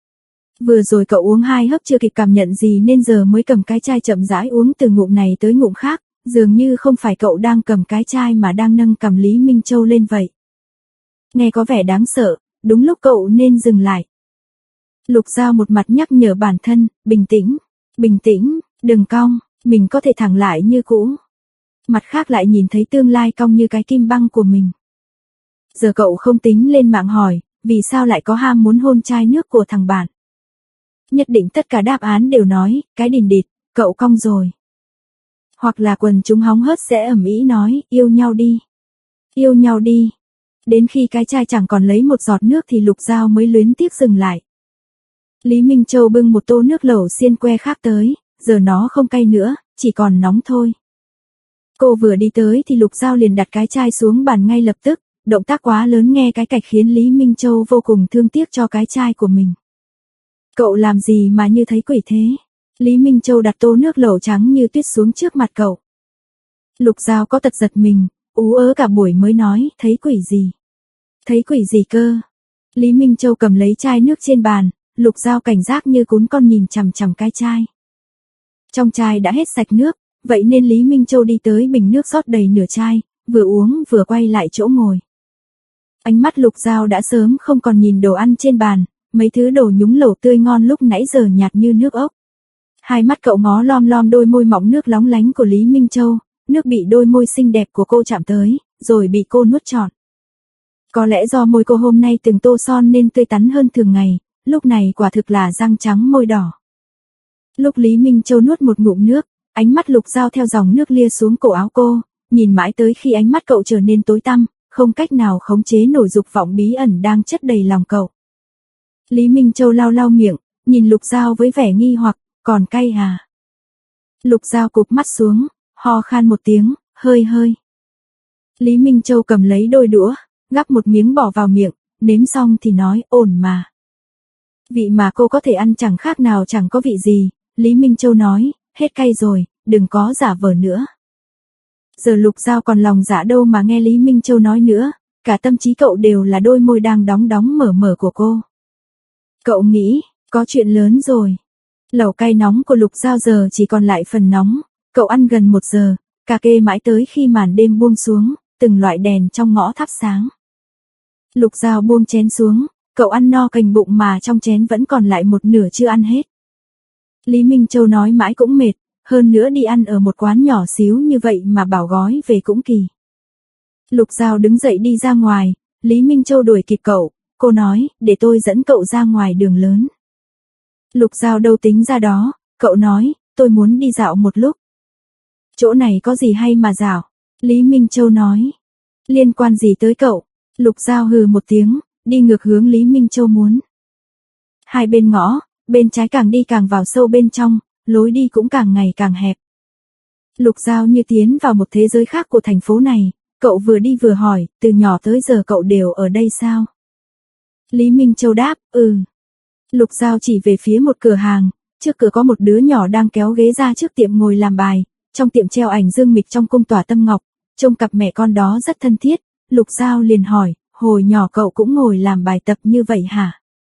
Vừa rồi cậu uống hai hớp chưa kịp cảm nhận gì nên giờ mới cầm cái chai chậm rãi uống từ ngụm này tới ngụm khác, dường như không phải cậu đang cầm cái chai mà đang nâng cầm Lý Minh Châu lên vậy. Nghe có vẻ đáng sợ, đúng lúc cậu nên dừng lại. Lục Giao một mặt nhắc nhở bản thân, bình tĩnh, bình tĩnh, đừng cong, mình có thể thẳng lại như cũ. Mặt khác lại nhìn thấy tương lai cong như cái kim băng của mình. Giờ cậu không tính lên mạng hỏi, vì sao lại có ham muốn hôn chai nước của thằng bạn. Nhất định tất cả đáp án đều nói, cái đìn địt, cậu cong rồi. Hoặc là quần chúng hóng hớt sẽ ầm ĩ nói, yêu nhau đi, yêu nhau đi. Đến khi cái chai chẳng còn lấy một giọt nước thì Lục Giao mới luyến tiếc dừng lại. Lý Minh Châu bưng một tô nước lẩu xiên que khác tới, giờ nó không cay nữa, chỉ còn nóng thôi. Cô vừa đi tới thì Lục Giao liền đặt cái chai xuống bàn ngay lập tức, động tác quá lớn nghe cái cạch khiến Lý Minh Châu vô cùng thương tiếc cho cái chai của mình. Cậu làm gì mà như thấy quỷ thế? Lý Minh Châu đặt tô nước lẩu trắng như tuyết xuống trước mặt cậu. Lục Giao có tật giật mình, ú ớ cả buổi mới nói, thấy quỷ gì? Thấy quỷ gì cơ? Lý Minh Châu cầm lấy chai nước trên bàn, Lục Giao cảnh giác như cún con nhìn chằm chằm cái chai. Trong chai đã hết sạch nước, vậy nên Lý Minh Châu đi tới bình nước rót đầy nửa chai, vừa uống vừa quay lại chỗ ngồi. Ánh mắt Lục Giao đã sớm không còn nhìn đồ ăn trên bàn, mấy thứ đồ nhúng lẩu tươi ngon lúc nãy giờ nhạt như nước ốc. Hai mắt cậu ngó lom lom đôi môi mọng nước lóng lánh của Lý Minh Châu, nước bị đôi môi xinh đẹp của cô chạm tới, rồi bị cô nuốt trọn. Có lẽ do môi cô hôm nay từng tô son nên tươi tắn hơn thường ngày, lúc này quả thực là răng trắng môi đỏ. Lúc Lý Minh Châu nuốt một ngụm nước, ánh mắt Lục Giao theo dòng nước lia xuống cổ áo cô, nhìn mãi tới khi ánh mắt cậu trở nên tối tăm, không cách nào khống chế nổi dục vọng bí ẩn đang chất đầy lòng cậu. Lý Minh Châu lau lau miệng, nhìn Lục Giao với vẻ nghi hoặc, còn cay à? Lục Giao cụp mắt xuống, ho khan một tiếng, hơi hơi. Lý Minh Châu cầm lấy đôi đũa, gắp một miếng bỏ vào miệng, nếm xong thì nói, ổn mà. Vị mà cô có thể ăn chẳng khác nào chẳng có vị gì, Lý Minh Châu nói, hết cay rồi, đừng có giả vờ nữa. Giờ Lục Giao còn lòng dạ đâu mà nghe Lý Minh Châu nói nữa, cả tâm trí cậu đều là đôi môi đang đóng đóng mở mở của cô. Cậu nghĩ, có chuyện lớn rồi. Lẩu cay nóng của Lục Giao giờ chỉ còn lại phần nóng, cậu ăn gần một giờ, cà kê mãi tới khi màn đêm buông xuống, từng loại đèn trong ngõ thắp sáng. Lục Giao buông chén xuống, cậu ăn no cành bụng mà trong chén vẫn còn lại một nửa chưa ăn hết. Lý Minh Châu nói mãi cũng mệt, hơn nữa đi ăn ở một quán nhỏ xíu như vậy mà bảo gói về cũng kỳ. Lục Giao đứng dậy đi ra ngoài, Lý Minh Châu đuổi kịp cậu, cô nói, để tôi dẫn cậu ra ngoài đường lớn. Lục Giao đâu tính ra đó, cậu nói, tôi muốn đi dạo một lúc. Chỗ này có gì hay mà dạo? Lý Minh Châu nói. Liên quan gì tới cậu? Lục Giao hừ một tiếng, đi ngược hướng Lý Minh Châu muốn. Hai bên ngõ, bên trái càng đi càng vào sâu bên trong, lối đi cũng càng ngày càng hẹp. Lục Giao như tiến vào một thế giới khác của thành phố này, cậu vừa đi vừa hỏi, từ nhỏ tới giờ cậu đều ở đây sao? Lý Minh Châu đáp, ừ. Lục Giao chỉ về phía một cửa hàng, trước cửa có một đứa nhỏ đang kéo ghế ra trước tiệm ngồi làm bài, trong tiệm treo ảnh Dương Mịch trong cung tỏa tâm ngọc, trông cặp mẹ con đó rất thân thiết, Lục Giao liền hỏi, hồi nhỏ cậu cũng ngồi làm bài tập như vậy hả?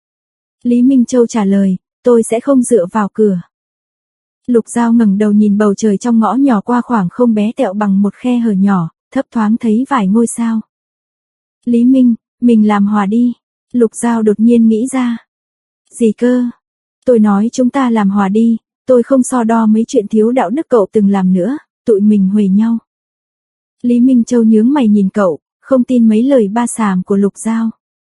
Lý Minh Châu trả lời, tôi sẽ không dựa vào cửa. Lục Giao ngẩng đầu nhìn bầu trời trong ngõ nhỏ qua khoảng không bé tẹo bằng một khe hở nhỏ, thấp thoáng thấy vài ngôi sao. Lý Minh, mình làm hòa đi. Lục Giao đột nhiên nghĩ ra. Gì cơ? Tôi nói chúng ta làm hòa đi, tôi không so đo mấy chuyện thiếu đạo đức cậu từng làm nữa, tụi mình huề nhau. Lý Minh Châu nhướng mày nhìn cậu, không tin mấy lời ba xàm của Lục Giao.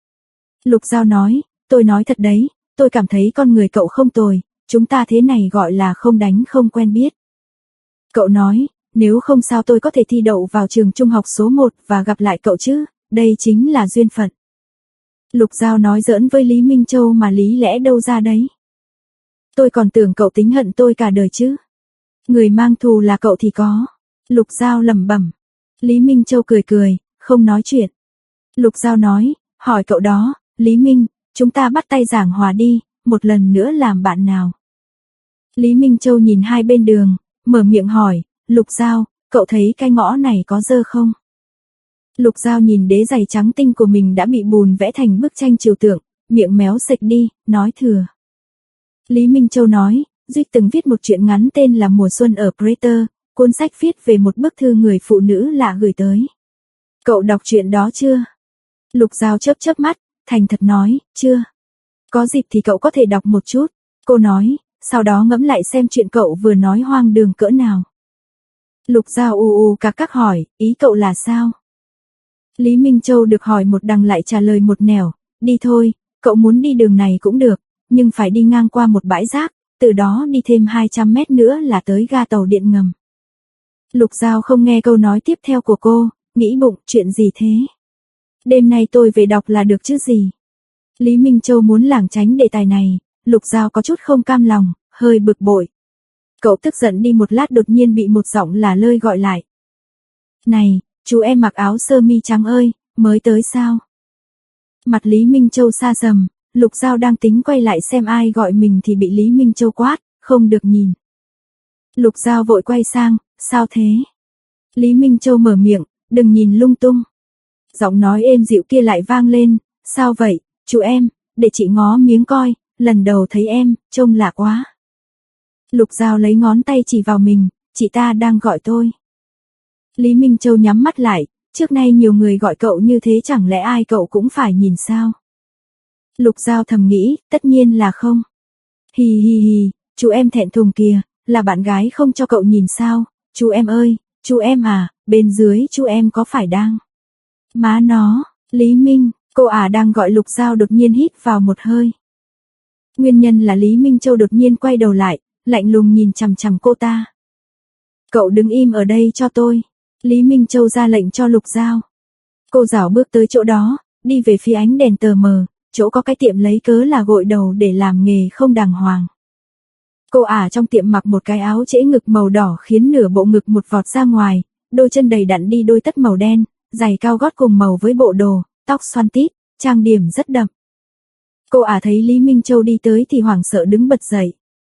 Lục Giao nói, tôi nói thật đấy, tôi cảm thấy con người cậu không tồi, chúng ta thế này gọi là không đánh không quen biết. Cậu nói, nếu không sao tôi có thể thi đậu vào trường trung học số một và gặp lại cậu chứ, đây chính là duyên phận. Lục Giao nói giỡn với Lý Minh Châu mà lý lẽ đâu ra đấy. Tôi còn tưởng cậu tính hận tôi cả đời chứ. Người mang thù là cậu thì có. Lục Giao lẩm bẩm. Lý Minh Châu cười cười, không nói chuyện. Lục Giao nói, hỏi cậu đó, Lý Minh, chúng ta bắt tay giảng hòa đi, một lần nữa làm bạn nào. Lý Minh Châu nhìn hai bên đường, mở miệng hỏi, Lục Giao, cậu thấy cái ngõ này có dơ không? Lục Giao nhìn đế giày trắng tinh của mình đã bị bùn vẽ thành bức tranh trừu tượng, miệng méo sệch đi, nói thừa. Lý Minh Châu nói, Duy từng viết một truyện ngắn tên là Mùa Xuân ở Prater, cuốn sách viết về một bức thư người phụ nữ lạ gửi tới. Cậu đọc truyện đó chưa? Lục Giao chớp chớp mắt, thành thật nói, chưa. Có dịp thì cậu có thể đọc một chút, cô nói, sau đó ngẫm lại xem chuyện cậu vừa nói hoang đường cỡ nào. Lục Giao u u cạc cắc hỏi, ý cậu là sao? Lý Minh Châu được hỏi một đằng lại trả lời một nẻo, đi thôi, cậu muốn đi đường này cũng được, nhưng phải đi ngang qua một bãi rác, từ đó đi thêm hai trăm mét nữa là tới ga tàu điện ngầm. Lục Giao không nghe câu nói tiếp theo của cô, nghĩ bụng, chuyện gì thế? Đêm nay tôi về đọc là được chứ gì? Lý Minh Châu muốn lảng tránh đề tài này, Lục Giao có chút không cam lòng, hơi bực bội. Cậu tức giận đi một lát đột nhiên bị một giọng là lơi gọi lại. Này, chú em mặc áo sơ mi trắng ơi, mới tới sao? Mặt Lý Minh Châu xa sầm, Lục Giao đang tính quay lại xem ai gọi mình thì bị Lý Minh Châu quát, không được nhìn. Lục Giao vội quay sang, sao thế? Lý Minh Châu mở miệng, đừng nhìn lung tung. Giọng nói êm dịu kia lại vang lên, sao vậy, chú em, để chị ngó miếng coi, lần đầu thấy em, trông lạ quá. Lục Giao lấy ngón tay chỉ vào mình, chị ta đang gọi tôi. Lý Minh Châu nhắm mắt lại, trước nay nhiều người gọi cậu như thế chẳng lẽ ai cậu cũng phải nhìn sao? Lục Giao thầm nghĩ, tất nhiên là không. Hì hì hì, chú em thẹn thùng kìa, là bạn gái không cho cậu nhìn sao? Chú em ơi, chú em à, bên dưới chú em có phải đang... Má nó, Lý Minh, cô ả à đang gọi Lục Giao đột nhiên hít vào một hơi. Nguyên nhân là Lý Minh Châu đột nhiên quay đầu lại, lạnh lùng nhìn chằm chằm cô ta. Cậu đứng im ở đây cho tôi. Lý Minh Châu ra lệnh cho Lục Giao. Cô rảo bước tới chỗ đó, đi về phía ánh đèn tờ mờ, chỗ có cái tiệm lấy cớ là gội đầu để làm nghề không đàng hoàng. Cô ả à trong tiệm mặc một cái áo trễ ngực màu đỏ khiến nửa bộ ngực một vọt ra ngoài, đôi chân đầy đặn đi đôi tất màu đen, giày cao gót cùng màu với bộ đồ, tóc xoăn tít, trang điểm rất đậm. Cô ả à thấy Lý Minh Châu đi tới thì hoảng sợ đứng bật dậy.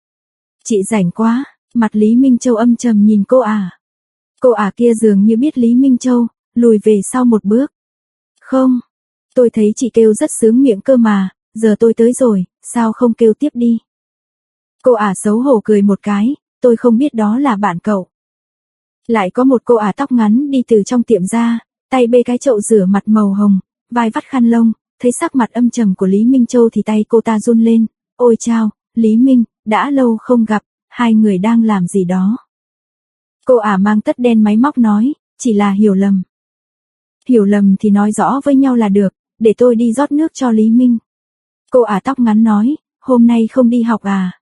Chị rảnh quá, mặt Lý Minh Châu âm trầm nhìn cô ả. À. Cô ả à kia dường như biết Lý Minh Châu, lùi về sau một bước. Không, tôi thấy chị kêu rất sướng miệng cơ mà, giờ tôi tới rồi, sao không kêu tiếp đi. Cô ả xấu hổ cười một cái, tôi không biết đó là bạn cậu. Lại có một cô ả tóc ngắn đi từ trong tiệm ra, tay bê cái chậu rửa mặt màu hồng, vai vắt khăn lông, thấy sắc mặt âm trầm của Lý Minh Châu thì tay cô ta run lên, ôi chao, Lý Minh, đã lâu không gặp, hai người đang làm gì đó. Cô ả mang tất đen máy móc nói, chỉ là hiểu lầm. Hiểu lầm thì nói rõ với nhau là được, để tôi đi rót nước cho Lý Minh. Cô ả tóc ngắn nói, hôm nay không đi học à?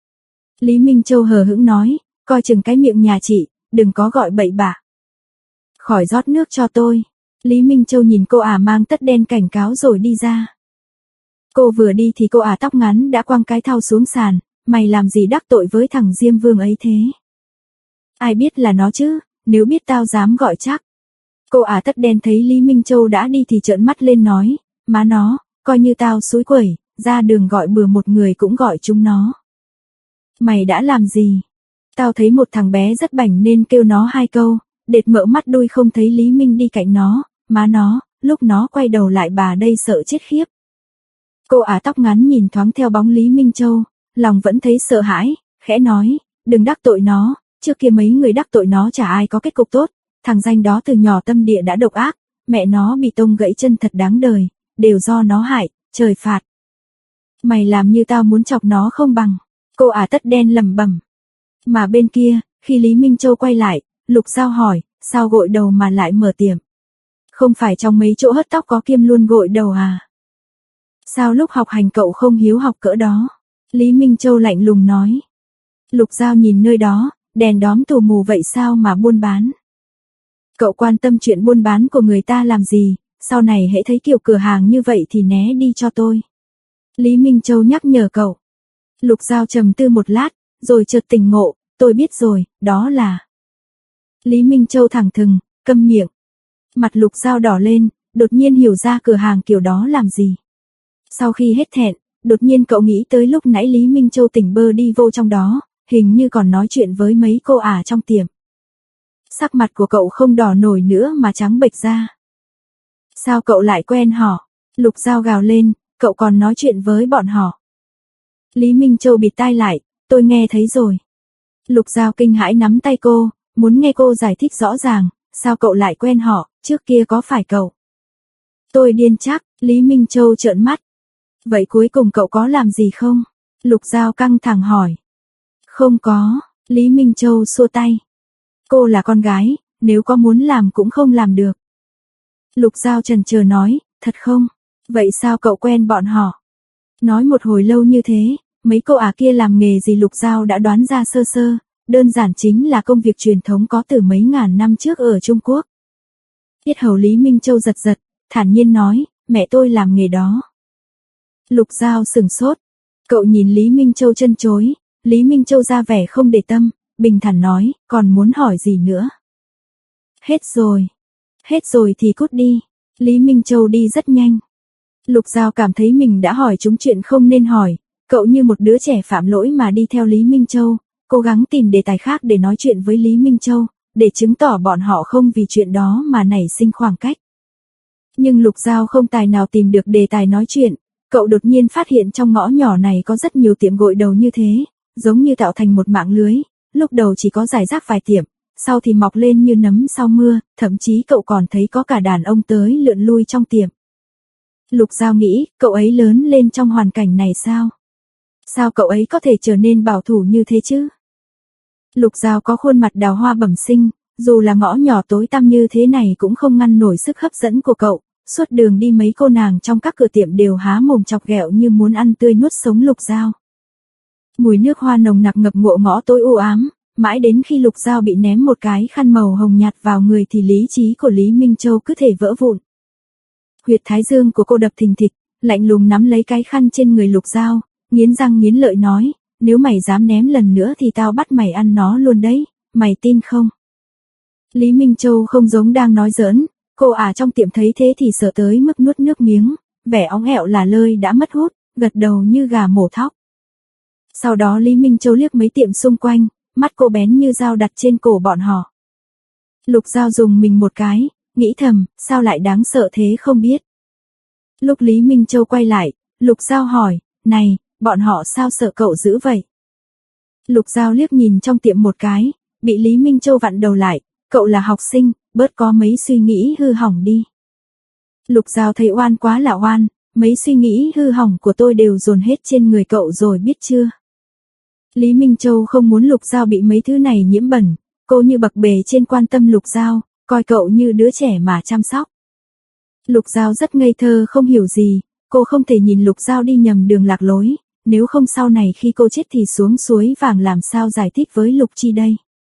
Lý Minh Châu hờ hững nói, coi chừng cái miệng nhà chị, đừng có gọi bậy bạ. Khỏi rót nước cho tôi. Lý Minh Châu nhìn cô ả mang tất đen cảnh cáo rồi đi ra. Cô vừa đi thì cô ả tóc ngắn đã quăng cái thau xuống sàn, mày làm gì đắc tội với thằng Diêm Vương ấy thế? Ai biết là nó chứ, nếu biết tao dám gọi chắc. Cô ả tất đen thấy Lý Minh Châu đã đi thì trợn mắt lên nói, má nó, coi như tao xúi quẩy, ra đường gọi bừa một người cũng gọi chúng nó. Mày đã làm gì? Tao thấy một thằng bé rất bảnh nên kêu nó hai câu, đệt mở mắt đuôi không thấy Lý Minh đi cạnh nó, má nó, lúc nó quay đầu lại bà đây sợ chết khiếp. Cô ả tóc ngắn nhìn thoáng theo bóng Lý Minh Châu, lòng vẫn thấy sợ hãi, khẽ nói, đừng đắc tội nó, trước kia mấy người đắc tội nó chả ai có kết cục tốt, thằng danh đó từ nhỏ tâm địa đã độc ác, mẹ nó bị tông gãy chân thật đáng đời, đều do nó hại, trời phạt. Mày làm như tao muốn chọc nó không bằng. Cô ả tất đen lẩm bẩm. Mà bên kia, khi Lý Minh Châu quay lại, Lục Giao hỏi, sao gội đầu mà lại mở tiệm? Không phải trong mấy chỗ hớt tóc có kiêm luôn gội đầu à? Sao lúc học hành cậu không hiếu học cỡ đó? Lý Minh Châu lạnh lùng nói. Lục Giao nhìn nơi đó, đèn đóm tù mù vậy sao mà buôn bán? Cậu quan tâm chuyện buôn bán của người ta làm gì, sau này hễ thấy kiểu cửa hàng như vậy thì né đi cho tôi. Lý Minh Châu nhắc nhở cậu. Lục Giao trầm tư một lát, rồi chợt tỉnh ngộ, tôi biết rồi, đó là... Lý Minh Châu thẳng thừng, câm miệng. Mặt Lục Giao đỏ lên, đột nhiên hiểu ra cửa hàng kiểu đó làm gì. Sau khi hết thẹn, đột nhiên cậu nghĩ tới lúc nãy Lý Minh Châu tỉnh bơ đi vô trong đó, hình như còn nói chuyện với mấy cô ả trong tiệm. Sắc mặt của cậu không đỏ nổi nữa mà trắng bệch ra. Sao cậu lại quen họ? Lục Giao gào lên, cậu còn nói chuyện với bọn họ. Lý Minh Châu bịt tai lại, tôi nghe thấy rồi. Lục Giao kinh hãi nắm tay cô, muốn nghe cô giải thích rõ ràng, sao cậu lại quen họ, trước kia có phải cậu? Tôi điên chắc, Lý Minh Châu trợn mắt. Vậy cuối cùng cậu có làm gì không? Lục Giao căng thẳng hỏi. Không có, Lý Minh Châu xua tay. Cô là con gái, nếu có muốn làm cũng không làm được. Lục Giao chần chờ nói, thật không? Vậy sao cậu quen bọn họ? Nói một hồi lâu như thế, mấy cô ả kia làm nghề gì Lục Giao đã đoán ra sơ sơ, đơn giản chính là công việc truyền thống có từ mấy ngàn năm trước ở Trung Quốc. Yết hầu Lý Minh Châu giật giật, thản nhiên nói, mẹ tôi làm nghề đó. Lục Giao sửng sốt, cậu nhìn Lý Minh Châu chân chối, Lý Minh Châu ra vẻ không để tâm, bình thản nói, còn muốn hỏi gì nữa? Hết rồi. Hết rồi thì cút đi. Lý Minh Châu đi rất nhanh. Lục Giao cảm thấy mình đã hỏi chúng chuyện không nên hỏi, cậu như một đứa trẻ phạm lỗi mà đi theo Lý Minh Châu, cố gắng tìm đề tài khác để nói chuyện với Lý Minh Châu, để chứng tỏ bọn họ không vì chuyện đó mà nảy sinh khoảng cách. Nhưng Lục Giao không tài nào tìm được đề tài nói chuyện, cậu đột nhiên phát hiện trong ngõ nhỏ này có rất nhiều tiệm gội đầu như thế, giống như tạo thành một mạng lưới, lúc đầu chỉ có rải rác vài tiệm, sau thì mọc lên như nấm sau mưa, thậm chí cậu còn thấy có cả đàn ông tới lượn lui trong tiệm. Lục Giao nghĩ, cậu ấy lớn lên trong hoàn cảnh này sao? Sao cậu ấy có thể trở nên bảo thủ như thế chứ? Lục Giao có khuôn mặt đào hoa bẩm sinh, dù là ngõ nhỏ tối tăm như thế này cũng không ngăn nổi sức hấp dẫn của cậu, suốt đường đi mấy cô nàng trong các cửa tiệm đều há mồm chọc ghẹo như muốn ăn tươi nuốt sống Lục Giao. Mùi nước hoa nồng nặc ngập ngụa ngõ tối u ám, mãi đến khi Lục Giao bị ném một cái khăn màu hồng nhạt vào người thì lý trí của Lý Minh Châu cứ thể vỡ vụn. Huyệt thái dương của cô đập thình thịch, lạnh lùng nắm lấy cái khăn trên người Lục Giao, nghiến răng nghiến lợi nói, nếu mày dám ném lần nữa thì tao bắt mày ăn nó luôn đấy, mày tin không? Lý Minh Châu không giống đang nói giỡn, cô ả trong tiệm thấy thế thì sợ tới mức nuốt nước miếng, vẻ óng ẹo là lơi đã mất hút, gật đầu như gà mổ thóc. Sau đó Lý Minh Châu liếc mấy tiệm xung quanh, mắt cô bén như dao đặt trên cổ bọn họ. Lục Giao dùng mình một cái, nghĩ thầm, sao lại đáng sợ thế không biết. Lúc Lý Minh Châu quay lại, Lục Giao hỏi, này, bọn họ sao sợ cậu dữ vậy? Lục Giao liếc nhìn trong tiệm một cái, bị Lý Minh Châu vặn đầu lại, cậu là học sinh, bớt có mấy suy nghĩ hư hỏng đi. Lục Giao thấy oan quá là oan, mấy suy nghĩ hư hỏng của tôi đều dồn hết trên người cậu rồi biết chưa? Lý Minh Châu không muốn Lục Giao bị mấy thứ này nhiễm bẩn, cô như bậc bề trên quan tâm Lục Giao, coi cậu như đứa trẻ mà chăm sóc. Lục Giao rất ngây thơ không hiểu gì, cô không thể nhìn Lục Giao đi nhầm đường lạc lối, nếu không sau này khi cô chết thì xuống suối vàng làm sao giải thích với Lục Chi đây.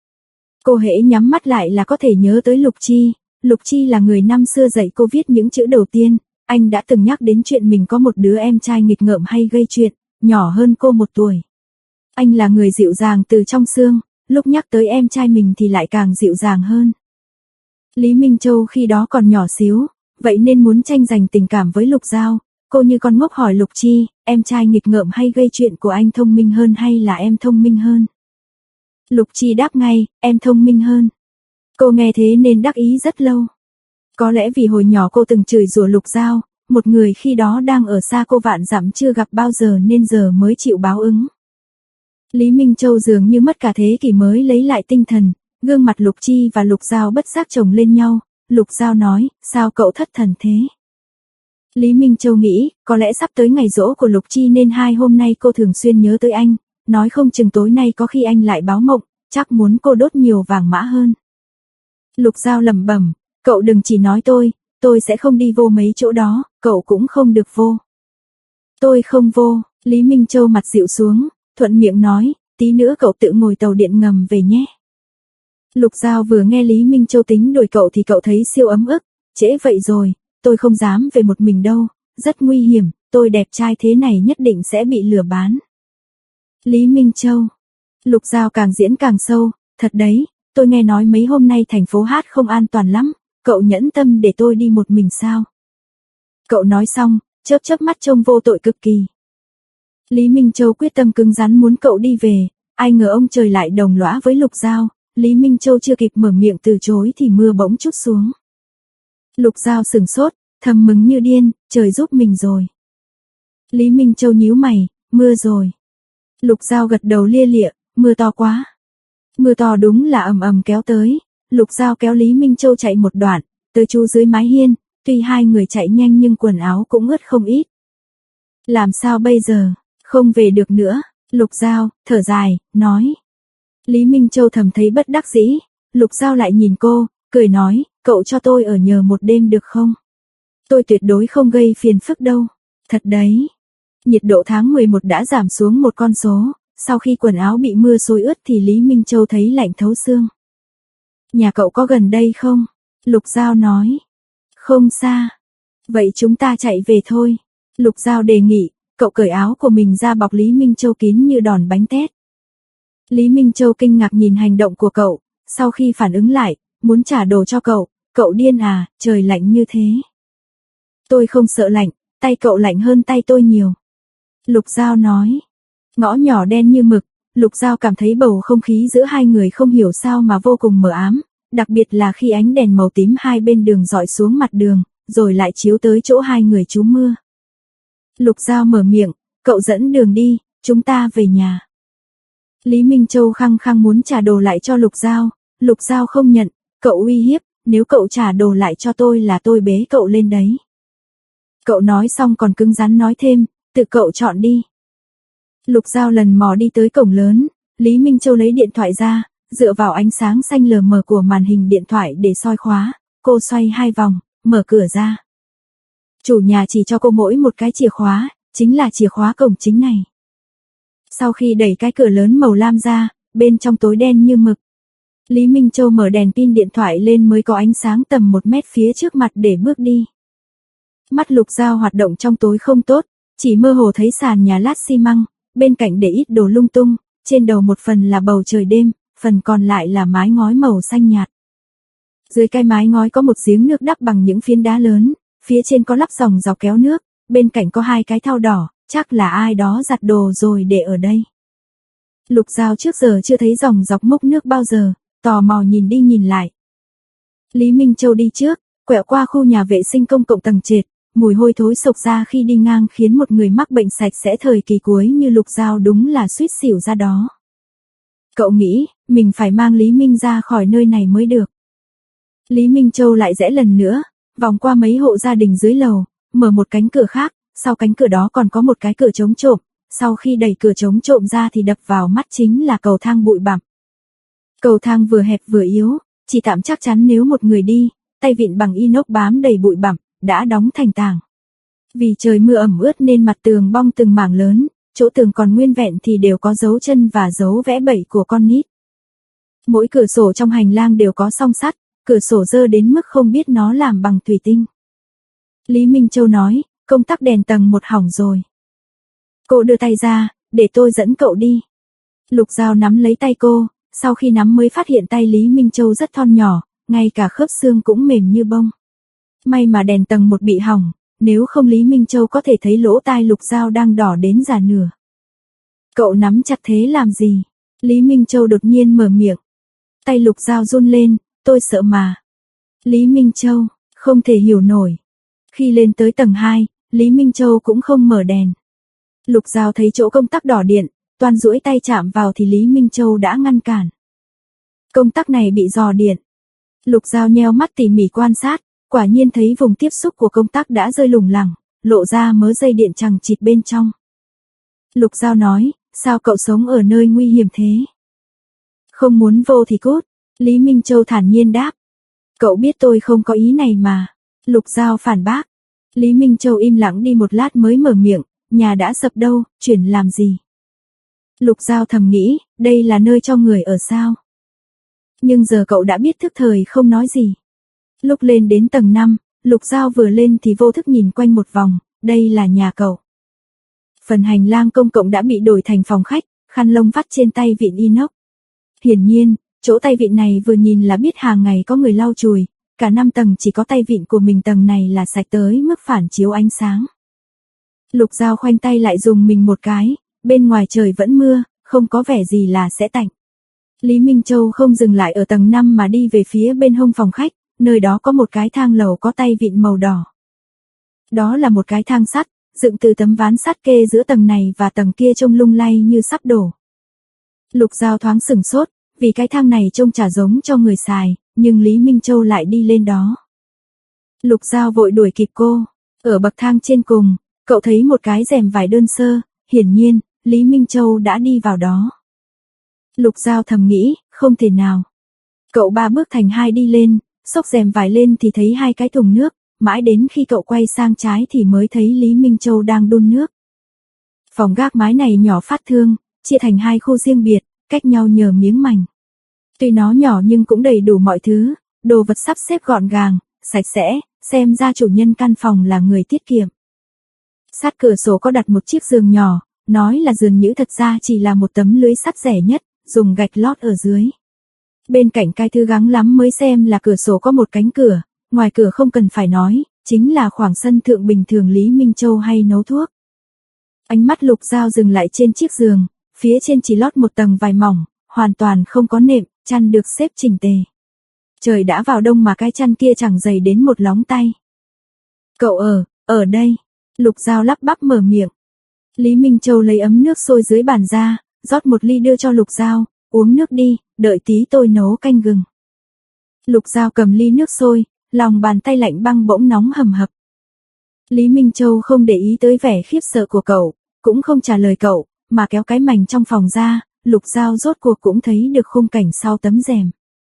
Cô hễ nhắm mắt lại là có thể nhớ tới Lục Chi, Lục Chi là người năm xưa dạy cô viết những chữ đầu tiên, anh đã từng nhắc đến chuyện mình có một đứa em trai nghịch ngợm hay gây chuyện, nhỏ hơn cô một tuổi. Anh là người dịu dàng từ trong xương, lúc nhắc tới em trai mình thì lại càng dịu dàng hơn. Lý Minh Châu khi đó còn nhỏ xíu, vậy nên muốn tranh giành tình cảm với Lục Giao, cô như con ngốc hỏi Lục Chi, em trai nghịch ngợm hay gây chuyện của anh thông minh hơn hay là em thông minh hơn? Lục Chi đáp ngay, em thông minh hơn. Cô nghe thế nên đắc ý rất lâu. Có lẽ vì hồi nhỏ cô từng chửi rủa Lục Giao, một người khi đó đang ở xa cô vạn dặm chưa gặp bao giờ nên giờ mới chịu báo ứng. Lý Minh Châu dường như mất cả thế kỷ mới lấy lại tinh thần, gương mặt Lục Chi và Lục Giao bất giác chồng lên nhau, Lục Giao nói, sao cậu thất thần thế? Lý Minh Châu nghĩ, có lẽ sắp tới ngày giỗ của Lục Chi nên hai hôm nay cô thường xuyên nhớ tới anh, nói không chừng tối nay có khi anh lại báo mộng, chắc muốn cô đốt nhiều vàng mã hơn. Lục Giao lẩm bẩm, cậu đừng chỉ nói tôi, tôi sẽ không đi vô mấy chỗ đó, cậu cũng không được vô. Tôi không vô, Lý Minh Châu mặt dịu xuống, thuận miệng nói, tí nữa cậu tự ngồi tàu điện ngầm về nhé. Lục Giao vừa nghe Lý Minh Châu tính đuổi cậu thì cậu thấy siêu ấm ức, trễ vậy rồi, tôi không dám về một mình đâu, rất nguy hiểm, tôi đẹp trai thế này nhất định sẽ bị lừa bán. Lý Minh Châu, Lục Giao càng diễn càng sâu, thật đấy, tôi nghe nói mấy hôm nay thành phố hát không an toàn lắm, cậu nhẫn tâm để tôi đi một mình sao? Cậu nói xong, chớp chớp mắt trông vô tội cực kỳ. Lý Minh Châu quyết tâm cứng rắn muốn cậu đi về, ai ngờ ông trời lại đồng lõa với Lục Giao, Lý Minh Châu chưa kịp mở miệng từ chối thì mưa bỗng trút xuống. Lục Giao sửng sốt, thầm mừng như điên, trời giúp mình rồi. Lý Minh Châu nhíu mày, mưa rồi. Lục Giao gật đầu lia lịa, mưa to quá. Mưa to đúng là ầm ầm kéo tới, Lục Giao kéo Lý Minh Châu chạy một đoạn, tới chu dưới mái hiên, tuy hai người chạy nhanh nhưng quần áo cũng ướt không ít. Làm sao bây giờ, không về được nữa, Lục Giao, thở dài, nói. Lý Minh Châu thầm thấy bất đắc dĩ, Lục Giao lại nhìn cô, cười nói, cậu cho tôi ở nhờ một đêm được không? Tôi tuyệt đối không gây phiền phức đâu, thật đấy. Nhiệt độ tháng mười một đã giảm xuống một con số, sau khi quần áo bị mưa xối ướt thì Lý Minh Châu thấy lạnh thấu xương. Nhà cậu có gần đây không? Lục Giao nói. Không xa. Vậy chúng ta chạy về thôi. Lục Giao đề nghị, cậu cởi áo của mình ra bọc Lý Minh Châu kín như đòn bánh tét. Lý Minh Châu kinh ngạc nhìn hành động của cậu, sau khi phản ứng lại, muốn trả đồ cho cậu, cậu điên à, trời lạnh như thế. Tôi không sợ lạnh, tay cậu lạnh hơn tay tôi nhiều. Lục Giao nói. Ngõ nhỏ đen như mực, Lục Giao cảm thấy bầu không khí giữa hai người không hiểu sao mà vô cùng mờ ám, đặc biệt là khi ánh đèn màu tím hai bên đường dọi xuống mặt đường, rồi lại chiếu tới chỗ hai người trú mưa. Lục Giao mở miệng, cậu dẫn đường đi, chúng ta về nhà. Lý Minh Châu khăng khăng muốn trả đồ lại cho Lục Giao, Lục Giao không nhận, cậu uy hiếp, nếu cậu trả đồ lại cho tôi là tôi bế cậu lên đấy. Cậu nói xong còn cứng rắn nói thêm, tự cậu chọn đi. Lục Giao lần mò đi tới cổng lớn, Lý Minh Châu lấy điện thoại ra, dựa vào ánh sáng xanh lờ mờ của màn hình điện thoại để soi khóa, cô xoay hai vòng, mở cửa ra. Chủ nhà chỉ cho cô mỗi một cái chìa khóa, chính là chìa khóa cổng chính này. Sau khi đẩy cái cửa lớn màu lam ra, bên trong tối đen như mực. Lý Minh Châu mở đèn pin điện thoại lên mới có ánh sáng tầm một mét phía trước mặt để bước đi. Mắt Lục Giao hoạt động trong tối không tốt, chỉ mơ hồ thấy sàn nhà lát xi măng, bên cạnh để ít đồ lung tung, trên đầu một phần là bầu trời đêm, phần còn lại là mái ngói màu xanh nhạt. Dưới cái mái ngói có một giếng nước đắp bằng những phiến đá lớn, phía trên có lắp dòng dọc kéo nước, bên cạnh có hai cái thau đỏ, chắc là ai đó giặt đồ rồi để ở đây. Lục Giao trước giờ chưa thấy dòng dọc múc nước bao giờ, tò mò nhìn đi nhìn lại. Lý Minh Châu đi trước, quẹo qua khu nhà vệ sinh công cộng tầng trệt, mùi hôi thối sộc ra khi đi ngang khiến một người mắc bệnh sạch sẽ thời kỳ cuối như Lục Giao đúng là suýt xỉu ra đó. Cậu nghĩ, mình phải mang Lý Minh ra khỏi nơi này mới được. Lý Minh Châu lại rẽ lần nữa, vòng qua mấy hộ gia đình dưới lầu, mở một cánh cửa khác, sau cánh cửa đó còn có một cái cửa chống trộm, sau khi đẩy cửa chống trộm ra thì đập vào mắt chính là cầu thang bụi bặm. Cầu thang vừa hẹp vừa yếu, chỉ tạm chắc chắn nếu một người đi, tay vịn bằng inox bám đầy bụi bặm, đã đóng thành tảng. Vì trời mưa ẩm ướt nên mặt tường bong từng mảng lớn, chỗ tường còn nguyên vẹn thì đều có dấu chân và dấu vẽ bẩy của con nít. Mỗi cửa sổ trong hành lang đều có song sắt, cửa sổ dơ đến mức không biết nó làm bằng thủy tinh. Lý Minh Châu nói, công tắc đèn tầng một hỏng rồi. Cô đưa tay ra, để tôi dẫn cậu đi. Lục Giao nắm lấy tay cô, sau khi nắm mới phát hiện tay Lý Minh Châu rất thon nhỏ, ngay cả khớp xương cũng mềm như bông. May mà đèn tầng một bị hỏng, nếu không Lý Minh Châu có thể thấy lỗ tai Lục Giao đang đỏ đến già nửa. Cậu nắm chặt thế làm gì? Lý Minh Châu đột nhiên mở miệng. Tay Lục Giao run lên, tôi sợ mà. Lý Minh Châu, không thể hiểu nổi. Khi lên tới tầng hai, Lý Minh Châu cũng không mở đèn. Lục Giao thấy chỗ công tắc đỏ điện, toan duỗi tay chạm vào thì Lý Minh Châu đã ngăn cản. Công tắc này bị rò điện. Lục Giao nheo mắt tỉ mỉ quan sát, quả nhiên thấy vùng tiếp xúc của công tắc đã rơi lủng lẳng, lộ ra mớ dây điện chằng chịt bên trong. Lục Giao nói, sao cậu sống ở nơi nguy hiểm thế? Không muốn vô thì cút, Lý Minh Châu thản nhiên đáp. Cậu biết tôi không có ý này mà. Lục Giao phản bác. Lý Minh Châu im lặng đi một lát mới mở miệng, nhà đã sập đâu, chuyển làm gì? Lục Giao thầm nghĩ, đây là nơi cho người ở sao? Nhưng giờ cậu đã biết thức thời không nói gì. Lúc lên đến tầng năm, Lục Giao vừa lên thì vô thức nhìn quanh một vòng, đây là nhà cậu. Phần hành lang công cộng đã bị đổi thành phòng khách, khăn lông vắt trên tay vịn inox. Hiển nhiên, chỗ tay vịn này vừa nhìn là biết hàng ngày có người lau chùi, cả năm tầng chỉ có tay vịn của mình tầng này là sạch tới mức phản chiếu ánh sáng. Lục Giao khoanh tay lại dùng mình một cái, bên ngoài trời vẫn mưa, không có vẻ gì là sẽ tạnh. Lý Minh Châu không dừng lại ở tầng năm mà đi về phía bên hông phòng khách, nơi đó có một cái thang lầu có tay vịn màu đỏ. Đó là một cái thang sắt, dựng từ tấm ván sắt kê giữa tầng này và tầng kia trông lung lay như sắp đổ. Lục Giao thoáng sửng sốt, vì cái thang này trông chả giống cho người xài, nhưng Lý Minh Châu lại đi lên đó. Lục Giao vội đuổi kịp cô, ở bậc thang trên cùng, cậu thấy một cái rèm vải đơn sơ, hiển nhiên, Lý Minh Châu đã đi vào đó. Lục Giao thầm nghĩ, không thể nào. Cậu ba bước thành hai đi lên, xốc rèm vải lên thì thấy hai cái thùng nước, mãi đến khi cậu quay sang trái thì mới thấy Lý Minh Châu đang đun nước. Phòng gác mái này nhỏ phát thương, chia thành hai khu riêng biệt, cách nhau nhờ miếng mảnh. Tuy nó nhỏ nhưng cũng đầy đủ mọi thứ, đồ vật sắp xếp gọn gàng, sạch sẽ, xem ra chủ nhân căn phòng là người tiết kiệm. Sát cửa sổ có đặt một chiếc giường nhỏ, nói là giường nhữ thật ra chỉ là một tấm lưới sắt rẻ nhất, dùng gạch lót ở dưới. Bên cạnh cái thứ gắng lắm mới xem là cửa sổ có một cánh cửa, ngoài cửa không cần phải nói, chính là khoảng sân thượng bình thường Lý Minh Châu hay nấu thuốc. Ánh mắt Lục Giao dừng lại trên chiếc giường, phía trên chỉ lót một tầng vải mỏng, hoàn toàn không có nệm, chăn được xếp chỉnh tề. Trời đã vào đông mà cái chăn kia chẳng dày đến một lóng tay. Cậu ở, ở đây. Lục Giao lắp bắp mở miệng. Lý Minh Châu lấy ấm nước sôi dưới bàn ra, rót một ly đưa cho Lục Giao, uống nước đi, đợi tí tôi nấu canh gừng. Lục Giao cầm ly nước sôi, lòng bàn tay lạnh băng bỗng nóng hầm hập. Lý Minh Châu không để ý tới vẻ khiếp sợ của cậu, cũng không trả lời cậu, mà kéo cái mành trong phòng ra, Lục Giao rốt cuộc cũng thấy được khung cảnh sau tấm rèm.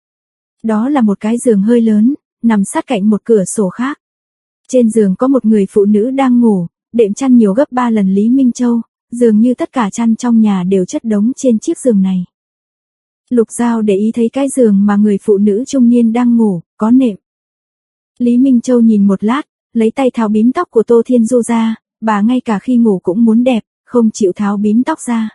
Đó là một cái giường hơi lớn, nằm sát cạnh một cửa sổ khác. Trên giường có một người phụ nữ đang ngủ, đệm chăn nhiều gấp ba lần Lý Minh Châu, dường như tất cả chăn trong nhà đều chất đống trên chiếc giường này. Lục Giao để ý thấy cái giường mà người phụ nữ trung niên đang ngủ, có nệm. Lý Minh Châu nhìn một lát, lấy tay tháo bím tóc của Tô Thiên Du ra, bà ngay cả khi ngủ cũng muốn đẹp, không chịu tháo bím tóc ra.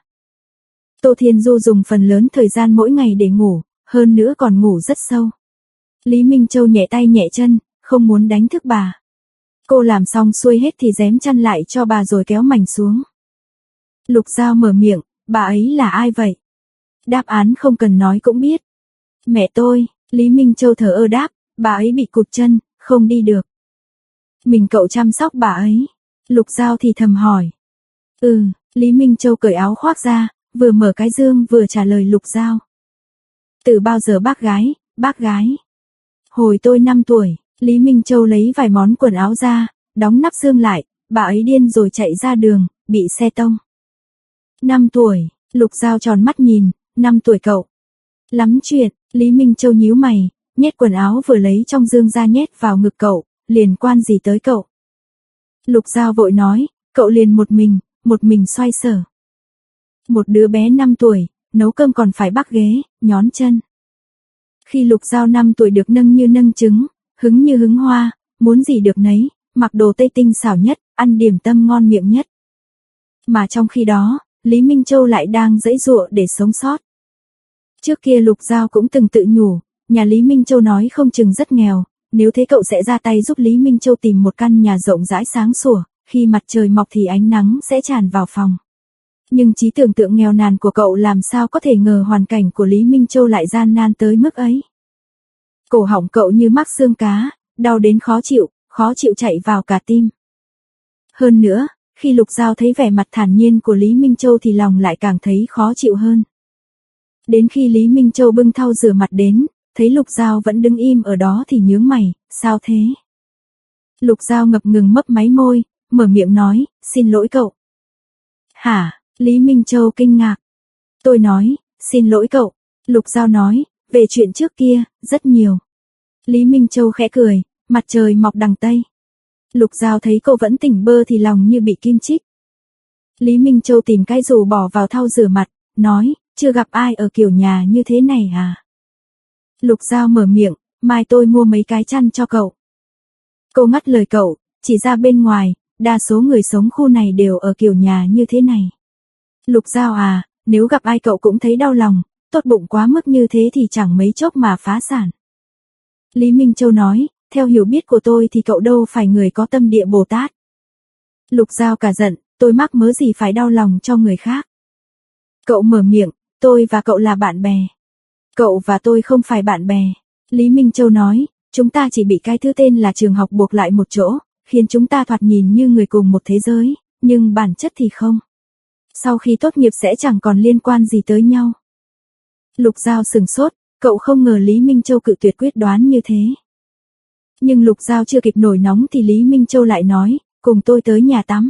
Tô Thiên Du dùng phần lớn thời gian mỗi ngày để ngủ, hơn nữa còn ngủ rất sâu. Lý Minh Châu nhẹ tay nhẹ chân, không muốn đánh thức bà. Cô làm xong xuôi hết thì giém chăn lại cho bà rồi kéo mành xuống. Lục Giao mở miệng, bà ấy là ai vậy? Đáp án không cần nói cũng biết. Mẹ tôi, Lý Minh Châu thở ơ đáp, bà ấy bị cụt chân, không đi được. Mình cậu chăm sóc bà ấy. Lục Giao thì thầm hỏi. Ừ, Lý Minh Châu cởi áo khoác ra, vừa mở cái dương vừa trả lời Lục Giao. Từ bao giờ bác gái, bác gái? Hồi tôi năm tuổi, Lý Minh Châu lấy vài món quần áo ra, đóng nắp dương lại, bà ấy điên rồi chạy ra đường, bị xe tông. năm tuổi, Lục Giao tròn mắt nhìn, năm tuổi cậu. Lắm chuyện, Lý Minh Châu nhíu mày, nhét quần áo vừa lấy trong dương ra nhét vào ngực cậu, liền quan gì tới cậu. Lục Giao vội nói, cậu liền một mình, một mình xoay sở. Một đứa bé năm tuổi, nấu cơm còn phải bắc ghế, nhón chân. Khi Lục Giao năm tuổi được nâng như nâng trứng, hứng như hứng hoa, muốn gì được nấy, mặc đồ Tây tinh xảo nhất, ăn điểm tâm ngon miệng nhất. Mà trong khi đó, Lý Minh Châu lại đang giãy giụa để sống sót. Trước kia Lục Giao cũng từng tự nhủ, nhà Lý Minh Châu nói không chừng rất nghèo, nếu thế cậu sẽ ra tay giúp Lý Minh Châu tìm một căn nhà rộng rãi sáng sủa, khi mặt trời mọc thì ánh nắng sẽ tràn vào phòng. Nhưng trí tưởng tượng nghèo nàn của cậu làm sao có thể ngờ hoàn cảnh của Lý Minh Châu lại gian nan tới mức ấy. Cổ họng cậu như mắc xương cá, đau đến khó chịu, khó chịu chạy vào cả tim. Hơn nữa, khi Lục Giao thấy vẻ mặt thản nhiên của Lý Minh Châu thì lòng lại càng thấy khó chịu hơn. Đến khi Lý Minh Châu bưng thau rửa mặt đến, thấy Lục Giao vẫn đứng im ở đó thì nhướng mày, sao thế? Lục Giao ngập ngừng mấp máy môi, mở miệng nói, xin lỗi cậu. Hả? Lý Minh Châu kinh ngạc. Tôi nói, xin lỗi cậu. Lục Giao nói, về chuyện trước kia, rất nhiều. Lý Minh Châu khẽ cười, mặt trời mọc đằng Tây. Lục Giao thấy cô vẫn tỉnh bơ thì lòng như bị kim chích. Lý Minh Châu tìm cái dù bỏ vào thau rửa mặt, nói, chưa gặp ai ở kiểu nhà như thế này à? Lục Giao mở miệng, mai tôi mua mấy cái chăn cho cậu. Cô ngắt lời cậu, chỉ ra bên ngoài, đa số người sống khu này đều ở kiểu nhà như thế này. Lục Giao à, nếu gặp ai cậu cũng thấy đau lòng, tốt bụng quá mức như thế thì chẳng mấy chốc mà phá sản. Lý Minh Châu nói, theo hiểu biết của tôi thì cậu đâu phải người có tâm địa Bồ Tát. Lục Giao cả giận, tôi mắc mớ gì phải đau lòng cho người khác. Cậu mở miệng, tôi và cậu là bạn bè. Cậu và tôi không phải bạn bè. Lý Minh Châu nói, chúng ta chỉ bị cái thứ tên là trường học buộc lại một chỗ, khiến chúng ta thoạt nhìn như người cùng một thế giới, nhưng bản chất thì không. Sau khi tốt nghiệp sẽ chẳng còn liên quan gì tới nhau. Lục Giao sừng sốt, cậu không ngờ Lý Minh Châu cự tuyệt quyết đoán như thế. Nhưng Lục Giao chưa kịp nổi nóng thì Lý Minh Châu lại nói, cùng tôi tới nhà tắm.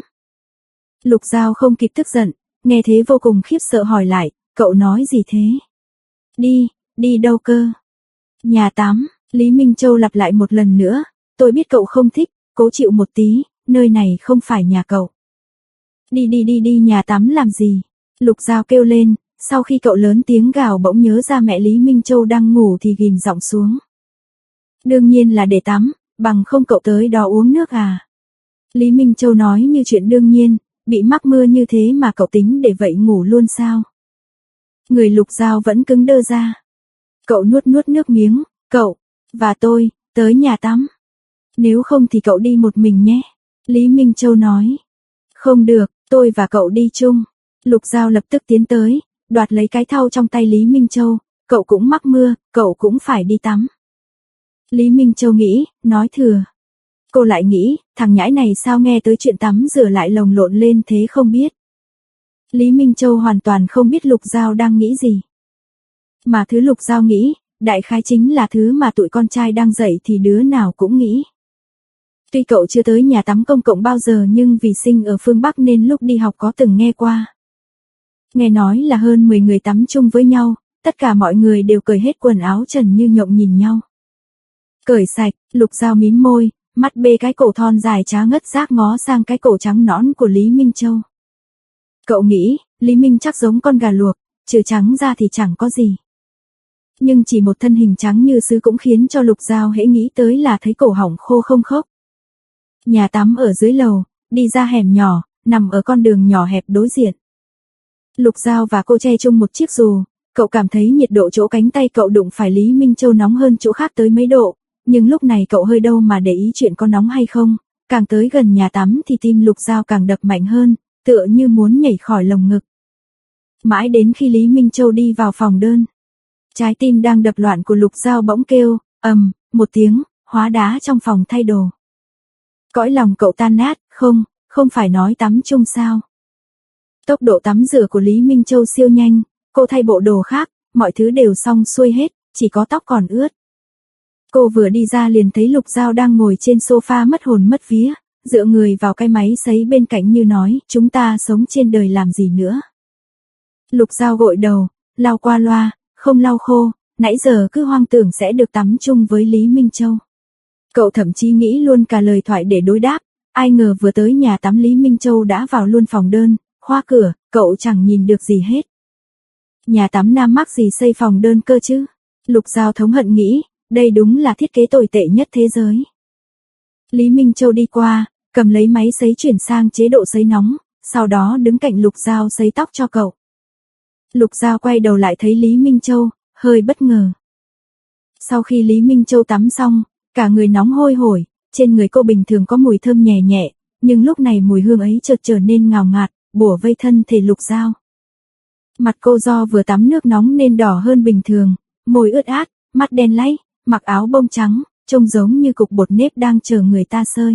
Lục Giao không kịp tức giận, nghe thế vô cùng khiếp sợ hỏi lại, cậu nói gì thế? Đi, đi đâu cơ? Nhà tắm, Lý Minh Châu lặp lại một lần nữa, tôi biết cậu không thích, cố chịu một tí, nơi này không phải nhà cậu. Đi đi đi đi nhà tắm làm gì? Lục Giao kêu lên, sau khi cậu lớn tiếng gào bỗng nhớ ra mẹ Lý Minh Châu đang ngủ thì ghim giọng xuống. Đương nhiên là để tắm, bằng không cậu tới đó uống nước à? Lý Minh Châu nói như chuyện đương nhiên, bị mắc mưa như thế mà cậu tính để vậy ngủ luôn sao? Người Lục Giao vẫn cứng đơ ra. Cậu nuốt nuốt nước miếng, cậu, và tôi, tới nhà tắm. Nếu không thì cậu đi một mình nhé. Lý Minh Châu nói. Không được, tôi và cậu đi chung. Lục Giao lập tức tiến tới, đoạt lấy cái thau trong tay Lý Minh Châu, cậu cũng mắc mưa, cậu cũng phải đi tắm. Lý Minh Châu nghĩ, nói thừa. Cô lại nghĩ, thằng nhãi này sao nghe tới chuyện tắm rửa lại lồng lộn lên thế không biết. Lý Minh Châu hoàn toàn không biết Lục Giao đang nghĩ gì. Mà thứ Lục Giao nghĩ, đại khái chính là thứ mà tụi con trai đang dạy thì đứa nào cũng nghĩ. Tuy cậu chưa tới nhà tắm công cộng bao giờ nhưng vì sinh ở phương Bắc nên lúc đi học có từng nghe qua. Nghe nói là hơn mười người tắm chung với nhau, tất cả mọi người đều cởi hết quần áo trần như nhộng nhìn nhau. Cởi sạch, Lục Giao mím môi, mắt bê cái cổ thon dài trá ngất giác ngó sang cái cổ trắng nõn của Lý Minh Châu. Cậu nghĩ, Lý Minh chắc giống con gà luộc, trừ trắng ra thì chẳng có gì. Nhưng chỉ một thân hình trắng như sứ cũng khiến cho Lục Giao hễ nghĩ tới là thấy cổ họng khô không khốc. Nhà tắm ở dưới lầu, đi ra hẻm nhỏ, nằm ở con đường nhỏ hẹp đối diện. Lục Giao và cô che chung một chiếc dù, cậu cảm thấy nhiệt độ chỗ cánh tay cậu đụng phải Lý Minh Châu nóng hơn chỗ khác tới mấy độ, nhưng lúc này cậu hơi đâu mà để ý chuyện có nóng hay không, càng tới gần nhà tắm thì tim Lục Giao càng đập mạnh hơn, tựa như muốn nhảy khỏi lồng ngực. Mãi đến khi Lý Minh Châu đi vào phòng đơn, trái tim đang đập loạn của Lục Giao bỗng kêu, ầm, một tiếng, hóa đá trong phòng thay đồ. Cõi lòng cậu tan nát, không, không phải nói tắm chung sao. Tốc độ tắm rửa của Lý Minh Châu siêu nhanh, cô thay bộ đồ khác, mọi thứ đều xong xuôi hết, chỉ có tóc còn ướt. Cô vừa đi ra liền thấy Lục Giao đang ngồi trên sofa mất hồn mất vía, dựa người vào cái máy sấy bên cạnh như nói, chúng ta sống trên đời làm gì nữa. Lục Giao gội đầu, lau qua loa, không lau khô, nãy giờ cứ hoang tưởng sẽ được tắm chung với Lý Minh Châu. Cậu thậm chí nghĩ luôn cả lời thoại để đối đáp, ai ngờ vừa tới nhà tắm Lý Minh Châu đã vào luôn phòng đơn, khóa cửa, cậu chẳng nhìn được gì hết. Nhà tắm Nam mắc gì xây phòng đơn cơ chứ? Lục Giao thống hận nghĩ, đây đúng là thiết kế tồi tệ nhất thế giới. Lý Minh Châu đi qua, cầm lấy máy sấy chuyển sang chế độ sấy nóng, sau đó đứng cạnh Lục Giao sấy tóc cho cậu. Lục Giao quay đầu lại thấy Lý Minh Châu, hơi bất ngờ. Sau khi Lý Minh Châu tắm xong, cả người nóng hôi hổi, trên người cô bình thường có mùi thơm nhẹ nhẹ, nhưng lúc này mùi hương ấy chợt trở nên ngào ngạt, bủa vây thân thể Lục Giao. Mặt cô do vừa tắm nước nóng nên đỏ hơn bình thường, môi ướt át, mắt đen láy, mặc áo bông trắng, trông giống như cục bột nếp đang chờ người ta sơi.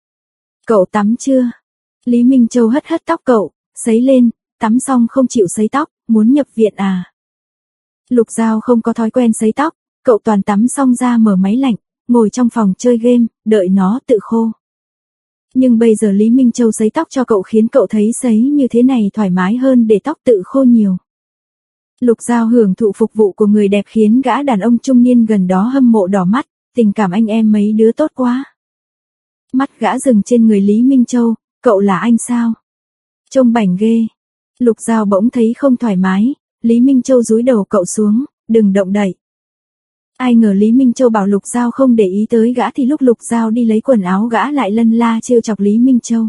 Cậu tắm chưa? Lý Minh Châu hất hất tóc cậu, sấy lên, tắm xong không chịu sấy tóc, muốn nhập viện à? Lục Giao không có thói quen sấy tóc, cậu toàn tắm xong ra mở máy lạnh, ngồi trong phòng chơi game, đợi nó tự khô. Nhưng bây giờ Lý Minh Châu sấy tóc cho cậu khiến cậu thấy sấy như thế này thoải mái hơn để tóc tự khô nhiều. Lục Giao hưởng thụ phục vụ của người đẹp khiến gã đàn ông trung niên gần đó hâm mộ đỏ mắt, tình cảm anh em mấy đứa tốt quá. Mắt gã dừng trên người Lý Minh Châu, cậu là anh sao? Trông bảnh ghê. Lục Giao bỗng thấy không thoải mái, Lý Minh Châu dúi đầu cậu xuống, đừng động đậy. Ai ngờ Lý Minh Châu bảo Lục Giao không để ý tới gã thì lúc Lục Giao đi lấy quần áo gã lại lân la trêu chọc Lý Minh Châu.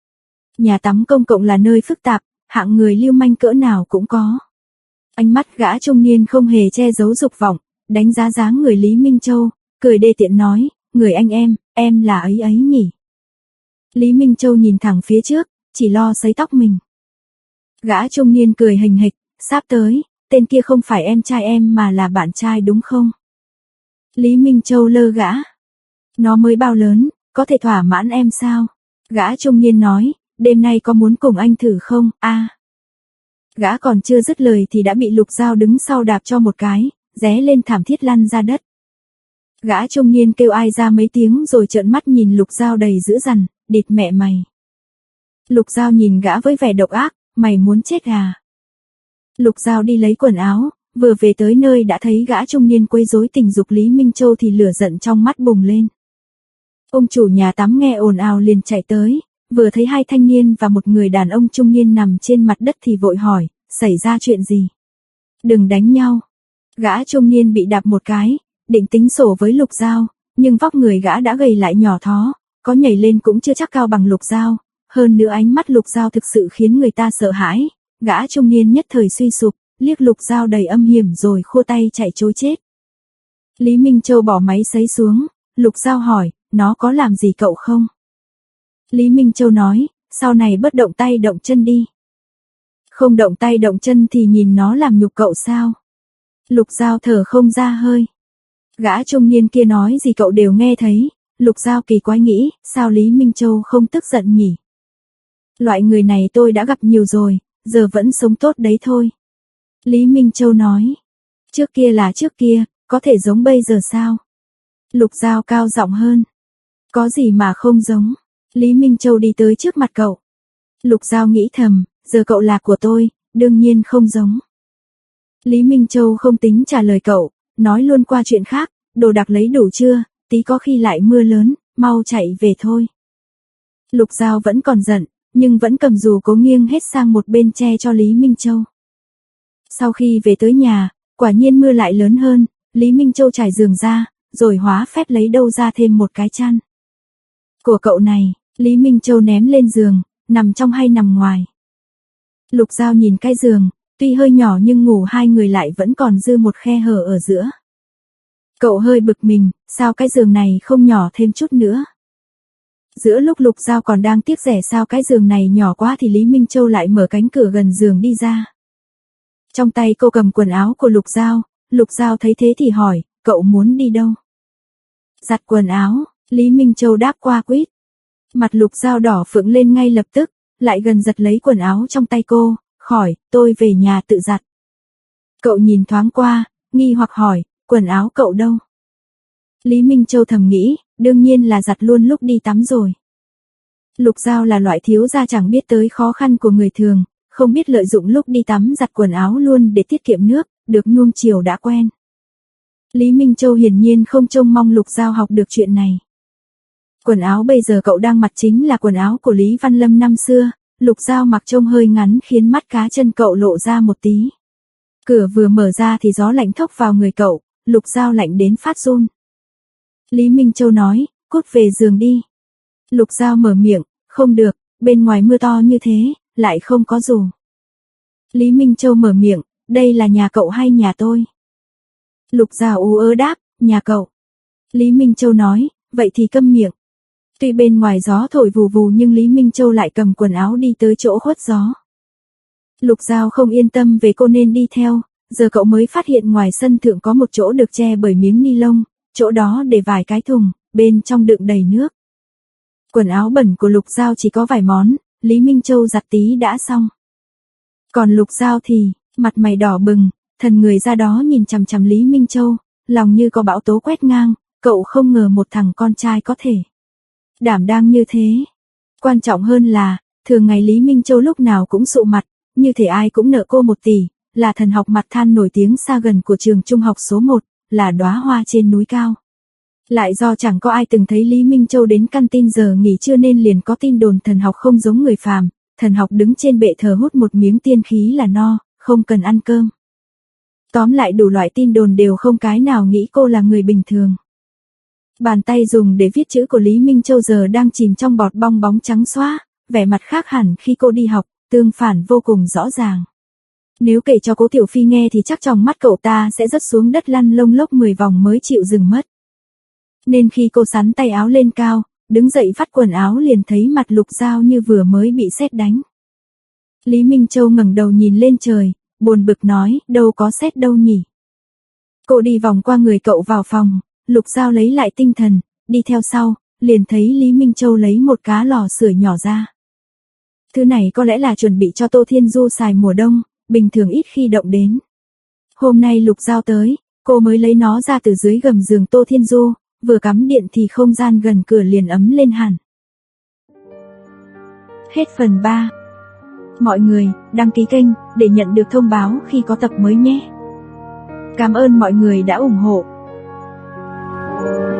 Nhà tắm công cộng là nơi phức tạp, hạng người lưu manh cỡ nào cũng có. Ánh mắt gã trung niên không hề che giấu dục vọng, đánh giá dáng người Lý Minh Châu, cười đê tiện nói, người anh em, em là ấy ấy nhỉ. Lý Minh Châu nhìn thẳng phía trước, chỉ lo sấy tóc mình. Gã trung niên cười hình hịch, sắp tới, tên kia không phải em trai em mà là bạn trai đúng không? Lý Minh Châu lơ gã. Nó mới bao lớn, có thể thỏa mãn em sao? Gã trung niên nói, đêm nay có muốn cùng anh thử không, a à. Gã còn chưa dứt lời thì đã bị Lục Giao đứng sau đạp cho một cái, ré lên thảm thiết lăn ra đất. Gã trung niên kêu ai ra mấy tiếng rồi trợn mắt nhìn Lục Giao đầy dữ dằn, địt mẹ mày. Lục Giao nhìn gã với vẻ độc ác, mày muốn chết à? Lục Giao đi lấy quần áo, vừa về tới nơi đã thấy gã trung niên quấy rối tình dục Lý Minh Châu thì lửa giận trong mắt bùng lên. Ông chủ nhà tắm nghe ồn ào liền chạy tới, vừa thấy hai thanh niên và một người đàn ông trung niên nằm trên mặt đất thì vội hỏi, xảy ra chuyện gì? Đừng đánh nhau. Gã trung niên bị đạp một cái, định tính sổ với Lục Giao, nhưng vóc người gã đã gầy lại nhỏ thó, có nhảy lên cũng chưa chắc cao bằng Lục Giao, hơn nữa ánh mắt Lục Giao thực sự khiến người ta sợ hãi, gã trung niên nhất thời suy sụp, liếc Lục Giao đầy âm hiểm rồi khô tay chạy trối chết. Lý Minh Châu bỏ máy sấy xuống, Lục Giao hỏi, nó có làm gì cậu không? Lý Minh Châu nói, sau này bớt động tay động chân đi. Không động tay động chân thì nhìn nó làm nhục cậu sao? Lục Giao thở không ra hơi. Gã trung niên kia nói gì cậu đều nghe thấy, Lục Giao kỳ quái nghĩ, sao Lý Minh Châu không tức giận nhỉ? Loại người này tôi đã gặp nhiều rồi, giờ vẫn sống tốt đấy thôi. Lý Minh Châu nói, trước kia là trước kia, có thể giống bây giờ sao? Lục Giao cao giọng hơn, có gì mà không giống? Lý Minh Châu đi tới trước mặt cậu. Lục Giao nghĩ thầm, giờ cậu là của tôi, đương nhiên không giống. Lý Minh Châu không tính trả lời cậu, nói luôn qua chuyện khác, đồ đạc lấy đủ chưa, tí có khi lại mưa lớn, mau chạy về thôi. Lục Giao vẫn còn giận, nhưng vẫn cầm dù cố nghiêng hết sang một bên che cho Lý Minh Châu. Sau khi về tới nhà, quả nhiên mưa lại lớn hơn, Lý Minh Châu trải giường ra, rồi hóa phép lấy đâu ra thêm một cái chăn. Của cậu này, Lý Minh Châu ném lên giường, nằm trong hay nằm ngoài. Lục Giao nhìn cái giường, tuy hơi nhỏ nhưng ngủ hai người lại vẫn còn dư một khe hở ở giữa. Cậu hơi bực mình, sao cái giường này không nhỏ thêm chút nữa? Giữa lúc Lục Giao còn đang tiếc rẻ sao cái giường này nhỏ quá thì Lý Minh Châu lại mở cánh cửa gần giường đi ra. Trong tay cô cầm quần áo của Lục Giao, Lục Giao thấy thế thì hỏi, cậu muốn đi đâu? Giặt quần áo, Lý Minh Châu đáp qua quýt. Mặt Lục Giao đỏ phượng lên ngay lập tức, lại gần giật lấy quần áo trong tay cô, khỏi, tôi về nhà tự giặt. Cậu nhìn thoáng qua, nghi hoặc hỏi, quần áo cậu đâu? Lý Minh Châu thầm nghĩ, đương nhiên là giặt luôn lúc đi tắm rồi. Lục Giao là loại thiếu gia chẳng biết tới khó khăn của người thường, không biết lợi dụng lúc đi tắm giặt quần áo luôn để tiết kiệm nước, được nuông chiều đã quen. Lý Minh Châu hiển nhiên không trông mong Lục Giao học được chuyện này. Quần áo bây giờ cậu đang mặc chính là quần áo của Lý Văn Lâm năm xưa, Lục Giao mặc trông hơi ngắn khiến mắt cá chân cậu lộ ra một tí. Cửa vừa mở ra thì gió lạnh thốc vào người cậu, Lục Giao lạnh đến phát run. Lý Minh Châu nói, cút về giường đi. Lục Giao mở miệng, không được, bên ngoài mưa to như thế, lại không có dù. Lý Minh Châu mở miệng, đây là nhà cậu hay nhà tôi? Lục Giao ú ớ đáp, nhà cậu. Lý Minh Châu nói, vậy thì câm miệng. Tuy bên ngoài gió thổi vù vù nhưng Lý Minh Châu lại cầm quần áo đi tới chỗ khuất gió. Lục Giao không yên tâm về cô nên đi theo, giờ cậu mới phát hiện ngoài sân thượng có một chỗ được che bởi miếng ni lông, chỗ đó để vài cái thùng, bên trong đựng đầy nước. Quần áo bẩn của Lục Giao chỉ có vài món, Lý Minh Châu giặt tí đã xong. Còn Lục Giao thì, mặt mày đỏ bừng, thần người ra đó nhìn chằm chằm Lý Minh Châu, lòng như có bão tố quét ngang, cậu không ngờ một thằng con trai có thể đảm đang như thế. Quan trọng hơn là, thường ngày Lý Minh Châu lúc nào cũng sụ mặt, như thể ai cũng nợ cô một tỷ, là thần học mặt than nổi tiếng xa gần của trường trung học số một, là đóa hoa trên núi cao. Lại do chẳng có ai từng thấy Lý Minh Châu đến căn tin giờ nghỉ trưa nên liền có tin đồn thần học không giống người phàm, thần học đứng trên bệ thờ hút một miếng tiên khí là no, không cần ăn cơm. Tóm lại đủ loại tin đồn đều không cái nào nghĩ cô là người bình thường. Bàn tay dùng để viết chữ của Lý Minh Châu giờ đang chìm trong bọt bong bóng trắng xóa, vẻ mặt khác hẳn khi cô đi học, tương phản vô cùng rõ ràng. Nếu kể cho Cố Tiểu Phi nghe thì chắc trong mắt cậu ta sẽ rớt xuống đất lăn lông lốc mười vòng mới chịu dừng mất. Nên khi cô xắn tay áo lên cao, đứng dậy vắt quần áo liền thấy mặt Lục Giao như vừa mới bị sét đánh. Lý Minh Châu ngẩng đầu nhìn lên trời, buồn bực nói, đâu có sét đâu nhỉ. Cô đi vòng qua người cậu vào phòng, Lục Giao lấy lại tinh thần, đi theo sau, liền thấy Lý Minh Châu lấy một cá lò sưởi nhỏ ra. Thứ này có lẽ là chuẩn bị cho Tô Thiên Du xài mùa đông, bình thường ít khi động đến. Hôm nay Lục Giao tới, cô mới lấy nó ra từ dưới gầm giường Tô Thiên Du, vừa cắm điện thì không gian gần cửa liền ấm lên hẳn. Hết phần ba. Mọi người, đăng ký kênh, để nhận được thông báo khi có tập mới nhé. Cảm ơn mọi người đã ủng hộ.